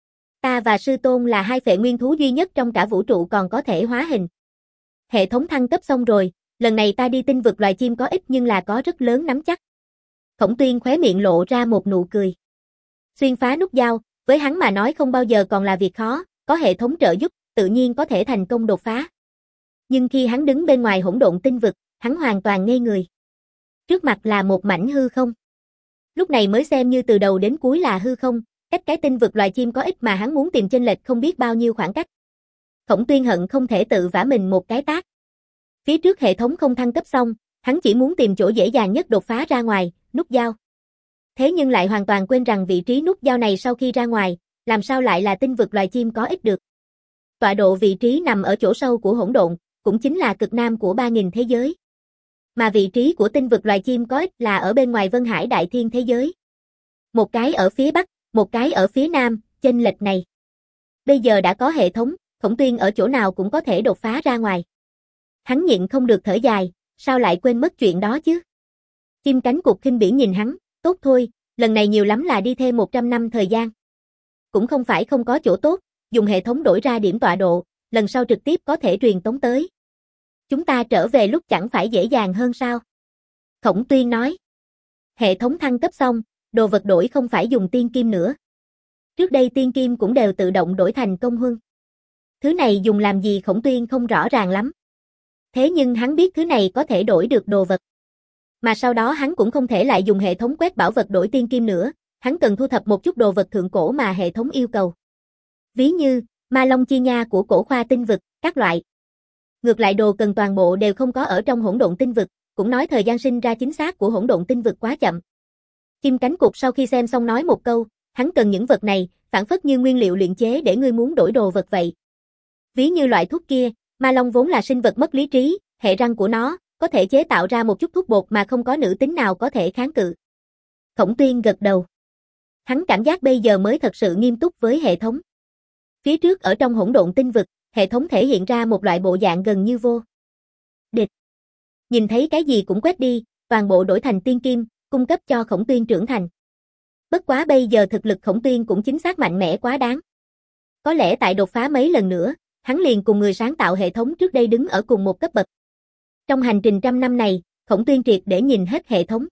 Ta và sư tôn là hai phệ nguyên thú duy nhất trong cả vũ trụ còn có thể hóa hình. Hệ thống thăng cấp xong rồi, lần này ta đi tinh vực loài chim có ít nhưng là có rất lớn nắm chắc. Khổng Tuyên khóe miệng lộ ra một nụ cười. Xuyên phá nút giao, với hắn mà nói không bao giờ còn là việc khó, có hệ thống trợ giúp, tự nhiên có thể thành công đột phá. Nhưng khi hắn đứng bên ngoài hỗn độn tinh vực, hắn hoàn toàn ngây người. Trước mặt là một mảnh hư không. Lúc này mới xem như từ đầu đến cuối là hư không, cách cái tinh vực loài chim có ít mà hắn muốn tìm chênh lệch không biết bao nhiêu khoảng cách. Khổng Tuyên hận không thể tự vả mình một cái tát. Phía trước hệ thống không thăng cấp xong, hắn chỉ muốn tìm chỗ dễ dàng nhất đột phá ra ngoài, nút giao. Thế nhưng lại hoàn toàn quên rằng vị trí nút giao này sau khi ra ngoài, làm sao lại là tinh vực loài chim có ít được. Tọa độ vị trí nằm ở chỗ sâu của hỗn độn, cũng chính là cực nam của ba nghìn thế giới. Mà vị trí của tinh vực loài chim có ít là ở bên ngoài Vân Hải Đại Thiên thế giới. Một cái ở phía bắc, một cái ở phía nam, chênh lệch này. Bây giờ đã có hệ thống, Khổng Tuyên ở chỗ nào cũng có thể đột phá ra ngoài. Hắn nhịn không được thở dài, sao lại quên mất chuyện đó chứ? Chim cánh cụt khinh bỉ nhìn hắn, tốt thôi, lần này nhiều lắm là đi thêm một trăm năm thời gian. Cũng không phải không có chỗ tốt, dùng hệ thống đổi ra điểm tọa độ, lần sau trực tiếp có thể truyền tống tới. Chúng ta trở về lúc chẳng phải dễ dàng hơn sao? Khổng Tuyên nói. Hệ thống thăng cấp xong, đồ vật đổi không phải dùng tiên kim nữa. Trước đây tiên kim cũng đều tự động đổi thành công huân. Thứ này dùng làm gì Khổng Tuyên không rõ ràng lắm. Thế nhưng hắn biết thứ này có thể đổi được đồ vật. Mà sau đó hắn cũng không thể lại dùng hệ thống quét bảo vật đổi tiên kim nữa, hắn cần thu thập một chút đồ vật thượng cổ mà hệ thống yêu cầu. Ví như, ma long chi nha của cổ khoa tinh vực, các loại. Ngược lại đồ cần toàn bộ đều không có ở trong hỗn độn tinh vực, cũng nói thời gian sinh ra chính xác của hỗn độn tinh vực quá chậm. Chim cánh cụt sau khi xem xong nói một câu, hắn cần những vật này, phản phất như nguyên liệu luyện chế để ngươi muốn đổi đồ vật vậy. Ví như loại thuốc kia, ma long vốn là sinh vật mất lý trí, hệ răng của nó có thể chế tạo ra một chút thuốc bột mà không có nữ tính nào có thể kháng cự. Khổng Tuyên gật đầu. Hắn cảm giác bây giờ mới thật sự nghiêm túc với hệ thống. Phía trước ở trong hỗn độn tinh vực, hệ thống thể hiện ra một loại bộ dạng gần như vô địch. Nhìn thấy cái gì cũng quét đi, toàn bộ đổi thành tiên kim, cung cấp cho Khổng Tuyên trưởng thành. Bất quá bây giờ thực lực Khổng Tuyên cũng chính xác mạnh mẽ quá đáng. Có lẽ tại đột phá mấy lần nữa, hắn liền cùng người sáng tạo hệ thống trước đây đứng ở cùng một cấp bậc. Trong hành trình trăm năm này, Khổng Tuyên triệt để nhìn hết hệ thống.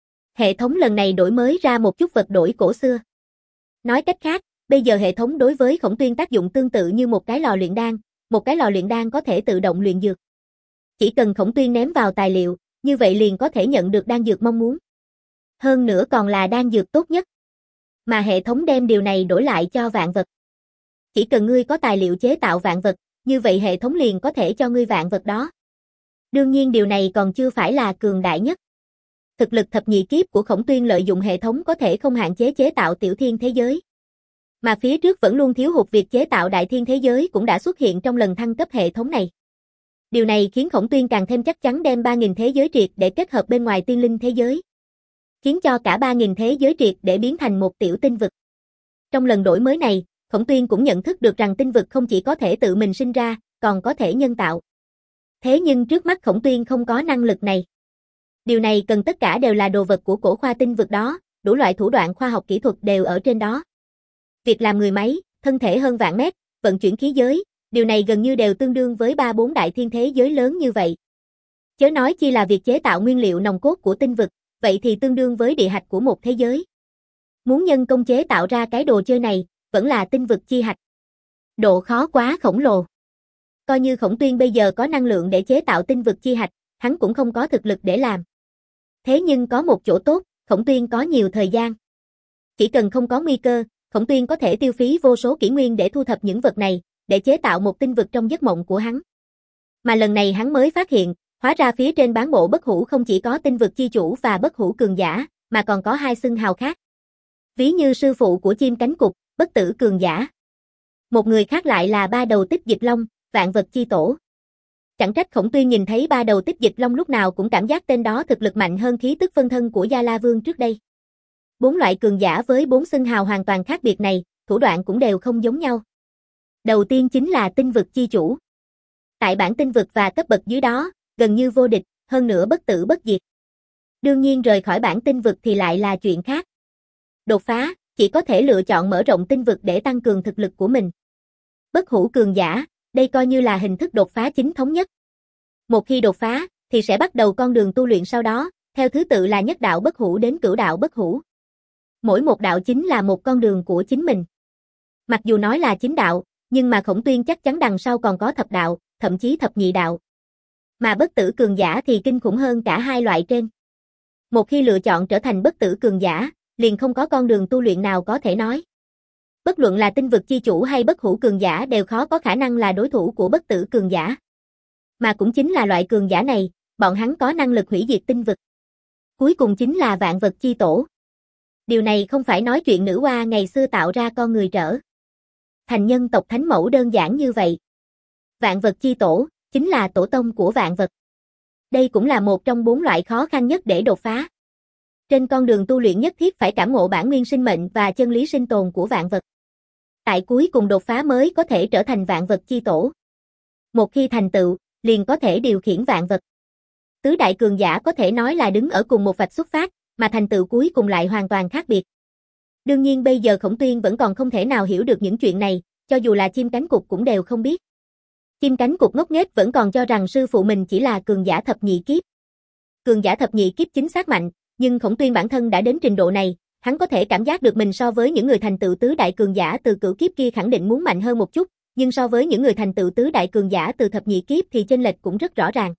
Hệ thống lần này đổi mới ra một chút vật đổi cổ xưa. Nói cách khác, bây giờ hệ thống đối với Khổng Tuyên tác dụng tương tự như một cái lò luyện đan, một cái lò luyện đan có thể tự động luyện dược. Chỉ cần Khổng Tuyên ném vào tài liệu, như vậy liền có thể nhận được đan dược mong muốn. Hơn nữa còn là đan dược tốt nhất. Mà hệ thống đem điều này đổi lại cho vạn vật. Chỉ cần ngươi có tài liệu chế tạo vạn vật, như vậy hệ thống liền có thể cho ngươi vạn vật đó. Đương nhiên điều này còn chưa phải là cường đại nhất. Thực lực thập nhị kiếp của Khổng Tuyên lợi dụng hệ thống có thể không hạn chế chế tạo tiểu thiên thế giới. Mà phía trước vẫn luôn thiếu hụt việc chế tạo đại thiên thế giới cũng đã xuất hiện trong lần thăng cấp hệ thống này. Điều này khiến Khổng Tuyên càng thêm chắc chắn đem ba nghìn thế giới triệt để kết hợp bên ngoài tiên linh thế giới. Khiến cho cả ba nghìn thế giới triệt để biến thành một tiểu tinh vực. Trong lần đổi mới này, Khổng Tuyên cũng nhận thức được rằng tinh vực không chỉ có thể tự mình sinh ra, còn có thể nhân tạo. Thế nhưng trước mắt Khổng Tuyên không có năng lực này. Điều này cần tất cả đều là đồ vật của cổ khoa tinh vực đó, đủ loại thủ đoạn khoa học kỹ thuật đều ở trên đó. Việc làm người máy, thân thể hơn vạn mét, vận chuyển khí giới, điều này gần như đều tương đương với ba bốn đại thiên thế giới lớn như vậy. Chớ nói chi là việc chế tạo nguyên liệu nòng cốt của tinh vực, vậy thì tương đương với địa hạch của một thế giới. Muốn nhân công chế tạo ra cái đồ chơi này, vẫn là tinh vực chi hạch. Độ khó quá khổng lồ. Coi như Khổng Tuyên bây giờ có năng lượng để chế tạo tinh vực chi hạch, hắn cũng không có thực lực để làm. Thế nhưng có một chỗ tốt, Khổng Tuyên có nhiều thời gian. Chỉ cần không có nguy cơ, Khổng Tuyên có thể tiêu phí vô số kỷ nguyên để thu thập những vật này, để chế tạo một tinh vực trong giấc mộng của hắn. Mà lần này hắn mới phát hiện, hóa ra phía trên bán bộ bất hủ không chỉ có tinh vực chi chủ và bất hủ cường giả, mà còn có hai xưng hào khác. Ví như sư phụ của chim cánh cụt, bất tử cường giả. Một người khác lại là ba đầu tích dịch long, vạn vật chi tổ. Chẳng trách Khổng Tuyên nhìn thấy ba đầu tích dịch long lúc nào cũng cảm giác tên đó thực lực mạnh hơn khí tức phân thân của Gia La Vương trước đây. Bốn loại cường giả với bốn xưng hào hoàn toàn khác biệt này, thủ đoạn cũng đều không giống nhau. Đầu tiên chính là tinh vực chi chủ. Tại bản tinh vực và cấp bậc dưới đó, gần như vô địch, hơn nữa bất tử bất diệt. Đương nhiên rời khỏi bản tinh vực thì lại là chuyện khác. Đột phá, chỉ có thể lựa chọn mở rộng tinh vực để tăng cường thực lực của mình. Bất hủ cường giả, đây coi như là hình thức đột phá chính thống nhất. Một khi đột phá, thì sẽ bắt đầu con đường tu luyện sau đó, theo thứ tự là nhất đạo bất hủ đến cửu đạo bất hủ. Mỗi một đạo chính là một con đường của chính mình. Mặc dù nói là chính đạo, nhưng mà Khổng Tuyên chắc chắn đằng sau còn có thập đạo, thậm chí thập nhị đạo. Mà bất tử cường giả thì kinh khủng hơn cả hai loại trên. Một khi lựa chọn trở thành bất tử cường giả, liền không có con đường tu luyện nào có thể nói. Bất luận là tinh vực chi chủ hay bất hủ cường giả đều khó có khả năng là đối thủ của bất tử cường giả. Mà cũng chính là loại cường giả này, bọn hắn có năng lực hủy diệt tinh vực. Cuối cùng chính là vạn vật chi tổ. Điều này không phải nói chuyện nữ hoa ngày xưa tạo ra con người trở thành nhân tộc thánh mẫu đơn giản như vậy. Vạn vật chi tổ, chính là tổ tông của vạn vật. Đây cũng là một trong bốn loại khó khăn nhất để đột phá. Trên con đường tu luyện nhất thiết phải cảm ngộ bản nguyên sinh mệnh và chân lý sinh tồn của vạn vật. Tại cuối cùng đột phá mới có thể trở thành vạn vật chi tổ. Một khi thành tựu, liền có thể điều khiển vạn vật. Tứ đại cường giả có thể nói là đứng ở cùng một vạch xuất phát, mà thành tựu cuối cùng lại hoàn toàn khác biệt. Đương nhiên bây giờ Khổng Tuyên vẫn còn không thể nào hiểu được những chuyện này, cho dù là chim cánh cụt cũng đều không biết. Chim cánh cụt ngốc nghếch vẫn còn cho rằng sư phụ mình chỉ là cường giả thập nhị kiếp. Cường giả thập nhị kiếp chính xác mạnh, nhưng Khổng Tuyên bản thân đã đến trình độ này, hắn có thể cảm giác được mình so với những người thành tựu tứ đại cường giả từ cửu kiếp kia khẳng định muốn mạnh hơn một chút, nhưng so với những người thành tựu tứ đại cường giả từ thập nhị kiếp thì chênh lệch cũng rất rõ ràng.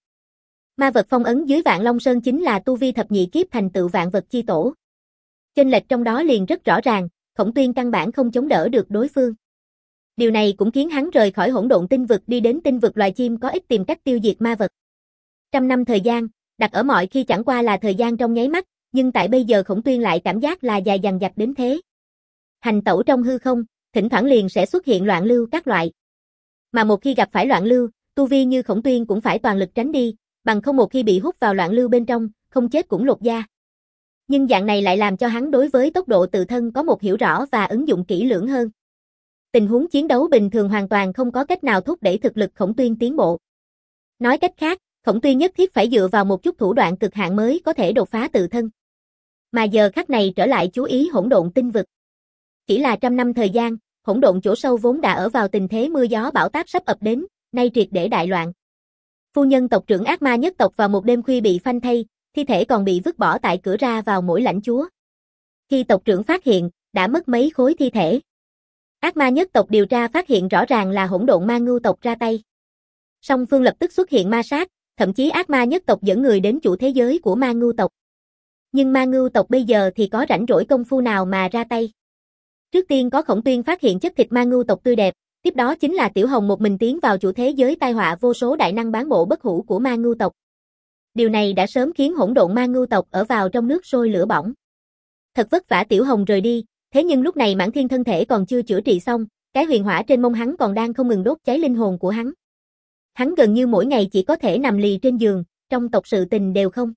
Ma vật phong ấn dưới Vạn Long Sơn chính là tu vi thập nhị kiếp thành tựu vạn vật chi tổ. Chênh lệch trong đó liền rất rõ ràng, Khổng Tuyên căn bản không chống đỡ được đối phương. Điều này cũng khiến hắn rời khỏi hỗn độn tinh vực đi đến tinh vực loài chim có ích tìm cách tiêu diệt ma vật. Trăm năm thời gian, đặt ở mọi khi chẳng qua là thời gian trong nháy mắt, nhưng tại bây giờ Khổng Tuyên lại cảm giác là dài dằng dặc đến thế. Hành tẩu trong hư không, thỉnh thoảng liền sẽ xuất hiện loạn lưu các loại. Mà một khi gặp phải loạn lưu, tu vi như Khổng Tuyên cũng phải toàn lực tránh đi, bằng không một khi bị hút vào loạn lưu bên trong, không chết cũng lột da. Nhưng dạng này lại làm cho hắn đối với tốc độ tự thân có một hiểu rõ và ứng dụng kỹ lưỡng hơn. Tình huống chiến đấu bình thường hoàn toàn không có cách nào thúc đẩy thực lực Khổng Tuyên tiến bộ. Nói cách khác, Khổng Tuyên nhất thiết phải dựa vào một chút thủ đoạn cực hạn mới có thể đột phá tự thân. Mà giờ khắc này trở lại chú ý hỗn độn tinh vực. Chỉ là trăm năm thời gian, hỗn độn chỗ sâu vốn đã ở vào tình thế mưa gió bão táp sắp ập đến, nay triệt để đại loạn. Phu nhân tộc trưởng ác ma nhất tộc vào một đêm khuya bị phanh thây, thi thể còn bị vứt bỏ tại cửa ra vào mỗi lãnh chúa. Khi tộc trưởng phát hiện, đã mất mấy khối thi thể. Ác ma nhất tộc điều tra phát hiện rõ ràng là hỗn độn ma ngưu tộc ra tay. Song phương lập tức xuất hiện ma sát, thậm chí ác ma nhất tộc dẫn người đến chủ thế giới của ma ngưu tộc. Nhưng ma ngưu tộc bây giờ thì có rảnh rỗi công phu nào mà ra tay. Trước tiên có Khổng Tuyên phát hiện chất thịt ma ngưu tộc tươi đẹp, tiếp đó chính là Tiểu Hồng một mình tiến vào chủ thế giới tai họa vô số đại năng bán bộ bất hủ của ma ngưu tộc. Điều này đã sớm khiến hỗn độn ma ngưu tộc ở vào trong nước sôi lửa bỏng. Thật vất vả Tiểu Hồng rời đi, thế nhưng lúc này Mãn Thiên thân thể còn chưa chữa trị xong, cái huyền hỏa trên mông hắn còn đang không ngừng đốt cháy linh hồn của hắn. Hắn gần như mỗi ngày chỉ có thể nằm lì trên giường, trong tộc sự tình đều không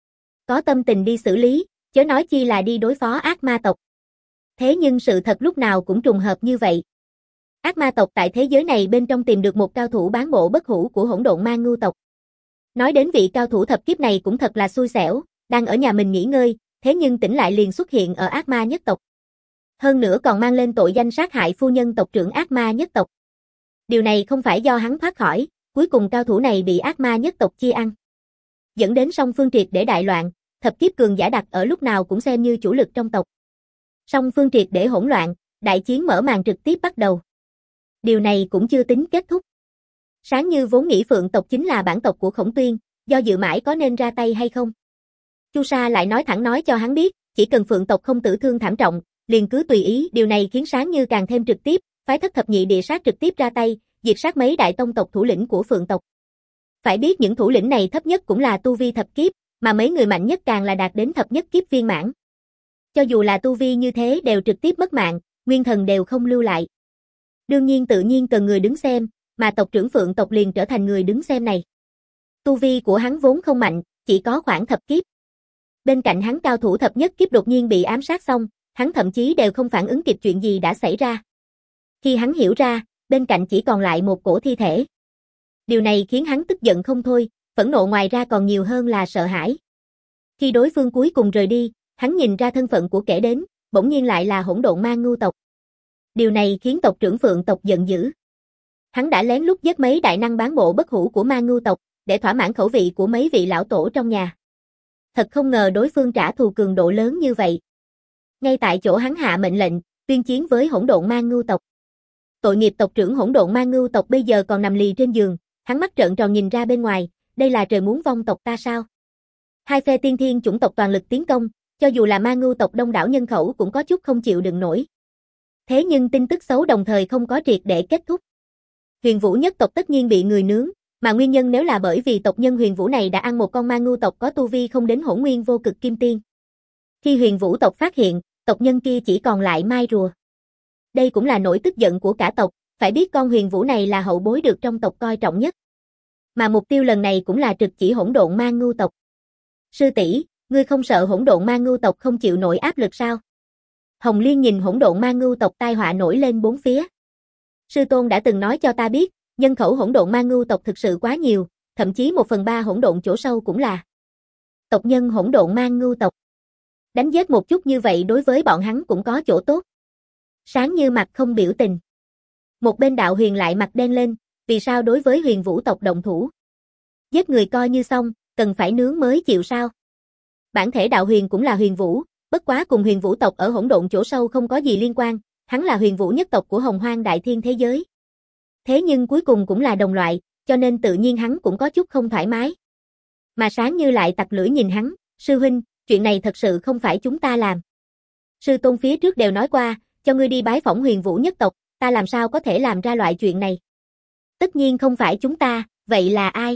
có tâm tình đi xử lý, chớ nói chi là đi đối phó ác ma tộc. Thế nhưng sự thật lúc nào cũng trùng hợp như vậy. Ác ma tộc tại thế giới này bên trong tìm được một cao thủ bán bộ bất hủ của hỗn độn ma ngưu tộc. Nói đến vị cao thủ thập kiếp này cũng thật là xui xẻo, đang ở nhà mình nghỉ ngơi, thế nhưng tỉnh lại liền xuất hiện ở ác ma nhất tộc. Hơn nữa còn mang lên tội danh sát hại phu nhân tộc trưởng ác ma nhất tộc. Điều này không phải do hắn thoát khỏi, cuối cùng cao thủ này bị ác ma nhất tộc chia ăn. Dẫn đến song phương triệt để đại loạn, thập kiếp cường giả đặt ở lúc nào cũng xem như chủ lực trong tộc. Song phương triệt để hỗn loạn, đại chiến mở màn trực tiếp bắt đầu. Điều này cũng chưa tính kết thúc. Sáng Như vốn nghĩ Phượng tộc chính là bản tộc của Khổng Tuyên, do dự mãi có nên ra tay hay không. Chu Sa lại nói thẳng nói cho hắn biết, chỉ cần Phượng tộc không tử thương thảm trọng, liền cứ tùy ý. Điều này khiến Sáng Như càng thêm trực tiếp, phái thất thập nhị địa sát trực tiếp ra tay, diệt sát mấy đại tông tộc thủ lĩnh của Phượng tộc. Phải biết những thủ lĩnh này thấp nhất cũng là tu vi thập kiếp, mà mấy người mạnh nhất càng là đạt đến thập nhất kiếp viên mãn. Cho dù là tu vi như thế đều trực tiếp mất mạng, nguyên thần đều không lưu lại. Đương nhiên tự nhiên cần người đứng xem, mà tộc trưởng Phượng tộc liền trở thành người đứng xem này. Tu vi của hắn vốn không mạnh, chỉ có khoảng thập kiếp. Bên cạnh hắn cao thủ thập nhất kiếp đột nhiên bị ám sát xong, hắn thậm chí đều không phản ứng kịp chuyện gì đã xảy ra. Khi hắn hiểu ra, bên cạnh chỉ còn lại một cổ thi thể. Điều này khiến hắn tức giận không thôi, phẫn nộ ngoài ra còn nhiều hơn là sợ hãi. Khi đối phương cuối cùng rời đi, hắn nhìn ra thân phận của kẻ đến, bỗng nhiên lại là hỗn độn ma ngưu tộc. Điều này khiến tộc trưởng Phượng tộc giận dữ. Hắn đã lén lút giết mấy đại năng bán bộ bất hủ của ma ngưu tộc, để thỏa mãn khẩu vị của mấy vị lão tổ trong nhà. Thật không ngờ đối phương trả thù cường độ lớn như vậy. Ngay tại chỗ hắn hạ mệnh lệnh, tuyên chiến với hỗn độn ma ngưu tộc. Tội nghiệp tộc trưởng hỗn độn ma ngưu tộc bây giờ còn nằm lì trên giường, hắn mắt trợn tròn nhìn ra bên ngoài, đây là trời muốn vong tộc ta sao? Hai phe tiên thiên chủng tộc toàn lực tiến công, cho dù là ma ngưu tộc đông đảo nhân khẩu cũng có chút không chịu đựng nổi. Thế nhưng tin tức xấu đồng thời không có triệt để kết thúc. Huyền Vũ nhất tộc tất nhiên bị người nướng, mà nguyên nhân nếu là bởi vì tộc nhân Huyền Vũ này đã ăn một con ma ngưu tộc có tu vi không đến hỗn nguyên vô cực kim tiên. Khi Huyền Vũ tộc phát hiện, tộc nhân kia chỉ còn lại mai rùa. Đây cũng là nỗi tức giận của cả tộc, phải biết con Huyền Vũ này là hậu bối được trong tộc coi trọng nhất. Mà mục tiêu lần này cũng là trực chỉ hỗn độn ma ngưu tộc. Sư tỷ, ngươi không sợ hỗn độn ma ngưu tộc không chịu nổi áp lực sao? Hồng Liên nhìn hỗn độn ma ngưu tộc tai họa nổi lên bốn phía. Sư tôn đã từng nói cho ta biết, nhân khẩu hỗn độn ma ngưu tộc thực sự quá nhiều, thậm chí một phần ba hỗn độn chỗ sâu cũng là tộc nhân hỗn độn ma ngưu tộc. Đánh giết một chút như vậy đối với bọn hắn cũng có chỗ tốt. Sáng Như mặt không biểu tình. Một bên Đạo Huyền lại mặt đen lên, vì sao đối với Huyền Vũ tộc động thủ? Giết người coi như xong, cần phải nướng mới chịu sao? Bản thể Đạo Huyền cũng là Huyền Vũ, bất quá cùng Huyền Vũ tộc ở hỗn độn chỗ sâu không có gì liên quan, hắn là Huyền Vũ nhất tộc của Hồng Hoang Đại Thiên thế giới. Thế nhưng cuối cùng cũng là đồng loại, cho nên tự nhiên hắn cũng có chút không thoải mái. Mà Sáng Như lại tặc lưỡi nhìn hắn, sư huynh, chuyện này thật sự không phải chúng ta làm. Sư tôn phía trước đều nói qua, cho ngươi đi bái phỏng Huyền Vũ nhất tộc, ta làm sao có thể làm ra loại chuyện này. Tất nhiên không phải chúng ta, vậy là ai?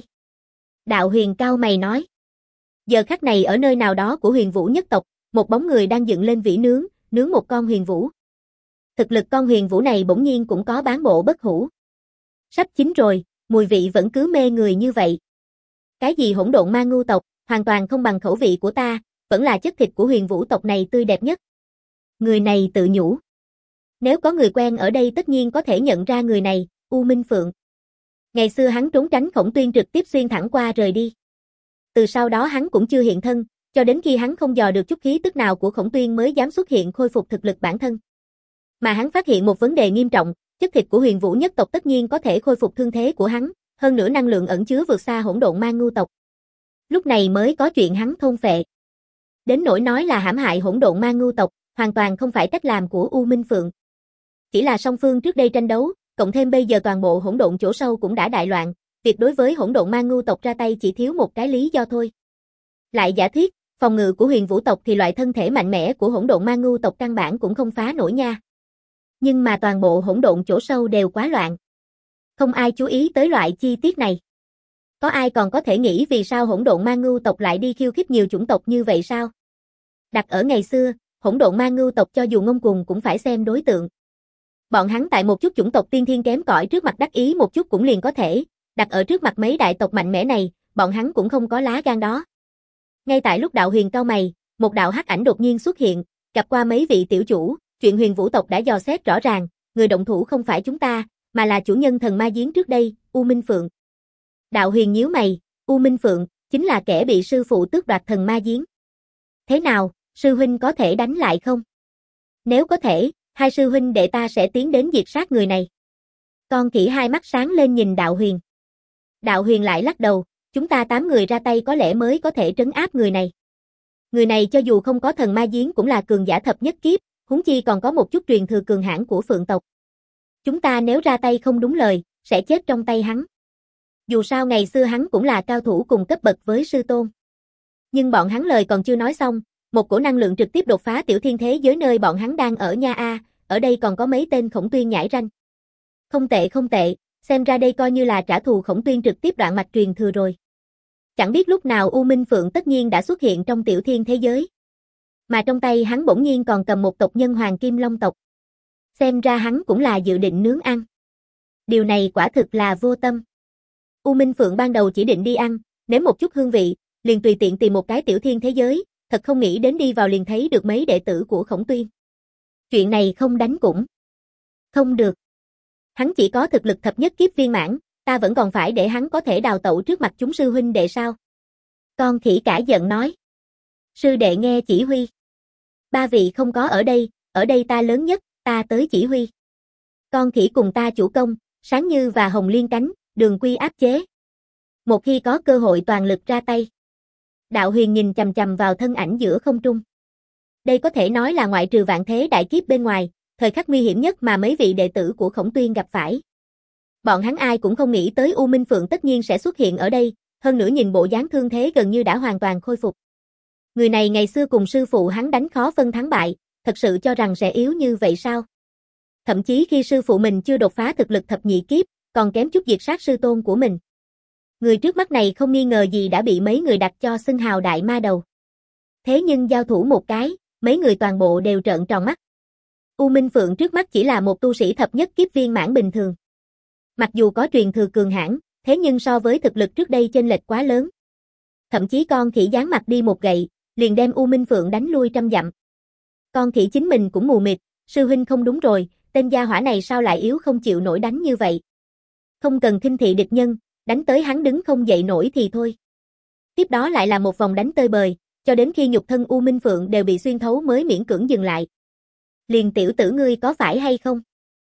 Đạo Huyền cau mày nói. Giờ khắc này ở nơi nào đó của Huyền Vũ nhất tộc, một bóng người đang dựng lên vỉ nướng, nướng một con Huyền Vũ. Thực lực con Huyền Vũ này bỗng nhiên cũng có bán bộ bất hủ. Sắp chín rồi, mùi vị vẫn cứ mê người như vậy. Cái gì hỗn độn ma ngưu tộc, hoàn toàn không bằng khẩu vị của ta, vẫn là chất thịt của Huyền Vũ tộc này tươi đẹp nhất. Người này tự nhủ. Nếu có người quen ở đây tất nhiên có thể nhận ra người này, U Minh Phượng. Ngày xưa hắn trốn tránh Khổng Tuyên trực tiếp xuyên thẳng qua rời đi. Từ sau đó hắn cũng chưa hiện thân, cho đến khi hắn không dò được chút khí tức nào của Khổng Tuyên mới dám xuất hiện khôi phục thực lực bản thân. Mà hắn phát hiện một vấn đề nghiêm trọng, chất thịt của Huyền Vũ nhất tộc tất nhiên có thể khôi phục thương thế của hắn, hơn nữa năng lượng ẩn chứa vượt xa hỗn độn ma ngưu tộc. Lúc này mới có chuyện hắn thôn phệ. Đến nỗi nói là hãm hại hỗn độn ma ngưu tộc, hoàn toàn không phải cách làm của U Minh Phượng. Chỉ là song phương trước đây tranh đấu, cộng thêm bây giờ toàn bộ hỗn độn chỗ sâu cũng đã đại loạn, việc đối với hỗn độn ma ngưu tộc ra tay chỉ thiếu một cái lý do thôi. Lại giả thuyết, phòng ngự của Huyền Vũ tộc thì loại thân thể mạnh mẽ của hỗn độn ma ngưu tộc căn bản cũng không phá nổi nha. Nhưng mà toàn bộ hỗn độn chỗ sâu đều quá loạn. Không ai chú ý tới loại chi tiết này. Có ai còn có thể nghĩ vì sao hỗn độn ma ngưu tộc lại đi khiêu khích nhiều chủng tộc như vậy sao? Đặt ở ngày xưa, hỗn độn ma ngưu tộc cho dù ngông cuồng cũng phải xem đối tượng. Bọn hắn tại một chút chủng tộc tiên thiên kém cỏi trước mặt đắc ý một chút cũng liền có thể, đặt ở trước mặt mấy đại tộc mạnh mẽ này, bọn hắn cũng không có lá gan đó. Ngay tại lúc Đạo Huyền cau mày, một đạo hắc ảnh đột nhiên xuất hiện, gặp qua mấy vị tiểu chủ, chuyện Huyền Vũ tộc đã dò xét rõ ràng, người động thủ không phải chúng ta, mà là chủ nhân thần ma giếng trước đây, U Minh Phượng. Đạo Huyền nhíu mày, U Minh Phượng chính là kẻ bị sư phụ tước đoạt thần ma giếng. Thế nào, Sư huynh có thể đánh lại không? Nếu có thể, hai sư huynh đệ ta sẽ tiến đến diệt sát người này. Con khỉ hai mắt sáng lên nhìn Đạo Huyền. Đạo Huyền lại lắc đầu, chúng ta tám người ra tay có lẽ mới có thể trấn áp người này. Người này cho dù không có thần ma giếng cũng là cường giả thập nhất kiếp, huống chi còn có một chút truyền thừa cường hãn của Phượng tộc. Chúng ta nếu ra tay không đúng lời, sẽ chết trong tay hắn. Dù sao ngày xưa hắn cũng là cao thủ cùng cấp bậc với sư tôn. Nhưng bọn hắn lời còn chưa nói xong, một cổ năng lượng trực tiếp đột phá tiểu thiên thế giới nơi bọn hắn đang ở nha a, ở đây còn có mấy tên Khổng Tuyên nhảy ranh. Không tệ không tệ, xem ra đây coi như là trả thù Khổng Tuyên trực tiếp đoạn mạch truyền thừa rồi. Chẳng biết lúc nào U Minh Phượng tất nhiên đã xuất hiện trong tiểu thiên thế giới. Mà trong tay hắn bỗng nhiên còn cầm một tộc nhân Hoàng Kim Long tộc. Xem ra hắn cũng là dự định nướng ăn. Điều này quả thực là vô tâm. U Minh Phượng ban đầu chỉ định đi ăn, nếm một chút hương vị, liền tùy tiện tìm một cái tiểu thiên thế giới, thật không nghĩ đến đi vào liền thấy được mấy đệ tử của Khổng Tuyên. Chuyện này không đánh cũng không được. Hắn chỉ có thực lực thập nhất kiếp viên mãn, ta vẫn còn phải để hắn có thể đào tẩu trước mặt chúng sư huynh đệ sao? Con khỉ cả giận nói. Sư đệ nghe chỉ huy. Ba vị không có ở đây, ở đây ta lớn nhất, ta tới chỉ huy. Con khỉ cùng ta chủ công, Sáng Như và Hồng Liên cánh, Đường Quy áp chế. Một khi có cơ hội toàn lực ra tay. Đạo Huyền nhìn chằm chằm vào thân ảnh giữa không trung. Đây có thể nói là ngoại trừ vạn thế đại kiếp bên ngoài, thời khắc nguy hiểm nhất mà mấy vị đệ tử của Khổng Tuyên gặp phải. Bọn hắn ai cũng không nghĩ tới U Minh Phượng tất nhiên sẽ xuất hiện ở đây, hơn nữa nhìn bộ dáng thương thế gần như đã hoàn toàn khôi phục. Người này ngày xưa cùng sư phụ hắn đánh khó phân thắng bại, thật sự cho rằng sẽ yếu như vậy sao? Thậm chí khi sư phụ mình chưa đột phá thực lực thập nhị kiếp, còn kém chút diệt sát sư tôn của mình. Người trước mắt này không nghi ngờ gì đã bị mấy người đặt cho xưng hào đại ma đầu. Thế nhưng giao thủ một cái, mấy người toàn bộ đều trợn tròn mắt. U Minh Phượng trước mắt chỉ là một tu sĩ thập nhất kiếp viên mãn bình thường. Mặc dù có truyền thừa cường hãn, thế nhưng so với thực lực trước đây chênh lệch quá lớn. Thậm chí con khỉ giáng mặt đi một gậy, liền đem U Minh Phượng đánh lui trăm dặm. Con khỉ chính mình cũng mù mịt, sư huynh không đúng rồi, tên gia hỏa này sao lại yếu không chịu nổi đánh như vậy. Không cần khinh thị địch nhân, đánh tới hắn đứng không dậy nổi thì thôi. Tiếp đó lại là một vòng đánh tơi bời, cho đến khi nhục thân U Minh Phượng đều bị xuyên thấu mới miễn cưỡng dừng lại. Liền tiểu tử ngươi có phải hay không?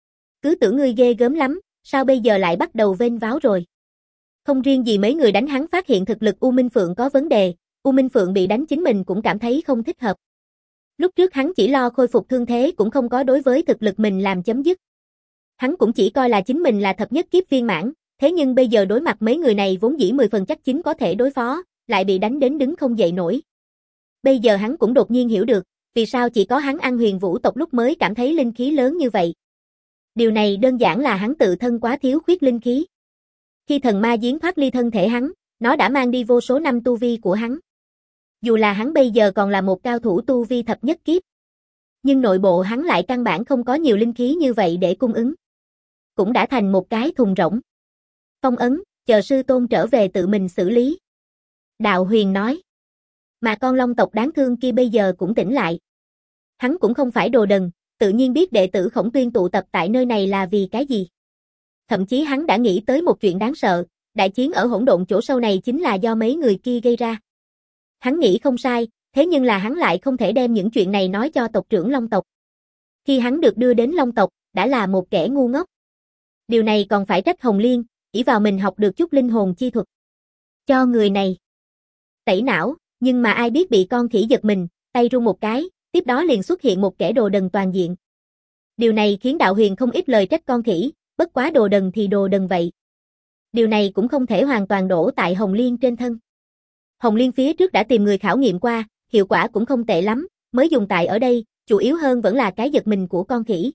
Cứ tưởng ngươi ghê gớm lắm, sao bây giờ lại bắt đầu vênh váo rồi? Không riêng gì mấy người đánh hắn phát hiện thực lực U Minh Phượng có vấn đề, U Minh Phượng bị đánh chính mình cũng cảm thấy không thích hợp. Lúc trước hắn chỉ lo khôi phục thương thế cũng không có đối với thực lực mình làm chấm dứt. Hắn cũng chỉ coi là chính mình là thập nhất kiếp viên mãn, thế nhưng bây giờ đối mặt mấy người này vốn dĩ mười phần chắc chính có thể đối phó, lại bị đánh đến đứng không dậy nổi. Bây giờ hắn cũng đột nhiên hiểu được, vì sao chỉ có hắn ăn huyền vũ tộc lúc mới cảm thấy linh khí lớn như vậy. Điều này đơn giản là hắn tự thân quá thiếu khuyết linh khí. Khi thần ma giếng thoát ly thân thể hắn, nó đã mang đi vô số năm tu vi của hắn. Dù là hắn bây giờ còn là một cao thủ tu vi thập nhất kiếp, nhưng nội bộ hắn lại căn bản không có nhiều linh khí như vậy để cung ứng. Cũng đã thành một cái thùng rỗng. Phong ấn, chờ sư tôn trở về tự mình xử lý. Đạo Huyền nói. Mà con long tộc đáng thương kia bây giờ cũng tỉnh lại. Hắn cũng không phải đồ đần, tự nhiên biết đệ tử Khổng Tuyên tụ tập tại nơi này là vì cái gì. Thậm chí hắn đã nghĩ tới một chuyện đáng sợ, đại chiến ở hỗn độn chỗ sâu này chính là do mấy người kia gây ra. Hắn nghĩ không sai, thế nhưng là hắn lại không thể đem những chuyện này nói cho tộc trưởng Long tộc. Khi hắn được đưa đến Long tộc, đã là một kẻ ngu ngốc. Điều này còn phải trách Hồng Liên, ỷ vào mình học được chút linh hồn chi thuật. Cho người này tẩy não, nhưng mà ai biết bị con khỉ giật mình, tay run một cái, tiếp đó liền xuất hiện một kẻ đồ đần toàn diện. Điều này khiến Đạo Huyền không ít lời trách con khỉ, bất quá đồ đần thì đồ đần vậy. Điều này cũng không thể hoàn toàn đổ tại Hồng Liên trên thân. Hồng Liên phía trước đã tìm người khảo nghiệm qua, hiệu quả cũng không tệ lắm, mới dùng tại ở đây, chủ yếu hơn vẫn là cái giật mình của con khỉ.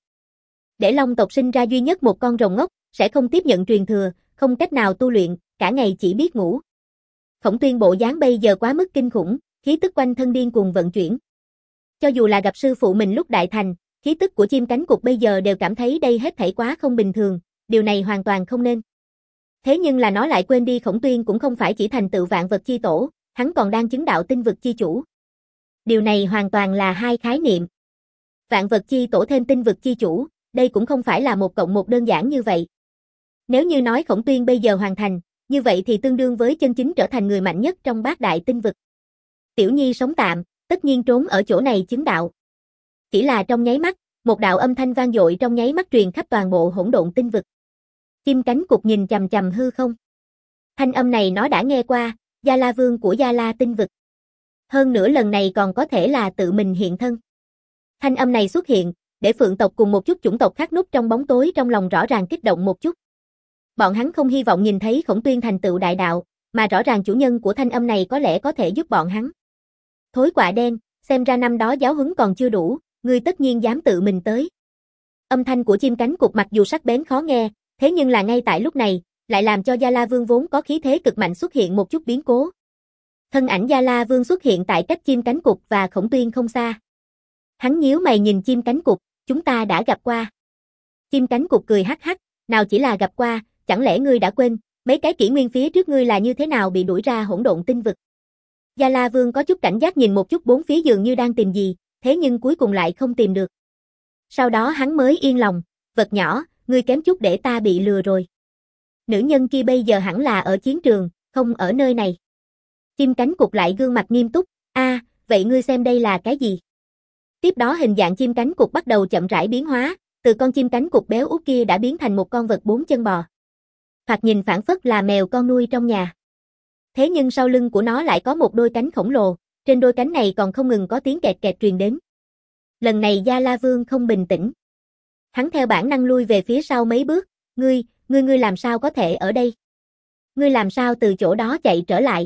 Để Long tộc sinh ra duy nhất một con rồng ngốc, sẽ không tiếp nhận truyền thừa, không cách nào tu luyện, cả ngày chỉ biết ngủ. Khổng Tuyên bộ dáng bây giờ quá mức kinh khủng, khí tức quanh thân điên cuồng vận chuyển. Cho dù là gặp sư phụ mình lúc đại thành, khí tức của chim cánh cụt bây giờ đều cảm thấy đây hết thảy quá không bình thường, điều này hoàn toàn không nên. Thế nhưng là nó lại quên đi Khổng Tuyên cũng không phải chỉ thành tựu vạn vật chi tổ, hắn còn đang chứng đạo tinh vực chi chủ. Điều này hoàn toàn là hai khái niệm. Vạn vật chi tổ thêm tinh vực chi chủ, đây cũng không phải là một cộng một đơn giản như vậy. Nếu như nói Khổng Tuyên bây giờ hoàn thành, như vậy thì tương đương với chân chính trở thành người mạnh nhất trong bát đại tinh vực. Tiểu Nhi sống tạm, Tất nhiên trốn ở chỗ này chứng đạo. Chỉ là trong nháy mắt, một đạo âm thanh vang dội trong nháy mắt truyền khắp toàn bộ hỗn độn tinh vực. Chim cánh cụt nhìn chằm chằm hư không. Thanh âm này nó đã nghe qua, Gia La Vương của Gia La tinh vực. Hơn nữa lần này còn có thể là tự mình hiện thân. Thanh âm này xuất hiện, để Phượng tộc cùng một chút chủng tộc khác núp trong bóng tối trong lòng rõ ràng kích động một chút. Bọn hắn không hy vọng nhìn thấy Khổng Tuyên thành tựu đại đạo, mà rõ ràng chủ nhân của thanh âm này có lẽ có thể giúp bọn hắn. Thối quạ đen, xem ra năm đó giáo huấn còn chưa đủ, ngươi tất nhiên dám tự mình tới. Âm thanh của chim cánh cụt mặc dù sắc bén khó nghe, thế nhưng là ngay tại lúc này, lại làm cho Gia La Vương vốn có khí thế cực mạnh xuất hiện một chút biến cố. Thân ảnh Gia La Vương xuất hiện tại cách chim cánh cụt và Khổng Tuyên không xa. Hắn nhíu mày nhìn chim cánh cụt, chúng ta đã gặp qua. Chim cánh cụt cười hắc hắc, nào chỉ là gặp qua, chẳng lẽ ngươi đã quên, mấy cái kỷ nguyên phía trước ngươi là như thế nào bị đuổi ra hỗn độn tinh vực. Gia La Vương có chút cảnh giác nhìn một chút bốn phía dường như đang tìm gì, thế nhưng cuối cùng lại không tìm được. Sau đó hắn mới yên lòng, vật nhỏ, ngươi kém chút để ta bị lừa rồi. Nữ nhân kia bây giờ hẳn là ở chiến trường, không ở nơi này. Chim cánh cụt lại gương mặt nghiêm túc, a, à, vậy ngươi xem đây là cái gì? Tiếp đó hình dạng chim cánh cụt bắt đầu chậm rãi biến hóa, từ con chim cánh cụt béo út kia đã biến thành một con vật bốn chân bò. Thoạt nhìn phảng phất là mèo con nuôi trong nhà. Thế nhưng sau lưng của nó lại có một đôi cánh khổng lồ, trên đôi cánh này còn không ngừng có tiếng kẹt kẹt truyền đến. Lần này Gia La Vương không bình tĩnh. Hắn theo bản năng lui về phía sau mấy bước, ngươi, ngươi ngươi làm sao có thể ở đây? Ngươi làm sao từ chỗ đó chạy trở lại?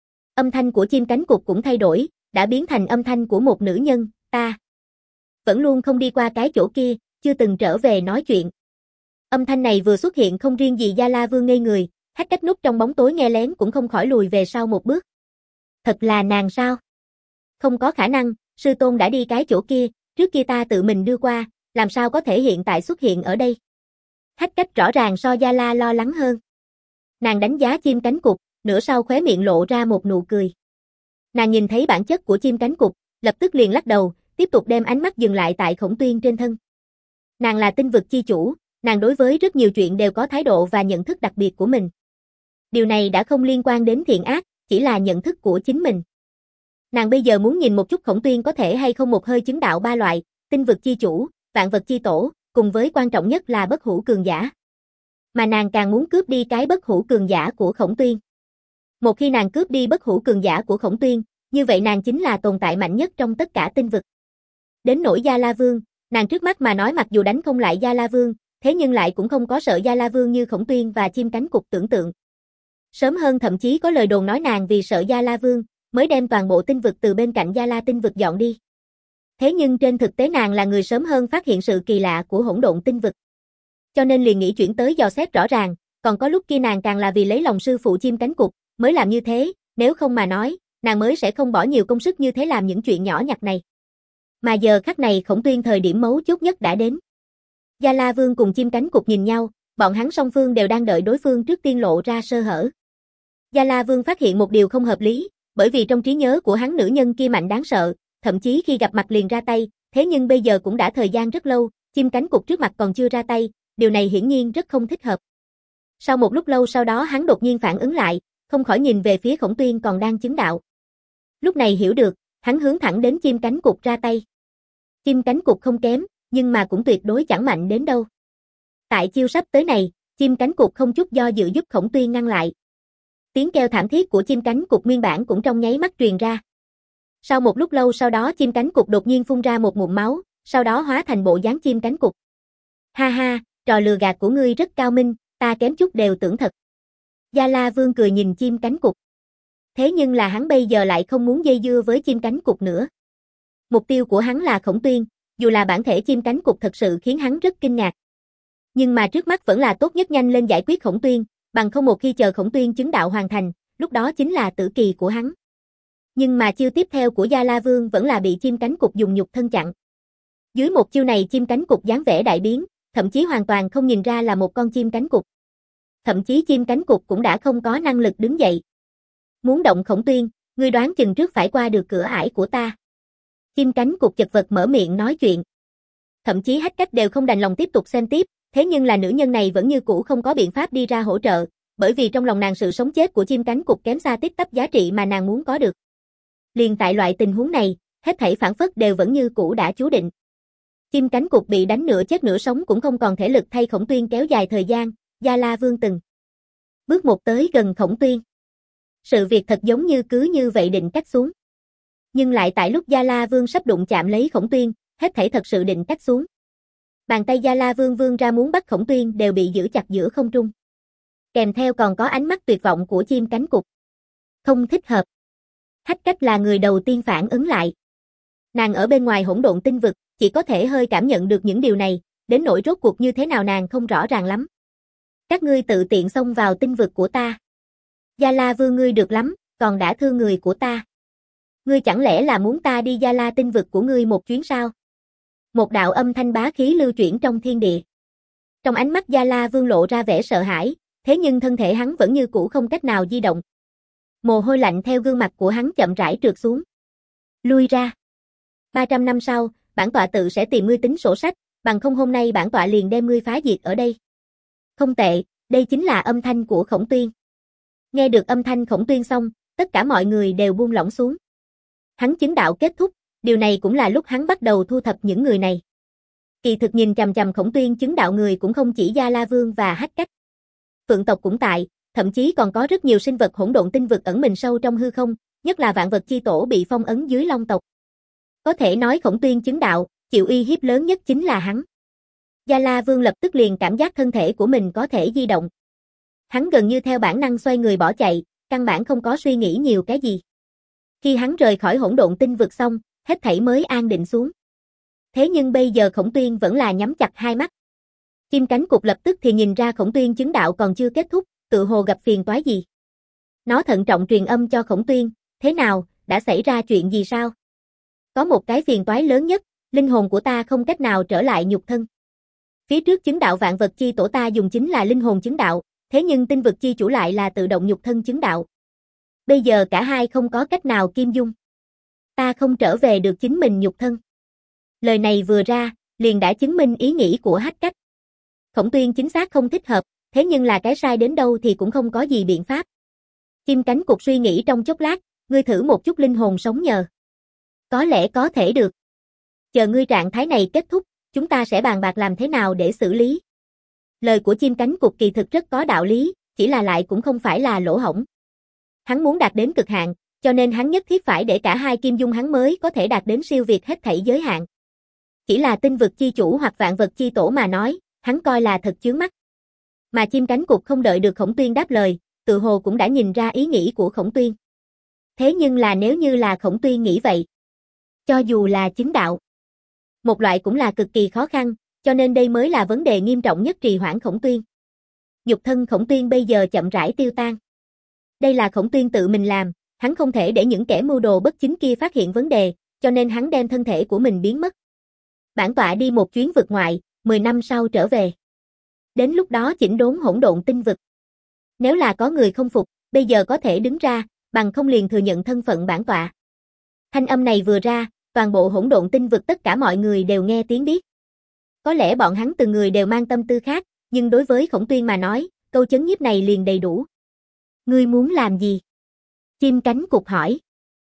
Âm thanh của chim cánh cụt cũng thay đổi, đã biến thành âm thanh của một nữ nhân, ta vẫn luôn không đi qua cái chỗ kia, chưa từng trở về nói chuyện. Âm thanh này vừa xuất hiện không riêng gì Gia La Vương ngây người, Hách Cách núp trong bóng tối nghe lén cũng không khỏi lùi về sau một bước. Thật là nàng sao? Không có khả năng, sư tôn đã đi cái chỗ kia, trước kia ta tự mình đưa qua, làm sao có thể hiện tại xuất hiện ở đây? Hách Cách rõ ràng so Gia La lo lắng hơn. Nàng đánh giá chim cánh cụt, nửa sau khóe miệng lộ ra một nụ cười. Nàng nhìn thấy bản chất của chim cánh cụt, lập tức liền lắc đầu, tiếp tục đem ánh mắt dừng lại tại Khổng Tuyên trên thân. Nàng là tinh vực chi chủ, nàng đối với rất nhiều chuyện đều có thái độ và nhận thức đặc biệt của mình. Điều này đã không liên quan đến thiện ác, chỉ là nhận thức của chính mình. Nàng bây giờ muốn nhìn một chút Khổng Tuyên có thể hay không một hơi chứng đạo ba loại, tinh vực chi chủ, vạn vật chi tổ, cùng với quan trọng nhất là bất hủ cường giả. Mà nàng càng muốn cướp đi cái bất hủ cường giả của Khổng Tuyên. Một khi nàng cướp đi bất hủ cường giả của Khổng Tuyên, như vậy nàng chính là tồn tại mạnh nhất trong tất cả tinh vực. Đến nỗi Gia La Vương, nàng trước mắt mà nói mặc dù đánh không lại Gia La Vương, thế nhưng lại cũng không có sợ Gia La Vương như Khổng Tuyên và chim cánh cụt tưởng tượng. Sớm hơn thậm chí có lời đồn nói nàng vì sợ Gia La Vương, mới đem toàn bộ tinh vực từ bên cạnh Gia La tinh vực dọn đi. Thế nhưng trên thực tế nàng là người sớm hơn phát hiện sự kỳ lạ của hỗn độn tinh vực. Cho nên liền nghĩ chuyển tới dò xét rõ ràng, còn có lúc kia nàng càng là vì lấy lòng sư phụ chim cánh cụt, mới làm như thế, nếu không mà nói, nàng mới sẽ không bỏ nhiều công sức như thế làm những chuyện nhỏ nhặt này. Mà giờ khắc này Khổng Tuyên thời điểm mấu chốt nhất đã đến. Gia La Vương cùng chim cánh cụt nhìn nhau, bọn hắn song phương đều đang đợi đối phương trước tiên lộ ra sơ hở. Gia La Vương phát hiện một điều không hợp lý, bởi vì trong trí nhớ của hắn nữ nhân kia mạnh đáng sợ, thậm chí khi gặp mặt liền ra tay, thế nhưng bây giờ cũng đã thời gian rất lâu, chim cánh cụt trước mặt còn chưa ra tay, điều này hiển nhiên rất không thích hợp. Sau một lúc lâu sau đó hắn đột nhiên phản ứng lại, không khỏi nhìn về phía Khổng Tuyên còn đang chứng đạo. Lúc này hiểu được, hắn hướng thẳng đến chim cánh cụt ra tay. Chim cánh cụt không kém, nhưng mà cũng tuyệt đối chẳng mạnh đến đâu. Tại chiêu sắp tới này, chim cánh cụt không chút do dự giúp Khổng Tuyên ngăn lại. Tiếng kêu thảm thiết của chim cánh cụt nguyên bản cũng trong nháy mắt truyền ra. Sau một lúc lâu sau đó chim cánh cụt đột nhiên phun ra một ngụm máu, sau đó hóa thành bộ dáng chim cánh cụt. Ha ha, trò lừa gạt của ngươi rất cao minh, ta kém chút đều tưởng thật. Gia La Vương cười nhìn chim cánh cụt. Thế nhưng là hắn bây giờ lại không muốn dây dưa với chim cánh cụt nữa. Mục tiêu của hắn là Khổng Tuyên, dù là bản thể chim cánh cụt thật sự khiến hắn rất kinh ngạc. Nhưng mà trước mắt vẫn là tốt nhất nhanh lên giải quyết Khổng Tuyên, bằng không một khi chờ Khổng Tuyên chứng đạo hoàn thành, lúc đó chính là tử kỳ của hắn. Nhưng mà chiêu tiếp theo của Gia La Vương vẫn là bị chim cánh cụt dùng nhục thân chặn. Dưới một chiêu này chim cánh cụt dáng vẻ đại biến, thậm chí hoàn toàn không nhìn ra là một con chim cánh cụt. Thậm chí chim cánh cụt cũng đã không có năng lực đứng dậy. Muốn động Khổng Tuyên, ngươi đoán chừng trước phải qua được cửa ải của ta. Chim cánh cụt chật vật mở miệng nói chuyện. Thậm chí Hách Cách đều không đành lòng tiếp tục xem tiếp, thế nhưng là nữ nhân này vẫn như cũ không có biện pháp đi ra hỗ trợ, bởi vì trong lòng nàng sự sống chết của chim cánh cụt kém xa tít tắp giá trị mà nàng muốn có được. Liền tại loại tình huống này, hết thảy phản phất đều vẫn như cũ đã chú định. Chim cánh cụt bị đánh nửa chết nửa sống cũng không còn thể lực thay Khổng Tuyên kéo dài thời gian, Gia La Vương từng bước một tới gần Khổng Tuyên. Sự việc thật giống như cứ như vậy định cắt xuống. Nhưng lại tại lúc Gia La Vương sắp đụng chạm lấy Khổng Tuyên, hết thảy thật sự định cắt xuống. Bàn tay Gia La Vương vươn ra muốn bắt Khổng Tuyên đều bị giữ chặt giữa không trung. Kèm theo còn có ánh mắt tuyệt vọng của chim cánh cụt. Không thích hợp. Hách Cách là người đầu tiên phản ứng lại. Nàng ở bên ngoài hỗn độn tinh vực, chỉ có thể hơi cảm nhận được những điều này, đến nỗi rốt cuộc như thế nào nàng không rõ ràng lắm. Các ngươi tự tiện xông vào tinh vực của ta. Gia La Vương ngươi được lắm, còn đã thương người của ta. Ngươi chẳng lẽ là muốn ta đi Gia La tinh vực của ngươi một chuyến sao? Một đạo âm thanh bá khí lưu chuyển trong thiên địa. Trong ánh mắt Gia La Vương lộ ra vẻ sợ hãi, thế nhưng thân thể hắn vẫn như cũ không cách nào di động. Mồ hôi lạnh theo gương mặt của hắn chậm rãi trượt xuống. Lui ra. ba trăm năm sau, bản tọa tự sẽ tìm ngươi tính sổ sách, bằng không hôm nay bản tọa liền đem ngươi phá diệt ở đây. Không tệ, đây chính là âm thanh của Khổng Tuyên. Nghe được âm thanh Khổng Tuyên xong, tất cả mọi người đều buông lỏng xuống. Hắn chứng đạo kết thúc, điều này cũng là lúc hắn bắt đầu thu thập những người này. Kỳ thực nhìn chằm chằm Khổng Tuyên chứng đạo người cũng không chỉ Gia La Vương và Hách Cách. Phượng tộc cũng tại, thậm chí còn có rất nhiều sinh vật hỗn độn tinh vực ẩn mình sâu trong hư không, nhất là vạn vật chi tổ bị phong ấn dưới Long tộc. Có thể nói Khổng Tuyên chứng đạo, chịu uy hiếp lớn nhất chính là hắn. Gia La Vương lập tức liền cảm giác thân thể của mình có thể di động. Hắn gần như theo bản năng xoay người bỏ chạy, căn bản không có suy nghĩ nhiều cái gì. Khi hắn rời khỏi hỗn độn tinh vực xong, hết thảy mới an định xuống. Thế nhưng bây giờ Khổng Tuyên vẫn là nhắm chặt hai mắt. Chim cánh cụt lập tức thì nhìn ra Khổng Tuyên chứng đạo còn chưa kết thúc, tự hồ gặp phiền toái gì. Nó thận trọng truyền âm cho Khổng Tuyên, thế nào, đã xảy ra chuyện gì sao? Có một cái phiền toái lớn nhất, linh hồn của ta không cách nào trở lại nhục thân. Phía trước chứng đạo vạn vật chi tổ ta dùng chính là linh hồn chứng đạo, thế nhưng tinh vực chi chủ lại là tự động nhục thân chứng đạo. Bây giờ cả hai không có cách nào kim dung. Ta không trở về được chính mình nhục thân. Lời này vừa ra, liền đã chứng minh ý nghĩ của Hách Cách. Khổng Tuyên chính xác không thích hợp, thế nhưng là cái sai đến đâu thì cũng không có gì biện pháp. Chim cánh cụt suy nghĩ trong chốc lát, ngươi thử một chút linh hồn sống nhờ. Có lẽ có thể được. Chờ ngươi trạng thái này kết thúc, chúng ta sẽ bàn bạc làm thế nào để xử lý. Lời của chim cánh cụt kỳ thực rất có đạo lý, chỉ là lại cũng không phải là lỗ hổng. Hắn muốn đạt đến cực hạn, cho nên hắn nhất thiết phải để cả hai kim dung hắn mới có thể đạt đến siêu việt hết thảy giới hạn. Chỉ là tinh vực chi chủ hoặc vạn vật chi tổ mà nói, hắn coi là thật chướng mắt. Mà chim cánh cụt không đợi được Khổng Tuyên đáp lời, tự hồ cũng đã nhìn ra ý nghĩ của Khổng Tuyên. Thế nhưng là nếu như là Khổng Tuyên nghĩ vậy, cho dù là chứng đạo, một loại cũng là cực kỳ khó khăn, cho nên đây mới là vấn đề nghiêm trọng nhất trì hoãn Khổng Tuyên. Nhục thân Khổng Tuyên bây giờ chậm rãi tiêu tan. Đây là Khổng Tuyên tự mình làm, hắn không thể để những kẻ mưu đồ bất chính kia phát hiện vấn đề, cho nên hắn đem thân thể của mình biến mất. Bản tọa đi một chuyến vực ngoại, mười năm sau trở về. Đến lúc đó chỉnh đốn hỗn độn tinh vực. Nếu là có người không phục, bây giờ có thể đứng ra, bằng không liền thừa nhận thân phận bản tọa. Thanh âm này vừa ra, toàn bộ hỗn độn tinh vực tất cả mọi người đều nghe tiếng biết. Có lẽ bọn hắn từng người đều mang tâm tư khác, nhưng đối với Khổng Tuyên mà nói, câu chấn nhiếp này liền đầy đủ. Ngươi muốn làm gì? Chim cánh cụt hỏi.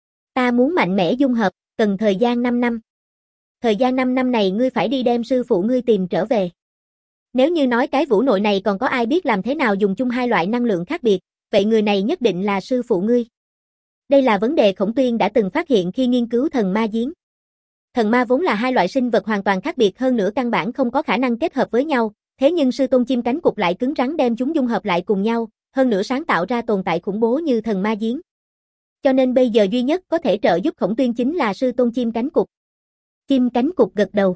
Ta muốn mạnh mẽ dung hợp, cần thời gian năm năm. Thời gian năm năm này ngươi phải đi đem sư phụ ngươi tìm trở về. Nếu như nói cái vũ nội này còn có ai biết làm thế nào dùng chung hai loại năng lượng khác biệt, vậy người này nhất định là sư phụ ngươi. Đây là vấn đề Khổng Tuyên đã từng phát hiện khi nghiên cứu thần ma giếng. Thần ma vốn là hai loại sinh vật hoàn toàn khác biệt hơn nữa căn bản không có khả năng kết hợp với nhau, thế nhưng sư tôn chim cánh cụt lại cứng rắn đem chúng dung hợp lại cùng nhau, hơn nữa sáng tạo ra tồn tại khủng bố như thần ma giếng. Cho nên bây giờ duy nhất có thể trợ giúp Khổng Tuyên chính là sư tôn chim cánh cụt. Chim cánh cụt gật đầu.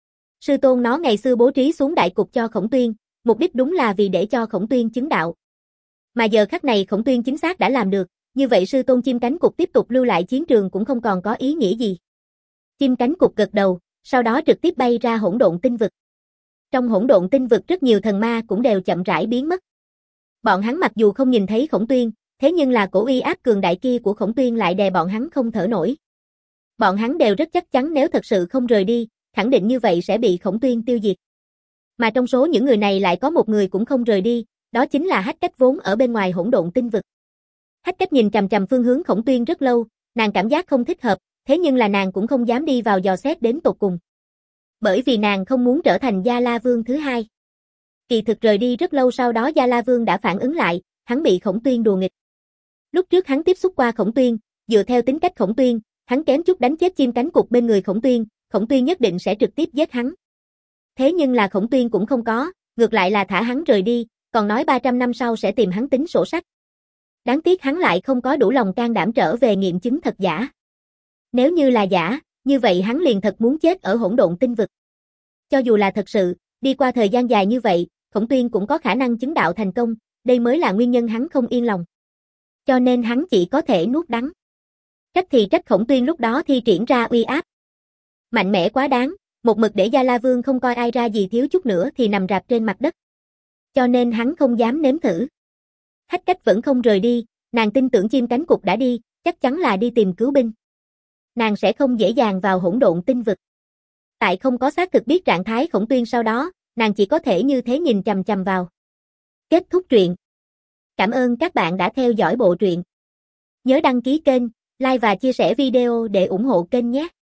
Sư tôn nó ngày xưa bố trí xuống đại cục cho Khổng Tuyên, mục đích đúng là vì để cho Khổng Tuyên chứng đạo. Mà giờ khắc này Khổng Tuyên chính xác đã làm được, như vậy sư tôn chim cánh cụt tiếp tục lưu lại chiến trường cũng không còn có ý nghĩa gì. Chim cánh cụt gật đầu, sau đó trực tiếp bay ra hỗn độn tinh vực. Trong hỗn độn tinh vực rất nhiều thần ma cũng đều chậm rãi biến mất. Bọn hắn mặc dù không nhìn thấy Khổng Tuyên, thế nhưng là cổ uy áp cường đại kia của Khổng Tuyên lại đè bọn hắn không thở nổi. Bọn hắn đều rất chắc chắn nếu thật sự không rời đi, khẳng định như vậy sẽ bị Khổng Tuyên tiêu diệt. Mà trong số những người này lại có một người cũng không rời đi, đó chính là Hách Cách vốn ở bên ngoài hỗn độn tinh vực. Hách Cách nhìn chằm chằm phương hướng Khổng Tuyên rất lâu, nàng cảm giác không thích hợp, Thế nhưng là nàng cũng không dám đi vào dò xét đến tột cùng. Bởi vì nàng không muốn trở thành Gia La Vương thứ hai. Kỳ thực rời đi rất lâu sau đó Gia La Vương đã phản ứng lại, hắn bị Khổng Tuyên đùa nghịch. Lúc trước hắn tiếp xúc qua Khổng Tuyên, dựa theo tính cách Khổng Tuyên, hắn kém chút đánh chết chim cánh cụt bên người Khổng Tuyên, Khổng Tuyên nhất định sẽ trực tiếp giết hắn. Thế nhưng là Khổng Tuyên cũng không có, ngược lại là thả hắn rời đi, còn nói ba trăm năm sau sẽ tìm hắn tính sổ sách. Đáng tiếc hắn lại không có đủ lòng can đảm trở về nghiệm chứng thật giả. Nếu như là giả, như vậy hắn liền thật muốn chết ở hỗn độn tinh vực. Cho dù là thật sự, đi qua thời gian dài như vậy, Khổng Tuyên cũng có khả năng chứng đạo thành công, đây mới là nguyên nhân hắn không yên lòng. Cho nên hắn chỉ có thể nuốt đắng. Trách thì trách Khổng Tuyên lúc đó thi triển ra uy áp. Mạnh mẽ quá đáng, một mực để Gia La Vương không coi ai ra gì thiếu chút nữa thì nằm rạp trên mặt đất. Cho nên hắn không dám nếm thử. Hách Cách vẫn không rời đi, nàng tin tưởng chim cánh cụt đã đi, chắc chắn là đi tìm cứu binh. Nàng sẽ không dễ dàng vào hỗn độn tinh vực. Tại không có xác thực biết trạng thái Khổng Tuyên sau đó, nàng chỉ có thể như thế nhìn chằm chằm vào. Kết thúc truyện. Cảm ơn các bạn đã theo dõi bộ truyện. Nhớ đăng ký kênh, like và chia sẻ video để ủng hộ kênh nhé.